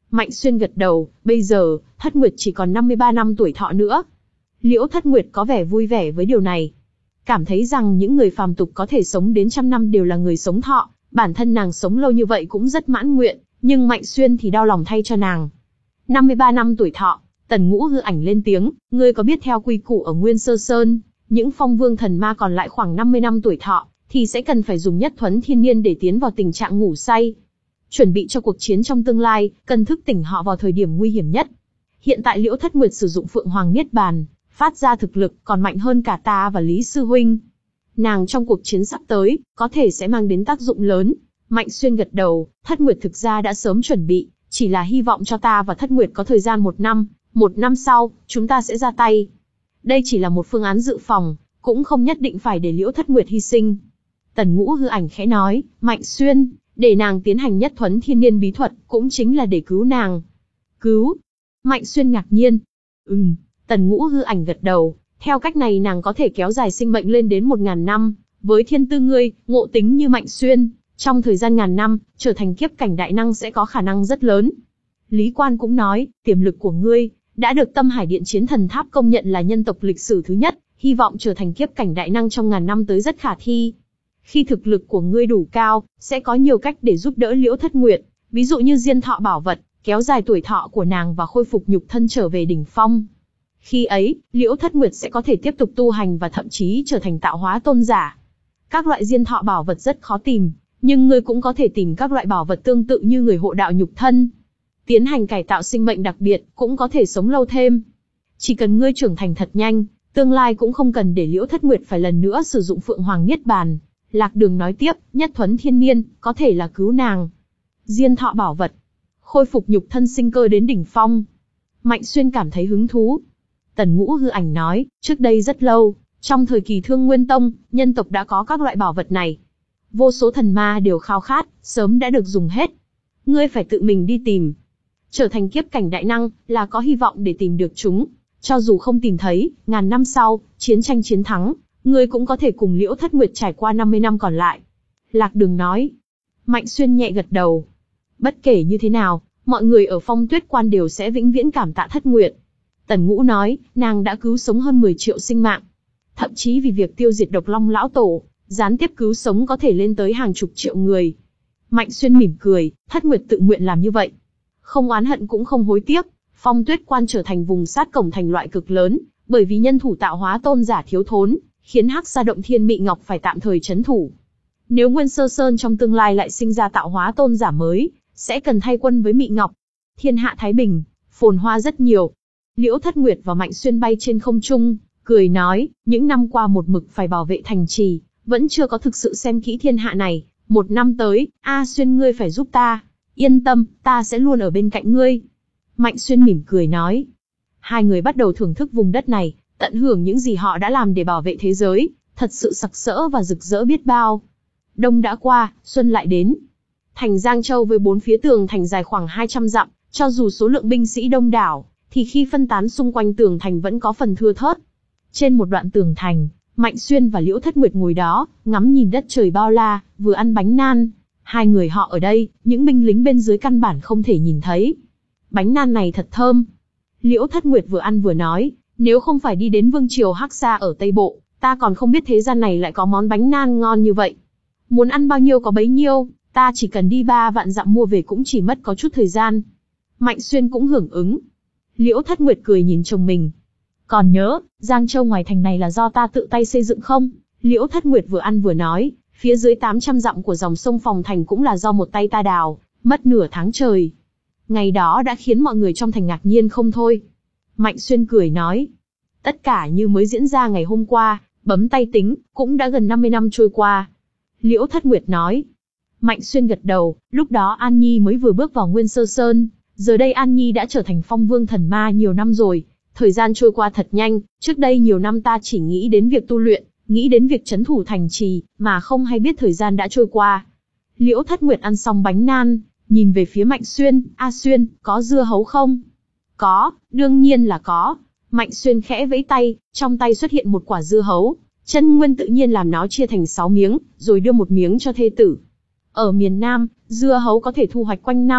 Mạnh Xuyên gật đầu, bây giờ, Thất Nguyệt chỉ còn năm mươi ba năm tuổi thọ nữa. Liễu Thất Nguyệt có vẻ vui vẻ với điều này. Cảm thấy rằng những người phàm tục có thể sống đến trăm năm đều là người sống thọ, bản thân nàng sống lâu như vậy cũng rất mãn nguyện, nhưng Mạnh Xuyên thì đau lòng thay cho nàng. năm mươi ba năm tuổi thọ, Tần Ngũ Hư Ảnh lên tiếng, ngươi có biết theo quy củ ở Nguyên Sơ Sơn, những phong vương thần ma còn lại khoảng năm mươi năm tuổi thọ, thì sẽ cần phải dùng nhất thuấn thiên niên để tiến vào tình trạng ngủ say. Chuẩn bị cho cuộc chiến trong tương lai, cần thức tỉnh họ vào thời điểm nguy hiểm nhất. Hiện tại Liễu Thất Nguyệt sử dụng Phượng Hoàng Niết Bàn, phát ra thực lực còn mạnh hơn cả ta và Lý Sư Huynh. Nàng trong cuộc chiến sắp tới, có thể sẽ mang đến tác dụng lớn. Mạnh Xuyên gật đầu, Thất Nguyệt thực ra đã sớm chuẩn bị, chỉ là hy vọng cho ta và Thất Nguyệt có thời gian một năm, một năm sau, chúng ta sẽ ra tay. Đây chỉ là một phương án dự phòng, cũng không nhất định phải để Liễu Thất Nguyệt hy sinh. Tần Ngũ Hư Ảnh khẽ nói, Mạnh Xuyên, để nàng tiến hành nhất thuấn thiên niên bí thuật, cũng chính là để cứu nàng. Cứu? Mạnh Xuyên ngạc nhiên. Ừm, Tần Ngũ Hư Ảnh gật đầu, theo cách này nàng có thể kéo dài sinh mệnh lên đến một ngàn năm, với thiên tư ngươi, ngộ tính như Mạnh Xuyên, trong thời gian ngàn năm, trở thành kiếp cảnh đại năng sẽ có khả năng rất lớn. Lý Quan cũng nói, tiềm lực của ngươi, đã được Tâm Hải Điện Chiến Thần Tháp công nhận là nhân tộc lịch sử thứ nhất, hy vọng trở thành kiếp cảnh đại năng trong ngàn năm tới rất khả thi. Khi thực lực của ngươi đủ cao, sẽ có nhiều cách để giúp đỡ Liễu Thất Nguyệt, ví dụ như diên thọ bảo vật, kéo dài tuổi thọ của nàng và khôi phục nhục thân trở về đỉnh phong. Khi ấy, Liễu Thất Nguyệt sẽ có thể tiếp tục tu hành và thậm chí trở thành tạo hóa tôn giả. Các loại diên thọ bảo vật rất khó tìm, nhưng ngươi cũng có thể tìm các loại bảo vật tương tự như người hộ đạo nhục thân. Tiến hành cải tạo sinh mệnh đặc biệt, cũng có thể sống lâu thêm. Chỉ cần ngươi trưởng thành thật nhanh, tương lai cũng không cần để Liễu Thất Nguyệt phải lần nữa sử dụng Phượng Hoàng Niết Bàn. Lạc Đường nói tiếp, nhất thuấn thiên niên, có thể là cứu nàng. Diên thọ bảo vật, khôi phục nhục thân sinh cơ đến đỉnh phong. Mạnh Xuyên cảm thấy hứng thú. Tần Ngũ Hư Ảnh nói, trước đây rất lâu, trong thời kỳ Thương Nguyên Tông, nhân tộc đã có các loại bảo vật này. Vô số thần ma đều khao khát, sớm đã được dùng hết. Ngươi phải tự mình đi tìm. Trở thành kiếp cảnh đại năng, là có hy vọng để tìm được chúng. Cho dù không tìm thấy, ngàn năm sau, chiến tranh chiến thắng, ngươi cũng có thể cùng Liễu Thất Nguyệt trải qua năm mươi năm còn lại. Lạc Đường nói. Mạnh Xuyên nhẹ gật đầu. Bất kể như thế nào, mọi người ở Phong Tuyết Quan đều sẽ vĩnh viễn cảm tạ Thất Nguyệt. Tần Ngũ nói, nàng đã cứu sống hơn mười triệu sinh mạng. Thậm chí vì việc tiêu diệt Độc Long Lão Tổ, gián tiếp cứu sống có thể lên tới hàng chục triệu người. Mạnh Xuyên mỉm cười, Thất Nguyệt tự nguyện làm như vậy. Không oán hận cũng không hối tiếc. Phong Tuyết Quan trở thành vùng sát cổng thành loại cực lớn, bởi vì nhân thủ tạo hóa tôn giả thiếu thốn, khiến Hắc Sa Động Thiên Mị Ngọc phải tạm thời trấn thủ. Nếu Nguyên Sơ Sơn trong tương lai lại sinh ra tạo hóa tôn giả mới, sẽ cần thay quân với Mị Ngọc. Thiên hạ thái bình, phồn hoa rất nhiều. Liễu Thất Nguyệt và Mạnh Xuyên bay trên không trung, cười nói, những năm qua một mực phải bảo vệ thành trì, vẫn chưa có thực sự xem kỹ thiên hạ này. Một năm tới, A Xuyên ngươi phải giúp ta. Yên tâm, ta sẽ luôn ở bên cạnh ngươi. Mạnh Xuyên mỉm cười nói. Hai người bắt đầu thưởng thức vùng đất này, tận hưởng những gì họ đã làm để bảo vệ thế giới, thật sự sặc sỡ và rực rỡ biết bao. Đông đã qua, xuân lại đến. Thành Giang Châu với bốn phía tường thành dài khoảng hai trăm dặm, cho dù số lượng binh sĩ đông đảo, thì khi phân tán xung quanh tường thành vẫn có phần thưa thớt. Trên một đoạn tường thành, Mạnh Xuyên và Liễu Thất Nguyệt ngồi đó, ngắm nhìn đất trời bao la, vừa ăn bánh nan. Hai người họ ở đây, những binh lính bên dưới căn bản không thể nhìn thấy. Bánh nan này thật thơm. Liễu Thất Nguyệt vừa ăn vừa nói, nếu không phải đi đến vương triều Hắc Sa ở Tây Bộ, ta còn không biết thế gian này lại có món bánh nan ngon như vậy. Muốn ăn bao nhiêu có bấy nhiêu, ta chỉ cần đi ba vạn dặm mua về cũng chỉ mất có chút thời gian. Mạnh Xuyên cũng hưởng ứng. Liễu Thất Nguyệt cười nhìn chồng mình. Còn nhớ, Giang Châu ngoài thành này là do ta tự tay xây dựng không? Liễu Thất Nguyệt vừa ăn vừa nói, phía dưới tám trăm dặm của dòng sông Phòng Thành cũng là do một tay ta đào, mất nửa tháng trời. Ngày đó đã khiến mọi người trong thành ngạc nhiên không thôi. Mạnh Xuyên cười nói, tất cả như mới diễn ra ngày hôm qua, bấm tay tính, cũng đã gần năm mươi năm trôi qua. Liễu Thất Nguyệt nói. Mạnh Xuyên gật đầu, lúc đó An Nhi mới vừa bước vào Nguyên Sơ Sơn, giờ đây An Nhi đã trở thành phong vương thần ma nhiều năm rồi. Thời gian trôi qua thật nhanh, trước đây nhiều năm ta chỉ nghĩ đến việc tu luyện, nghĩ đến việc trấn thủ thành trì, mà không hay biết thời gian đã trôi qua. Liễu Thất Nguyệt ăn xong bánh nan, nhìn về phía Mạnh Xuyên, A Xuyên, có dưa hấu không? Có, đương nhiên là có. Mạnh Xuyên khẽ vẫy tay, trong tay xuất hiện một quả dưa hấu. Chân Nguyên tự nhiên làm nó chia thành sáu miếng, rồi đưa một miếng cho thê tử. Ở miền Nam, dưa hấu có thể thu hoạch quanh năm,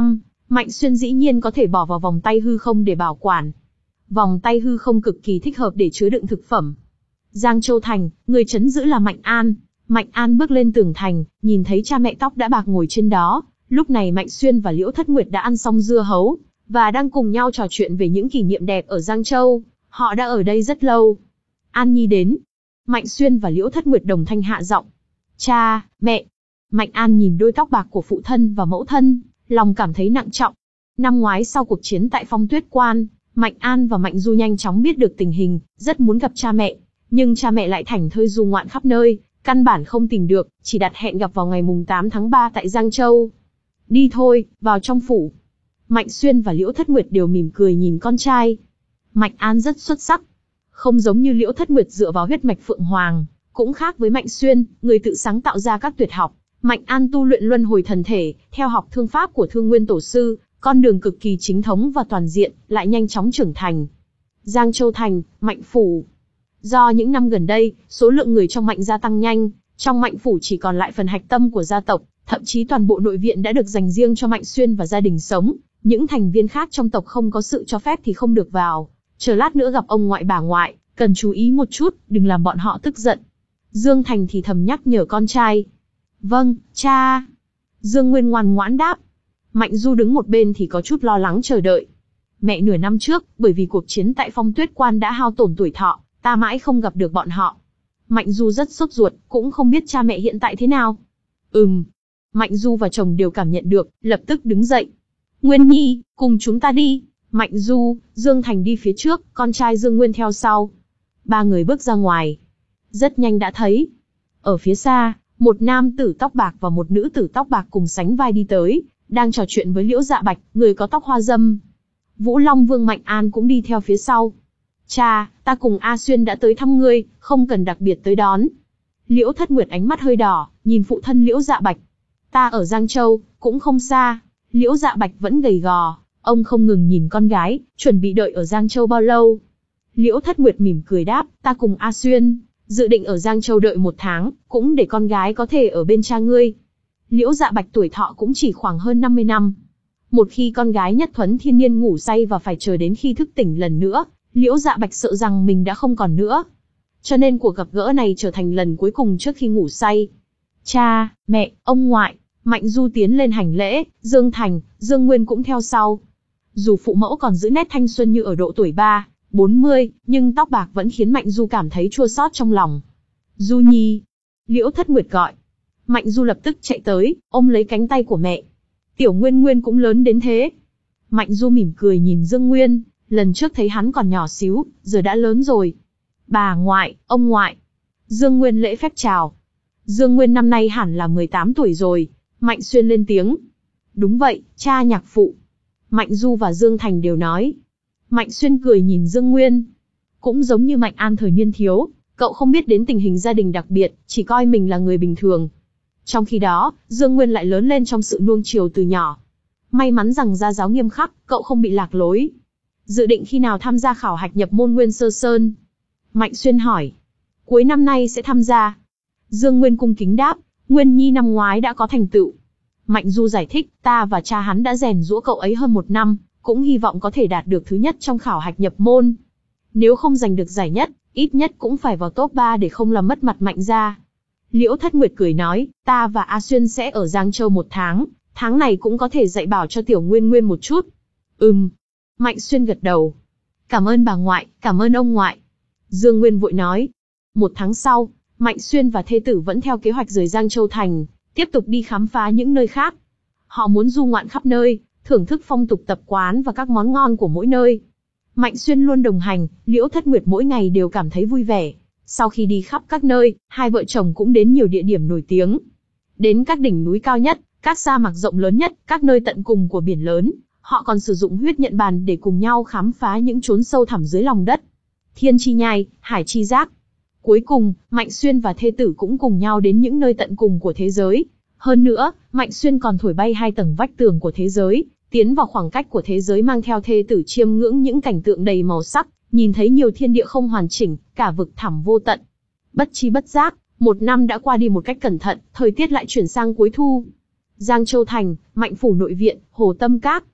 Mạnh Xuyên dĩ nhiên có thể bỏ vào vòng tay hư không để bảo quản. Vòng tay hư không cực kỳ thích hợp để chứa đựng thực phẩm. Giang Châu Thành, người trấn giữ là Mạnh An. Mạnh An bước lên tường thành, nhìn thấy cha mẹ tóc đã bạc ngồi trên đó. Lúc này Mạnh Xuyên và Liễu Thất Nguyệt đã ăn xong dưa hấu, và đang cùng nhau trò chuyện về những kỷ niệm đẹp ở Giang Châu. Họ đã ở đây rất lâu. An Nhi đến. Mạnh Xuyên và Liễu Thất Nguyệt đồng thanh hạ giọng. Cha, mẹ. Mạnh An nhìn đôi tóc bạc của phụ thân và mẫu thân, lòng cảm thấy nặng trọng. Năm ngoái sau cuộc chiến tại Phong Tuyết Quan, Mạnh An và Mạnh Du nhanh chóng biết được tình hình, rất muốn gặp cha mẹ. Nhưng cha mẹ lại thảnh thơi du ngoạn khắp nơi, căn bản không tìm được, chỉ đặt hẹn gặp vào ngày mùng tám tháng ba tại Giang Châu. Đi thôi, vào trong phủ. Mạnh Xuyên và Liễu Thất Nguyệt đều mỉm cười nhìn con trai. Mạnh An rất xuất sắc. Không giống như Liễu Thất Nguyệt dựa vào huyết mạch Phượng Hoàng, cũng khác với Mạnh Xuyên, người tự sáng tạo ra các tuyệt học. Mạnh An tu luyện luân hồi thần thể, theo học thương pháp của Thương Nguyên Tổ Sư, con đường cực kỳ chính thống và toàn diện, lại nhanh chóng trưởng thành. Giang Châu Thành, Mạnh Phủ. Do những năm gần đây, số lượng người trong Mạnh gia tăng nhanh, trong Mạnh Phủ chỉ còn lại phần hạch tâm của gia tộc, thậm chí toàn bộ nội viện đã được dành riêng cho Mạnh Xuyên và gia đình sống. Những thành viên khác trong tộc không có sự cho phép thì không được vào. Chờ lát nữa gặp ông ngoại bà ngoại, cần chú ý một chút, đừng làm bọn họ tức giận. Dương Thành thì thầm nhắc nhở con trai. Vâng, cha. Dương Nguyên ngoan ngoãn đáp. Mạnh Du đứng một bên thì có chút lo lắng chờ đợi. Mẹ nửa năm trước, bởi vì cuộc chiến tại Phong Tuyết Quan đã hao tổn tuổi thọ, ta mãi không gặp được bọn họ. Mạnh Du rất sốt ruột, cũng không biết cha mẹ hiện tại thế nào. Ừm. Mạnh Du và chồng đều cảm nhận được, lập tức đứng dậy. Nguyên Nhi, cùng chúng ta đi. Mạnh Du, Dương Thành đi phía trước, con trai Dương Nguyên theo sau. Ba người bước ra ngoài. Rất nhanh đã thấy. Ở phía xa, một nam tử tóc bạc và một nữ tử tóc bạc cùng sánh vai đi tới, đang trò chuyện với Liễu Dạ Bạch, người có tóc hoa dâm. Vũ Long Vương Mạnh An cũng đi theo phía sau. Cha, ta cùng A Xuyên đã tới thăm ngươi, không cần đặc biệt tới đón. Liễu Thất Nguyệt ánh mắt hơi đỏ, nhìn phụ thân Liễu Dạ Bạch. Ta ở Giang Châu, cũng không xa. Liễu Dạ Bạch vẫn gầy gò, ông không ngừng nhìn con gái, chuẩn bị đợi ở Giang Châu bao lâu. Liễu Thất Nguyệt mỉm cười đáp, ta cùng A Xuyên, dự định ở Giang Châu đợi một tháng, cũng để con gái có thể ở bên cha ngươi. Liễu Dạ Bạch tuổi thọ cũng chỉ khoảng hơn năm mươi năm. Một khi con gái nhất thuấn thiên niên ngủ say và phải chờ đến khi thức tỉnh lần nữa, Liễu Dạ Bạch sợ rằng mình đã không còn nữa. Cho nên cuộc gặp gỡ này trở thành lần cuối cùng trước khi ngủ say. Cha, mẹ, ông ngoại, Mạnh Du tiến lên hành lễ, Dương Thành, Dương Nguyên cũng theo sau. Dù phụ mẫu còn giữ nét thanh xuân như ở độ tuổi ba, bốn mươi, nhưng tóc bạc vẫn khiến Mạnh Du cảm thấy chua xót trong lòng. Du Nhi. Liễu Thất Nguyệt gọi. Mạnh Du lập tức chạy tới, ôm lấy cánh tay của mẹ. Tiểu Nguyên Nguyên cũng lớn đến thế. Mạnh Du mỉm cười nhìn Dương Nguyên, lần trước thấy hắn còn nhỏ xíu, giờ đã lớn rồi. Bà ngoại, ông ngoại. Dương Nguyên lễ phép chào. Dương Nguyên năm nay hẳn là mười tám tuổi rồi. Mạnh Xuyên lên tiếng. Đúng vậy, cha nhạc phụ. Mạnh Du và Dương Thành đều nói. Mạnh Xuyên cười nhìn Dương Nguyên. Cũng giống như Mạnh An thời niên thiếu, cậu không biết đến tình hình gia đình đặc biệt, chỉ coi mình là người bình thường. Trong khi đó, Dương Nguyên lại lớn lên trong sự nuông chiều từ nhỏ. May mắn rằng gia giáo nghiêm khắc, cậu không bị lạc lối. Dự định khi nào tham gia khảo hạch nhập môn Nguyên Sơ Sơn? Mạnh Xuyên hỏi. Cuối năm nay sẽ tham gia. Dương Nguyên cung kính đáp, Nguyên Nhi năm ngoái đã có thành tựu. Mạnh Du giải thích, ta và cha hắn đã rèn giũa cậu ấy hơn một năm, cũng hy vọng có thể đạt được thứ nhất trong khảo hạch nhập môn. Nếu không giành được giải nhất, ít nhất cũng phải vào top ba để không làm mất mặt Mạnh gia. Liễu Thất Nguyệt cười nói, ta và A Xuyên sẽ ở Giang Châu một tháng, tháng này cũng có thể dạy bảo cho Tiểu Nguyên Nguyên một chút. Ừm. Mạnh Xuyên gật đầu. Cảm ơn bà ngoại, cảm ơn ông ngoại. Dương Nguyên vội nói. Một tháng sau, Mạnh Xuyên và thê tử vẫn theo kế hoạch rời Giang Châu Thành, tiếp tục đi khám phá những nơi khác. Họ muốn du ngoạn khắp nơi, thưởng thức phong tục tập quán và các món ngon của mỗi nơi. Mạnh Xuyên luôn đồng hành, Liễu Thất Nguyệt mỗi ngày đều cảm thấy vui vẻ. Sau khi đi khắp các nơi, hai vợ chồng cũng đến nhiều địa điểm nổi tiếng. Đến các đỉnh núi cao nhất, các sa mạc rộng lớn nhất, các nơi tận cùng của biển lớn. Họ còn sử dụng huyết nhận bàn để cùng nhau khám phá những chốn sâu thẳm dưới lòng đất. Thiên chi nhai, hải chi giác. Cuối cùng, Mạnh Xuyên và thê tử cũng cùng nhau đến những nơi tận cùng của thế giới. Hơn nữa, Mạnh Xuyên còn thổi bay hai tầng vách tường của thế giới, tiến vào khoảng cách của thế giới mang theo thê tử chiêm ngưỡng những cảnh tượng đầy màu sắc, nhìn thấy nhiều thiên địa không hoàn chỉnh, cả vực thẳm vô tận. Bất chi bất giác, một năm đã qua đi một cách cẩn thận, thời tiết lại chuyển sang cuối thu. Giang Châu Thành, Mạnh Phủ nội viện, Hồ Tâm Các.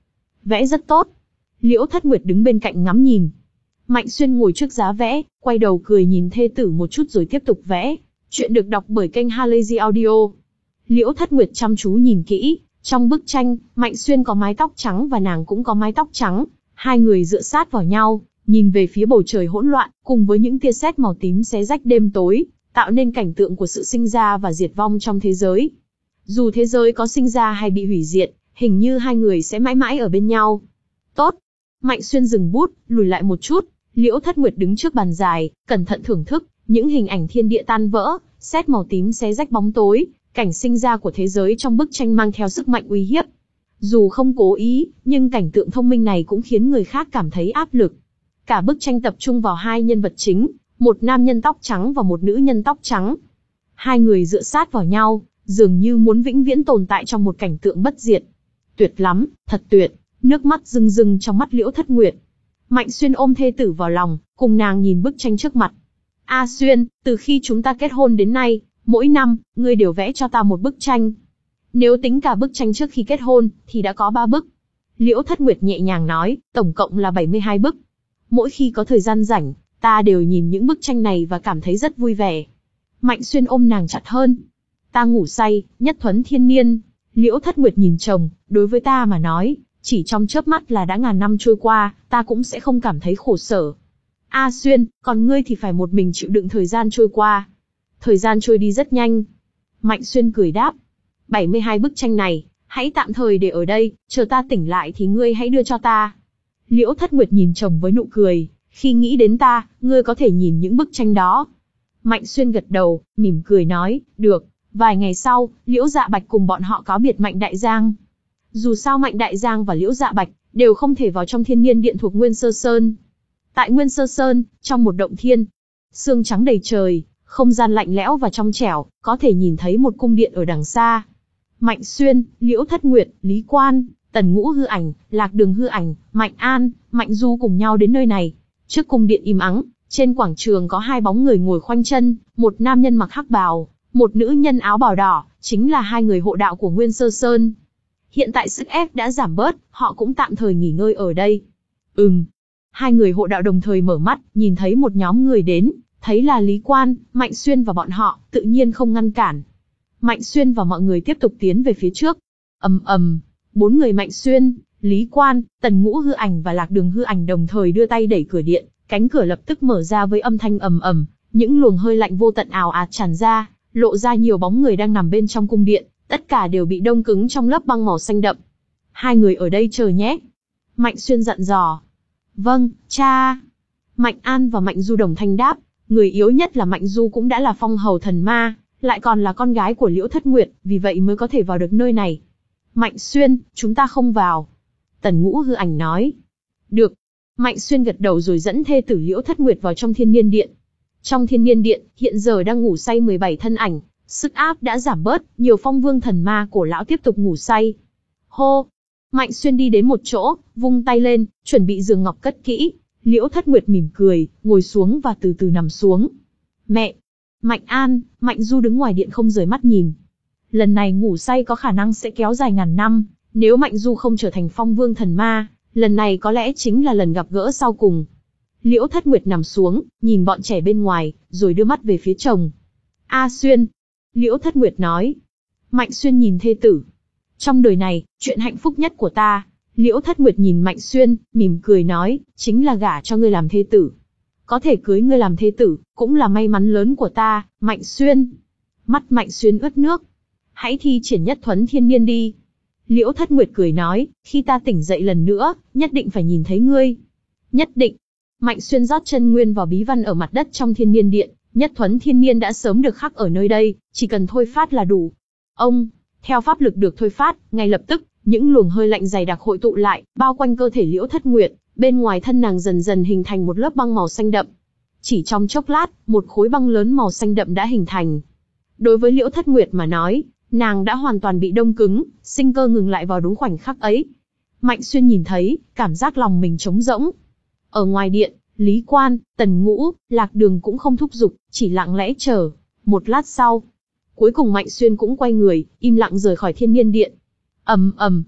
Vẽ rất tốt. Liễu Thất Nguyệt đứng bên cạnh ngắm nhìn. Mạnh Xuyên ngồi trước giá vẽ, quay đầu cười nhìn thê tử một chút rồi tiếp tục vẽ. Chuyện được đọc bởi kênh Halazy Audio. Liễu Thất Nguyệt chăm chú nhìn kỹ, trong bức tranh, Mạnh Xuyên có mái tóc trắng và nàng cũng có mái tóc trắng. Hai người dựa sát vào nhau, nhìn về phía bầu trời hỗn loạn, cùng với những tia sét màu tím xé rách đêm tối, tạo nên cảnh tượng của sự sinh ra và diệt vong trong thế giới. Dù thế giới có sinh ra hay bị hủy diệt, hình như hai người sẽ mãi mãi ở bên nhau. Tốt. Mạnh Xuyên dừng bút, lùi lại một chút. Liễu Thất Nguyệt đứng trước bàn dài, cẩn thận thưởng thức những hình ảnh thiên địa tan vỡ, sét màu tím xé rách bóng tối, cảnh sinh ra của thế giới trong bức tranh mang theo sức mạnh uy hiếp. Dù không cố ý, nhưng cảnh tượng thông minh này cũng khiến người khác cảm thấy áp lực. Cả bức tranh tập trung vào hai nhân vật chính, một nam nhân tóc trắng và một nữ nhân tóc trắng. Hai người dựa sát vào nhau, dường như muốn vĩnh viễn tồn tại trong một cảnh tượng bất diệt. Tuyệt lắm, thật tuyệt, nước mắt rưng rưng trong mắt Liễu Thất Nguyệt. Mạnh Xuyên ôm thê tử vào lòng, cùng nàng nhìn bức tranh trước mặt. A Xuyên, từ khi chúng ta kết hôn đến nay, mỗi năm, ngươi đều vẽ cho ta một bức tranh. Nếu tính cả bức tranh trước khi kết hôn, thì đã có ba bức. Liễu Thất Nguyệt nhẹ nhàng nói, tổng cộng là bảy mươi hai bức. Mỗi khi có thời gian rảnh, ta đều nhìn những bức tranh này và cảm thấy rất vui vẻ. Mạnh Xuyên ôm nàng chặt hơn. Ta ngủ say, nhất thuấn thiên niên. Liễu Thất Nguyệt nhìn chồng, đối với ta mà nói, chỉ trong chớp mắt là đã ngàn năm trôi qua, ta cũng sẽ không cảm thấy khổ sở. A Xuyên, còn ngươi thì phải một mình chịu đựng thời gian trôi qua. Thời gian trôi đi rất nhanh. Mạnh Xuyên cười đáp. bảy mươi hai bức tranh này, hãy tạm thời để ở đây, chờ ta tỉnh lại thì ngươi hãy đưa cho ta. Liễu Thất Nguyệt nhìn chồng với nụ cười, khi nghĩ đến ta, ngươi có thể nhìn những bức tranh đó. Mạnh Xuyên gật đầu, mỉm cười nói, được. Vài ngày sau, Liễu Dạ Bạch cùng bọn họ cáo biệt Mạnh Đại Giang. Dù sao Mạnh Đại Giang và Liễu Dạ Bạch đều không thể vào trong Thiên Niên Điện thuộc Nguyên Sơ Sơn. Tại Nguyên Sơ Sơn, trong một động thiên, sương trắng đầy trời, không gian lạnh lẽo và trong trẻo, có thể nhìn thấy một cung điện ở đằng xa. Mạnh Xuyên, Liễu Thất Nguyệt, Lý Quan, Tần Ngũ Hư Ảnh, Lạc Đường Hư Ảnh, Mạnh An, Mạnh Du cùng nhau đến nơi này. Trước cung điện im ắng, trên quảng trường có hai bóng người ngồi khoanh chân, một nam nhân mặc hắc bào, một nữ nhân áo bào đỏ, chính là hai người hộ đạo của Nguyên Sơ Sơn. Hiện tại sức ép đã giảm bớt, họ cũng tạm thời nghỉ ngơi ở đây. Ừm. Hai người hộ đạo đồng thời mở mắt, nhìn thấy một nhóm người đến, thấy là Lý Quan, Mạnh Xuyên và bọn họ, tự nhiên không ngăn cản. Mạnh Xuyên và mọi người tiếp tục tiến về phía trước. Ầm ầm, bốn người Mạnh Xuyên, Lý Quan, Tần Ngũ Hư Ảnh và Lạc Đường Hư Ảnh đồng thời đưa tay đẩy cửa điện, cánh cửa lập tức mở ra với âm thanh ầm ầm, những luồng hơi lạnh vô tận ào ạt tràn ra, lộ ra nhiều bóng người đang nằm bên trong cung điện, tất cả đều bị đông cứng trong lớp băng màu xanh đậm. Hai người ở đây chờ nhé. Mạnh Xuyên dặn dò. Vâng, cha. Mạnh An và Mạnh Du đồng thanh đáp, người yếu nhất là Mạnh Du cũng đã là phong hầu thần ma, lại còn là con gái của Liễu Thất Nguyệt, vì vậy mới có thể vào được nơi này. Mạnh Xuyên, chúng ta không vào. Tần Ngũ Hư Ảnh nói. Được. Mạnh Xuyên gật đầu rồi dẫn thê tử Liễu Thất Nguyệt vào trong Thiên Niên Điện. Trong Thiên Niên Điện, hiện giờ đang ngủ say mười bảy thân ảnh, sức áp đã giảm bớt, nhiều phong vương thần ma cổ lão tiếp tục ngủ say. Hô! Mạnh Xuyên đi đến một chỗ, vung tay lên, chuẩn bị giường ngọc cất kỹ. Liễu Thất Nguyệt mỉm cười, ngồi xuống và từ từ nằm xuống. Mẹ! Mạnh An, Mạnh Du đứng ngoài điện không rời mắt nhìn. Lần này ngủ say có khả năng sẽ kéo dài ngàn năm, nếu Mạnh Du không trở thành phong vương thần ma, lần này có lẽ chính là lần gặp gỡ sau cùng. Liễu Thất Nguyệt nằm xuống, nhìn bọn trẻ bên ngoài, rồi đưa mắt về phía chồng. A Xuyên! Liễu Thất Nguyệt nói. Mạnh Xuyên nhìn thê tử. Trong đời này, chuyện hạnh phúc nhất của ta, Liễu Thất Nguyệt nhìn Mạnh Xuyên, mỉm cười nói, chính là gả cho ngươi làm thê tử. Có thể cưới ngươi làm thê tử, cũng là may mắn lớn của ta, Mạnh Xuyên. Mắt Mạnh Xuyên ướt nước. Hãy thi triển nhất thuấn thiên niên đi. Liễu Thất Nguyệt cười nói, khi ta tỉnh dậy lần nữa, nhất định phải nhìn thấy ngươi. Nhất định. Mạnh Xuyên rót chân nguyên vào bí văn ở mặt đất trong Thiên Niên Điện, nhất thuấn thiên niên đã sớm được khắc ở nơi đây, chỉ cần thôi phát là đủ. Ông, theo pháp lực được thôi phát, ngay lập tức, những luồng hơi lạnh dày đặc hội tụ lại, bao quanh cơ thể Liễu Thất Nguyệt, bên ngoài thân nàng dần dần hình thành một lớp băng màu xanh đậm. Chỉ trong chốc lát, một khối băng lớn màu xanh đậm đã hình thành. Đối với Liễu Thất Nguyệt mà nói, nàng đã hoàn toàn bị đông cứng, sinh cơ ngừng lại vào đúng khoảnh khắc ấy. Mạnh Xuyên nhìn thấy, cảm giác lòng mình trống rỗng. Ở ngoài điện, Lý Quan, Tần Ngũ, Lạc Đường cũng không thúc giục, chỉ lặng lẽ chờ. Một lát sau, cuối cùng Mạnh Xuyên cũng quay người, im lặng rời khỏi Thiên Niên Điện. Ầm ầm,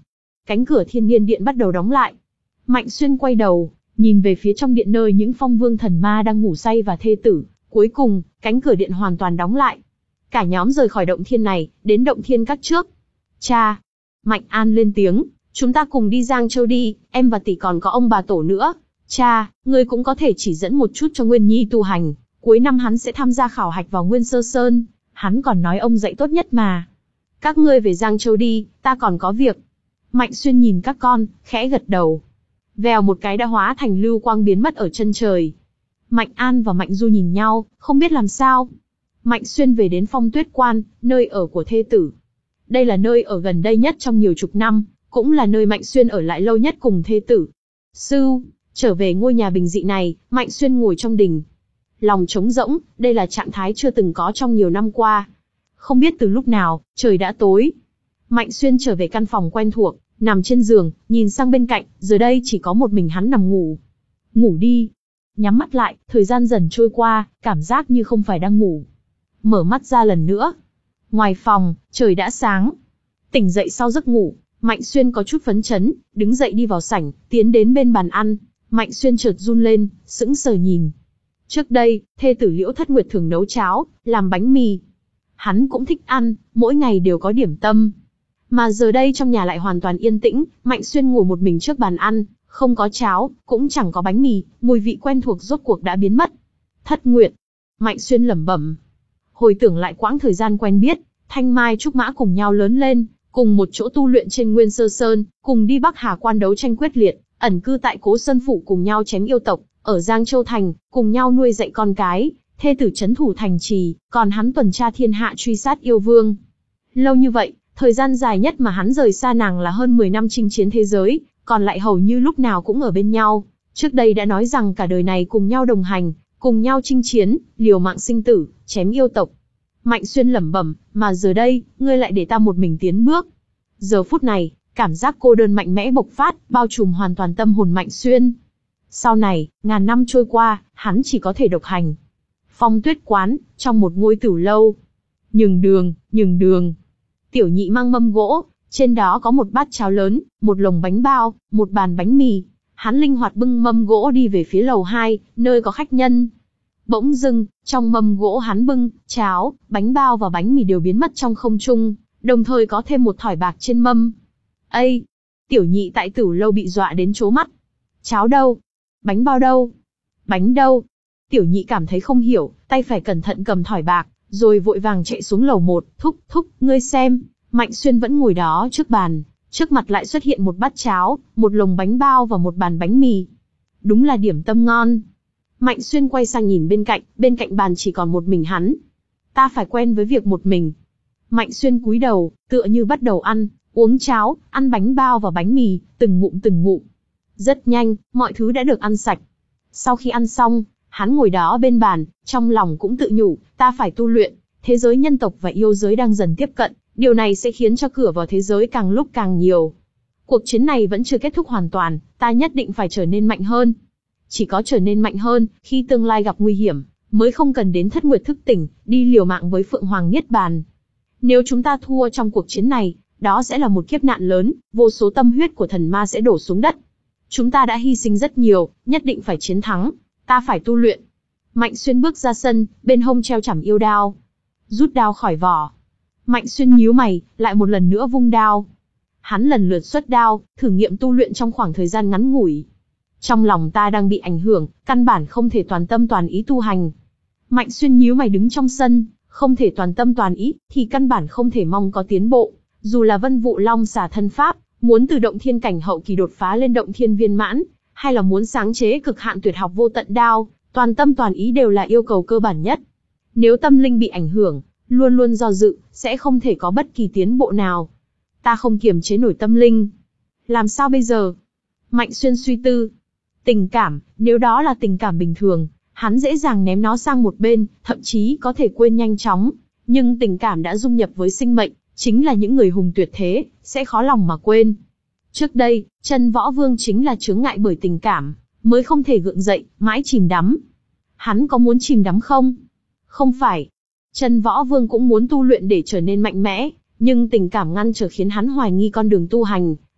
cánh cửa Thiên Niên Điện bắt đầu đóng lại. Mạnh Xuyên quay đầu, nhìn về phía trong điện nơi những phong vương thần ma đang ngủ say và thê tử. Cuối cùng, cánh cửa điện hoàn toàn đóng lại. Cả nhóm rời khỏi động thiên này, đến động thiên các trước. Cha! Mạnh An lên tiếng, chúng ta cùng đi Giang Châu đi, em và tỷ còn có ông bà tổ nữa. Cha, ngươi cũng có thể chỉ dẫn một chút cho Nguyên Nhi tu hành. Cuối năm hắn sẽ tham gia khảo hạch vào Nguyên Sơ Sơn. Hắn còn nói ông dạy tốt nhất mà. Các ngươi về Giang Châu đi, ta còn có việc. Mạnh Xuyên nhìn các con, khẽ gật đầu. Vèo một cái đã hóa thành lưu quang biến mất ở chân trời. Mạnh An và Mạnh Du nhìn nhau, không biết làm sao. Mạnh Xuyên về đến Phong Tuyết Quan, nơi ở của thê tử. Đây là nơi ở gần đây nhất trong nhiều chục năm, cũng là nơi Mạnh Xuyên ở lại lâu nhất cùng thê tử. Sư, trở về ngôi nhà bình dị này, Mạnh Xuyên ngồi trong đình. Lòng trống rỗng, đây là trạng thái chưa từng có trong nhiều năm qua. Không biết từ lúc nào, trời đã tối. Mạnh Xuyên trở về căn phòng quen thuộc, nằm trên giường, nhìn sang bên cạnh, giờ đây chỉ có một mình hắn nằm ngủ. Ngủ đi. Nhắm mắt lại, thời gian dần trôi qua, cảm giác như không phải đang ngủ. Mở mắt ra lần nữa. Ngoài phòng, trời đã sáng. Tỉnh dậy sau giấc ngủ, Mạnh Xuyên có chút phấn chấn, đứng dậy đi vào sảnh, tiến đến bên bàn ăn. Mạnh Xuyên chợt run lên, sững sờ nhìn. Trước đây, thê tử Liễu Thất Nguyệt thường nấu cháo, làm bánh mì. Hắn cũng thích ăn, mỗi ngày đều có điểm tâm. Mà giờ đây trong nhà lại hoàn toàn yên tĩnh, Mạnh Xuyên ngồi một mình trước bàn ăn, không có cháo, cũng chẳng có bánh mì, mùi vị quen thuộc rốt cuộc đã biến mất. Thất Nguyệt. Mạnh Xuyên lẩm bẩm. Hồi tưởng lại quãng thời gian quen biết, Thanh Mai Trúc Mã cùng nhau lớn lên, cùng một chỗ tu luyện trên Nguyên Sơ Sơn, cùng đi Bắc Hà Quan đấu tranh quyết liệt, ẩn cư tại Cố Sơn Phủ cùng nhau chém yêu tộc, ở Giang Châu Thành, cùng nhau nuôi dạy con cái, thê tử trấn thủ thành trì, còn hắn tuần tra thiên hạ truy sát yêu vương. Lâu như vậy, thời gian dài nhất mà hắn rời xa nàng là hơn mười năm chinh chiến thế giới, còn lại hầu như lúc nào cũng ở bên nhau. Trước đây đã nói rằng cả đời này cùng nhau đồng hành, cùng nhau chinh chiến, liều mạng sinh tử, chém yêu tộc. Mạnh Xuyên lẩm bẩm, mà giờ đây, ngươi lại để ta một mình tiến bước. Giờ phút này, cảm giác cô đơn mạnh mẽ bộc phát, bao trùm hoàn toàn tâm hồn Mạnh Xuyên. Sau này, ngàn năm trôi qua, hắn chỉ có thể độc hành. Phong Tuyết Quán, trong một ngôi tửu lâu. Nhường đường, nhường đường. Tiểu nhị mang mâm gỗ, trên đó có một bát cháo lớn, một lồng bánh bao, một bàn bánh mì. Hắn linh hoạt bưng mâm gỗ đi về phía lầu hai, nơi có khách nhân. Bỗng dưng, trong mâm gỗ hắn bưng, cháo, bánh bao và bánh mì đều biến mất trong không trung, đồng thời có thêm một thỏi bạc trên mâm. Ây! Tiểu nhị tại tửu lâu bị dọa đến trố mắt. Cháo đâu? Bánh bao đâu? Bánh đâu? Tiểu nhị cảm thấy không hiểu, tay phải cẩn thận cầm thỏi bạc, rồi vội vàng chạy xuống lầu một, thúc, thúc, ngươi xem. Mạnh Xuyên vẫn ngồi đó trước bàn, trước mặt lại xuất hiện một bát cháo, một lồng bánh bao và một bàn bánh mì. Đúng là điểm tâm ngon. Mạnh Xuyên quay sang nhìn bên cạnh, bên cạnh bàn chỉ còn một mình hắn. Ta phải quen với việc một mình. Mạnh Xuyên cúi đầu, tựa như bắt đầu ăn, uống cháo, ăn bánh bao và bánh mì, từng ngụm từng ngụm. Rất nhanh, mọi thứ đã được ăn sạch. Sau khi ăn xong, hắn ngồi đó bên bàn, trong lòng cũng tự nhủ, ta phải tu luyện. Thế giới nhân tộc và yêu giới đang dần tiếp cận, điều này sẽ khiến cho cửa vào thế giới càng lúc càng nhiều. Cuộc chiến này vẫn chưa kết thúc hoàn toàn, ta nhất định phải trở nên mạnh hơn. Chỉ có trở nên mạnh hơn, khi tương lai gặp nguy hiểm, mới không cần đến Thất Nguyệt thức tỉnh, đi liều mạng với Phượng Hoàng Niết Bàn. Nếu chúng ta thua trong cuộc chiến này, đó sẽ là một kiếp nạn lớn, vô số tâm huyết của thần ma sẽ đổ xuống đất. Chúng ta đã hy sinh rất nhiều, nhất định phải chiến thắng, ta phải tu luyện. Mạnh Xuyên bước ra sân, bên hông treo chảm yêu đao. Rút đao khỏi vỏ. Mạnh Xuyên nhíu mày, lại một lần nữa vung đao. Hắn lần lượt xuất đao, thử nghiệm tu luyện trong khoảng thời gian ngắn ngủi. Trong lòng ta đang bị ảnh hưởng, căn bản không thể toàn tâm toàn ý tu hành. Mạnh Xuyên nhíu mày đứng trong sân, không thể toàn tâm toàn ý, thì căn bản không thể mong có tiến bộ. Dù là Vân Vụ Long xả thân pháp, muốn từ động thiên cảnh hậu kỳ đột phá lên động thiên viên mãn, hay là muốn sáng chế cực hạn tuyệt học vô tận đao, toàn tâm toàn ý đều là yêu cầu cơ bản nhất. Nếu tâm linh bị ảnh hưởng, luôn luôn do dự, sẽ không thể có bất kỳ tiến bộ nào. Ta không kiềm chế nổi tâm linh. Làm sao bây giờ? Mạnh Xuyên suy tư. Tình cảm, nếu đó là tình cảm bình thường, hắn dễ dàng ném nó sang một bên, thậm chí có thể quên nhanh chóng. Nhưng tình cảm đã dung nhập với sinh mệnh, chính là những người hùng tuyệt thế, sẽ khó lòng mà quên. Trước đây, Chân Võ Vương chính là chướng ngại bởi tình cảm, mới không thể gượng dậy, mãi chìm đắm. Hắn có muốn chìm đắm không? Không phải. Chân Võ Vương cũng muốn tu luyện để trở nên mạnh mẽ, nhưng tình cảm ngăn trở khiến hắn hoài nghi con đường tu hành,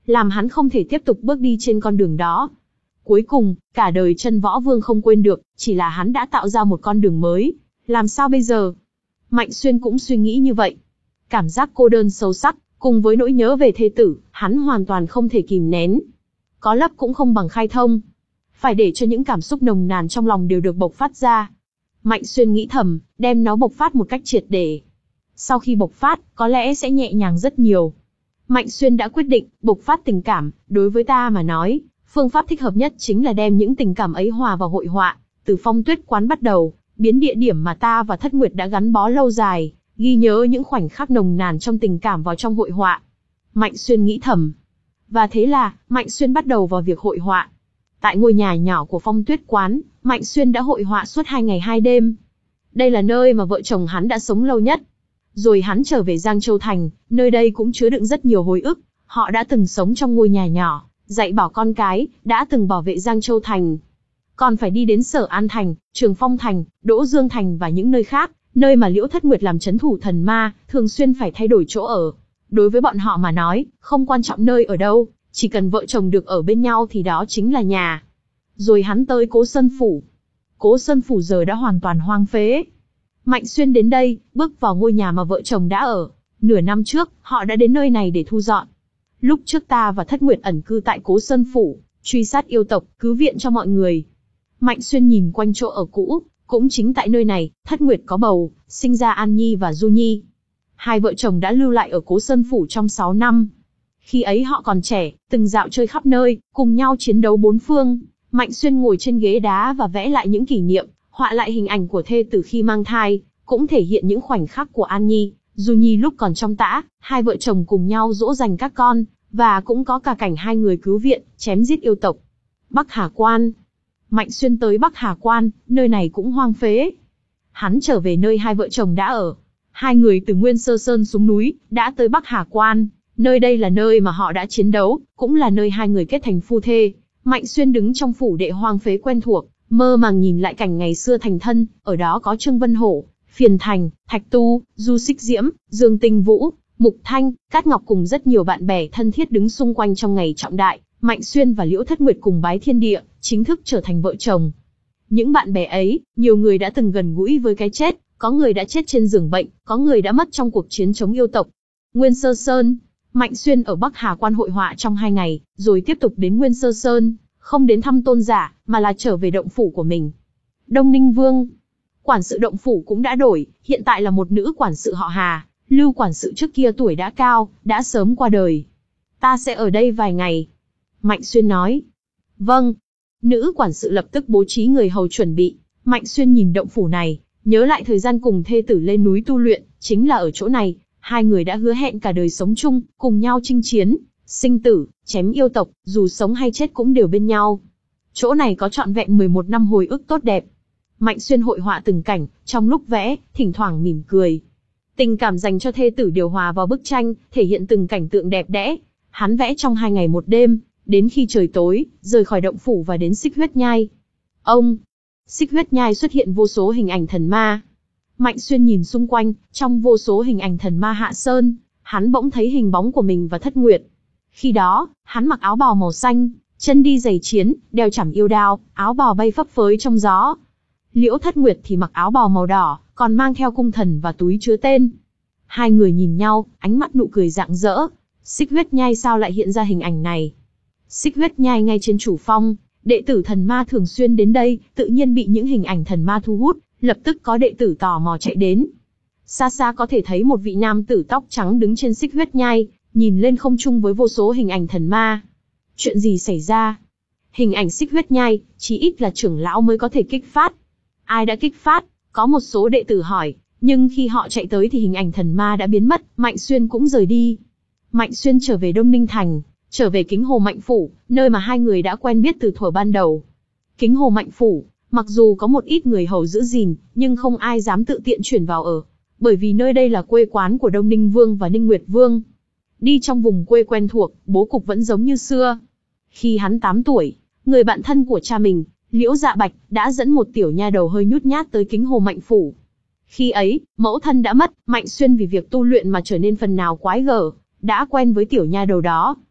làm hắn không thể tiếp tục bước đi trên con đường đó. Cuối cùng, cả đời Chân Võ Vương không quên được, chỉ là hắn đã tạo ra một con đường mới. Làm sao bây giờ? Mạnh Xuyên cũng suy nghĩ như vậy. Cảm giác cô đơn sâu sắc, cùng với nỗi nhớ về thê tử, hắn hoàn toàn không thể kìm nén. Có lấp cũng không bằng khai thông. Phải để cho những cảm xúc nồng nàn trong lòng đều được bộc phát ra. Mạnh Xuyên nghĩ thầm, đem nó bộc phát một cách triệt để. Sau khi bộc phát, có lẽ sẽ nhẹ nhàng rất nhiều. Mạnh Xuyên đã quyết định, bộc phát tình cảm, đối với ta mà nói, phương pháp thích hợp nhất chính là đem những tình cảm ấy hòa vào hội họa, từ Phong Tuyết Quán bắt đầu, biến địa điểm mà ta và Thất Nguyệt đã gắn bó lâu dài, ghi nhớ những khoảnh khắc nồng nàn trong tình cảm vào trong hội họa. Mạnh Xuyên nghĩ thầm. Và thế là, Mạnh Xuyên bắt đầu vào việc hội họa. Tại ngôi nhà nhỏ của Phong Tuyết Quán, Mạnh Xuyên đã hội họa suốt hai ngày hai đêm. Đây là nơi mà vợ chồng hắn đã sống lâu nhất. Rồi hắn trở về Giang Châu Thành, nơi đây cũng chứa đựng rất nhiều hồi ức. Họ đã từng sống trong ngôi nhà nhỏ, dạy bảo con cái, đã từng bảo vệ Giang Châu Thành. Còn phải đi đến Sở An Thành, Trường Phong Thành, Đỗ Dương Thành và những nơi khác, nơi mà Liễu Thất Nguyệt làm trấn thủ thần ma, thường xuyên phải thay đổi chỗ ở. Đối với bọn họ mà nói, không quan trọng nơi ở đâu, chỉ cần vợ chồng được ở bên nhau thì đó chính là nhà. Rồi hắn tới Cố Sơn Phủ. Cố Sơn Phủ giờ đã hoàn toàn hoang phế. Mạnh Xuyên đến đây, bước vào ngôi nhà mà vợ chồng đã ở. Nửa năm trước, họ đã đến nơi này để thu dọn. Lúc trước ta và Thất Nguyệt ẩn cư tại Cố Sơn Phủ, truy sát yêu tộc, cứu viện cho mọi người. Mạnh Xuyên nhìn quanh chỗ ở cũ, cũng chính tại nơi này, Thất Nguyệt có bầu, sinh ra An Nhi và Du Nhi. Hai vợ chồng đã lưu lại ở Cố Sơn Phủ trong sáu năm. Khi ấy họ còn trẻ, từng dạo chơi khắp nơi, cùng nhau chiến đấu bốn phương. Mạnh Xuyên ngồi trên ghế đá và vẽ lại những kỷ niệm, họa lại hình ảnh của thê tử khi mang thai, cũng thể hiện những khoảnh khắc của An Nhi, Du Nhi lúc còn trong tã, hai vợ chồng cùng nhau dỗ dành các con, và cũng có cả cảnh hai người cứu viện, chém giết yêu tộc. Bắc Hà Quan. Mạnh Xuyên tới Bắc Hà Quan, nơi này cũng hoang phế. Hắn trở về nơi hai vợ chồng đã ở. Hai người từ Nguyên Sơ Sơn xuống núi, đã tới Bắc Hà Quan. Nơi đây là nơi mà họ đã chiến đấu, cũng là nơi hai người kết thành phu thê. Mạnh Xuyên đứng trong phủ đệ hoang phế quen thuộc, mơ màng nhìn lại cảnh ngày xưa thành thân, ở đó có Trương Vân Hổ, Phiền Thành, Thạch Tu, Du Xích Diễm, Dương Tinh Vũ, Mục Thanh, Cát Ngọc cùng rất nhiều bạn bè thân thiết đứng xung quanh trong ngày trọng đại. Mạnh Xuyên và Liễu Thất Nguyệt cùng bái thiên địa, chính thức trở thành vợ chồng. Những bạn bè ấy, nhiều người đã từng gần gũi với cái chết, có người đã chết trên giường bệnh, có người đã mất trong cuộc chiến chống yêu tộc. Nguyên Sơ Sơn. Mạnh Xuyên ở Bắc Hà Quan hội họa trong hai ngày, rồi tiếp tục đến Nguyên Sơ Sơn, không đến thăm tôn giả, mà là trở về động phủ của mình. Đông Ninh Vương. Quản sự động phủ cũng đã đổi, hiện tại là một nữ quản sự họ Hà. Lưu quản sự trước kia tuổi đã cao, đã sớm qua đời. Ta sẽ ở đây vài ngày. Mạnh Xuyên nói. Vâng. Nữ quản sự lập tức bố trí người hầu chuẩn bị. Mạnh Xuyên nhìn động phủ này, nhớ lại thời gian cùng thê tử lên núi tu luyện, chính là ở chỗ này. Hai người đã hứa hẹn cả đời sống chung, cùng nhau chinh chiến, sinh tử, chém yêu tộc, dù sống hay chết cũng đều bên nhau. Chỗ này có trọn vẹn mười một năm hồi ức tốt đẹp. Mạnh Xuyên hội họa từng cảnh, trong lúc vẽ, thỉnh thoảng mỉm cười. Tình cảm dành cho thê tử điều hòa vào bức tranh, thể hiện từng cảnh tượng đẹp đẽ. Hắn vẽ trong hai ngày một đêm, đến khi trời tối, rời khỏi động phủ và đến Xích Huyết Nhai. Ông! Xích Huyết Nhai xuất hiện vô số hình ảnh thần ma. Mạnh Xuyên nhìn xung quanh, trong vô số hình ảnh thần ma hạ sơn, hắn bỗng thấy hình bóng của mình và Thất Nguyệt. Khi đó, hắn mặc áo bào màu xanh, chân đi giày chiến, đeo chảm yêu đao, áo bào bay phấp phới trong gió. Liễu Thất Nguyệt thì mặc áo bào màu đỏ, còn mang theo cung thần và túi chứa tên. Hai người nhìn nhau, ánh mắt nụ cười rạng rỡ. Xích Huyết Nhai sao lại hiện ra hình ảnh này? Xích Huyết Nhai ngay trên chủ phong, đệ tử thần ma thường xuyên đến đây, tự nhiên bị những hình ảnh thần ma thu hút, lập tức có đệ tử tò mò chạy đến. Xa xa có thể thấy một vị nam tử tóc trắng đứng trên Xích Huyết Nhai, nhìn lên không trung với vô số hình ảnh thần ma. Chuyện gì xảy ra? Hình ảnh Xích Huyết Nhai, chí ít là trưởng lão mới có thể kích phát. Ai đã kích phát? Có một số đệ tử hỏi, nhưng khi họ chạy tới thì hình ảnh thần ma đã biến mất, Mạnh Xuyên cũng rời đi. Mạnh Xuyên trở về Đông Ninh Thành, trở về Kính Hồ Mạnh Phủ, nơi mà hai người đã quen biết từ thuở ban đầu. Kính Hồ Mạnh Phủ, mặc dù có một ít người hầu giữ gìn, nhưng không ai dám tự tiện chuyển vào ở, bởi vì nơi đây là quê quán của Đông Ninh Vương và Ninh Nguyệt Vương. Đi trong vùng quê quen thuộc, bố cục vẫn giống như xưa. Khi hắn tám tuổi, người bạn thân của cha mình, Liễu Dạ Bạch, đã dẫn một tiểu nha đầu hơi nhút nhát tới Kính Hồ Mạnh Phủ. Khi ấy, mẫu thân đã mất, Mạnh Xuyên vì việc tu luyện mà trở nên phần nào quái gở, đã quen với tiểu nha đầu đó.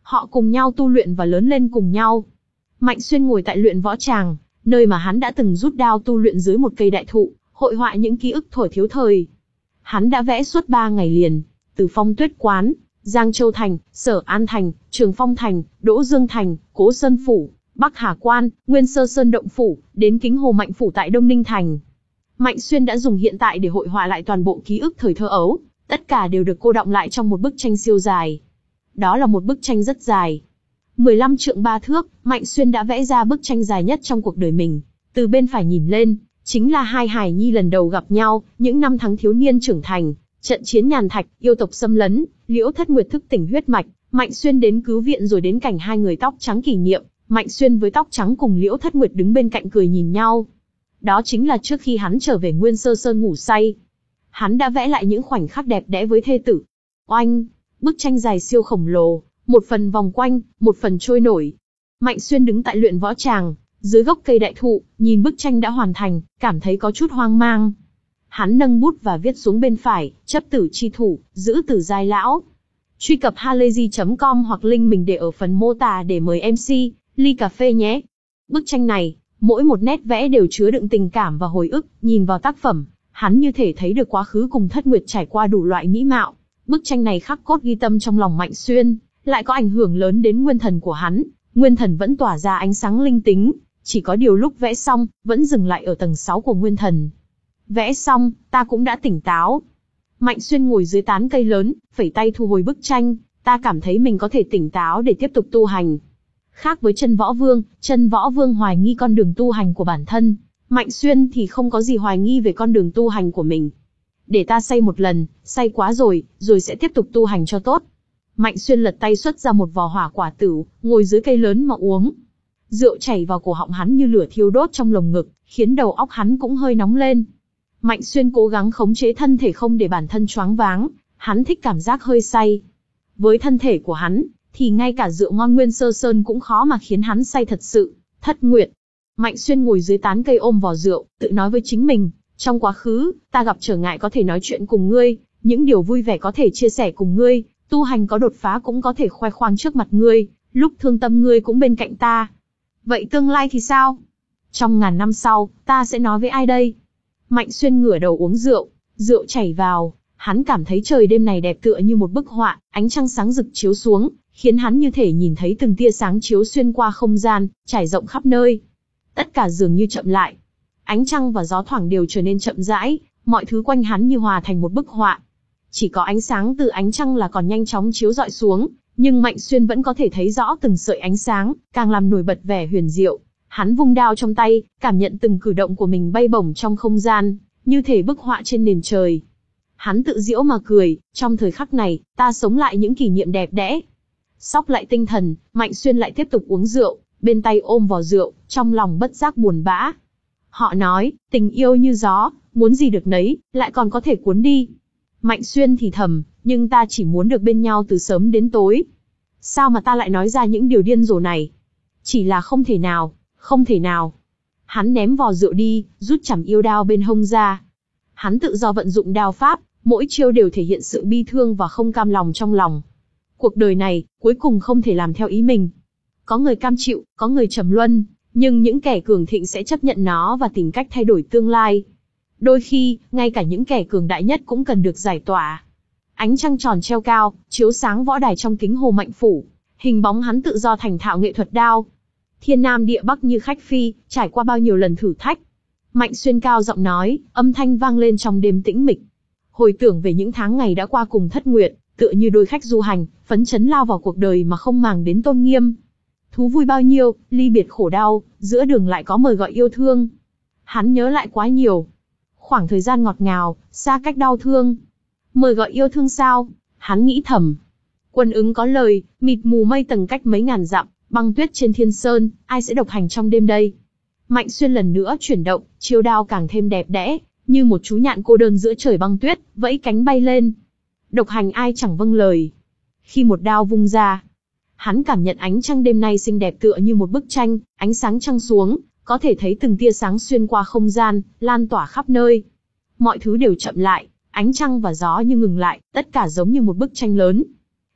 Họ cùng nhau tu luyện và lớn lên cùng nhau. Mạnh Xuyên ngồi tại luyện võ tràng, nơi mà hắn đã từng rút đao tu luyện dưới một cây đại thụ, hội họa những ký ức thuở thiếu thời. Hắn đã vẽ suốt ba ngày liền, từ Phong Tuyết Quán, Giang Châu Thành, Sở An Thành, Trường Phong Thành, Đỗ Dương Thành, Cố Sơn Phủ, Bắc Hà Quan, Nguyên Sơ Sơn Động Phủ, đến Kính Hồ Mạnh Phủ tại Đông Ninh Thành. Mạnh Xuyên đã dùng hiện tại để hội họa lại toàn bộ ký ức thời thơ ấu, tất cả đều được cô đọng lại trong một bức tranh siêu dài. Đó là một bức tranh rất dài. mười lăm trượng ba thước, Mạnh Xuyên đã vẽ ra bức tranh dài nhất trong cuộc đời mình. Từ bên phải nhìn lên, chính là hai hài nhi lần đầu gặp nhau, những năm tháng thiếu niên trưởng thành, trận chiến nhàn thạch, yêu tộc xâm lấn, Liễu Thất Nguyệt thức tỉnh huyết mạch, Mạnh Xuyên đến cứu viện rồi đến cảnh hai người tóc trắng kỷ niệm, Mạnh Xuyên với tóc trắng cùng Liễu Thất Nguyệt đứng bên cạnh cười nhìn nhau. Đó chính là trước khi hắn trở về Nguyên Sơ Sơn ngủ say. Hắn đã vẽ lại những khoảnh khắc đẹp đẽ với thê tử. Oanh, bức tranh dài siêu khổng lồ, một phần vòng quanh, một phần trôi nổi. Mạnh Xuyên đứng tại luyện võ tràng, dưới gốc cây đại thụ, nhìn bức tranh đã hoàn thành, cảm thấy có chút hoang mang. Hắn nâng bút và viết xuống bên phải, chấp tử chi thủ, giữ tử giai lão. Truy cập halayzi chấm com hoặc link mình để ở phần mô tả để mời em xê, ly cà phê nhé. Bức tranh này, mỗi một nét vẽ đều chứa đựng tình cảm và hồi ức, nhìn vào tác phẩm, hắn như thể thấy được quá khứ cùng Thất Nguyệt trải qua đủ loại mỹ mạo. Bức tranh này khắc cốt ghi tâm trong lòng Mạnh Xuyên, lại có ảnh hưởng lớn đến nguyên thần của hắn, nguyên thần vẫn tỏa ra ánh sáng linh tính, chỉ có điều lúc vẽ xong, vẫn dừng lại ở tầng sáu của nguyên thần. Vẽ xong, ta cũng đã tỉnh táo. Mạnh Xuyên ngồi dưới tán cây lớn, phẩy tay thu hồi bức tranh, ta cảm thấy mình có thể tỉnh táo để tiếp tục tu hành. Khác với Chân Võ Vương, Chân Võ Vương hoài nghi con đường tu hành của bản thân, Mạnh Xuyên thì không có gì hoài nghi về con đường tu hành của mình. Để ta say một lần, say quá rồi, rồi sẽ tiếp tục tu hành cho tốt. Mạnh Xuyên lật tay xuất ra một vò hỏa quả tửu, ngồi dưới cây lớn mà uống. Rượu chảy vào cổ họng hắn như lửa thiêu đốt trong lồng ngực, khiến đầu óc hắn cũng hơi nóng lên. Mạnh Xuyên cố gắng khống chế thân thể không để bản thân choáng váng, hắn thích cảm giác hơi say. Với thân thể của hắn, thì ngay cả rượu ngon Nguyên Sơ Sơn cũng khó mà khiến hắn say thật sự. Thất Nguyệt. Mạnh Xuyên ngồi dưới tán cây ôm vò rượu, tự nói với chính mình, trong quá khứ, ta gặp trở ngại có thể nói chuyện cùng ngươi, những điều vui vẻ có thể chia sẻ cùng ngươi, tu hành có đột phá cũng có thể khoe khoang trước mặt ngươi, lúc thương tâm ngươi cũng bên cạnh ta. Vậy tương lai thì sao? Trong ngàn năm sau, ta sẽ nói với ai đây? Mạnh Xuyên ngửa đầu uống rượu, rượu chảy vào, hắn cảm thấy trời đêm này đẹp tựa như một bức họa, ánh trăng sáng rực chiếu xuống, khiến hắn như thể nhìn thấy từng tia sáng chiếu xuyên qua không gian, trải rộng khắp nơi. Tất cả dường như chậm lại. Ánh trăng và gió thoảng đều trở nên chậm rãi, mọi thứ quanh hắn như hòa thành một bức họa. Chỉ có ánh sáng từ ánh trăng là còn nhanh chóng chiếu rọi xuống, nhưng Mạnh Xuyên vẫn có thể thấy rõ từng sợi ánh sáng, càng làm nổi bật vẻ huyền diệu. Hắn vung đao trong tay, cảm nhận từng cử động của mình bay bổng trong không gian, như thể bức họa trên nền trời. Hắn tự giễu mà cười, trong thời khắc này, ta sống lại những kỷ niệm đẹp đẽ. Sóc lại tinh thần, Mạnh Xuyên lại tiếp tục uống rượu, bên tay ôm vò rượu, trong lòng bất giác buồn bã. Họ nói, tình yêu như gió, muốn gì được nấy, lại còn có thể cuốn đi. Mạnh Xuyên thì thầm, nhưng ta chỉ muốn được bên nhau từ sớm đến tối. Sao mà ta lại nói ra những điều điên rồ này? Chỉ là không thể nào, không thể nào. Hắn ném vò rượu đi, rút chảm yêu đao bên hông ra. Hắn tự do vận dụng đao pháp, mỗi chiêu đều thể hiện sự bi thương và không cam lòng trong lòng. Cuộc đời này, cuối cùng không thể làm theo ý mình. Có người cam chịu, có người trầm luân, nhưng những kẻ cường thịnh sẽ chấp nhận nó và tìm cách thay đổi tương lai. Đôi khi, ngay cả những kẻ cường đại nhất cũng cần được giải tỏa. Ánh trăng tròn treo cao, chiếu sáng võ đài trong Kính Hồ Mạnh Phủ. Hình bóng hắn tự do thành thạo nghệ thuật đao. Thiên Nam địa Bắc như khách phi, trải qua bao nhiêu lần thử thách. Mạnh Xuyên cao giọng nói, âm thanh vang lên trong đêm tĩnh mịch. Hồi tưởng về những tháng ngày đã qua cùng Thất Nguyệt, tựa như đôi khách du hành, phấn chấn lao vào cuộc đời mà không màng đến tôn nghiêm. Thú vui bao nhiêu, ly biệt khổ đau, giữa đường lại có mời gọi yêu thương. Hắn nhớ lại quá nhiều. Khoảng thời gian ngọt ngào, xa cách đau thương. Mời gọi yêu thương sao? Hắn nghĩ thầm. Quân ứng có lời, mịt mù mây tầng cách mấy ngàn dặm, băng tuyết trên thiên sơn, ai sẽ độc hành trong đêm đây? Mạnh Xuyên lần nữa chuyển động, chiêu đao càng thêm đẹp đẽ, như một chú nhạn cô đơn giữa trời băng tuyết, vẫy cánh bay lên. Độc hành ai chẳng vâng lời. Khi một đao vung ra, hắn cảm nhận ánh trăng đêm nay xinh đẹp tựa như một bức tranh, ánh sáng trăng xuống, có thể thấy từng tia sáng xuyên qua không gian, lan tỏa khắp nơi. Mọi thứ đều chậm lại, ánh trăng và gió như ngừng lại, tất cả giống như một bức tranh lớn.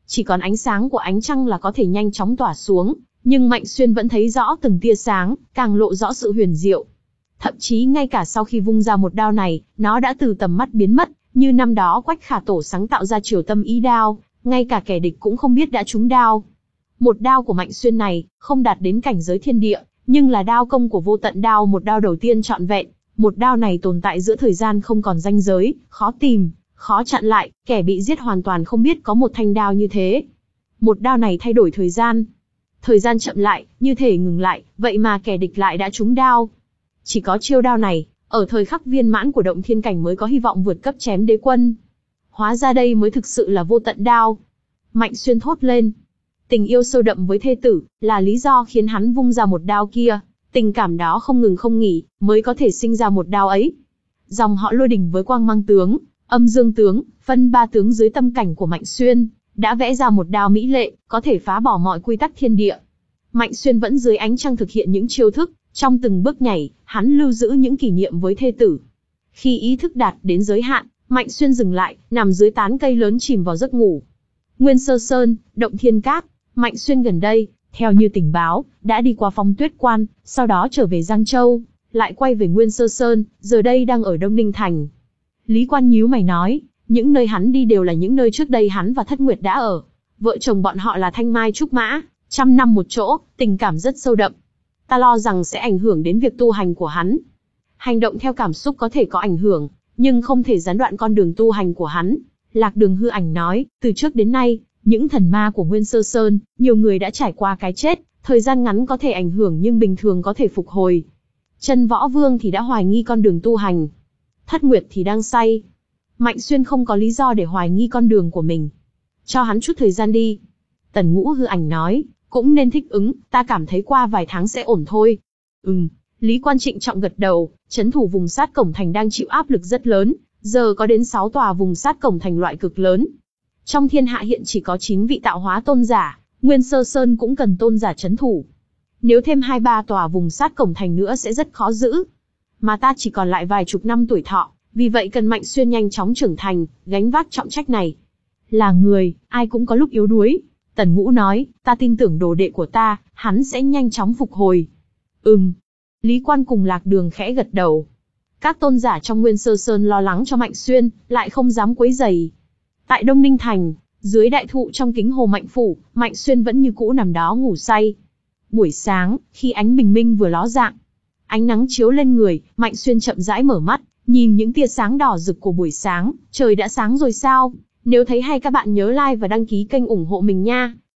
Chỉ còn ánh sáng của ánh trăng là có thể nhanh chóng tỏa xuống, nhưng Mạnh Xuyên vẫn thấy rõ từng tia sáng, càng lộ rõ sự huyền diệu. Thậm chí ngay cả sau khi vung ra một đao này, nó đã từ tầm mắt biến mất, như năm đó Quách Khả Tổ sáng tạo ra Triều Tâm Ý đao, ngay cả kẻ địch cũng không biết đã trúng đao. Một đao của Mạnh Xuyên này, không đạt đến cảnh giới thiên địa, nhưng là đao công của Vô Tận Đao, một đao đầu tiên trọn vẹn. Một đao này tồn tại giữa thời gian không còn ranh giới, khó tìm, khó chặn lại, kẻ bị giết hoàn toàn không biết có một thanh đao như thế. Một đao này thay đổi thời gian. Thời gian chậm lại, như thể ngừng lại, vậy mà kẻ địch lại đã trúng đao. Chỉ có chiêu đao này, ở thời khắc viên mãn của động thiên cảnh mới có hy vọng vượt cấp chém đế quân. Hóa ra đây mới thực sự là Vô Tận Đao. Mạnh Xuyên thốt lên. Tình yêu sâu đậm với thê tử, là lý do khiến hắn vung ra một đao kia. Tình cảm đó không ngừng không nghỉ, mới có thể sinh ra một đao ấy. Dòng họ Lôi Đình với Quang Mang tướng, Âm Dương tướng, phân ba tướng dưới tâm cảnh của Mạnh Xuyên, đã vẽ ra một đao mỹ lệ, có thể phá bỏ mọi quy tắc thiên địa. Mạnh Xuyên vẫn dưới ánh trăng thực hiện những chiêu thức, trong từng bước nhảy, hắn lưu giữ những kỷ niệm với thê tử. Khi ý thức đạt đến giới hạn, Mạnh Xuyên dừng lại, nằm dưới tán cây lớn chìm vào giấc ngủ. Nguyên Sơ Sơn, Động Thiên Các. Mạnh Xuyên gần đây, theo như tình báo, đã đi qua Phong Tuyết Quan, sau đó trở về Giang Châu, lại quay về Nguyên Sơ Sơn, giờ đây đang ở Đông Ninh Thành. Lý Quan nhíu mày nói, những nơi hắn đi đều là những nơi trước đây hắn và Thất Nguyệt đã ở. Vợ chồng bọn họ là thanh mai trúc mã, trăm năm một chỗ, tình cảm rất sâu đậm. Ta lo rằng sẽ ảnh hưởng đến việc tu hành của hắn. Hành động theo cảm xúc có thể có ảnh hưởng, nhưng không thể gián đoạn con đường tu hành của hắn. Lạc Đường Hư Ảnh nói, từ trước đến nay, những thần ma của Nguyên Sơ Sơn, nhiều người đã trải qua cái chết, thời gian ngắn có thể ảnh hưởng nhưng bình thường có thể phục hồi. Chân Võ Vương thì đã hoài nghi con đường tu hành. Thất Nguyệt thì đang say. Mạnh Xuyên không có lý do để hoài nghi con đường của mình. Cho hắn chút thời gian đi. Tần Ngũ Hư Ảnh nói, cũng nên thích ứng, ta cảm thấy qua vài tháng sẽ ổn thôi. Ừm, Lý Quan trịnh trọng gật đầu, trấn thủ vùng sát cổng thành đang chịu áp lực rất lớn, giờ có đến sáu tòa vùng sát cổng thành loại cực lớn. Trong thiên hạ hiện chỉ có chín vị tạo hóa tôn giả, Nguyên Sơ Sơn cũng cần tôn giả trấn thủ. Nếu thêm hai ba tòa vùng sát cổng thành nữa sẽ rất khó giữ. Mà ta chỉ còn lại vài chục năm tuổi thọ, vì vậy cần Mạnh Xuyên nhanh chóng trưởng thành, gánh vác trọng trách này. Là người, ai cũng có lúc yếu đuối. Tần Ngũ nói, ta tin tưởng đồ đệ của ta, hắn sẽ nhanh chóng phục hồi. Ừm. Lý Quan cùng Lạc Đường khẽ gật đầu. Các tôn giả trong Nguyên Sơ Sơn lo lắng cho Mạnh Xuyên, lại không dám quấy rầy. Tại Đông Ninh Thành, dưới đại thụ trong kính hồ Mạnh Phủ, Mạnh Xuyên vẫn như cũ nằm đó ngủ say. Buổi sáng, khi ánh bình minh vừa ló dạng, ánh nắng chiếu lên người, Mạnh Xuyên chậm rãi mở mắt, nhìn những tia sáng đỏ rực của buổi sáng, trời đã sáng rồi sao? Nếu thấy hay các bạn nhớ like và đăng ký kênh ủng hộ mình nha.